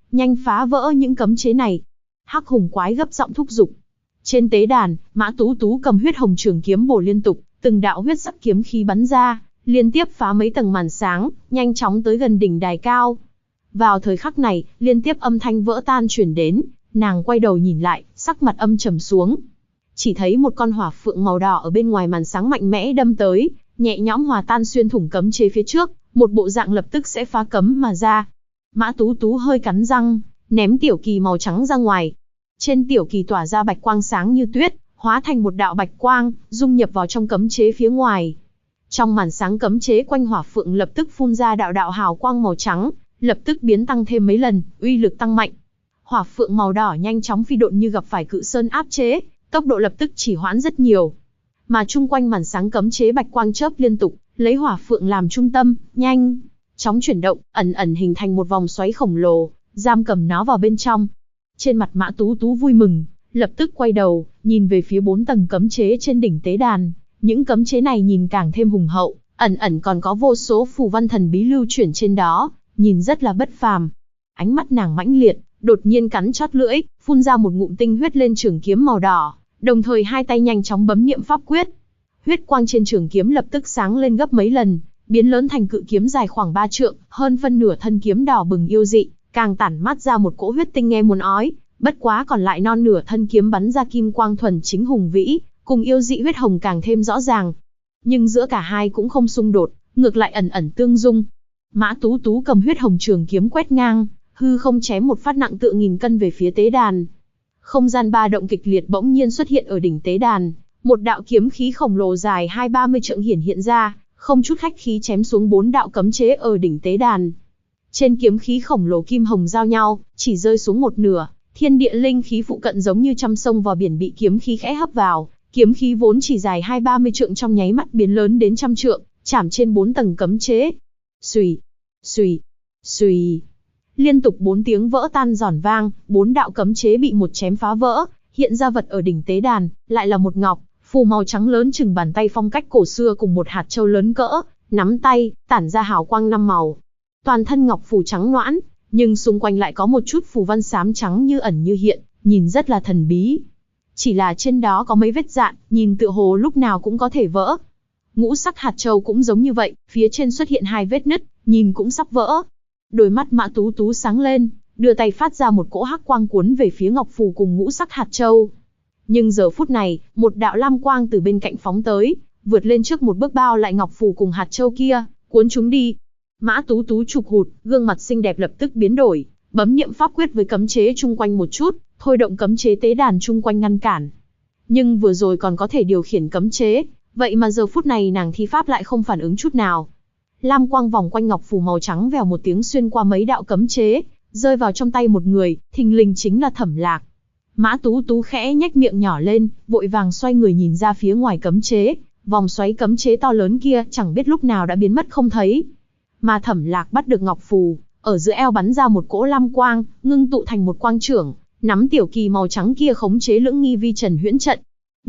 nhanh phá vỡ những cấm chế này. Hắc hùng quái gấp giọng thúc giục. Trên tế đàn, Mã Tú Tú cầm huyết hồng trường kiếm bổ liên tục, từng đạo huyết sắc kiếm khí bắn ra, liên tiếp phá mấy tầng màn sáng, nhanh chóng tới gần đỉnh đài cao. Vào thời khắc này, liên tiếp âm thanh vỡ tan truyền đến, nàng quay đầu nhìn lại, sắc mặt âm trầm xuống. Chỉ thấy một con hỏa phượng màu đỏ ở bên ngoài màn sáng mạnh mẽ đâm tới, nhẹ nhõm hòa tan xuyên thủng cấm chế phía trước, một bộ dạng lập tức sẽ phá cấm mà ra. Mã Tú Tú hơi cắn răng, ném tiểu kỳ màu trắng ra ngoài. Trên tiểu kỳ tỏa ra bạch quang sáng như tuyết, hóa thành một đạo bạch quang, dung nhập vào trong cấm chế phía ngoài. Trong màn sáng cấm chế quanh hỏa phượng lập tức phun ra đạo đạo hào quang màu trắng, lập tức biến tăng thêm mấy lần, uy lực tăng mạnh. Hỏa phượng màu đỏ nhanh chóng phi độn như gặp phải cự sơn áp chế, tốc độ lập tức chỉ hoãn rất nhiều. Mà chung quanh màn sáng cấm chế bạch quang chớp liên tục, lấy hỏa phượng làm trung tâm, nhanh chóng chuyển động, ẩn ẩn hình thành một vòng xoáy khổng lồ, giam cầm nó vào bên trong. Trên mặt Mã Tú Tú vui mừng, lập tức quay đầu, nhìn về phía 4 tầng cấm chế trên đỉnh tế đàn. Những cấm chế này nhìn càng thêm hùng hậu, ẩn ẩn còn có vô số phù văn thần bí lưu chuyển trên đó, nhìn rất là bất phàm. Ánh mắt nàng mãnh liệt, đột nhiên cắn chót lưỡi, phun ra một ngụm tinh huyết lên trường kiếm màu đỏ, đồng thời hai tay nhanh chóng bấm niệm pháp quyết. Huyết quang trên trường kiếm lập tức sáng lên gấp mấy lần, biến lớn thành cự kiếm dài khoảng 3 trượng, hơn phân nửa thân kiếm đỏ bừng yêu dị, càng tản mát ra một cỗ huyết tinh nghe muốn ói. Bất quá còn lại non nửa thân kiếm bắn ra kim quang thuần chính hùng vĩ, cùng yêu dị huyết hồng càng thêm rõ ràng. Nhưng giữa cả hai cũng không xung đột, ngược lại ẩn ẩn tương dung. Mã Tú Tú cầm huyết hồng trường kiếm quét ngang, hư không chém một phát nặng tựa nghìn cân về phía tế đàn. Không gian ba động kịch liệt bỗng nhiên xuất hiện ở đỉnh tế đàn, một đạo kiếm khí khổng lồ dài 20-30 trượng hiện ra, không chút khách khí chém xuống 4 đạo cấm chế ở đỉnh tế đàn. Trên kiếm khí khổng lồ kim hồng giao nhau, chỉ rơi xuống một nửa, thiên địa linh khí phụ cận giống như trăm sông vào biển bị kiếm khí khẽ hấp vào, kiếm khí vốn chỉ dài 20-30 trượng trong nháy mắt biến lớn đến trăm trượng, chạm trên 4 tầng cấm chế. Xùy, xùy, xùy. Liên tục 4 tiếng vỡ tan giòn vang, 4 đạo cấm chế bị một chém phá vỡ, hiện ra vật ở đỉnh tế đàn, lại là một ngọc phù màu trắng lớn chừng bàn tay phong cách cổ xưa cùng một hạt châu lớn cỡ nắm tay, tản ra hào quang 5 màu. Toàn thân ngọc phù trắng nõn, nhưng xung quanh lại có một chút phù văn xám trắng như ẩn như hiện, nhìn rất là thần bí. Chỉ là trên đó có mấy vết dạn, nhìn tựa hồ lúc nào cũng có thể vỡ. Ngũ sắc hạt châu cũng giống như vậy, phía trên xuất hiện 2 vết nứt, nhìn cũng sắp vỡ. Đôi mắt Mã Tú Tú sáng lên, đưa tay phát ra một cỗ hắc quang cuốn về phía ngọc phù cùng ngũ sắc hạt châu. Nhưng giờ phút này, một đạo lam quang từ bên cạnh phóng tới, vượt lên trước một bước bao lại ngọc phù cùng hạt châu kia, cuốn chúng đi. Mã Tú Tú chụp hụt, gương mặt xinh đẹp lập tức biến đổi, bấm niệm pháp quyết với cấm chế chung quanh một chút, thôi động cấm chế tế đàn chung quanh ngăn cản. Nhưng vừa rồi còn có thể điều khiển cấm chế, vậy mà giờ phút này nàng thi pháp lại không phản ứng chút nào. Lam quang vòng quanh ngọc phù màu trắng vèo một tiếng xuyên qua mấy đạo cấm chế, rơi vào trong tay một người, thình lình chính là Thẩm Lạc. Mã Tú Tú khẽ nhếch miệng nhỏ lên, vội vàng xoay người nhìn ra phía ngoài cấm chế, vòng xoáy cấm chế to lớn kia chẳng biết lúc nào đã biến mất không thấy. Mà Thẩm Lạc bắt được ngọc phù, ở giữa eo bắn ra một cỗ lam quang, ngưng tụ thành một quang trưởng, nắm tiểu kỳ màu trắng kia khống chế Lưỡng Nghi Vi Trần huyễn trận.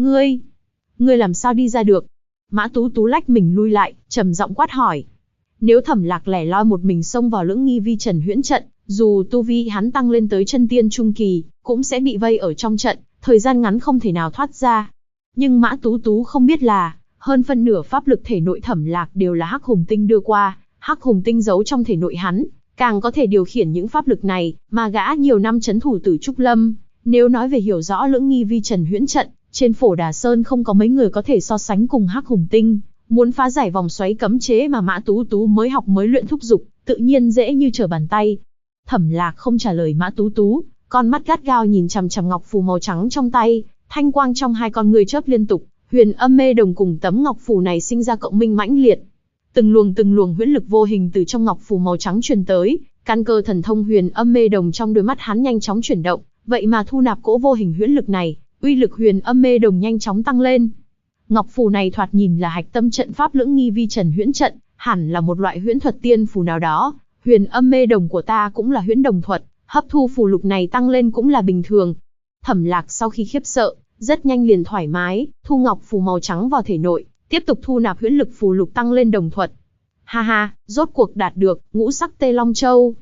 Ngươi làm sao đi ra được? Mã Tú Tú lách mình lui lại, trầm giọng quát hỏi. Nếu Thẩm Lạc lẻ loi một mình xông vào Lưỡng Nghi Vi Trần huyễn trận, dù tu vi hắn tăng lên tới chân tiên trung kỳ, cũng sẽ bị vây ở trong trận, thời gian ngắn không thể nào thoát ra. Nhưng Mã Tú Tú không biết là, hơn phân nửa pháp lực thể nội Thẩm Lạc đều là Hắc Hùng Tinh đưa qua, Hắc Hùng Tinh giấu trong thể nội hắn, càng có thể điều khiển những pháp lực này, mà gã nhiều năm trấn thủ Tử Trúc Lâm, nếu nói về hiểu rõ Lưỡng Nghi Vi Trần huyễn trận, trên Phổ Đà Sơn không có mấy người có thể so sánh cùng Hắc Hùng Tinh. Muốn phá giải vòng xoáy cấm chế mà Mã Tú Tú mới học mới luyện thúc dục, tự nhiên dễ như trở bàn tay. Thẩm Lạc không trả lời Mã Tú Tú, con mắt gắt gao nhìn chằm chằm ngọc phù màu trắng trong tay, thanh quang trong hai con người chớp liên tục, Huyền Âm Mê Đồng cùng tấm ngọc phù này sinh ra cộng minh mãnh liệt. Từng luồng huyễn lực vô hình từ trong ngọc phù màu trắng truyền tới, căn cơ thần thông Huyền Âm Mê Đồng trong đôi mắt hắn nhanh chóng chuyển động, vậy mà thu nạp cỗ vô hình huyễn lực này, uy lực Huyền Âm Mê Đồng nhanh chóng tăng lên. Ngọc phù này thoạt nhìn là hạch tâm trận pháp Lưỡng Nghi Vi Trần huyễn trận, hẳn là một loại huyễn thuật tiên phù nào đó. Huyền Âm Mê Đồng của ta cũng là huyễn đồng thuật, hấp thu phù lục này tăng lên cũng là bình thường. Thẩm Lạc sau khi khiếp sợ, rất nhanh liền thoải mái, thu ngọc phù màu trắng vào thể nội, tiếp tục thu nạp huyễn lực phù lục tăng lên đồng thuật. Ha ha, rốt cuộc đạt được ngũ sắc Tê Long Châu.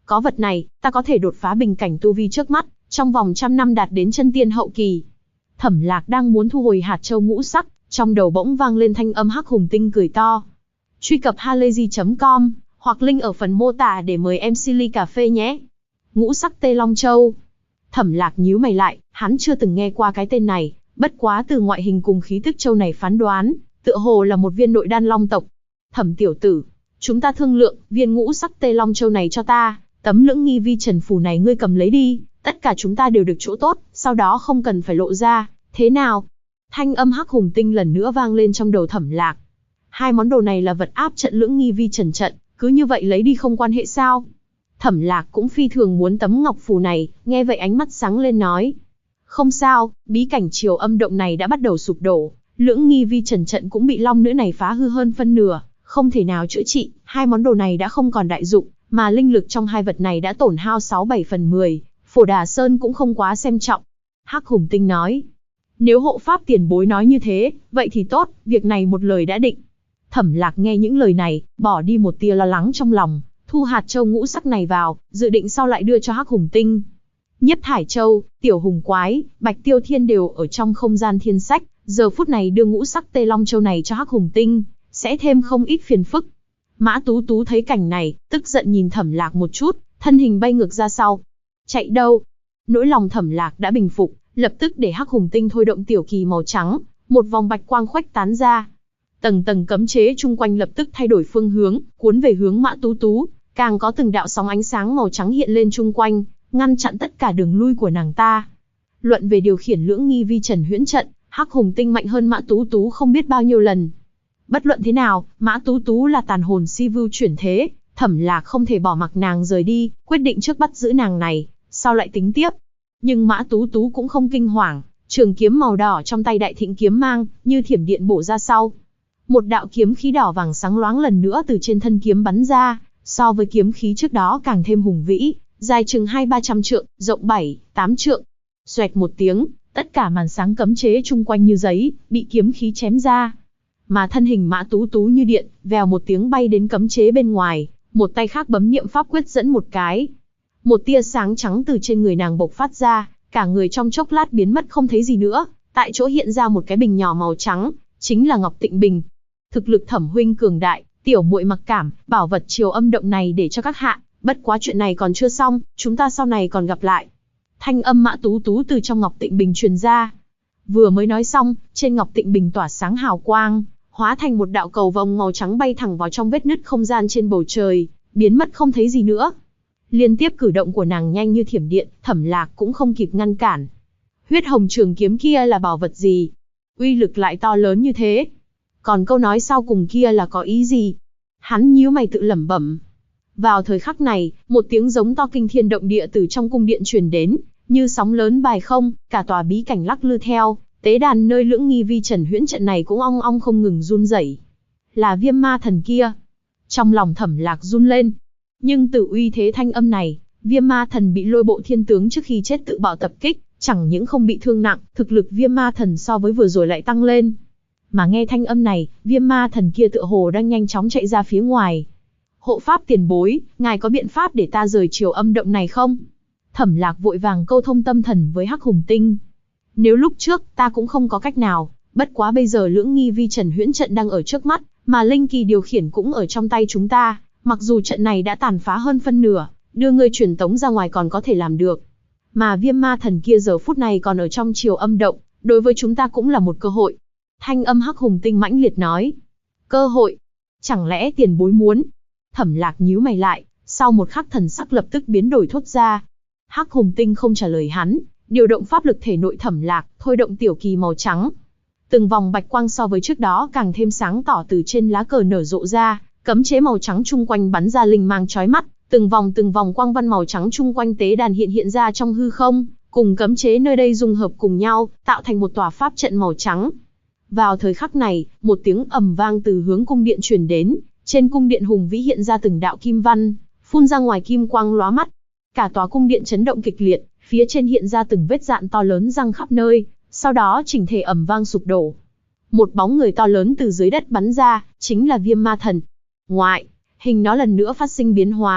Có vật này, ta có thể đột phá bình cảnh tu vi trước mắt, trong vòng 100 năm đạt đến chân tiên hậu kỳ. Thẩm Lạc đang muốn thu hồi hạt châu ngũ sắc, trong đầu bỗng vang lên thanh âm Hắc Hùng Tinh cười to. Truy cập halayzi.com hoặc link ở phần mô tả để mời em Silly Cà Phê nhé. Ngũ sắc Tê Long Châu. Thẩm Lạc nhíu mày lại, hắn chưa từng nghe qua cái tên này, bất quá từ ngoại hình cùng khí tức châu này phán đoán, tựa hồ là một viên nội đan long tộc. Thẩm tiểu tử, chúng ta thương lượng, viên ngũ sắc Tê Long Châu này cho ta, tấm lưỡng nghi vi trần phù này ngươi cầm lấy đi, tất cả chúng ta đều được chỗ tốt, sau đó không cần phải lộ ra, thế nào? Thanh âm Hắc Hùng Tinh lần nữa vang lên trong đầu Thẩm Lạc. Hai món đồ này là vật áp trận lưỡng nghi vi trần trận, cứ như vậy lấy đi không quan hệ sao? Thẩm Lạc cũng phi thường muốn tấm ngọc phù này, nghe vậy ánh mắt sáng lên nói. Không sao, bí cảnh Triều Âm Động này đã bắt đầu sụp đổ, lưỡng nghi vi trần trận cũng bị long nữ này phá hư hơn phân nửa, không thể nào chữa trị, hai món đồ này đã không còn đại dụng, mà linh lực trong hai vật này đã tổn hao 6/7/10, Phổ Đà Sơn cũng không quá xem trọng. Hắc Hùng Tinh nói. Nếu hộ pháp tiền bối nói như thế, vậy thì tốt, việc này một lời đã định. Thẩm Lạc nghe những lời này, bỏ đi một tia lo lắng trong lòng, thu hạt châu ngũ sắc này vào, dự định sau lại đưa cho Hắc Hùng Tinh. Nhiếp Thải Châu, Tiểu Hùng Quái, Bạch Tiêu Thiên đều ở trong không gian thiên sách, giờ phút này đưa ngũ sắc Tê Long Châu này cho Hắc Hùng Tinh, sẽ thêm không ít phiền phức. Mã Tú Tú thấy cảnh này, tức giận nhìn Thẩm Lạc một chút, thân hình bay ngược ra sau. Chạy đâu? Nỗi lòng Thẩm Lạc đã bình phục, lập tức để Hắc Hùng Tinh thôi động tiểu kỳ màu trắng, một vòng bạch quang khuếch tán ra. Tầng tầng cấm chế chung quanh lập tức thay đổi phương hướng, cuốn về hướng Mã Tú Tú, càng có từng đạo sóng ánh sáng màu trắng hiện lên chung quanh, ngăn chặn tất cả đường lui của nàng ta. Luận về điều khiển lưỡng nghi vi trần huyễn trận, Hắc Hùng Tinh mạnh hơn Mã Tú Tú không biết bao nhiêu lần. Bất luận thế nào, Mã Tú Tú là tàn hồn si vưu chuyển thế, Thẩm Lạc không thể bỏ mặc nàng rời đi, quyết định trước bắt giữ nàng này, sau lại tính tiếp. Nhưng Mã Tú Tú cũng không kinh hoàng, trường kiếm màu đỏ trong tay Đại Thịnh kiếm mang, như thiểm điện bổ ra sau. Một đạo kiếm khí đỏ vàng sáng loáng lần nữa từ trên thân kiếm bắn ra, so với kiếm khí trước đó càng thêm hùng vĩ, dài chừng 200-300 trượng, rộng 7-8 trượng. Xoẹt một tiếng, tất cả màn sáng cấm chế chung quanh như giấy, bị kiếm khí chém ra. Mà thân hình Mã Tú Tú như điện, vèo một tiếng bay đến cấm chế bên ngoài, một tay khác bấm niệm pháp quyết dẫn một cái. Một tia sáng trắng từ trên người nàng bộc phát ra, cả người trong chốc lát biến mất không thấy gì nữa, tại chỗ hiện ra một cái bình nhỏ màu trắng, chính là Ngọc Tịnh Bình. Thực lực Thẩm huynh cường đại, tiểu muội mặc cảm, bảo vật Triều Âm Động này để cho các hạ, bất quá chuyện này còn chưa xong, chúng ta sau này còn gặp lại. Thanh âm Mã Tú Tú từ trong Ngọc Tịnh Bình truyền ra. Vừa mới nói xong, trên Ngọc Tịnh Bình tỏa sáng hào quang, hóa thành một đạo cầu vồng màu trắng bay thẳng vào trong vết nứt không gian trên bầu trời, biến mất không thấy gì nữa. Liên tiếp cử động của nàng nhanh như thiểm điện, Thẩm Lạc cũng không kịp ngăn cản. Huyết hồng trường kiếm kia là bảo vật gì? Uy lực lại to lớn như thế. Còn câu nói sau cùng kia là có ý gì? Hắn nhíu mày tự lẩm bẩm. Vào thời khắc này, một tiếng giống to kinh thiên động địa từ trong cung điện truyền đến, như sóng lớn bài không, cả tòa bí cảnh lắc lư theo, tế đàn nơi lưỡng nghi vi trần huyễn trận này cũng ong ong không ngừng run rẩy. Là Viêm Ma Thần kia. Trong lòng Thẩm Lạc run lên. Nhưng từ uy thế thanh âm này, Viêm Ma Thần bị Lôi Bộ Thiên Tướng trước khi chết tự bạo tập kích, chẳng những không bị thương nặng, thực lực Viêm Ma Thần so với vừa rồi lại tăng lên. Mà nghe thanh âm này, Viêm Ma Thần kia tựa hồ đang nhanh chóng chạy ra phía ngoài. Hộ pháp tiền bối, ngài có biện pháp để ta rời Triều Âm Động này không? Thẩm Lạc vội vàng câu thông tâm thần với Hắc Hùng Tinh. Nếu lúc trước ta cũng không có cách nào, bất quá bây giờ lưỡng nghi vi trần huyễn trận đang ở trước mắt, mà linh kỳ điều khiển cũng ở trong tay chúng ta, mặc dù trận này đã tàn phá hơn phân nửa, đưa ngươi truyền tống ra ngoài còn có thể làm được. Mà Viêm Ma Thần kia giờ phút này còn ở trong Triều Âm Động, đối với chúng ta cũng là một cơ hội. Thanh âm Hắc Hùng Tinh mãnh liệt nói. Cơ hội? Chẳng lẽ tiền bối muốn? Thẩm Lạc nhíu mày lại, sau một khắc thần sắc lập tức biến đổi thốt ra. Hắc Hùng Tinh không trả lời hắn, điều động pháp lực thể nội Thẩm Lạc, thôi động tiểu kỳ màu trắng. Từng vòng bạch quang so với trước đó càng thêm sáng tỏ từ trên lá cờ nở rộ ra, cấm chế màu trắng chung quanh bắn ra linh mang chói mắt, từng vòng quang văn màu trắng chung quanh tế đàn hiện ra trong hư không, cùng cấm chế nơi đây dung hợp cùng nhau, tạo thành một tòa pháp trận màu trắng. Vào thời khắc này, một tiếng ầm vang từ hướng cung điện truyền đến, trên cung điện hùng vĩ hiện ra từng đạo kim văn, phun ra ngoài kim quang lóa mắt. Cả tòa cung điện chấn động kịch liệt, phía trên hiện ra từng vết dạn to lớn răng khắp nơi, sau đó chỉnh thể ầm vang sụp đổ. Một bóng người to lớn từ dưới đất bắn ra, chính là Viêm Ma Thần. Ngoại, hình nó lần nữa phát sinh biến hóa,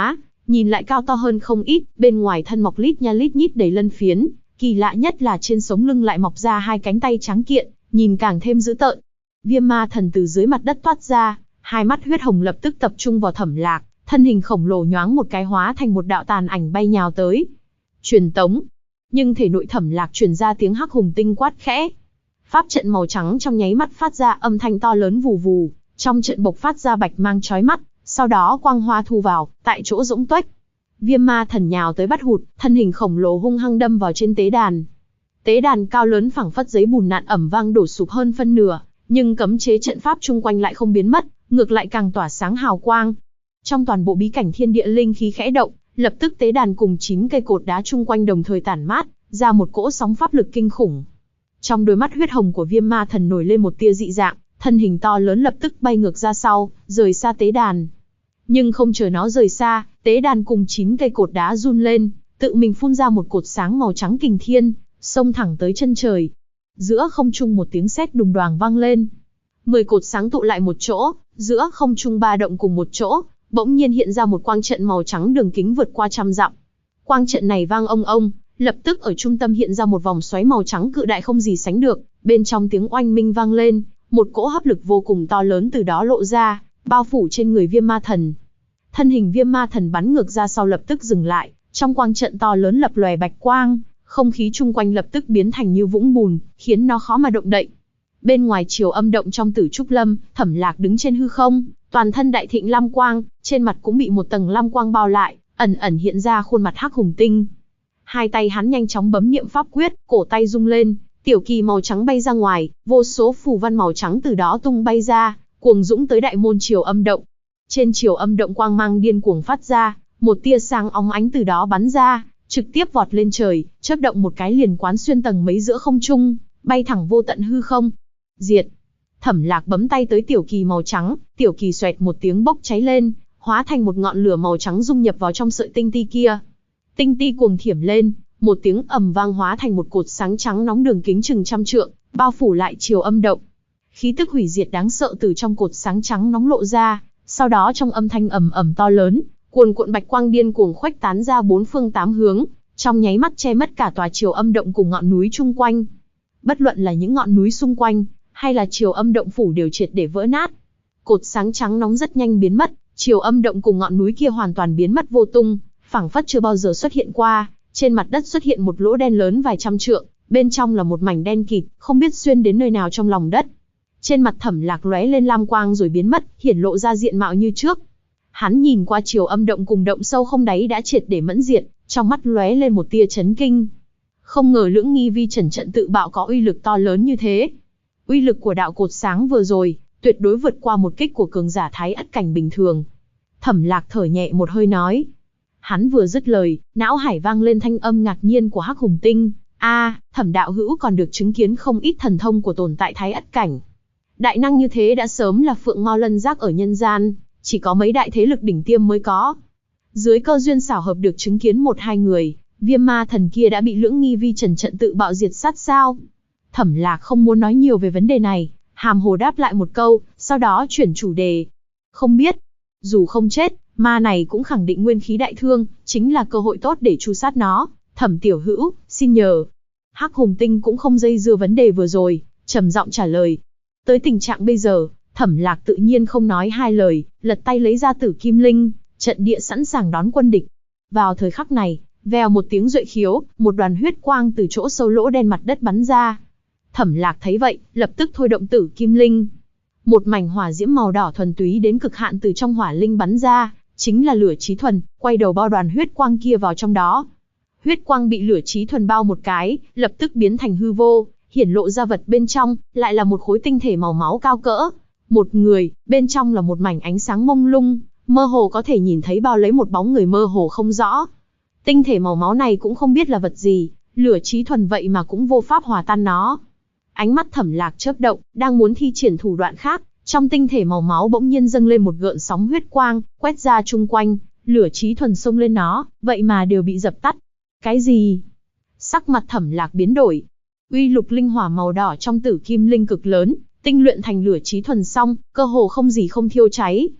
nhìn lại cao to hơn không ít, bên ngoài thân mọc lít nha lít nhít đầy lân phiến, kỳ lạ nhất là trên sống lưng lại mọc ra hai cánh tay trắng kiện, nhìn càng thêm dữ tợn. Viêm ma thần từ dưới mặt đất toát ra, hai mắt huyết hồng lập tức tập trung vào Thẩm Lạc, thân hình khổng lồ nhoáng một cái hóa thành một đạo tàn ảnh bay nhào tới. Truyền tống. Nhưng thể nội Thẩm Lạc truyền ra tiếng hắc hùng tinh quát khẽ. Pháp trận màu trắng trong nháy mắt phát ra âm thanh to lớn vù vù, trong trận bộc phát ra bạch mang chói mắt, sau đó quang hoa thu vào, tại chỗ rỗng tuếch. Viêm ma thần nhào tới bắt hụt, thân hình khổng lồ hung hăng đâm vào trên tế đàn. Tế đàn cao lớn phẳng phất giấy bùn nặn ẩm vang đổ sụp hơn phân nửa, nhưng cấm chế trận pháp chung quanh lại không biến mất, ngược lại càng tỏa sáng hào quang. Trong toàn bộ bí cảnh thiên địa linh khí khẽ động, lập tức tế đàn cùng 9 cây cột đá chung quanh đồng thời tản mát ra một cỗ sóng pháp lực kinh khủng. Trong đôi mắt huyết hồng của Viêm ma thần nổi lên một tia dị dạng, thân hình to lớn lập tức bay ngược ra sau, rời xa tế đàn. Nhưng không chờ nó rời xa, tế đàn cùng 9 cây cột đá run lên, tự mình phun ra một cột sáng màu trắng kình thiên, xông thẳng tới chân trời. Giữa không trung một tiếng sét đùng đoàng vang lên. 10 cột sáng tụ lại một chỗ, giữa không trung ba động cùng một chỗ, bỗng nhiên hiện ra một quang trận màu trắng đường kính vượt qua trăm dặm. Quang trận này vang ông ông, lập tức ở trung tâm hiện ra một vòng xoáy màu trắng cự đại không gì sánh được, bên trong tiếng oanh minh vang lên, một cỗ hấp lực vô cùng to lớn từ đó lộ ra, bao phủ trên người Viêm ma thần. Thân hình Viêm ma thần bắn ngược ra sau lập tức dừng lại, trong quang trận to lớn lập lòe bạch quang, không khí chung quanh lập tức biến thành như vũng bùn, khiến nó khó mà động đậy. Bên ngoài Triều Âm động trong Tử Trúc Lâm, Thẩm Lạc đứng trên hư không, toàn thân đại thịnh lam quang, trên mặt cũng bị một tầng lam quang bao lại, ẩn ẩn hiện ra khuôn mặt hắc hùng tinh. Hai tay hắn nhanh chóng bấm niệm pháp quyết, cổ tay rung lên, tiểu kỳ màu trắng bay ra ngoài, vô số phù văn màu trắng từ đó tung bay ra, cuồng dũng tới đại môn Triều Âm động. Trên Triều Âm động quang mang điên cuồng phát ra, một tia sáng óng ánh từ đó bắn ra, trực tiếp vọt lên trời, chớp động một cái liền quán xuyên tầng mấy giữa không trung, bay thẳng vô tận hư không. Diệt. Thẩm Lạc bấm tay tới tiểu kỳ màu trắng, tiểu kỳ xoẹt một tiếng bốc cháy lên, hóa thành một ngọn lửa màu trắng dung nhập vào trong sợi tinh ti kia. Tinh ti cuồng thiểm lên, một tiếng ầm vang hóa thành một cột sáng trắng nóng đường kính chừng trăm trượng, bao phủ lại Triều Âm động. Khí tức hủy diệt đáng sợ từ trong cột sáng trắng nóng lộ ra, sau đó trong âm thanh ầm ầm to lớn, cuồn cuộn bạch quang điên cuồng khuếch tán ra bốn phương tám hướng, trong nháy mắt che mất cả tòa Triều Âm động cùng ngọn núi chung quanh. Bất luận là những ngọn núi xung quanh, hay là Triều Âm động phủ đều triệt để vỡ nát. Cột sáng trắng nóng rất nhanh biến mất, Triều Âm động cùng ngọn núi kia hoàn toàn biến mất vô tung, phảng phất chưa bao giờ xuất hiện qua. Trên mặt đất xuất hiện một lỗ đen lớn vài trăm trượng, bên trong là một mảnh đen kịt, không biết xuyên đến nơi nào trong lòng đất. Trên mặt Thẩm Lạc lóe lên lam quang rồi biến mất, hiển lộ ra diện mạo như trước. Hắn nhìn qua Triều Âm động cùng động sâu không đáy đã triệt để mẫn diệt, trong mắt lóe lên một tia chấn kinh. Không ngờ Lưỡng Nghi Vi Trần trận tự bạo có uy lực to lớn như thế. Uy lực của đạo cột sáng vừa rồi, tuyệt đối vượt qua một kích của cường giả Thái Ất cảnh bình thường. Thẩm Lạc thở nhẹ một hơi nói. Hắn vừa dứt lời, não hải vang lên thanh âm ngạc nhiên của Hắc Hùng Tinh. Thẩm đạo hữu còn được chứng kiến không ít thần thông của tồn tại Thái Ất cảnh. Đại năng như thế đã sớm là phượng mao lân giác ở nhân gian, chỉ có mấy đại thế lực đỉnh tiêm mới có. Dưới cơ duyên xảo hợp được chứng kiến một hai người, Viêm ma thần kia đã bị Lưỡng Nghi Vi Trần trận tự bạo diệt sát sao? Thẩm Lạc không muốn nói nhiều về vấn đề này, hàm hồ đáp lại một câu, sau đó chuyển chủ đề. Không biết, dù không chết, ma này cũng khẳng định nguyên khí đại thương, chính là cơ hội tốt để tru sát nó. Thẩm tiểu hữu, xin nhờ. Hắc Hùng Tinh cũng không dây dưa vấn đề vừa rồi, trầm giọng trả lời. Tới tình trạng bây giờ, Thẩm Lạc tự nhiên không nói hai lời, lật tay lấy ra Tử Kim Linh, trận địa sẵn sàng đón quân địch. Vào thời khắc này, vèo một tiếng duệ khiếu, một đoàn huyết quang từ chỗ sâu lỗ đen mặt đất bắn ra. Thẩm Lạc thấy vậy, lập tức thôi động Tử Kim Linh. Một mảnh hỏa diễm màu đỏ thuần túy đến cực hạn từ trong hỏa linh bắn ra, chính là lửa chí thuần, quay đầu bao đoàn huyết quang kia vào trong đó. Huyết quang bị lửa chí thuần bao một cái, lập tức biến thành hư vô, hiển lộ ra vật bên trong, lại là một khối tinh thể màu máu cao cỡ một người, bên trong là một mảnh ánh sáng mông lung, mơ hồ có thể nhìn thấy bao lấy một bóng người mơ hồ không rõ. Tinh thể màu máu này cũng không biết là vật gì, lửa chí thuần vậy mà cũng vô pháp hòa tan nó. Ánh mắt Thẩm Lạc chớp động, đang muốn thi triển thủ đoạn khác, trong tinh thể màu máu bỗng nhiên dâng lên một gợn sóng huyết quang, quét ra chung quanh, lửa chí thuần xông lên nó, vậy mà đều bị dập tắt. Cái gì? Sắc mặt Thẩm Lạc biến đổi. Uy lục linh hỏa màu đỏ trong Tử Kim Linh cực lớn, tinh luyện thành lửa chí thuần xong, cơ hồ không gì không thiêu cháy.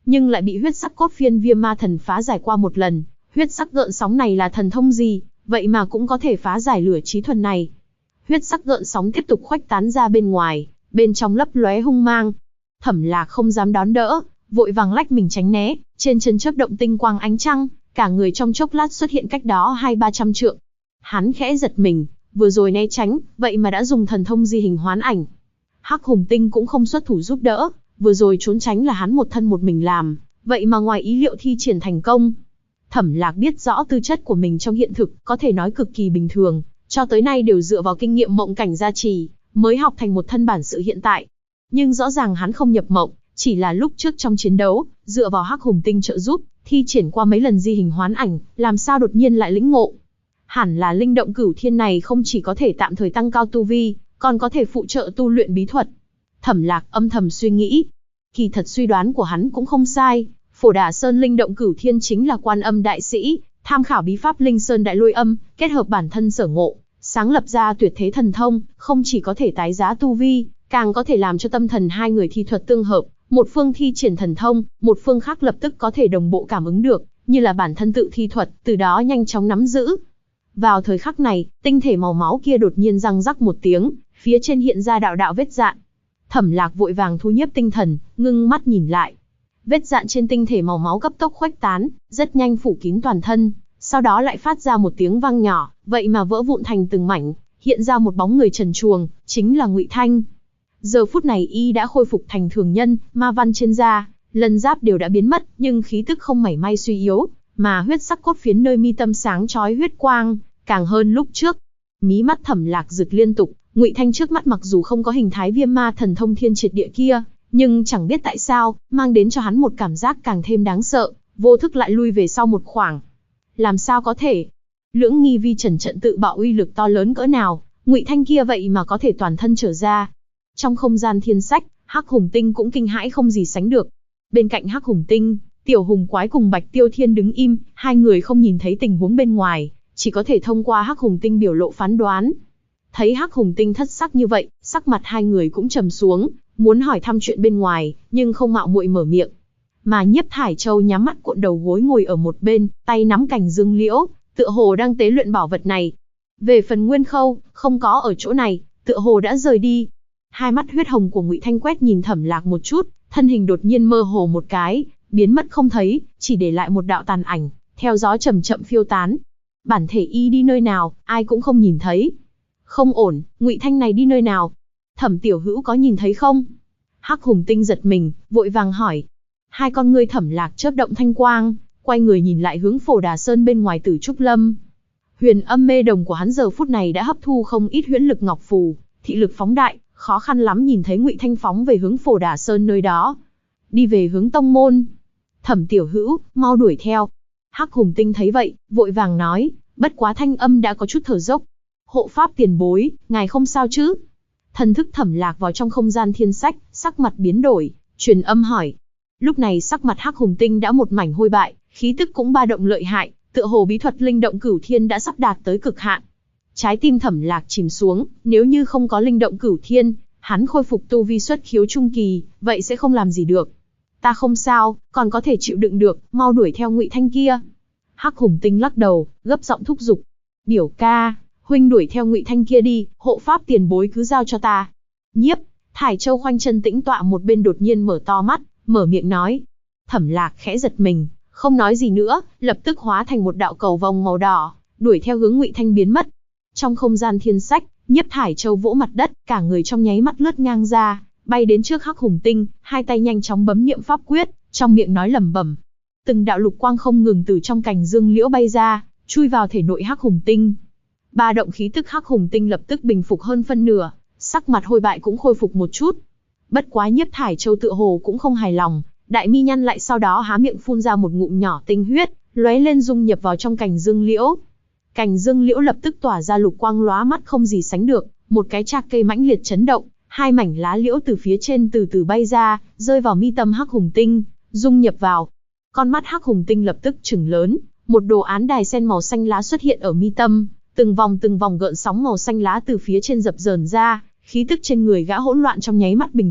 nhưng lại bị huyết sắc cốt phiên viêm ma thần phá giải qua một lần. Huyết sắc gợn sóng này là thần thông gì, vậy mà cũng có thể phá giải lửa chí thuần này. Huyết sắc gợn sóng tiếp tục khuếch tán ra bên ngoài, bên trong lấp lóe hung mang. Thẩm Lạc không dám đón đỡ, vội vàng lách mình tránh né, trên chân chớp động tinh quang ánh trăng, cả người trong chốc lát xuất hiện cách đó 200-300 trượng. Hắn khẽ giật mình, vừa rồi né tránh, vậy mà đã dùng thần thông di hình hoán ảnh. Hắc Hùng Tinh cũng không xuất thủ giúp đỡ, vừa rồi trốn tránh là hắn một thân một mình làm, vậy mà ngoài ý liệu thi triển thành công. Thẩm Lạc biết rõ tư chất của mình trong hiện thực, có thể nói cực kỳ bình thường, cho tới nay đều dựa vào kinh nghiệm mộng cảnh gia trì, mới học thành một thân bản sự hiện tại. Nhưng rõ ràng hắn không nhập mộng, chỉ là lúc trước trong chiến đấu, dựa vào Hắc Hùng Tinh trợ giúp, thi triển qua mấy lần di hình hoán ảnh, làm sao đột nhiên lại lĩnh ngộ. Hẳn là linh động cửu thiên này không chỉ có thể tạm thời tăng cao tu vi, còn có thể phụ trợ tu luyện bí thuật. Thẩm Lạc âm thầm suy nghĩ. Kỳ thật suy đoán của hắn cũng không sai, Phổ Đà Sơn linh động cửu thiên chính là Quan Âm đại sĩ, tham khảo bí pháp Linh Sơn Đại Lôi Âm, kết hợp bản thân sở ngộ, sáng lập ra tuyệt thế thần thông, không chỉ có thể tái giá tu vi, càng có thể làm cho tâm thần hai người thi thuật tương hợp, một phương thi triển thần thông, một phương khác lập tức có thể đồng bộ cảm ứng được, như là bản thân tự thi thuật, từ đó nhanh chóng nắm giữ. Vào thời khắc này, tinh thể màu máu kia đột nhiên răng rắc một tiếng, phía trên hiện ra đạo đạo vết dạn. Thẩm Lạc vội vàng thu nhiếp tinh thần, ngưng mắt nhìn lại. Vết dạn trên tinh thể màu máu cấp tốc khuếch tán, rất nhanh phủ kín toàn thân, sau đó lại phát ra một tiếng vang nhỏ, vậy mà vỡ vụn thành từng mảnh, hiện ra một bóng người trần truồng, chính là Ngụy Thanh. Giờ phút này y đã khôi phục thành thường nhân, ma văn trên da, lân giáp đều đã biến mất, nhưng khí tức không mảy may suy yếu, mà huyết sắc cốt phiến nơi mi tâm sáng chói huyết quang, càng hơn lúc trước. Mí mắt Thẩm Lạc giật liên tục, Ngụy Thanh trước mắt mặc dù không có hình thái viêm ma thần thông thiên triệt địa kia, nhưng chẳng biết tại sao, mang đến cho hắn một cảm giác càng thêm đáng sợ, vô thức lại lui về sau một khoảng. Làm sao có thể? Lưỡng nghi vi trần trận tự bạo uy lực to lớn cỡ nào, Ngụy Thanh kia vậy mà có thể toàn thân trở ra. Trong không gian thiên sách, Hắc Hùng Tinh cũng kinh hãi không gì sánh được. Bên cạnh Hắc Hùng Tinh, Tiểu Hùng Quái cùng Bạch Tiêu Thiên đứng im, hai người không nhìn thấy tình huống bên ngoài, chỉ có thể thông qua Hắc Hùng Tinh biểu lộ phán đoán. Thấy Hắc Hùng Tinh thất sắc như vậy, sắc mặt hai người cũng trầm xuống, muốn hỏi thăm chuyện bên ngoài, nhưng không mạo muội mở miệng. Mà Nhiếp Thải Châu nhắm mắt cuộn đầu gối ngồi ở một bên, tay nắm cành dương liễu, tựa hồ đang tế luyện bảo vật này. Về phần Nguyên Khâu, không có ở chỗ này, tựa hồ đã rời đi. Hai mắt huyết hồng của Ngụy Thanh quét nhìn Thẩm Lạc một chút, thân hình đột nhiên mơ hồ một cái, biến mất không thấy, chỉ để lại một đạo tàn ảnh, theo gió chậm chậm phiêu tán. Bản thể y đi nơi nào, ai cũng không nhìn thấy. Không ổn, Ngụy Thanh này đi nơi nào? Thẩm tiểu hữu có nhìn thấy không? Hắc Hùng Tinh giật mình, vội vàng hỏi. Hai con ngươi Thẩm Lạc chớp động thanh quang, quay người nhìn lại hướng Phổ Đà Sơn bên ngoài Tử Trúc Lâm. Huyền âm mê đồng của hắn giờ phút này đã hấp thu không ít huyễn lực ngọc phù, thị lực phóng đại, khó khăn lắm nhìn thấy Ngụy Thanh phóng về hướng Phổ Đà Sơn nơi đó. Đi về hướng tông môn. Thẩm tiểu hữu, mau đuổi theo. Hắc Hùng Tinh thấy vậy, vội vàng nói, bất quá thanh âm đã có chút thở dốc. Hộ pháp tiền bối, ngài không sao chứ? Thần thức Thẩm Lạc vào trong không gian thiên sách, sắc mặt biến đổi, truyền âm hỏi. Lúc này sắc mặt Hắc Hùng Tinh đã một mảnh hôi bại, khí tức cũng ba động lợi hại, tựa hồ bí thuật linh động cửu thiên đã sắp đạt tới cực hạn. Trái tim Thẩm Lạc chìm xuống, nếu như không có linh động cửu thiên, hắn khôi phục tu vi xuất khiếu trung kỳ, vậy sẽ không làm gì được. Ta không sao, còn có thể chịu đựng được, mau đuổi theo Ngụy Thanh kia. Hắc Hùng Tinh lắc đầu, gấp giọng thúc giục. Biểu ca, huynh đuổi theo Ngụy Thanh kia đi, hộ pháp tiền bối cứ giao cho ta. Nhiếp Thải Châu khoanh chân tĩnh tọa một bên đột nhiên mở to mắt, mở miệng nói. Thẩm Lạc khẽ giật mình, không nói gì nữa, lập tức hóa thành một đạo cầu vồng màu đỏ, đuổi theo hướng Ngụy Thanh biến mất. Trong không gian thiên sách, Nhiếp Thải Châu vỗ mặt đất, cả người trong nháy mắt lướt ngang ra, bay đến trước Hắc Hùng Tinh, hai tay nhanh chóng bấm niệm pháp quyết, trong miệng nói lẩm bẩm. Từng đạo lục quang không ngừng từ trong cành dương liễu bay ra, chui vào thể nội Hắc Hùng Tinh. Ba động khí tức Hắc Hùng Tinh lập tức bình phục hơn phân nửa, sắc mặt hôi bại cũng khôi phục một chút. Bất quá Nhiếp Thải Châu tựa hồ cũng không hài lòng, đại mi nhăn lại, sau đó há miệng phun ra một ngụm nhỏ tinh huyết, lóe lên dung nhập vào trong cành dương liễu. Cành dương liễu lập tức tỏa ra lục quang lóa mắt không gì sánh được, một cái trạc cây mãnh liệt chấn động, hai mảnh lá liễu từ phía trên từ từ bay ra, rơi vào mi tâm Hắc Hùng Tinh, dung nhập vào. Con mắt Hắc Hùng Tinh lập tức trừng lớn, một đồ án đài sen màu xanh lá xuất hiện ở mi tâm, từng vòng gợn sóng màu xanh lá từ phía trên dập dờn ra, khí tức trên người gã hỗn loạn trong nháy mắt bình phục,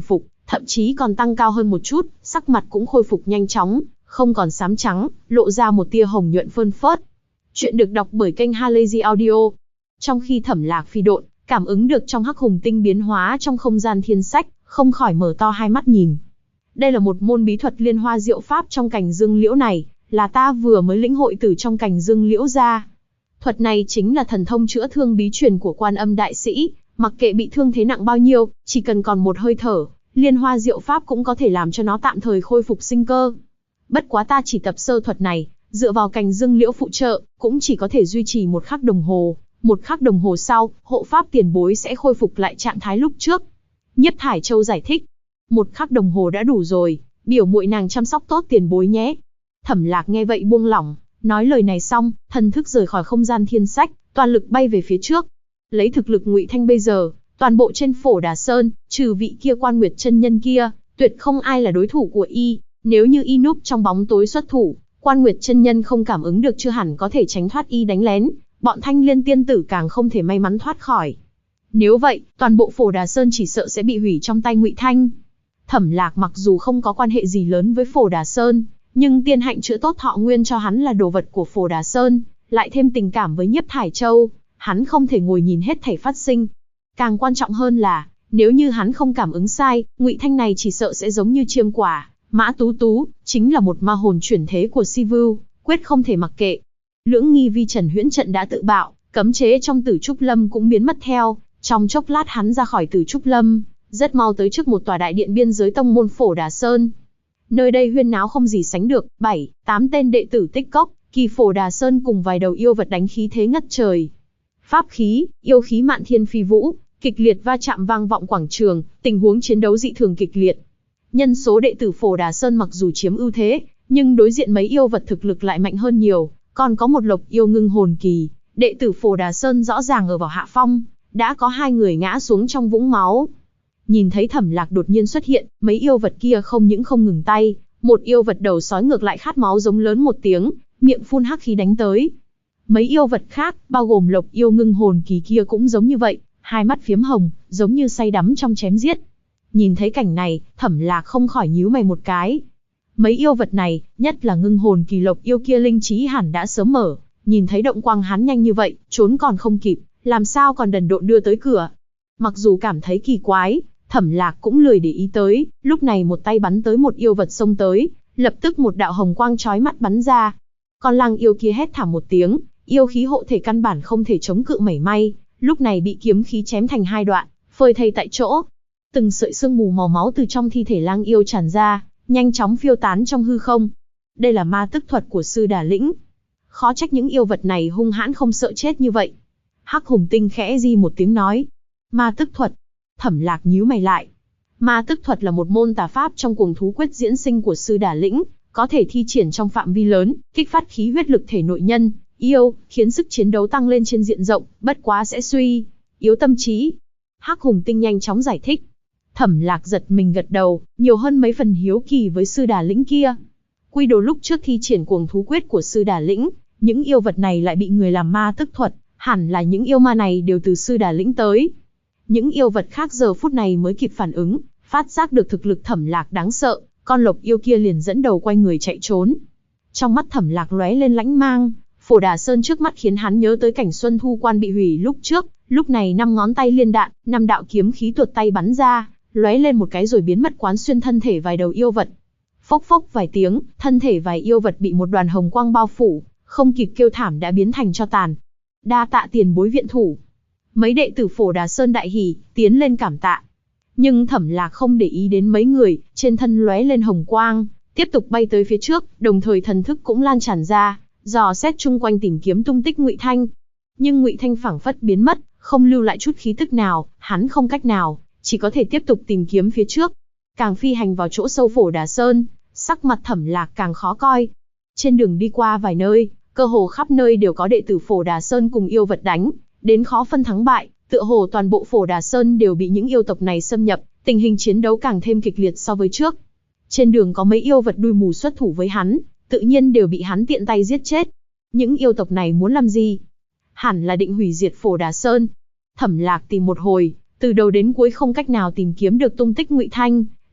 thậm chí còn tăng cao hơn một chút, sắc mặt cũng khôi phục nhanh chóng, không còn xám trắng, lộ ra một tia hồng nhuận phơn phớt. Chuyện được đọc bởi kênh Halazy Audio. Trong khi Thẩm Lạc phi độn, cảm ứng được trong hắc hùng tinh biến hóa trong không gian thiên sách, không khỏi mở to hai mắt nhìn. Đây là một môn bí thuật liên hoa diệu pháp trong cành dương liễu này, là ta vừa mới lĩnh hội từ trong cành dương liễu ra. Thuật này chính là thần thông chữa thương bí truyền của Quan Âm đại sĩ, mặc kệ bị thương thế nặng bao nhiêu, chỉ cần còn một hơi thở, liên hoa diệu pháp cũng có thể làm cho nó tạm thời khôi phục sinh cơ. Bất quá ta chỉ tập sơ thuật này, dựa vào cành dương liễu phụ trợ, cũng chỉ có thể duy trì 1 khắc đồng hồ. 1 khắc đồng hồ sau, hộ pháp tiền bối sẽ khôi phục lại trạng thái lúc trước. Nhiếp Thải Châu giải thích. 1 khắc đồng hồ đã đủ rồi, biểu muội nàng chăm sóc tốt tiền bối nhé. Thẩm Lạc nghe vậy buông lỏng, nói lời này xong, thần thức rời khỏi không gian thiên sách, toàn lực bay về phía trước. Lấy thực lực Ngụy Thanh bây giờ, toàn bộ trên Phổ Đà Sơn, trừ vị kia Quan Nguyệt chân nhân kia, tuyệt không ai là đối thủ của y. Nếu như y núp trong bóng tối xuất thủ, Quan Nguyệt chân nhân không cảm ứng được chưa hẳn có thể tránh thoát y đánh lén, bọn Thanh Liên tiên tử càng không thể may mắn thoát khỏi. Nếu vậy, toàn bộ Phổ Đà Sơn chỉ sợ sẽ bị hủy trong tay Ngụy Thanh. Thẩm Lạc mặc dù không có quan hệ gì lớn với Phổ Đà Sơn, nhưng tiên hạnh chữa tốt thọ nguyên cho hắn là đồ vật của Phổ Đà Sơn, lại thêm tình cảm với Nhiếp Thải Châu, hắn không thể ngồi nhìn hết thảy phát sinh. Càng quan trọng hơn là, nếu như hắn không cảm ứng sai, Ngụy Thanh này chỉ sợ sẽ giống như Chiêm Quả, Mã Tú Tú, chính là một ma hồn chuyển thế của Si Vưu, quyết không thể mặc kệ. Lưỡng nghi vi trần huyễn trận đã tự bạo, cấm chế trong Tử Trúc Lâm cũng biến mất theo, trong chốc lát hắn ra khỏi Tử Trúc Lâm, rất mau tới trước một tòa đại điện biên giới tông môn Phổ Đà Sơn. Nơi đây huyên náo không gì sánh được, 7-8 tên đệ tử tích cốc, kỳ Phổ Đà Sơn cùng vài đầu yêu vật đánh khí thế ngất trời. Pháp khí, yêu khí mạn thiên phi vũ, kịch liệt va chạm vang vọng quảng trường, tình huống chiến đấu dị thường kịch liệt. Nhân số đệ tử Phổ Đà Sơn mặc dù chiếm ưu thế, nhưng đối diện mấy yêu vật thực lực lại mạnh hơn nhiều, còn có một lộc yêu ngưng hồn kỳ, đệ tử Phổ Đà Sơn rõ ràng ở vào hạ phong, đã có 2 người ngã xuống trong vũng máu. Nhìn thấy Thẩm Lạc đột nhiên xuất hiện, mấy yêu vật kia không những không ngừng tay, một yêu vật đầu sói ngược lại khát máu giống lớn một tiếng, miệng phun hắc khí đánh tới. Mấy yêu vật khác, bao gồm lộc yêu ngưng hồn kỳ kia cũng giống như vậy, hai mắt phiếm hồng, giống như say đắm trong chém giết. Nhìn thấy cảnh này, Thẩm Lạc không khỏi nhíu mày một cái. Mấy yêu vật này, nhất là ngưng hồn kỳ lộc yêu kia linh trí hẳn đã sớm mở, nhìn thấy động quang hắn nhanh như vậy, trốn còn không kịp, làm sao còn đần độn đưa tới cửa. Mặc dù cảm thấy kỳ quái, Thẩm Lạc cũng lười để ý tới, lúc này một tay bắn tới một yêu vật xông tới, lập tức một đạo hồng quang chói mắt bắn ra. Con lang yêu kia hét thảm một tiếng, yêu khí hộ thể căn bản không thể chống cự mảy may, lúc này bị kiếm khí chém thành 2 đoạn, phơi thây tại chỗ. Từng sợi sương mù màu máu từ trong thi thể lang yêu tràn ra, nhanh chóng phiêu tán trong hư không. Đây là ma tức thuật của sư Đà Lĩnh. Khó trách những yêu vật này hung hãn không sợ chết như vậy. Hắc Hùng Tinh khẽ di một tiếng nói. Ma tức thuật. Thẩm Lạc nhíu mày lại. Ma tức thuật là một môn tà pháp trong cuồng thú quyết diễn sinh của sư Đà Lĩnh, có thể thi triển trong phạm vi lớn, kích phát khí huyết lực thể nội nhân, yêu, khiến sức chiến đấu tăng lên trên diện rộng, bất quá sẽ suy yếu tâm trí. Hắc Hùng Tinh nhanh chóng giải thích. Thẩm Lạc giật mình gật đầu, nhiều hơn mấy phần hiếu kỳ với sư Đà Lĩnh kia. Quy đồ lúc trước thi triển cuồng thú quyết của sư Đà Lĩnh, những yêu vật này lại bị người làm ma tức thuật, hẳn là những yêu ma này đều từ sư Đà Lĩnh tới. Những yêu vật khác giờ phút này mới kịp phản ứng, phát giác được thực lực Thẩm Lạc đáng sợ, con lộc yêu kia liền dẫn đầu quay người chạy trốn. Trong mắt Thẩm Lạc lóe lên lãnh mang, Phổ Đà Sơn trước mắt khiến hắn nhớ tới cảnh Xuân Thu Quan bị hủy lúc trước, lúc này 5 ngón tay liên đạn, 5 đạo kiếm khí tuột tay bắn ra, lóe lên một cái rồi biến mất quán xuyên thân thể vài đầu yêu vật. Phốc phốc vài tiếng, thân thể vài yêu vật bị một đoàn hồng quang bao phủ, không kịp kêu thảm đã biến thành tro tàn. Đa tạ tiền bối viện thủ. Mấy đệ tử Phổ Đà Sơn đại hỉ, tiến lên cảm tạ. Nhưng Thẩm Lạc không để ý đến mấy người, trên thân lóe lên hồng quang, tiếp tục bay tới phía trước, đồng thời thần thức cũng lan tràn ra, dò xét chung quanh tìm kiếm tung tích Ngụy Thanh. Nhưng Ngụy Thanh phảng phất biến mất, không lưu lại chút khí tức nào, hắn không cách nào, chỉ có thể tiếp tục tìm kiếm phía trước. Càng phi hành vào chỗ sâu Phổ Đà Sơn, sắc mặt Thẩm Lạc càng khó coi. Trên đường đi qua vài nơi, cơ hồ khắp nơi đều có đệ tử Phổ Đà Sơn cùng yêu vật đánh, đến khó phân thắng bại, tựa hồ toàn bộ Phổ Đà Sơn đều bị những yêu tộc này xâm nhập, tình hình chiến đấu càng thêm kịch liệt so với trước. Trên đường có mấy yêu vật đuôi mù xuất thủ với hắn, tự nhiên đều bị hắn tiện tay giết chết. Những yêu tộc này muốn làm gì? Hẳn là định hủy diệt Phổ Đà Sơn. Thẩm Lạc tìm một hồi, từ đầu đến cuối không cách nào tìm kiếm được tung tích Ngụy Thanh,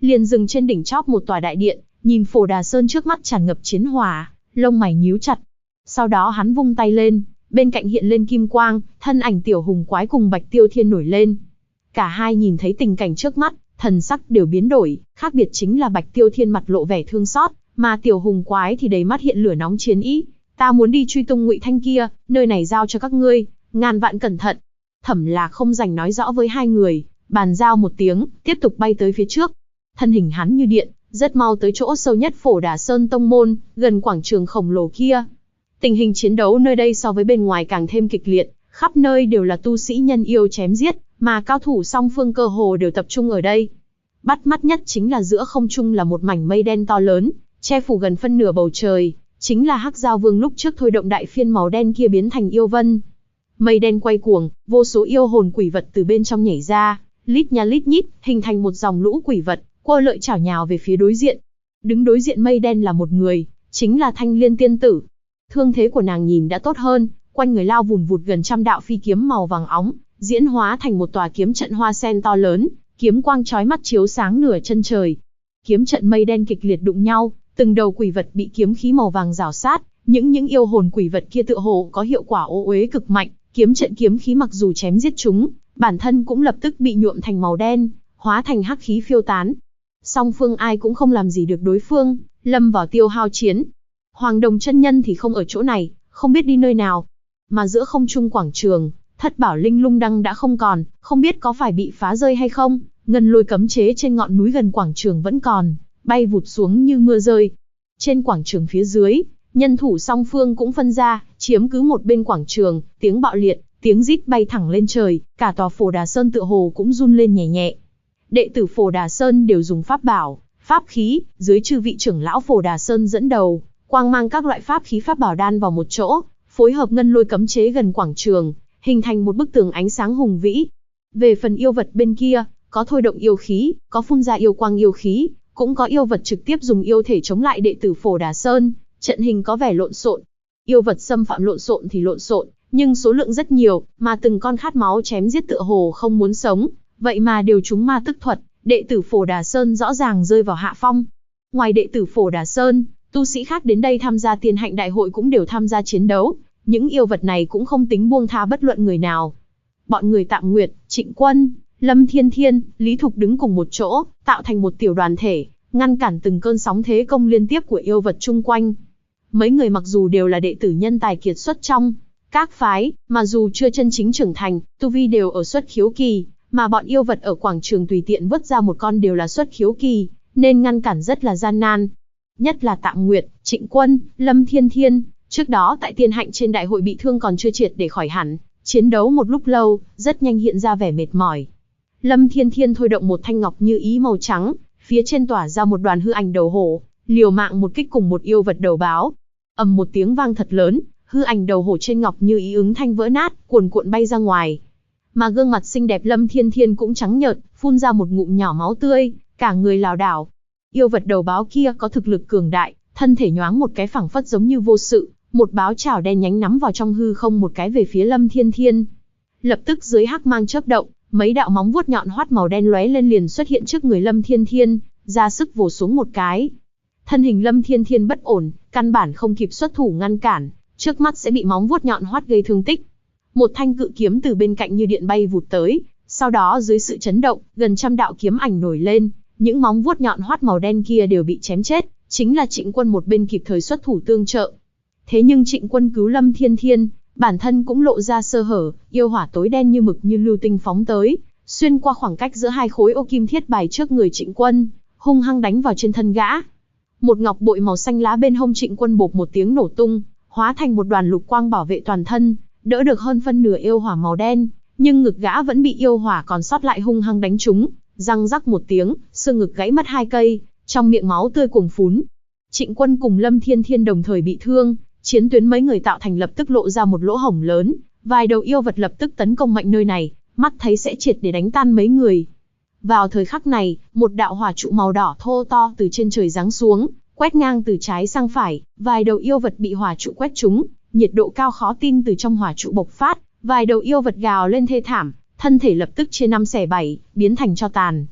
liền dừng trên đỉnh chóp một tòa đại điện, nhìn Phổ Đà Sơn trước mắt tràn ngập chiến hỏa, lông mày nhíu chặt. Sau đó hắn vung tay lên, bên cạnh hiện lên kim quang, thân ảnh Tiểu Hùng Quái cùng Bạch Tiêu Thiên nổi lên. Cả hai nhìn thấy tình cảnh trước mắt, thần sắc đều biến đổi, khác biệt chính là Bạch Tiêu Thiên mặt lộ vẻ thương xót, mà Tiểu Hùng Quái thì đầy mắt hiện lửa nóng chiến ý. Ta muốn đi truy tung Ngụy Thanh kia, nơi này giao cho các ngươi, ngàn vạn cẩn thận. Thẩm Lạc không rảnh nói rõ với hai người, bàn giao một tiếng, tiếp tục bay tới phía trước. Thân hình hắn như điện, rất mau tới chỗ sâu nhất Phổ Đà Sơn tông môn, gần quảng trường khổng lồ kia. Tình hình chiến đấu nơi đây so với bên ngoài càng thêm kịch liệt, khắp nơi đều là tu sĩ nhân yêu chém giết, mà cao thủ song phương cơ hồ đều tập trung ở đây. Bắt mắt nhất chính là giữa không trung là một mảnh mây đen to lớn, che phủ gần phân nửa bầu trời, chính là Hắc Giao Vương lúc trước thôi động đại phiên màu đen kia biến thành yêu vân. Mây đen quay cuồng, vô số yêu hồn quỷ vật từ bên trong nhảy ra, lít nha lít nhít, hình thành một dòng lũ quỷ vật, quơ lợi chảo nhào về phía đối diện. Đứng đối diện mây đen là một người, chính là Thanh Liên tiên tử. Thương thế của nàng nhìn đã tốt hơn, quanh người lao vùn vụt gần trăm đạo phi kiếm màu vàng óng, diễn hóa thành một tòa kiếm trận hoa sen to lớn, kiếm quang chói mắt chiếu sáng nửa chân trời. Kiếm trận mây đen kịch liệt đụng nhau, từng đầu quỷ vật bị kiếm khí màu vàng rào sát, những yêu hồn quỷ vật kia tựa hồ có hiệu quả ô uế cực mạnh, kiếm trận kiếm khí mặc dù chém giết chúng, bản thân cũng lập tức bị nhuộm thành màu đen, hóa thành hắc khí phiêu tán. Song phương ai cũng không làm gì được đối phương, lâm vào tiêu hao chiến. Hoàng Đồng chân nhân thì không ở chỗ này, không biết đi nơi nào. Mà giữa không trung quảng trường, Thất Bảo Linh Lung Đăng đã không còn, không biết có phải bị phá rơi hay không. Ngân lôi cấm chế trên ngọn núi gần quảng trường vẫn còn, bay vụt xuống như mưa rơi. Trên quảng trường phía dưới, nhân thủ song phương cũng phân ra, chiếm cứ một bên quảng trường, tiếng bạo liệt, tiếng rít bay thẳng lên trời, cả tòa Phổ Đà Sơn tựa hồ cũng run lên nhẹ nhẹ. Đệ tử Phổ Đà Sơn đều dùng pháp bảo, pháp khí, dưới chư vị trưởng lão Phổ Đà Sơn dẫn đầu, quang mang các loại pháp khí pháp bảo đan vào một chỗ, phối hợp ngân lôi cấm chế gần quảng trường, hình thành một bức tường ánh sáng hùng vĩ. Về phần yêu vật bên kia, có thôi động yêu khí, có phun ra yêu quang yêu khí, cũng có yêu vật trực tiếp dùng yêu thể chống lại đệ tử Phổ Đà Sơn, trận hình có vẻ lộn xộn. Yêu vật xâm phạm lộn xộn thì lộn xộn, nhưng số lượng rất nhiều, mà từng con khát máu chém giết tựa hồ không muốn sống, vậy mà đều trúng ma tức thuật, đệ tử Phổ Đà Sơn rõ ràng rơi vào hạ phong. Ngoài đệ tử Phổ Đà Sơn, tu sĩ khác đến đây tham gia Tiên Hạnh Đại hội cũng đều tham gia chiến đấu, những yêu vật này cũng không tính buông tha bất luận người nào. Bọn người Tạm Nguyệt, Trịnh Quân, Lâm Thiên Thiên, Lý Thục đứng cùng một chỗ, tạo thành một tiểu đoàn thể, ngăn cản từng cơn sóng thế công liên tiếp của yêu vật chung quanh. Mấy người mặc dù đều là đệ tử nhân tài kiệt xuất trong các phái, mà dù chưa chân chính trưởng thành, tu vi đều ở xuất khiếu kỳ, mà bọn yêu vật ở quảng trường tùy tiện vứt ra một con đều là xuất khiếu kỳ, nên ngăn cản rất là gian nan. Nhất là Tạm Nguyệt, Trịnh Quân, Lâm Thiên Thiên, trước đó tại Tiên Hạnh trên đại hội bị thương còn chưa triệt để khỏi hẳn, chiến đấu một lúc lâu, rất nhanh hiện ra vẻ mệt mỏi. Lâm Thiên Thiên thôi động một thanh ngọc như ý màu trắng, phía trên tỏa ra một đoàn hư ảnh đầu hổ, liều mạng một kích cùng một yêu vật đầu báo. Ầm một tiếng vang thật lớn, hư ảnh đầu hổ trên ngọc như ý ứng thanh vỡ nát, cuồn cuộn bay ra ngoài. Mà gương mặt xinh đẹp Lâm Thiên Thiên cũng trắng nhợt, phun ra một ngụm nhỏ máu tươi, cả người lảo đảo. Yêu vật đầu báo kia có thực lực cường đại, thân thể nhoáng một cái phẳng phất giống như vô sự, một báo chảo đen nhánh nắm vào trong hư không một cái về phía Lâm Thiên Thiên. Lập tức dưới hắc mang chớp động, mấy đạo móng vuốt nhọn hoắt màu đen lóe lên liền xuất hiện trước người Lâm Thiên Thiên, ra sức vồ xuống một cái. Thân hình Lâm Thiên Thiên bất ổn, căn bản không kịp xuất thủ ngăn cản, trước mắt sẽ bị móng vuốt nhọn hoắt gây thương tích. Một thanh cự kiếm từ bên cạnh như điện bay vụt tới, sau đó dưới sự chấn động, gần trăm đạo kiếm ảnh nổi lên, những móng vuốt nhọn hoắt màu đen kia đều bị chém chết, chính là Trịnh Quân một bên kịp thời xuất thủ tương trợ. Thế nhưng Trịnh Quân cứu Lâm Thiên Thiên, bản thân cũng lộ ra sơ hở, yêu hỏa tối đen như mực như lưu tinh phóng tới, xuyên qua khoảng cách giữa hai khối ô kim thiết bài trước người Trịnh Quân, hung hăng đánh vào trên thân gã. Một ngọc bội màu xanh lá bên hông Trịnh Quân bộp một tiếng nổ tung, hóa thành một đoàn lục quang bảo vệ toàn thân, đỡ được hơn phân nửa yêu hỏa màu đen, nhưng ngực gã vẫn bị yêu hỏa còn sót lại hung hăng đánh trúng, răng rắc một tiếng, xương ngực gãy mất 2 cây, trong miệng máu tươi cuồn phún. Trịnh Quân cùng Lâm Thiên Thiên đồng thời bị thương, chiến tuyến mấy người tạo thành lập tức lộ ra một lỗ hổng lớn, vài đầu yêu vật lập tức tấn công mạnh nơi này, mắt thấy sẽ triệt để đánh tan mấy người. Vào thời khắc này, một đạo hỏa trụ màu đỏ thô to từ trên trời giáng xuống, quét ngang từ trái sang phải, vài đầu yêu vật bị hỏa trụ quét trúng, nhiệt độ cao khó tin từ trong hỏa trụ bộc phát, vài đầu yêu vật gào lên thê thảm, thân thể lập tức chia 5 xẻ 7, biến thành tro tàn.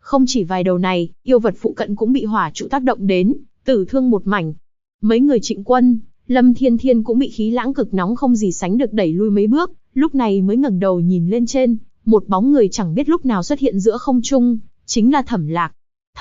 Không chỉ vài đầu này, yêu vật phụ cận cũng bị hỏa trụ tác động đến, tử thương một mảnh. Mấy người Trịnh Quân, Lâm Thiên Thiên cũng bị khí lãng cực nóng không gì sánh được đẩy lui mấy bước, lúc này mới ngẩng đầu nhìn lên trên, một bóng người chẳng biết lúc nào xuất hiện giữa không trung, chính là Thẩm Lạc.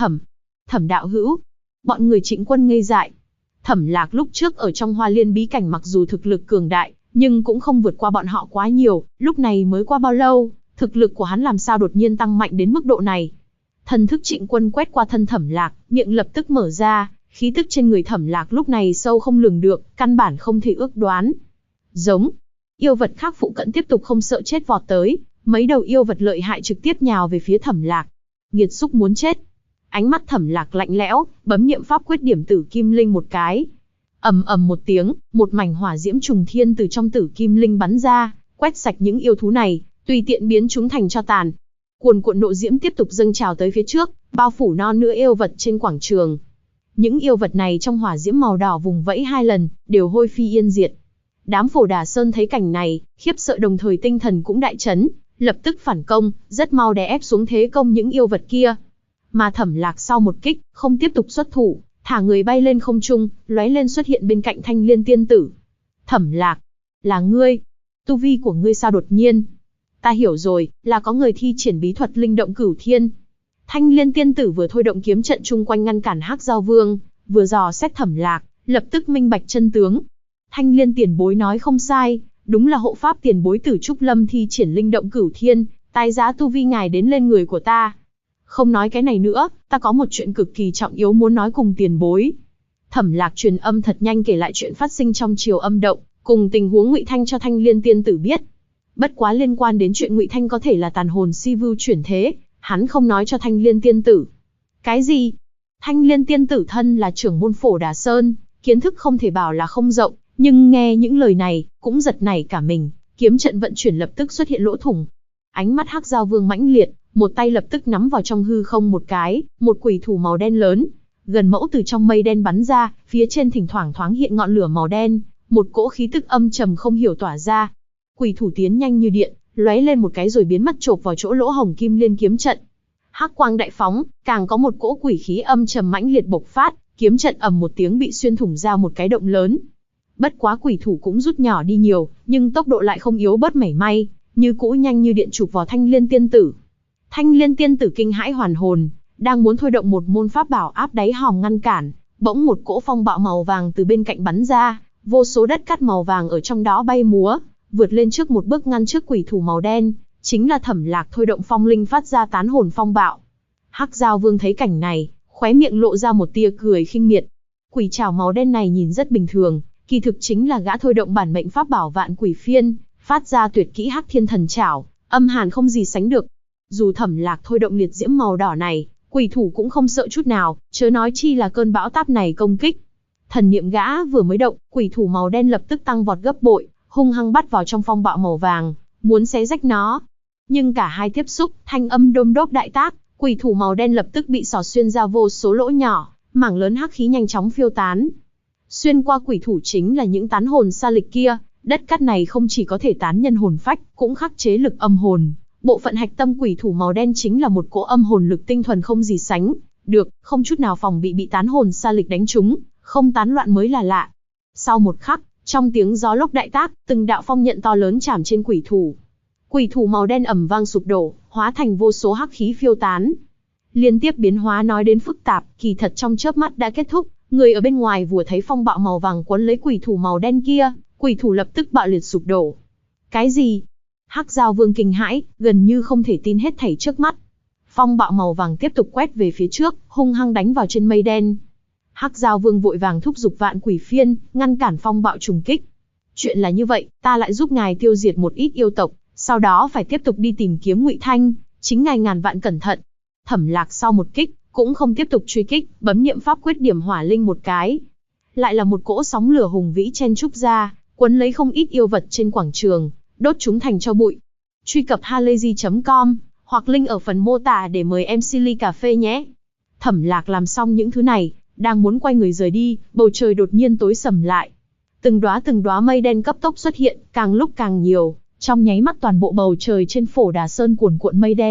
Thẩm đạo hữu. Bọn người Trịnh Quân ngây dại. Thẩm Lạc lúc trước ở trong Hoa Liên bí cảnh mặc dù thực lực cường đại, nhưng cũng không vượt qua bọn họ quá nhiều, lúc này mới qua bao lâu, thực lực của hắn làm sao đột nhiên tăng mạnh đến mức độ này. Thần thức Trịnh Quân quét qua thân Thẩm Lạc, miệng lập tức mở ra, khí tức trên người Thẩm Lạc lúc này sâu không lường được, căn bản không thể ước đoán. Giống. Yêu vật khác phụ cận tiếp tục không sợ chết vọt tới, mấy đầu yêu vật lợi hại trực tiếp nhào về phía Thẩm Lạc. Nghiệt xúc muốn chết. Ánh mắt Thẩm Lạc lạnh lẽo, bấm niệm pháp quyết điểm tử kim linh một cái. Ầm ầm một tiếng, một mảnh hỏa diễm trùng thiên từ trong tử kim linh bắn ra, quét sạch những yêu thú này, tùy tiện biến chúng thành tro tàn. Cuồn cuộn nộ diễm tiếp tục dâng trào tới phía trước, bao phủ non nữa yêu vật trên quảng trường. Những yêu vật này trong hỏa diễm màu đỏ vùng vẫy 2 lần, đều hôi phi yên diệt. Đám Phổ Đà Sơn thấy cảnh này, khiếp sợ đồng thời tinh thần cũng đại chấn, lập tức phản công, rất mau đè ép xuống thế công những yêu vật kia. Mà Thẩm Lạc sau một kích, không tiếp tục xuất thủ, thả người bay lên không trung, lóe lên xuất hiện bên cạnh Thanh Liên tiên tử. Thẩm Lạc, là ngươi? Tu vi của ngươi sao đột nhiên? Ta hiểu rồi, là có người thi triển bí thuật linh động cửu thiên. Thanh Liên tiên tử vừa thôi động kiếm trận chung quanh ngăn cản Hắc Giao Vương, vừa dò xét Thẩm Lạc, lập tức minh bạch chân tướng. Thanh Liên tiền bối nói không sai, đúng là hộ pháp tiền bối Tử Trúc Lâm thi triển linh động cửu thiên, tái giá tu vi ngài đến lên người của ta. Không nói cái này nữa, ta có một chuyện cực kỳ trọng yếu muốn nói cùng tiền bối. Thẩm Lạc truyền âm thật nhanh kể lại chuyện phát sinh trong triều âm động, cùng tình huống Ngụy Thanh cho Thanh Liên tiên tử biết. Bất quá liên quan đến chuyện Ngụy Thanh có thể là tàn hồn si vưu chuyển thế, hắn không nói cho Thanh Liên tiên tử. Cái gì? Thanh Liên tiên tử thân là trưởng môn Phổ Đà Sơn, kiến thức không thể bảo là không rộng, nhưng nghe những lời này, cũng giật nảy cả mình, kiếm trận vận chuyển lập tức xuất hiện lỗ thủng. Ánh mắt Hắc Giao Vương mãnh liệt, một tay lập tức nắm vào trong hư không một cái, một quỷ thủ màu đen lớn, gần mẫu từ trong mây đen bắn ra, phía trên thỉnh thoảng thoáng hiện ngọn lửa màu đen, một cỗ khí tức âm trầm không hiểu tỏa ra. Quỷ thủ tiến nhanh như điện, lóe lên một cái rồi biến mất chộp vào chỗ lỗ hồng kim liên kiếm trận. Hắc quang đại phóng, càng có một cỗ quỷ khí âm trầm mãnh liệt bộc phát, kiếm trận ầm một tiếng bị xuyên thủng ra một cái động lớn. Bất quá quỷ thủ cũng rút nhỏ đi nhiều, nhưng tốc độ lại không yếu bớt mảy may, như cũ nhanh như điện chụp vào Thanh Liên tiên tử. Thanh Liên tiên tử kinh hãi hoàn hồn, đang muốn thôi động một môn pháp bảo áp đáy hòm ngăn cản, bỗng một cỗ phong bạo màu vàng từ bên cạnh bắn ra, vô số đất cát màu vàng ở trong đó bay múa, vượt lên trước một bước ngăn trước quỷ thủ màu đen, chính là Thẩm Lạc thôi động phong linh phát ra tán hồn phong bạo. Hắc Giao Vương thấy cảnh này, khóe miệng lộ ra một tia cười khinh miệt. Quỷ trảo màu đen này nhìn rất bình thường, kỳ thực chính là gã thôi động bản mệnh pháp bảo Vạn Quỷ Phiên, phát ra tuyệt kỹ Hắc Thiên Thần Trảo, âm hàn không gì sánh được. Dù Thẩm Lạc thôi động liệt diễm màu đỏ này, quỷ thủ cũng không sợ chút nào, chớ nói chi là cơn bão táp này công kích. Thần niệm gã vừa mới động, quỷ thủ màu đen lập tức tăng vọt gấp bội, hung hăng bắt vào trong phong bạo màu vàng, muốn xé rách nó. Nhưng cả hai tiếp xúc, thanh âm đôm đốp đại tác, quỷ thủ màu đen lập tức bị xỏ xuyên ra vô số lỗ nhỏ, mảng lớn hắc khí nhanh chóng phiêu tán. Xuyên qua quỷ thủ chính là những tán hồn sa lịch kia, đất cát này không chỉ có thể tán nhân hồn phách, cũng khắc chế lực âm hồn. Bộ phận hạch tâm quỷ thủ màu đen chính là một cỗ âm hồn lực tinh thuần không gì sánh được, không chút nào phòng bị tán hồn sa lịch đánh trúng, không tán loạn mới là lạ. Sau một khắc, trong tiếng gió lốc đại tác, từng đạo phong nhận to lớn chạm trên quỷ thủ. Quỷ thủ màu đen ầm vang sụp đổ, hóa thành vô số hắc khí phiêu tán. Liên tiếp biến hóa nói đến phức tạp, kỳ thật trong chớp mắt đã kết thúc. Người ở bên ngoài vừa thấy phong bạo màu vàng quấn lấy quỷ thủ màu đen kia, quỷ thủ lập tức bạo liệt sụp đổ. Cái gì? Hắc Giao Vương kinh hãi, gần như không thể tin hết thảy trước mắt. Phong bạo màu vàng tiếp tục quét về phía trước, hung hăng đánh vào trên mây đen. Hắc Giao Vương vội vàng thúc giục Vạn Quỷ Phiên, ngăn cản phong bạo trùng kích. Chuyện là như vậy, ta lại giúp ngài tiêu diệt một ít yêu tộc, sau đó phải tiếp tục đi tìm kiếm Ngụy Thanh, chính ngài ngàn vạn cẩn thận. Thẩm Lạc sau một kích, cũng không tiếp tục truy kích, bấm niệm pháp quyết điểm hỏa linh một cái. Lại là một cỗ sóng lửa hùng vĩ chen trúc ra, quấn lấy không ít yêu vật trên quảng trường, đốt chúng thành tro bụi. Truy cập halayzi.com hoặc link ở phần mô tả để mời em Silly Cà Phê nhé. Thẩm Lạc làm xong những thứ này, đang muốn quay người rời đi, bầu trời đột nhiên tối sầm lại. Từng đóa mây đen cấp tốc xuất hiện, càng lúc càng nhiều, trong nháy mắt toàn bộ bầu trời trên Phổ Đà Sơn cuồn cuộn mây đen,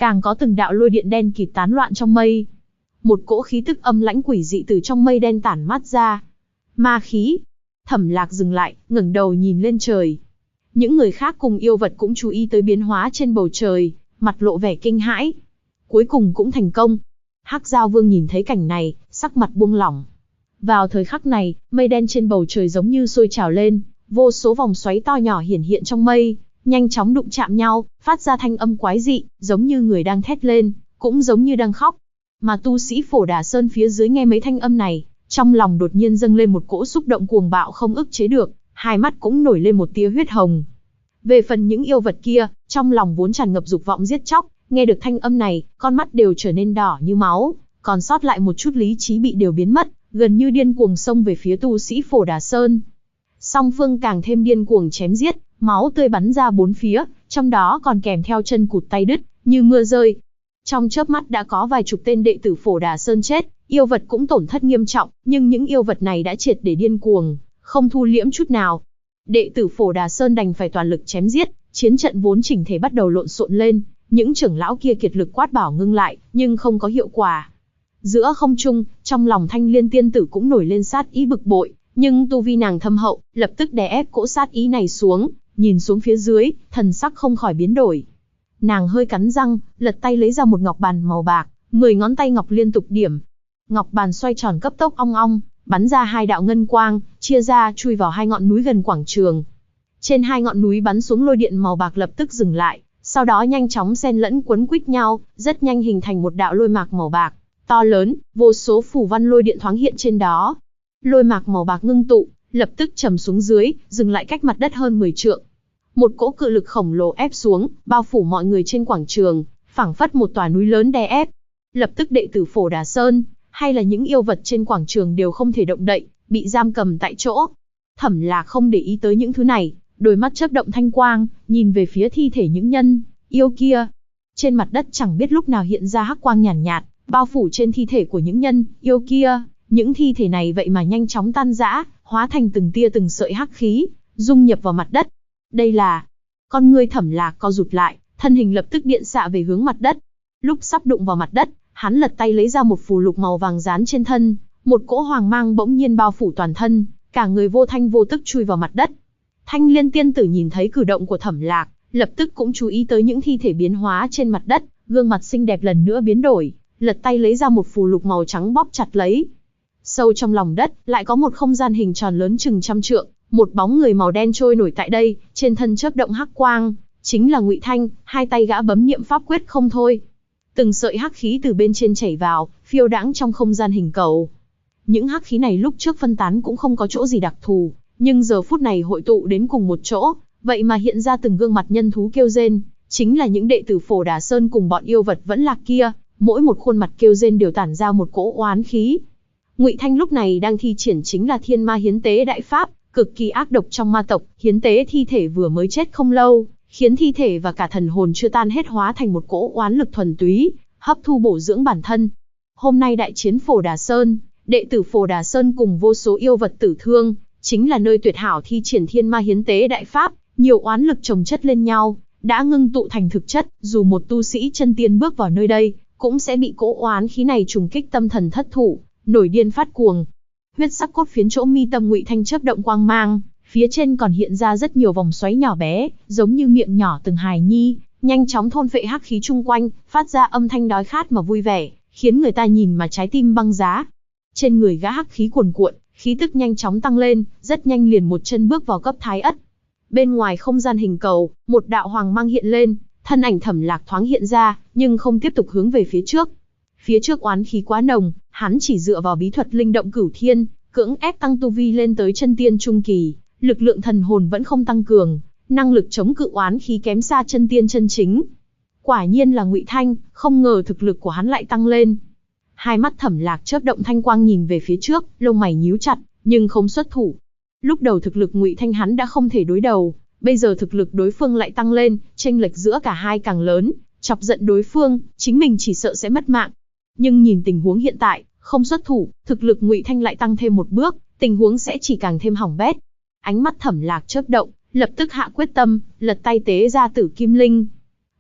càng có từng đạo lôi điện đen kịt tán loạn trong mây. Một cỗ khí tức âm lãnh quỷ dị từ trong mây đen tản mát ra. Ma khí. Thẩm Lạc dừng lại, ngẩng đầu nhìn lên trời. Những người khác cùng yêu vật cũng chú ý tới biến hóa trên bầu trời, mặt lộ vẻ kinh hãi. Cuối cùng cũng thành công. Hắc Giao Vương nhìn thấy cảnh này, sắc mặt buông lỏng. Vào thời khắc này, mây đen trên bầu trời giống như sôi trào lên, vô số vòng xoáy to nhỏ hiển hiện trong mây, nhanh chóng đụng chạm nhau, phát ra thanh âm quái dị, giống như người đang thét lên, cũng giống như đang khóc. Mà tu sĩ Phổ Đà Sơn phía dưới nghe mấy thanh âm này, trong lòng đột nhiên dâng lên một cỗ xúc động cuồng bạo không ức chế được, hai mắt cũng nổi lên một tia huyết hồng. Về phần những yêu vật kia, trong lòng vốn tràn ngập dục vọng giết chóc, nghe được thanh âm này, con mắt đều trở nên đỏ như máu, còn sót lại một chút lý trí bị đều biến mất, gần như điên cuồng xông về phía tu sĩ Phổ Đà Sơn. Song phương càng thêm điên cuồng chém giết, máu tươi bắn ra bốn phía, trong đó còn kèm theo chân cụt tay đứt, như mưa rơi. Trong chớp mắt đã có vài chục tên đệ tử Phổ Đà Sơn chết, yêu vật cũng tổn thất nghiêm trọng, nhưng những yêu vật này đã triệt để điên cuồng, không thu liễm chút nào. Đệ tử Phổ Đà Sơn đành phải toàn lực chém giết, chiến trận vốn chỉnh thể bắt đầu lộn xộn lên, những trưởng lão kia kiệt lực quát bảo ngưng lại, nhưng không có hiệu quả. Giữa không trung, trong lòng Thanh Liên tiên tử cũng nổi lên sát ý bực bội, nhưng tu vi nàng thâm hậu, lập tức đè ép cỗ sát ý này xuống, nhìn xuống phía dưới, thần sắc không khỏi biến đổi. Nàng hơi cắn răng, lật tay lấy ra một ngọc bàn màu bạc, 10 ngón tay ngọc liên tục điểm. Ngọc bàn xoay tròn cấp tốc ong ong, bắn ra hai đạo ngân quang, chia ra chui vào hai ngọn núi gần quảng trường. Trên hai ngọn núi bắn xuống lôi điện màu bạc lập tức dừng lại, sau đó nhanh chóng xen lẫn quấn quýt nhau, rất nhanh hình thành một đạo lôi mạc màu bạc, to lớn, vô số phù văn lôi điện thoáng hiện trên đó. Lôi mạc màu bạc ngưng tụ, lập tức trầm xuống dưới, dừng lại cách mặt đất hơn 10 trượng. Một cỗ cự lực khổng lồ ép xuống, bao phủ mọi người trên quảng trường, phảng phất một tòa núi lớn đè ép. Lập tức đệ tử Phổ Đà Sơn, hay là những yêu vật trên quảng trường đều không thể động đậy, bị giam cầm tại chỗ. Thẩm Lạc không để ý tới những thứ này, đôi mắt chớp động thanh quang, nhìn về phía thi thể những nhân, yêu kia. Trên mặt đất chẳng biết lúc nào hiện ra hắc quang nhàn nhạt, bao phủ trên thi thể của những nhân, yêu kia. Những thi thể này vậy mà nhanh chóng tan rã, hóa thành từng tia từng sợi hắc khí, dung nhập vào mặt đất. Đây là... Con ngươi Thẩm Lạc co rụt lại, thân hình lập tức điện xạ về hướng mặt đất. Lúc sắp đụng vào mặt đất, hắn lật tay lấy ra một phù lục màu vàng dán trên thân, một cỗ hoàng mang bỗng nhiên bao phủ toàn thân, cả người vô thanh vô tức chui vào mặt đất. Thanh Liên tiên tử nhìn thấy cử động của Thẩm Lạc, lập tức cũng chú ý tới những thi thể biến hóa trên mặt đất, gương mặt xinh đẹp lần nữa biến đổi, lật tay lấy ra một phù lục màu trắng bóp chặt lấy. Sâu trong lòng đất, lại có một không gian hình tròn lớn chừng 100 trượng, một bóng người màu đen trôi nổi tại đây, trên thân chớp động hắc quang, chính là Ngụy Thanh, hai tay gã bấm niệm pháp quyết không thôi. Từng sợi hắc khí từ bên trên chảy vào, phiêu đãng trong không gian hình cầu. Những hắc khí này lúc trước phân tán cũng không có chỗ gì đặc thù, nhưng giờ phút này hội tụ đến cùng một chỗ, vậy mà hiện ra từng gương mặt nhân thú kêu rên, chính là những đệ tử Phổ Đà Sơn cùng bọn yêu vật vẫn lạc kia, mỗi một khuôn mặt kêu rên đều tản ra một cỗ oán khí. Ngụy Thanh lúc này đang thi triển chính là Thiên Ma Hiến Tế đại pháp, cực kỳ ác độc trong ma tộc, hiến tế thi thể vừa mới chết không lâu, khiến thi thể và cả thần hồn chưa tan hết hóa thành một cỗ oán lực thuần túy, hấp thu bổ dưỡng bản thân. Hôm nay đại chiến Phổ Đà Sơn, đệ tử Phổ Đà Sơn cùng vô số yêu vật tử thương, chính là nơi tuyệt hảo thi triển Thiên Ma Hiến Tế đại pháp, nhiều oán lực chồng chất lên nhau, đã ngưng tụ thành thực chất, dù một tu sĩ chân tiên bước vào nơi đây, cũng sẽ bị cỗ oán khí này trùng kích tâm thần thất thủ, nổi điên phát cuồng. Huyết sắc cốt phiến chỗ mi tâm Ngụy Thanh chớp động quang mang, phía trên còn hiện ra rất nhiều vòng xoáy nhỏ bé, giống như miệng nhỏ từng hài nhi, nhanh chóng thôn phệ hắc khí chung quanh, phát ra âm thanh đói khát mà vui vẻ, khiến người ta nhìn mà trái tim băng giá. Trên người gã hắc khí cuồn cuộn, khí tức nhanh chóng tăng lên, rất nhanh liền một chân bước vào cấp Thái Ất. Bên ngoài không gian hình cầu, một đạo hoàng mang hiện lên, thân ảnh Thẩm Lạc thoáng hiện ra, nhưng không tiếp tục hướng về phía trước. Phía trước oán khí quá nồng, hắn chỉ dựa vào bí thuật linh động cửu thiên, cưỡng ép tăng tu vi lên tới chân tiên trung kỳ, lực lượng thần hồn vẫn không tăng cường, năng lực chống cự oán khí kém xa chân tiên chân chính. Quả nhiên là Ngụy Thanh, không ngờ thực lực của hắn lại tăng lên. Hai mắt Thẩm Lạc chớp động thanh quang nhìn về phía trước, lông mày nhíu chặt, nhưng không xuất thủ. Lúc đầu thực lực Ngụy Thanh hắn đã không thể đối đầu, bây giờ thực lực đối phương lại tăng lên, chênh lệch giữa cả hai càng lớn, chọc giận đối phương, chính mình chỉ sợ sẽ mất mạng. Nhưng nhìn tình huống hiện tại, không xuất thủ, thực lực Ngụy Thanh lại tăng thêm một bước, tình huống sẽ chỉ càng thêm hỏng bét. Ánh mắt Thẩm Lạc chớp động, lập tức hạ quyết tâm, lật tay tế ra Tử Kim Linh.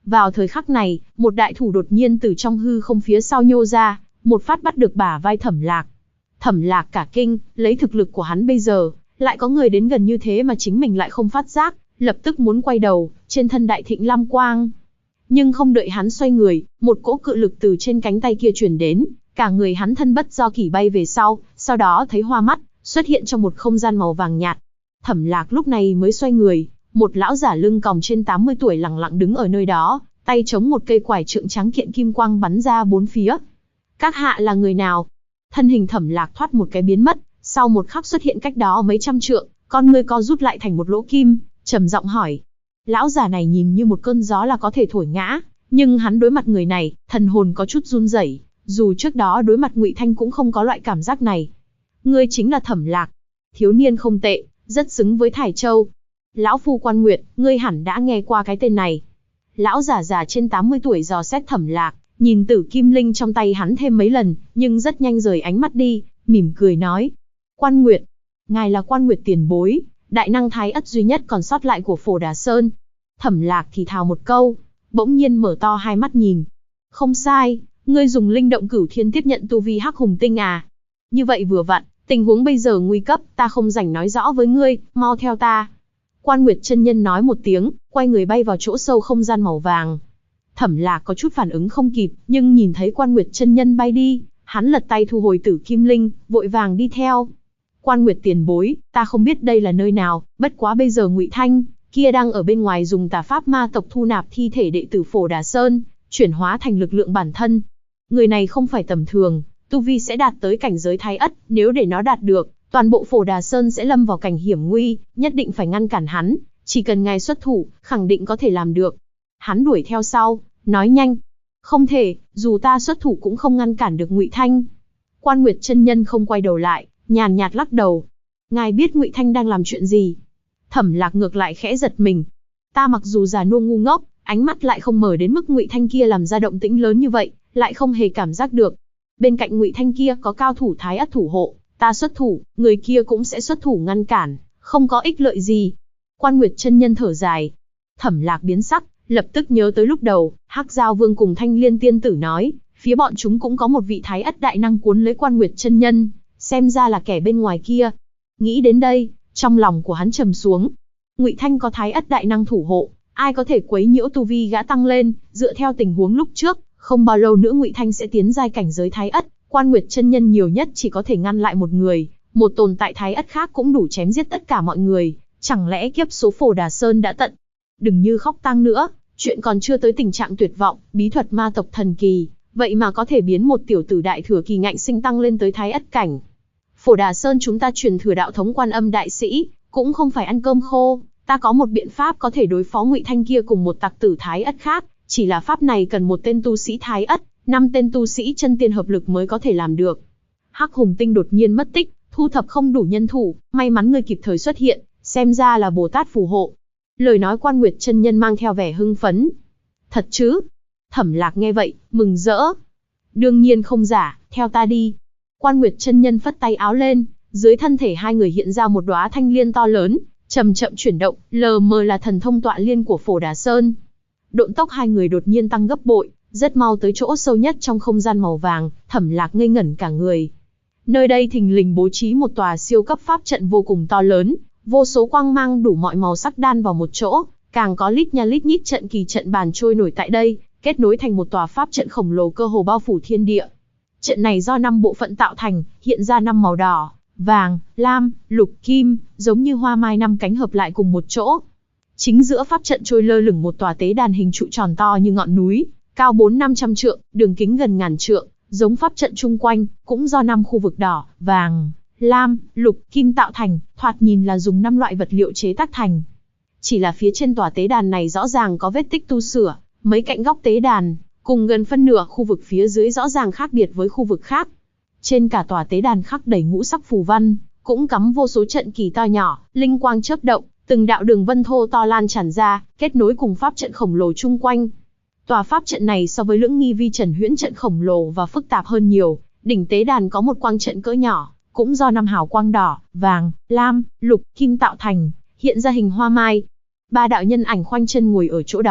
Vào thời khắc này, một đại thủ đột nhiên từ trong hư không phía sau nhô ra, một phát bắt được bả vai Thẩm Lạc. Thẩm Lạc cả kinh, lấy thực lực của hắn bây giờ, lại có người đến gần như thế mà chính mình lại không phát giác, lập tức muốn quay đầu, trên thân đại thịnh lam quang. Nhưng không đợi hắn xoay người, một cỗ cự lực từ trên cánh tay kia truyền đến, cả người hắn thân bất do kỷ bay về sau đó thấy hoa mắt, xuất hiện trong một không gian màu vàng nhạt. Thẩm Lạc lúc này mới xoay người, một lão giả lưng còng trên 80 tuổi lặng lặng đứng ở nơi đó, tay chống một cây quải trượng trắng kiện kim quang bắn ra bốn phía. Các hạ là người nào? Thân hình Thẩm Lạc thoát một cái biến mất, sau một khắc xuất hiện cách đó mấy trăm trượng, con ngươi co rút lại thành một lỗ kim, trầm giọng hỏi. Lão giả này nhìn như một cơn gió là có thể thổi ngã, nhưng hắn đối mặt người này, thần hồn có chút run rẩy, dù trước đó đối mặt Ngụy Thanh cũng không có loại cảm giác này. Ngươi chính là Thẩm Lạc. Thiếu niên không tệ, rất xứng với Thải Châu. Lão phu Quan Nguyệt, ngươi hẳn đã nghe qua cái tên này. Lão già già trên 80 tuổi dò xét Thẩm Lạc, nhìn tử kim linh trong tay hắn thêm mấy lần, nhưng rất nhanh rời ánh mắt đi, mỉm cười nói. Quan Nguyệt, ngài là Quan Nguyệt tiền bối, đại năng thái ất duy nhất còn sót lại của Phổ Đà Sơn. Thẩm Lạc thì thào một câu, bỗng nhiên mở to hai mắt nhìn. Không sai, ngươi dùng linh động cửu thiên tiếp nhận tu vi hắc hùng tinh à? Như vậy vừa vặn, tình huống bây giờ nguy cấp, ta không rảnh nói rõ với ngươi, mau theo ta. Quan Nguyệt chân nhân nói một tiếng, quay người bay vào chỗ sâu không gian màu vàng. Thẩm Lạc có chút phản ứng không kịp, nhưng nhìn thấy Quan Nguyệt chân nhân bay đi, hắn lật tay thu hồi tử kim linh, vội vàng đi theo. Quan Nguyệt tiền bối, ta không biết đây là nơi nào, bất quá bây giờ Ngụy Thanh kia đang ở bên ngoài dùng tà pháp ma tộc thu nạp thi thể đệ tử Phổ Đà Sơn, chuyển hóa thành lực lượng bản thân. Người này không phải tầm thường, tu vi sẽ đạt tới cảnh giới thái ất, nếu để nó đạt được, toàn bộ Phổ Đà Sơn sẽ lâm vào cảnh hiểm nguy, nhất định phải ngăn cản hắn, chỉ cần ngài xuất thủ, khẳng định có thể làm được. Hắn đuổi theo sau, nói nhanh. Không thể, dù ta xuất thủ cũng không ngăn cản được Ngụy Thanh. Quan Nguyệt chân nhân không quay đầu lại, nhàn nhạt lắc đầu. Ngài biết Ngụy Thanh đang làm chuyện gì? Thẩm Lạc ngược lại khẽ giật mình. Ta mặc dù già nua ngu ngốc, ánh mắt lại không mở đến mức Ngụy Thanh kia làm ra động tĩnh lớn như vậy, lại không hề cảm giác được. Bên cạnh Ngụy Thanh kia có cao thủ thái ất thủ hộ, ta xuất thủ, người kia cũng sẽ xuất thủ ngăn cản, không có ích lợi gì. Quan Nguyệt chân nhân thở dài. Thẩm Lạc biến sắc, lập tức nhớ tới lúc đầu, Hắc Giao Vương cùng Thanh Liên tiên tử nói, phía bọn chúng cũng có một vị thái ất đại năng cuốn lấy Quan Nguyệt chân nhân, xem ra là kẻ bên ngoài kia. Nghĩ đến đây, trong lòng của hắn trầm xuống. Ngụy Thanh có thái ất đại năng thủ hộ, ai có thể quấy nhiễu tu vi gã tăng lên, dựa theo tình huống lúc trước, không bao lâu nữa Ngụy Thanh sẽ tiến giai cảnh giới thái ất, Quan Nguyệt chân nhân nhiều nhất chỉ có thể ngăn lại một người, một tồn tại thái ất khác cũng đủ chém giết tất cả mọi người, chẳng lẽ kiếp số Phổ Đà Sơn đã tận? Đừng như khóc tang nữa, chuyện còn chưa tới tình trạng tuyệt vọng, bí thuật ma tộc thần kỳ, vậy mà có thể biến một tiểu tử đại thừa kỳ ngạnh sinh tăng lên tới thái ất cảnh. Phổ Đà Sơn chúng ta truyền thừa đạo thống Quan Âm đại sĩ, cũng không phải ăn cơm khô, ta có một biện pháp có thể đối phó Ngụy Thanh kia cùng một tặc tử thái ất khác, chỉ là pháp này cần một tên tu sĩ thái ất, 5 tên tu sĩ chân tiên hợp lực mới có thể làm được. Hắc Hùng Tinh đột nhiên mất tích, thu thập không đủ nhân thủ, may mắn người kịp thời xuất hiện, xem ra là Bồ Tát phù hộ. Lời nói Quan Nguyệt chân nhân mang theo vẻ hưng phấn. Thật chứ? Thẩm Lạc nghe vậy, mừng rỡ. Đương nhiên không giả, theo ta đi. Quan Nguyệt chân nhân phất tay áo lên, dưới thân thể hai người hiện ra một đóa thanh liên to lớn, chậm chậm chuyển động, lờ mờ là thần thông tọa liên của Phổ Đà Sơn. Độn tốc hai người đột nhiên tăng gấp bội, rất mau tới chỗ sâu nhất trong không gian màu vàng, Thẩm Lạc ngây ngẩn cả người. Nơi đây thình lình bố trí một tòa siêu cấp pháp trận vô cùng to lớn, vô số quang mang đủ mọi màu sắc đan vào một chỗ, càng có lít nha lít nhít trận kỳ trận bàn trôi nổi tại đây, kết nối thành một tòa pháp trận khổng lồ cơ hồ bao phủ thiên địa. Trận này do 5 bộ phận tạo thành, hiện ra 5 màu đỏ, vàng, lam, lục, kim, giống như hoa mai 5 cánh hợp lại cùng một chỗ. Chính giữa pháp trận trôi lơ lửng một tòa tế đàn hình trụ tròn to như ngọn núi, cao 400-500 trượng, đường kính gần ngàn trượng, giống pháp trận chung quanh, cũng do 5 khu vực đỏ, vàng, lam, lục, kim tạo thành, thoạt nhìn là dùng 5 loại vật liệu chế tác thành. Chỉ là phía trên tòa tế đàn này rõ ràng có vết tích tu sửa, mấy cạnh góc tế đàn, cùng gần phân nửa khu vực phía dưới rõ ràng khác biệt với khu vực khác. Trên cả tòa tế đàn khắc đầy ngũ sắc phù văn, cũng cắm vô số trận kỳ to nhỏ, linh quang chớp động, từng đạo đường vân thô to lan tràn ra, kết nối cùng pháp trận khổng lồ chung quanh. Tòa pháp trận này so với Lưỡng Nghi Vi Trần Huyễn trận khổng lồ và phức tạp hơn nhiều, đỉnh tế đàn có một quang trận cỡ nhỏ, cũng do 5 hào quang đỏ, vàng, lam, lục, kim tạo thành, hiện ra hình hoa mai. 3 đạo nhân ảnh khoanh chân ngồi ở chỗ đó,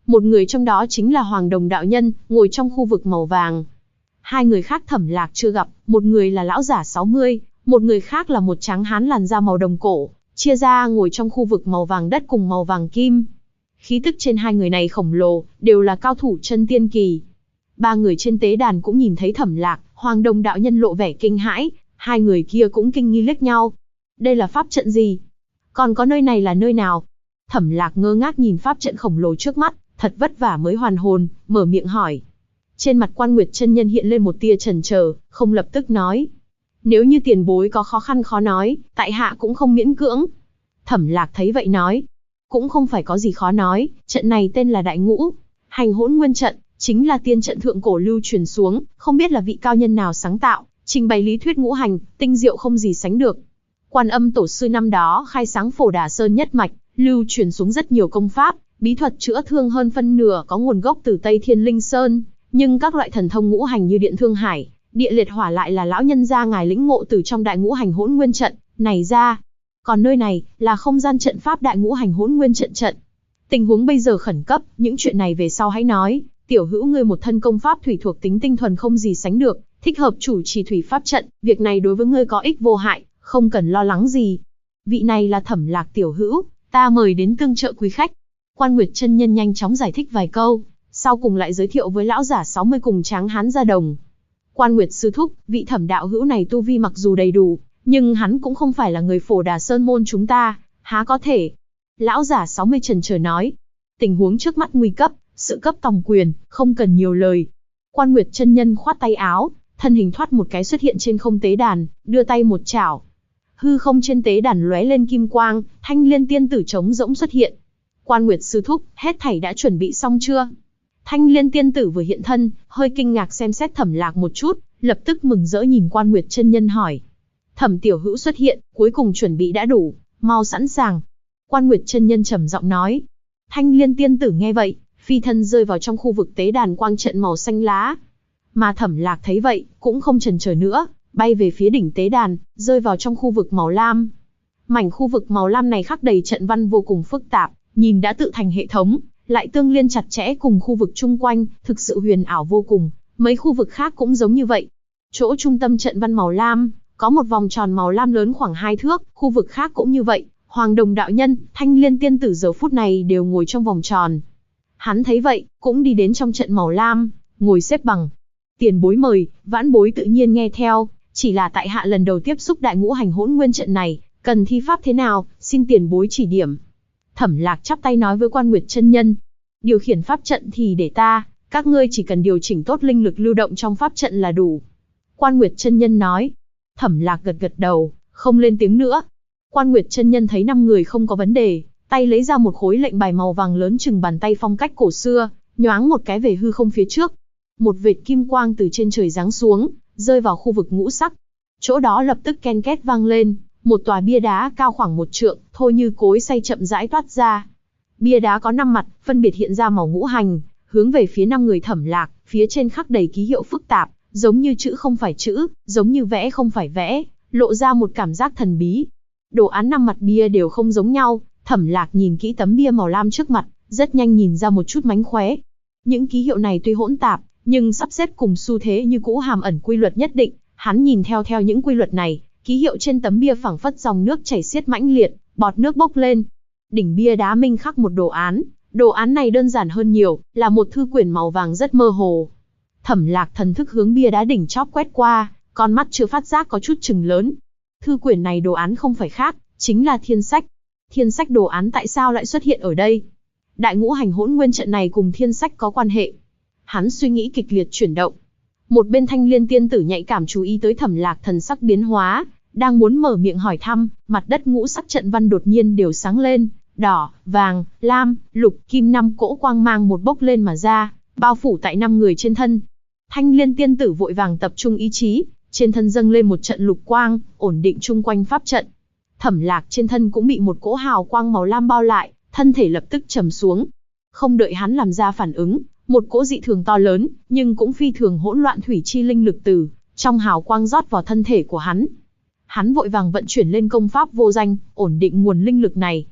Một người trong đó chính là Hoàng Đồng đạo nhân, ngồi trong khu vực màu vàng. Hai người khác Thẩm Lạc chưa gặp, một người là lão giả 60, một người khác là một tráng hán làn da màu đồng cổ, chia ra ngồi trong khu vực màu vàng đất cùng màu vàng kim. Khí tức trên hai người này khổng lồ, đều là cao thủ chân tiên kỳ. Ba người trên tế đàn cũng nhìn thấy Thẩm Lạc, Hoàng Đồng đạo nhân lộ vẻ kinh hãi, hai người kia cũng kinh nghi liếc nhau. Đây là pháp trận gì? Còn có nơi này là nơi nào? Thẩm Lạc ngơ ngác nhìn pháp trận khổng lồ trước mắt, thật vất vả mới hoàn hồn, mở miệng hỏi. Trên mặt Quan Nguyệt chân nhân hiện lên một tia chần chờ, không lập tức nói. Nếu như tiền bối có khó khăn khó nói, tại hạ cũng không miễn cưỡng. Thẩm Lạc thấy vậy nói. Cũng không phải có gì khó nói, trận này tên là Đại Ngũ Hành Hỗn Nguyên trận, chính là tiên trận thượng cổ lưu truyền xuống, không biết là vị cao nhân nào sáng tạo, trình bày lý thuyết ngũ hành, tinh diệu không gì sánh được. Quan Âm tổ sư năm đó khai sáng Phổ Đà Sơn nhất mạch, lưu truyền xuống rất nhiều công pháp, bí thuật chữa thương hơn phân nửa có nguồn gốc từ Tây Thiên Linh Sơn, nhưng các loại thần thông ngũ hành như điện thương hải, địa liệt hỏa lại là lão nhân gia ngài lĩnh ngộ từ trong Đại Ngũ Hành Hỗn Nguyên trận này ra. Còn nơi này là không gian trận pháp Đại Ngũ Hành Hỗn Nguyên trận trận. Tình huống bây giờ khẩn cấp, những chuyện này về sau hãy nói. Tiểu hữu ngươi một thân công pháp thủy thuộc tính tinh thuần không gì sánh được, thích hợp chủ trì thủy pháp trận, việc này đối với ngươi có ích vô hại, không cần lo lắng gì. Vị này là Thẩm Lạc tiểu hữu, ta mời đến tương trợ quý khách. Quan Nguyệt chân nhân nhanh chóng giải thích vài câu, sau cùng lại giới thiệu với lão giả 60 cùng tráng hán ra đồng. Quan Nguyệt sư thúc, vị Thẩm đạo hữu này tu vi mặc dù đầy đủ, nhưng hắn cũng không phải là người Phổ Đà Sơn môn chúng ta, há có thể. Lão giả 60 chần chờ nói, tình huống trước mắt nguy cấp, sự cấp tòng quyền, không cần nhiều lời. Quan Nguyệt chân nhân khoát tay áo, thân hình thoát một cái xuất hiện trên không tế đàn, đưa tay một chảo. Hư không trên tế đàn lóe lên kim quang, Thanh Liên tiên tử trống rỗng xuất hiện. Quan Nguyệt sư thúc, hết thảy đã chuẩn bị xong chưa? Thanh Liên tiên tử vừa hiện thân, hơi kinh ngạc xem xét Thẩm Lạc một chút, lập tức mừng rỡ nhìn Quan Nguyệt chân nhân hỏi. Thẩm tiểu hữu xuất hiện, cuối cùng chuẩn bị đã đủ, mau sẵn sàng. Quan Nguyệt chân nhân trầm giọng nói. Thanh Liên tiên tử nghe vậy, phi thân rơi vào trong khu vực tế đàn quang trận màu xanh lá. Mà Thẩm Lạc thấy vậy, cũng không chần chờ nữa, bay về phía đỉnh tế đàn, rơi vào trong khu vực màu lam. Mảnh khu vực màu lam này khắc đầy trận văn vô cùng phức tạp, nhìn đã tự thành hệ thống, lại tương liên chặt chẽ cùng khu vực chung quanh, thực sự huyền ảo vô cùng. Mấy khu vực khác cũng giống như vậy. Chỗ trung tâm trận văn màu lam, có một vòng tròn màu lam lớn khoảng 2 thước, khu vực khác cũng như vậy. Hoàng Đồng đạo nhân, Thanh Liên tiên tử giờ phút này đều ngồi trong vòng tròn. Hắn thấy vậy, cũng đi đến trong trận màu lam, ngồi xếp bằng. Tiền bối mời, vãn bối tự nhiên nghe theo, chỉ là tại hạ lần đầu tiếp xúc Đại Ngũ Hành Hỗn Nguyên trận này, cần thi pháp thế nào, xin tiền bối chỉ điểm. Thẩm Lạc chắp tay nói với Quan Nguyệt chân nhân. Điều khiển pháp trận thì để ta, các ngươi chỉ cần điều chỉnh tốt linh lực lưu động trong pháp trận là đủ. Quan Nguyệt chân nhân nói. Thẩm Lạc gật gật đầu, không lên tiếng nữa. Quan Nguyệt chân nhân thấy 5 người không có vấn đề, tay lấy ra một khối lệnh bài màu vàng lớn chừng bàn tay phong cách cổ xưa, nhoáng một cái về hư không phía trước. Một vệt kim quang từ trên trời giáng xuống, rơi vào khu vực ngũ sắc. Chỗ đó lập tức ken két vang lên, một tòa bia đá cao khoảng 1 trượng, thô như cối xay chậm rãi toát ra. Bia đá có 5 mặt, phân biệt hiện ra màu ngũ hành, hướng về phía 5 người Thẩm Lạc, phía trên khắc đầy ký hiệu phức tạp, giống như chữ không phải chữ, giống như vẽ không phải vẽ, lộ ra một cảm giác thần bí. Đồ án 5 mặt bia đều không giống nhau, Thẩm Lạc nhìn kỹ tấm bia màu lam trước mặt, rất nhanh nhìn ra một chút mánh khóe. Những ký hiệu này tuy hỗn tạp, nhưng sắp xếp cùng xu thế như cũ hàm ẩn quy luật nhất định. Hắn nhìn theo những quy luật này, ký hiệu trên tấm bia phảng phất dòng nước chảy xiết mãnh liệt, bọt nước bốc lên. Đỉnh bia đá minh khắc một đồ án này đơn giản hơn nhiều, là một thư quyển màu vàng rất mơ hồ. Thẩm Lạc thần thức hướng bia đá đỉnh chóp quét qua, con mắt chưa phát giác có chút chừng lớn. Thư quyển này đồ án không phải khác, chính là thiên sách. Thiên sách đồ án tại sao lại xuất hiện ở đây? Đại Ngũ Hành Hỗn Nguyên trận này cùng thiên sách có quan hệ. Hắn suy nghĩ kịch liệt chuyển động. Một bên Thanh Liên tiên tử nhạy cảm chú ý tới Thẩm Lạc thần sắc biến hóa, đang muốn mở miệng hỏi thăm, mặt đất ngũ sắc trận văn đột nhiên đều sáng lên, đỏ, vàng, lam, lục, kim 5 cỗ quang mang một bốc lên mà ra, bao phủ tại 5 người trên thân. Thanh Liên tiên tử vội vàng tập trung ý chí, trên thân dâng lên một trận lục quang, ổn định chung quanh pháp trận. Thẩm Lạc trên thân cũng bị một cỗ hào quang màu lam bao lại, thân thể lập tức trầm xuống. Không đợi hắn làm ra phản ứng, một cỗ dị thường to lớn, nhưng cũng phi thường hỗn loạn thủy chi linh lực từ trong hào quang rót vào thân thể của hắn. Hắn vội vàng vận chuyển lên công pháp vô danh, ổn định nguồn linh lực này.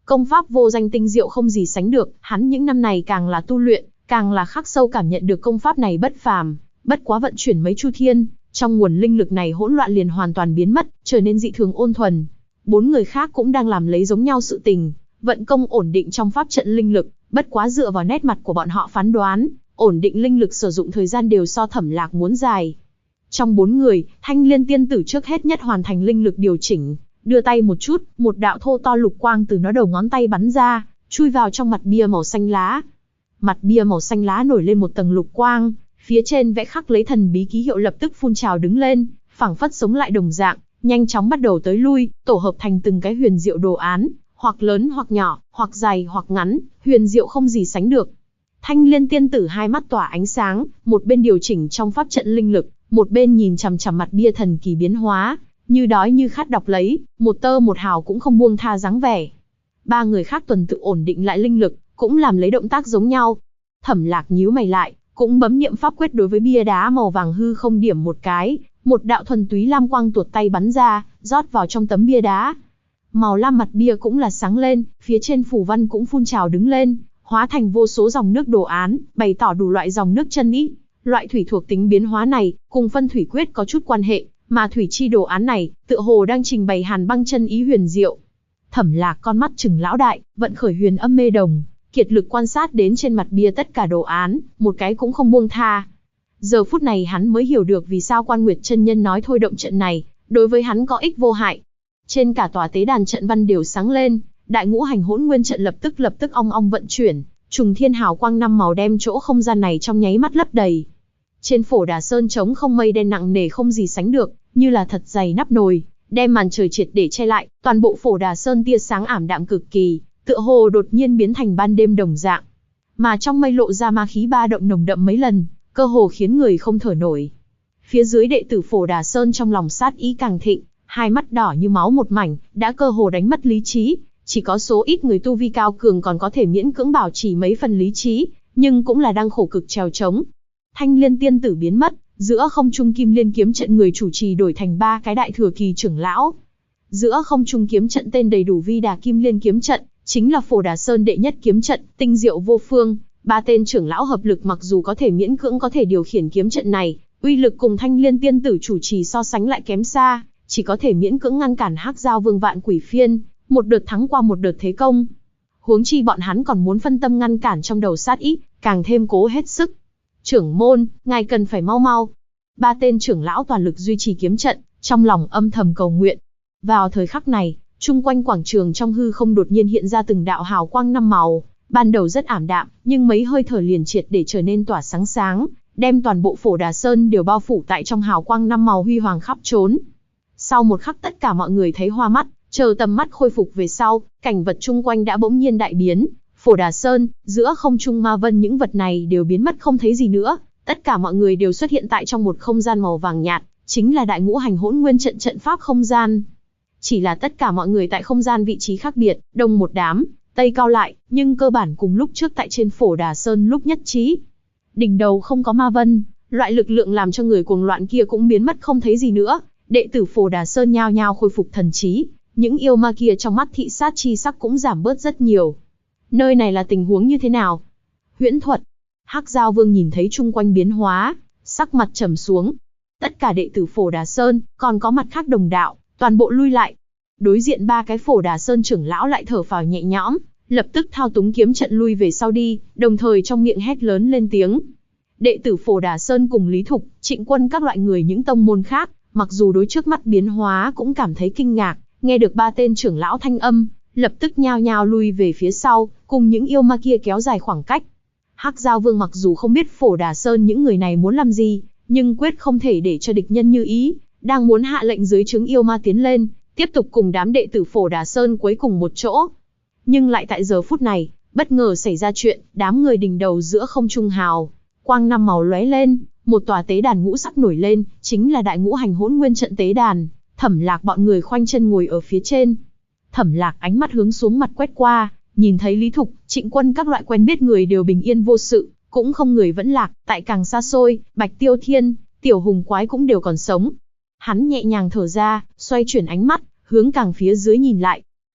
Công pháp vô danh tinh diệu không gì sánh được, hắn những năm này càng là tu luyện, càng là khắc sâu cảm nhận được công pháp này bất phàm, bất quá vận chuyển mấy chu thiên, trong nguồn linh lực này hỗn loạn liền hoàn toàn biến mất, trở nên dị thường ôn thuần. 4 người khác cũng đang làm lấy giống nhau sự tình, vận công ổn định trong pháp trận linh lực, bất quá dựa vào nét mặt của bọn họ phán đoán, ổn định linh lực sử dụng thời gian đều so Thẩm Lạc muốn dài. Trong 4 người, Thanh Liên tiên tử trước hết nhất hoàn thành linh lực điều chỉnh, đưa tay một chút, một đạo thô to lục quang từ nó đầu ngón tay bắn ra, chui vào trong mặt bia màu xanh lá. Mặt bia màu xanh lá nổi lên một tầng lục quang, phía trên vẽ khắc lấy thần bí ký hiệu lập tức phun trào đứng lên, phảng phất sống lại đồng dạng, nhanh chóng bắt đầu tới lui, tổ hợp thành từng cái huyền diệu đồ án, hoặc lớn hoặc nhỏ, hoặc dài hoặc ngắn, huyền diệu không gì sánh được. Thanh Liên tiên tử hai mắt tỏa ánh sáng, một bên điều chỉnh trong pháp trận linh lực, một bên nhìn chằm chằm mặt bia thần kỳ biến hóa, như đói như khát đọc lấy, một tơ một hào cũng không buông tha dáng vẻ. 3 người khác tuần tự ổn định lại linh lực, cũng làm lấy động tác giống nhau. Thẩm Lạc nhíu mày lại, cũng bấm niệm pháp quyết đối với bia đá màu vàng hư không điểm một cái, một đạo thuần túy lam quang tuột tay bắn ra, rót vào trong tấm bia đá. Màu lam mặt bia cũng là sáng lên, phía trên phù văn cũng phun trào đứng lên, hóa thành vô số dòng nước đồ án, bày tỏ đủ loại dòng nước chân ý. Loại thủy thuộc tính biến hóa này, cùng phân thủy quyết có chút quan hệ, mà thủy chi đồ án này, tựa hồ đang trình bày hàn băng chân ý huyền diệu. Thẩm Lạc con mắt trừng lão đại, vận khởi huyền âm mê đồng, kiệt lực quan sát đến trên mặt bia tất cả đồ án, một cái cũng không buông tha. Giờ phút này hắn mới hiểu được vì sao Quan Nguyệt chân nhân nói thôi động trận này, đối với hắn có ích vô hại. Trên cả tòa tế đàn trận văn đều sáng lên, đại ngũ hành hỗn nguyên trận lập tức ong ong vận chuyển, trùng thiên hào quang 5 màu đem chỗ không gian này trong nháy mắt lấp đầy. Trên Phổ Đà Sơn trống không mây đen nặng nề không gì sánh được, như là thật dày nắp nồi, đem màn trời triệt để che lại, toàn bộ Phổ Đà Sơn tia sáng ảm đạm cực kỳ, tựa hồ đột nhiên biến thành ban đêm đồng dạng. Mà trong mây lộ ra ma khí ba động nồng đậm mấy lần, cơ hồ khiến người không thở nổi. Phía dưới đệ tử Phổ Đà Sơn trong lòng sát ý càng thịnh, hai mắt đỏ như máu một mảnh, đã cơ hồ đánh mất lý trí, chỉ có số ít người tu vi cao cường còn có thể miễn cưỡng bảo trì mấy phần lý trí, nhưng cũng là đang khổ cực trèo trống. Thanh Liên tiên tử biến mất, giữa không trung Kim Liên kiếm trận người chủ trì đổi thành 3 cái đại thừa kỳ trưởng lão. Giữa không trung kiếm trận tên đầy đủ Vi Đà Kim Liên kiếm trận, chính là Phổ Đà Sơn đệ nhất kiếm trận, tinh diệu vô phương. 3 tên trưởng lão hợp lực mặc dù có thể miễn cưỡng có thể điều khiển kiếm trận này, uy lực cùng Thanh Liên tiên tử chủ trì so sánh lại kém xa, chỉ có thể miễn cưỡng ngăn cản Hắc Giao Vương Vạn Quỷ Phiên, một đợt thắng qua một đợt thế công. Huống chi bọn hắn còn muốn phân tâm ngăn cản trong đầu sát ý, càng thêm cố hết sức. Trưởng môn, ngài cần phải mau mau. 3 tên trưởng lão toàn lực duy trì kiếm trận, trong lòng âm thầm cầu nguyện. Vào thời khắc này, chung quanh quảng trường trong hư không đột nhiên hiện ra từng đạo hào quang 5 màu, ban đầu rất ảm đạm, nhưng mấy hơi thở liền triệt để trở nên tỏa sáng sáng, đem toàn bộ Phổ Đà Sơn đều bao phủ tại trong hào quang 5 màu huy hoàng khắp trốn. Sau một khắc tất cả mọi người thấy hoa mắt, chờ tầm mắt khôi phục về sau, cảnh vật chung quanh đã bỗng nhiên đại biến. Phổ Đà Sơn, giữa không trung ma vân những vật này đều biến mất không thấy gì nữa, tất cả mọi người đều xuất hiện tại trong một không gian màu vàng nhạt, chính là đại ngũ hành hỗn nguyên trận trận pháp không gian. Chỉ là tất cả mọi người tại không gian vị trí khác biệt, đông một đám, tây cao lại, nhưng cơ bản cùng lúc trước tại trên Phổ Đà Sơn lúc nhất trí. Đỉnh đầu không có ma vân, loại lực lượng làm cho người cuồng loạn kia cũng biến mất không thấy gì nữa, đệ tử Phổ Đà Sơn nhao nhao khôi phục thần trí, những yêu ma kia trong mắt thị sát chi sắc cũng giảm bớt rất nhiều. Nơi này là tình huống như thế nào? Huyễn thuật. Hắc Giao Vương nhìn thấy chung quanh biến hóa, sắc mặt trầm xuống. Tất cả đệ tử Phổ Đà Sơn, còn có mặt khác đồng đạo, toàn bộ lui lại. Đối diện 3 cái Phổ Đà Sơn trưởng lão lại thở phào nhẹ nhõm, lập tức thao túng kiếm trận lui về sau đi, đồng thời trong miệng hét lớn lên tiếng. Đệ tử Phổ Đà Sơn cùng Lý Thục, Trịnh Quân các loại người những tông môn khác, mặc dù đối trước mắt biến hóa cũng cảm thấy kinh ngạc, nghe được 3 tên trưởng lão thanh âm, lập tức nhao nhao lui về phía sau, cùng những yêu ma kia kéo dài khoảng cách. Hắc Giao Vương mặc dù không biết Phổ Đà Sơn những người này muốn làm gì, nhưng quyết không thể để cho địch nhân như ý, đang muốn hạ lệnh dưới trướng yêu ma tiến lên, tiếp tục cùng đám đệ tử Phổ Đà Sơn quấy cùng một chỗ. Nhưng lại tại giờ phút này, bất ngờ xảy ra chuyện, đám người đỉnh đầu giữa không trung hào quang 5 màu lóe lên, một tòa tế đàn ngũ sắc nổi lên, chính là đại ngũ hành hỗn nguyên trận tế đàn. Thẩm Lạc bọn người khoanh chân ngồi ở phía trên. Thẩm Lạc ánh mắt hướng xuống mặt quét qua, nhìn thấy Lý Thục, Trịnh Quân các loại quen biết người đều bình yên vô sự, cũng không người vẫn lạc, tại càng xa xôi, Bạch Tiêu Thiên, Tiểu Hùng Quái cũng đều còn sống. Hắn nhẹ nhàng thở ra, xoay chuyển ánh mắt, hướng càng phía dưới nhìn lại.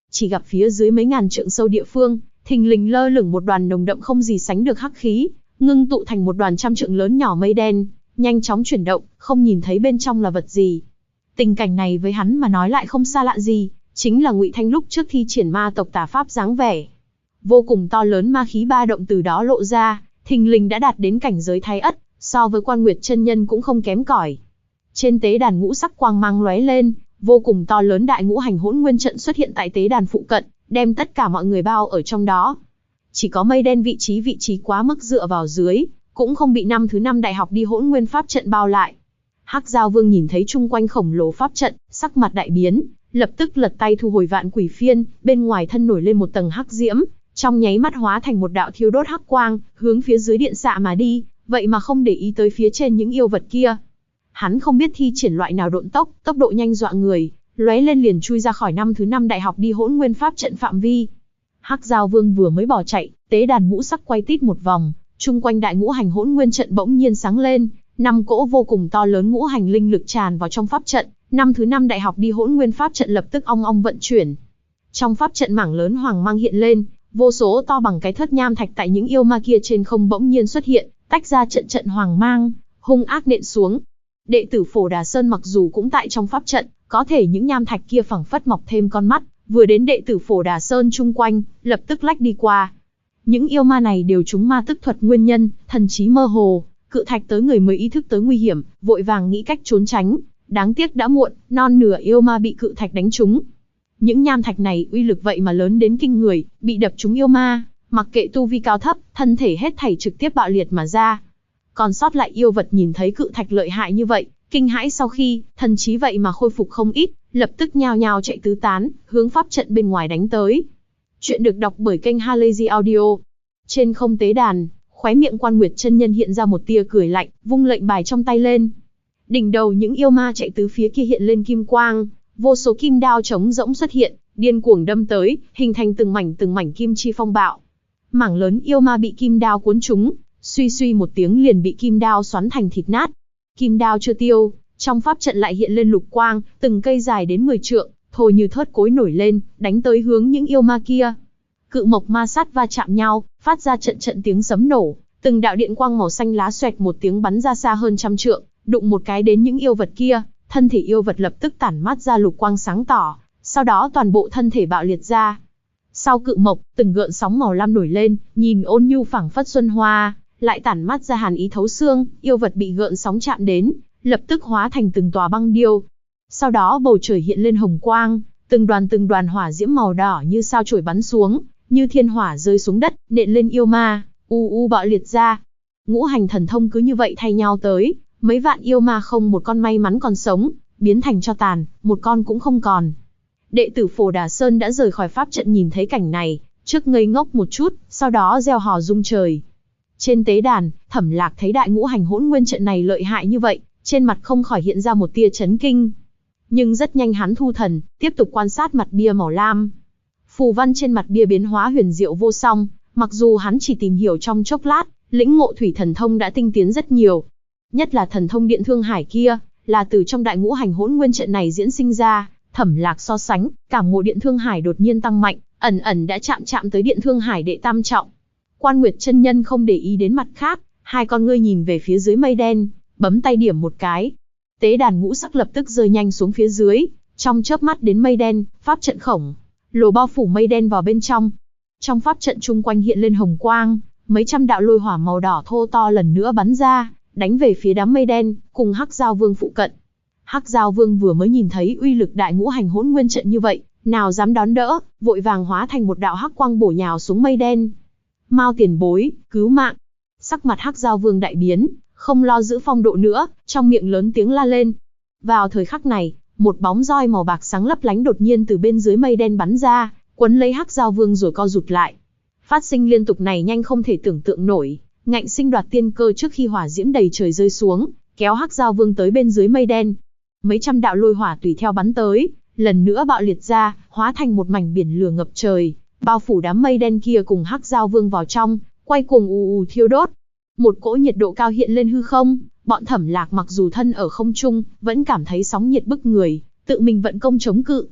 Chỉ gặp phía dưới mấy ngàn trượng sâu địa phương, thình lình lơ lửng một đoàn nồng đậm không gì sánh được hắc khí, ngưng tụ thành một đoàn trăm trượng lớn nhỏ mây đen, nhanh chóng chuyển động, không nhìn thấy bên trong là vật gì. Tình cảnh này với hắn mà nói lại không xa lạ gì, chính là Ngụy Thanh lúc trước thi triển ma tộc tà pháp dáng vẻ. Vô cùng to lớn ma khí ba động từ đó lộ ra, thình lình đã đạt đến cảnh giới thái ất, so với Quan Nguyệt chân nhân cũng không kém cỏi. Trên tế đàn ngũ sắc quang mang lóe lên, vô cùng to lớn đại ngũ hành hỗn nguyên trận xuất hiện tại tế đàn phụ cận, đem tất cả mọi người bao ở trong đó. Chỉ có mây đen vị trí quá mức dựa vào dưới, cũng không bị năm thứ 5 đại học đi hỗn nguyên pháp trận bao lại. Hắc Giao Vương nhìn thấy chung quanh khổng lồ pháp trận, sắc mặt đại biến, lập tức lật tay thu hồi vạn quỷ phiên, bên ngoài thân nổi lên một tầng hắc diễm, trong nháy mắt hóa thành một đạo thiêu đốt hắc quang, hướng phía dưới điện xạ mà đi, vậy mà không để ý tới phía trên những yêu vật kia. Hắn không biết thi triển loại nào độn tốc, tốc độ nhanh dọa người, lóe lên liền chui ra khỏi năm thứ 5 đại học đi hỗn nguyên pháp trận phạm vi. Hắc Giao Vương vừa mới bỏ chạy, tế đàn ngũ sắc quay tít một vòng, chung quanh đại ngũ hành hỗn nguyên trận bỗng nhiên sáng lên, 5 cỗ vô cùng to lớn ngũ hành linh lực tràn vào trong pháp trận, năm thứ 5 đại học đi hỗn nguyên pháp trận lập tức ong ong vận chuyển. Trong pháp trận mảng lớn hoàng mang hiện lên, vô số to bằng cái thớt nham thạch tại những yêu ma kia trên không bỗng nhiên xuất hiện, tách ra trận trận hoàng mang, hung ác nện xuống. Đệ tử Phổ Đà Sơn mặc dù cũng tại trong pháp trận, có thể những nham thạch kia phảng phất mọc thêm con mắt, vừa đến đệ tử Phổ Đà Sơn chung quanh, lập tức lách đi qua. Những yêu ma này đều trúng ma tức thuật nguyên nhân, thần trí mơ hồ, cự thạch tới người mới ý thức tới nguy hiểm, vội vàng nghĩ cách trốn tránh. Đáng tiếc đã muộn, non nửa yêu ma bị cự thạch đánh trúng. Những nham thạch này uy lực vậy mà lớn đến kinh người, bị đập trúng yêu ma, mặc kệ tu vi cao thấp, thân thể hết thảy trực tiếp bạo liệt mà ra. Còn sót lại yêu vật nhìn thấy cự thạch lợi hại như vậy, kinh hãi sau khi, thần trí vậy mà khôi phục không ít, lập tức nhao nhao chạy tứ tán, hướng pháp trận bên ngoài đánh tới. Chuyện được đọc bởi kênh Halazy Audio. Trên không tế đàn, khóe miệng Quan Nguyệt chân nhân hiện ra một tia cười lạnh, vung lệnh bài trong tay lên. Đỉnh đầu những yêu ma chạy tứ phía kia hiện lên kim quang, vô số kim đao trống rỗng xuất hiện, điên cuồng đâm tới, hình thành từng mảnh kim chi phong bạo. Mảng lớn yêu ma bị kim đao cuốn trúng, suy suy một tiếng liền bị kim đao xoắn thành thịt nát. Kim đao chưa tiêu, trong pháp trận lại hiện lên lục quang, từng cây dài đến 10 trượng, thổi như thớt cối nổi lên, đánh tới hướng những yêu ma kia. Cự mộc ma sát va chạm nhau, phát ra trận trận tiếng sấm nổ, từng đạo điện quang màu xanh lá xoẹt một tiếng bắn ra xa hơn trăm trượng, đụng một cái đến những yêu vật kia, thân thể yêu vật lập tức tản mát ra lục quang sáng tỏ, sau đó toàn bộ thân thể bạo liệt ra. Sau cự mộc, từng gợn sóng màu lam nổi lên, nhìn ôn nhu phảng phất xuân hoa, lại tản mát ra hàn ý thấu xương, yêu vật bị gợn sóng chạm đến, lập tức hóa thành từng tòa băng điêu. Sau đó bầu trời hiện lên hồng quang, từng đoàn hỏa diễm màu đỏ như sao chổi bắn xuống, như thiên hỏa rơi xuống đất, nện lên yêu ma, bạo liệt ra. Ngũ hành thần thông cứ như vậy thay nhau tới, mấy vạn yêu ma không một con may mắn còn sống, biến thành tro tàn, một con cũng không còn. Đệ tử Phổ Đà Sơn đã rời khỏi pháp trận nhìn thấy cảnh này, trước ngây ngốc một chút, sau đó reo hò rung trời. Trên tế đàn, Thẩm Lạc thấy đại ngũ hành hỗn nguyên trận này lợi hại như vậy, trên mặt không khỏi hiện ra một tia chấn kinh. Nhưng rất nhanh hắn thu thần, tiếp tục quan sát mặt bia màu lam. Phù văn trên mặt bia biến hóa huyền diệu vô song, mặc dù hắn chỉ tìm hiểu trong chốc lát, lĩnh ngộ thủy thần thông đã tinh tiến rất nhiều. Nhất là thần thông Điện Thương Hải kia, là từ trong đại ngũ hành hỗn nguyên trận này diễn sinh ra. Thẩm Lạc so sánh, cảm ngộ Điện Thương Hải đột nhiên tăng mạnh, ẩn đã chạm tới Điện Thương Hải đệ tam trọng. Quan Nguyệt chân nhân không để ý đến mặt khác, hai con ngươi nhìn về phía dưới mây đen, bấm tay điểm một cái. Tế đàn ngũ sắc lập tức rơi nhanh xuống phía dưới, trong chớp mắt đến mây đen, pháp trận khổng lồ bao phủ mây đen vào bên trong. Trong pháp trận chung quanh hiện lên hồng quang, mấy trăm đạo lôi hỏa màu đỏ thô to lần nữa bắn ra, đánh về phía đám mây đen, cùng Hắc Giao Vương phụ cận. Hắc Giao Vương vừa mới nhìn thấy uy lực đại ngũ hành hỗn nguyên trận như vậy, nào dám đón đỡ, vội vàng hóa thành một đạo hắc quang bổ nhào xuống mây đen. Mao tiền bối, cứu mạng! Sắc mặt Hắc Giao Vương đại biến, không lo giữ phong độ nữa, trong miệng lớn tiếng la lên. Vào thời khắc này, một bóng roi màu bạc sáng lấp lánh đột nhiên từ bên dưới mây đen bắn ra, quấn lấy Hắc Giao Vương rồi co rụt lại. Phát sinh liên tục này nhanh không thể tưởng tượng nổi, ngạnh sinh đoạt tiên cơ trước khi hỏa diễm đầy trời rơi xuống, kéo Hắc Giao Vương tới bên dưới mây đen. Mấy trăm đạo lôi hỏa tùy theo bắn tới, lần nữa bạo liệt ra, hóa thành một mảnh biển lửa ngập trời, bao phủ đám mây đen kia cùng Hắc Giao Vương vào trong, quay cuồng thiêu đốt. Một cỗ nhiệt độ cao hiện lên hư không, bọn Thẩm Lạc mặc dù thân ở không trung, vẫn cảm thấy sóng nhiệt bức người, tự mình vận công chống cự.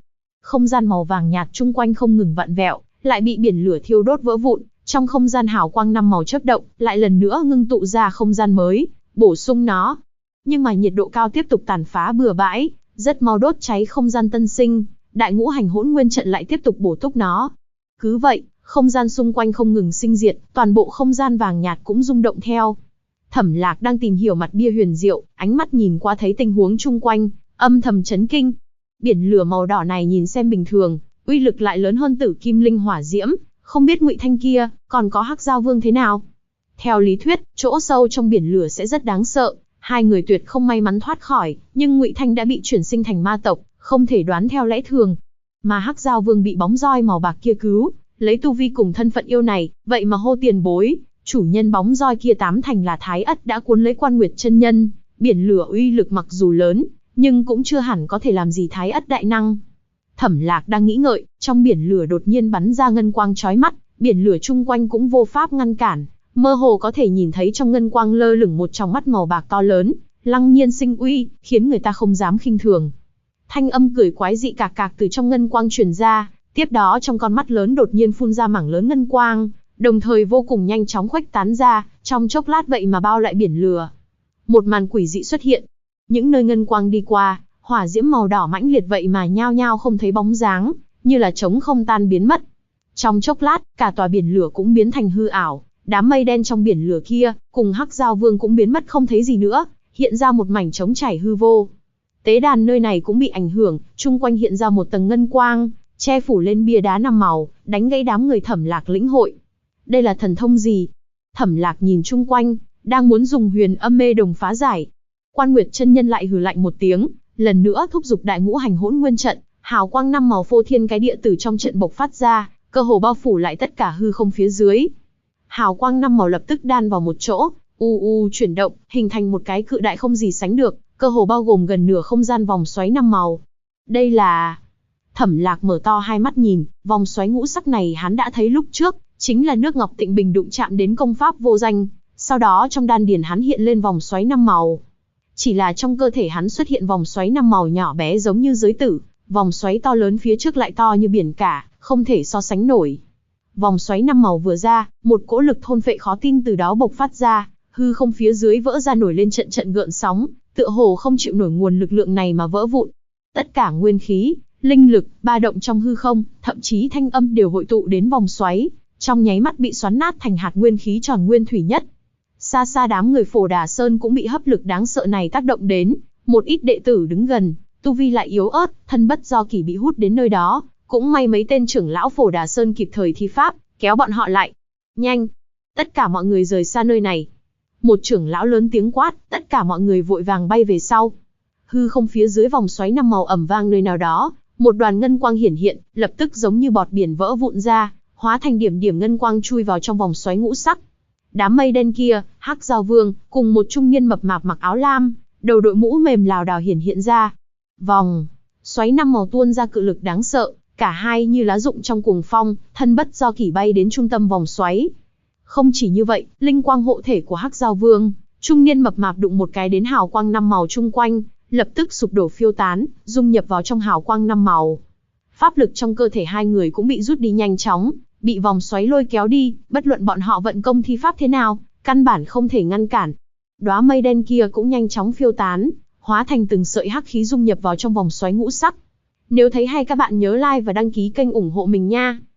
Không gian màu vàng nhạt chung quanh không ngừng vặn vẹo, lại bị biển lửa thiêu đốt vỡ vụn. Trong không gian hào quang 5 màu chớp động, lại lần nữa ngưng tụ ra không gian mới, bổ sung nó. Nhưng mà nhiệt độ cao tiếp tục tàn phá bừa bãi, rất mau đốt cháy không gian tân sinh, đại ngũ hành hỗn nguyên trận lại tiếp tục bổ túc nó. Cứ vậy, không gian xung quanh không ngừng sinh diệt, toàn bộ không gian vàng nhạt cũng rung động theo. Thẩm Lạc đang tìm hiểu mặt bia huyền diệu, ánh mắt nhìn qua thấy tình huống chung quanh, âm thầm chấn kinh. Biển lửa màu đỏ này nhìn xem bình thường, uy lực lại lớn hơn Tử Kim Linh Hỏa Diễm, không biết Ngụy Thanh kia còn có Hắc Giao Vương thế nào. Theo lý thuyết, chỗ sâu trong biển lửa sẽ rất đáng sợ, hai người tuyệt không may mắn thoát khỏi, nhưng Ngụy Thanh đã bị chuyển sinh thành ma tộc, không thể đoán theo lẽ thường. Mà Hắc Giao Vương bị bóng roi màu bạc kia cứu, lấy tu vi cùng thân phận yêu này, vậy mà hô tiền bối, chủ nhân bóng roi kia tám thành là Thái Ất đã cuốn lấy Quan Nguyệt chân nhân, biển lửa uy lực mặc dù lớn, nhưng cũng chưa hẳn có thể làm gì Thái Ất đại năng. Thẩm Lạc đang nghĩ ngợi, trong biển lửa đột nhiên bắn ra ngân quang chói mắt, biển lửa chung quanh cũng vô pháp ngăn cản, mơ hồ có thể nhìn thấy trong ngân quang lơ lửng một tròng mắt màu bạc to lớn, lăng nhiên sinh uy, khiến người ta không dám khinh thường. Thanh âm cười quái dị cạc cạc từ trong ngân quang truyền ra, tiếp đó trong con mắt lớn đột nhiên phun ra mảng lớn ngân quang, đồng thời vô cùng nhanh chóng khuếch tán ra, trong chốc lát vậy mà bao lại biển lửa. Một màn quỷ dị xuất hiện, những nơi ngân quang đi qua, hỏa diễm màu đỏ mãnh liệt vậy mà nhao nhao không thấy bóng dáng, như là trống không tan biến mất. Trong chốc lát, cả tòa biển lửa cũng biến thành hư ảo, đám mây đen trong biển lửa kia, cùng Hắc Giao Vương cũng biến mất không thấy gì nữa, hiện ra một mảnh trống trải hư vô. Tế đàn nơi này cũng bị ảnh hưởng, chung quanh hiện ra một tầng ngân quang, che phủ lên bia đá 5 màu, đánh gãy đám người Thẩm Lạc lĩnh hội. Đây là thần thông gì? Thẩm Lạc nhìn chung quanh, đang muốn dùng huyền âm mê đồng phá giải. Quan Nguyệt chân nhân lại hừ lạnh một tiếng, lần nữa thúc giục đại ngũ hành hỗn nguyên trận, hào quang 5 màu phô thiên cái địa từ trong trận bộc phát ra, cơ hồ bao phủ lại tất cả hư không phía dưới. Hào quang 5 màu lập tức đan vào một chỗ, chuyển động, hình thành một cái cự đại không gì sánh được, cơ hồ bao gồm gần nửa không gian vòng xoáy 5 màu. Đây là... Thẩm Lạc mở to hai mắt nhìn, vòng xoáy ngũ sắc này hắn đã thấy lúc trước, chính là nước Ngọc Tịnh Bình đụng chạm đến công pháp vô danh, sau đó trong đan điền hắn hiện lên vòng xoáy 5 màu. Chỉ là trong cơ thể hắn xuất hiện vòng xoáy 5 màu nhỏ bé giống như giới tử, vòng xoáy to lớn phía trước lại to như biển cả, không thể so sánh nổi. Vòng xoáy 5 màu vừa ra, một cỗ lực thôn phệ khó tin từ đó bộc phát ra, hư không phía dưới vỡ ra nổi lên trận trận gợn sóng, tựa hồ không chịu nổi nguồn lực lượng này mà vỡ vụn. Tất cả nguyên khí, linh lực, ba động trong hư không, thậm chí thanh âm đều hội tụ đến vòng xoáy, trong nháy mắt bị xoắn nát thành hạt nguyên khí tròn nguyên thủy nhất. Xa xa đám người Phổ Đà Sơn cũng bị hấp lực đáng sợ này tác động đến, một ít đệ tử đứng gần, tu vi lại yếu ớt, thân bất do kỷ bị hút đến nơi đó, cũng may mấy tên trưởng lão Phổ Đà Sơn kịp thời thi pháp, kéo bọn họ lại. Nhanh! Tất cả mọi người rời xa nơi này. Một trưởng lão lớn tiếng quát, tất cả mọi người vội vàng bay về sau. Hư không phía dưới vòng xoáy 5 màu ầm vang nơi nào đó, một đoàn ngân quang hiển hiện, lập tức giống như bọt biển vỡ vụn ra, hóa thành điểm điểm ngân quang chui vào trong vòng xoáy ngũ sắc. Đám mây đen kia, Hắc Giao Vương, cùng một trung niên mập mạp mặc áo lam, đầu đội mũ mềm lảo đảo hiện ra. Vòng xoáy 5 màu tuôn ra cự lực đáng sợ, cả hai như lá rụng trong cuồng phong, thân bất do kỷ bay đến trung tâm vòng xoáy. Không chỉ như vậy, linh quang hộ thể của Hắc Giao Vương, trung niên mập mạp đụng một cái đến hào quang 5 màu chung quanh, lập tức sụp đổ phiêu tán, dung nhập vào trong hào quang 5 màu. Pháp lực trong cơ thể hai người cũng bị rút đi nhanh chóng, bị vòng xoáy lôi kéo đi, bất luận bọn họ vận công thi pháp thế nào, căn bản không thể ngăn cản. Đóa mây đen kia cũng nhanh chóng phiêu tán, hóa thành từng sợi hắc khí dung nhập vào trong vòng xoáy ngũ sắc. Nếu thấy hay các bạn nhớ like và đăng ký kênh ủng hộ mình nha.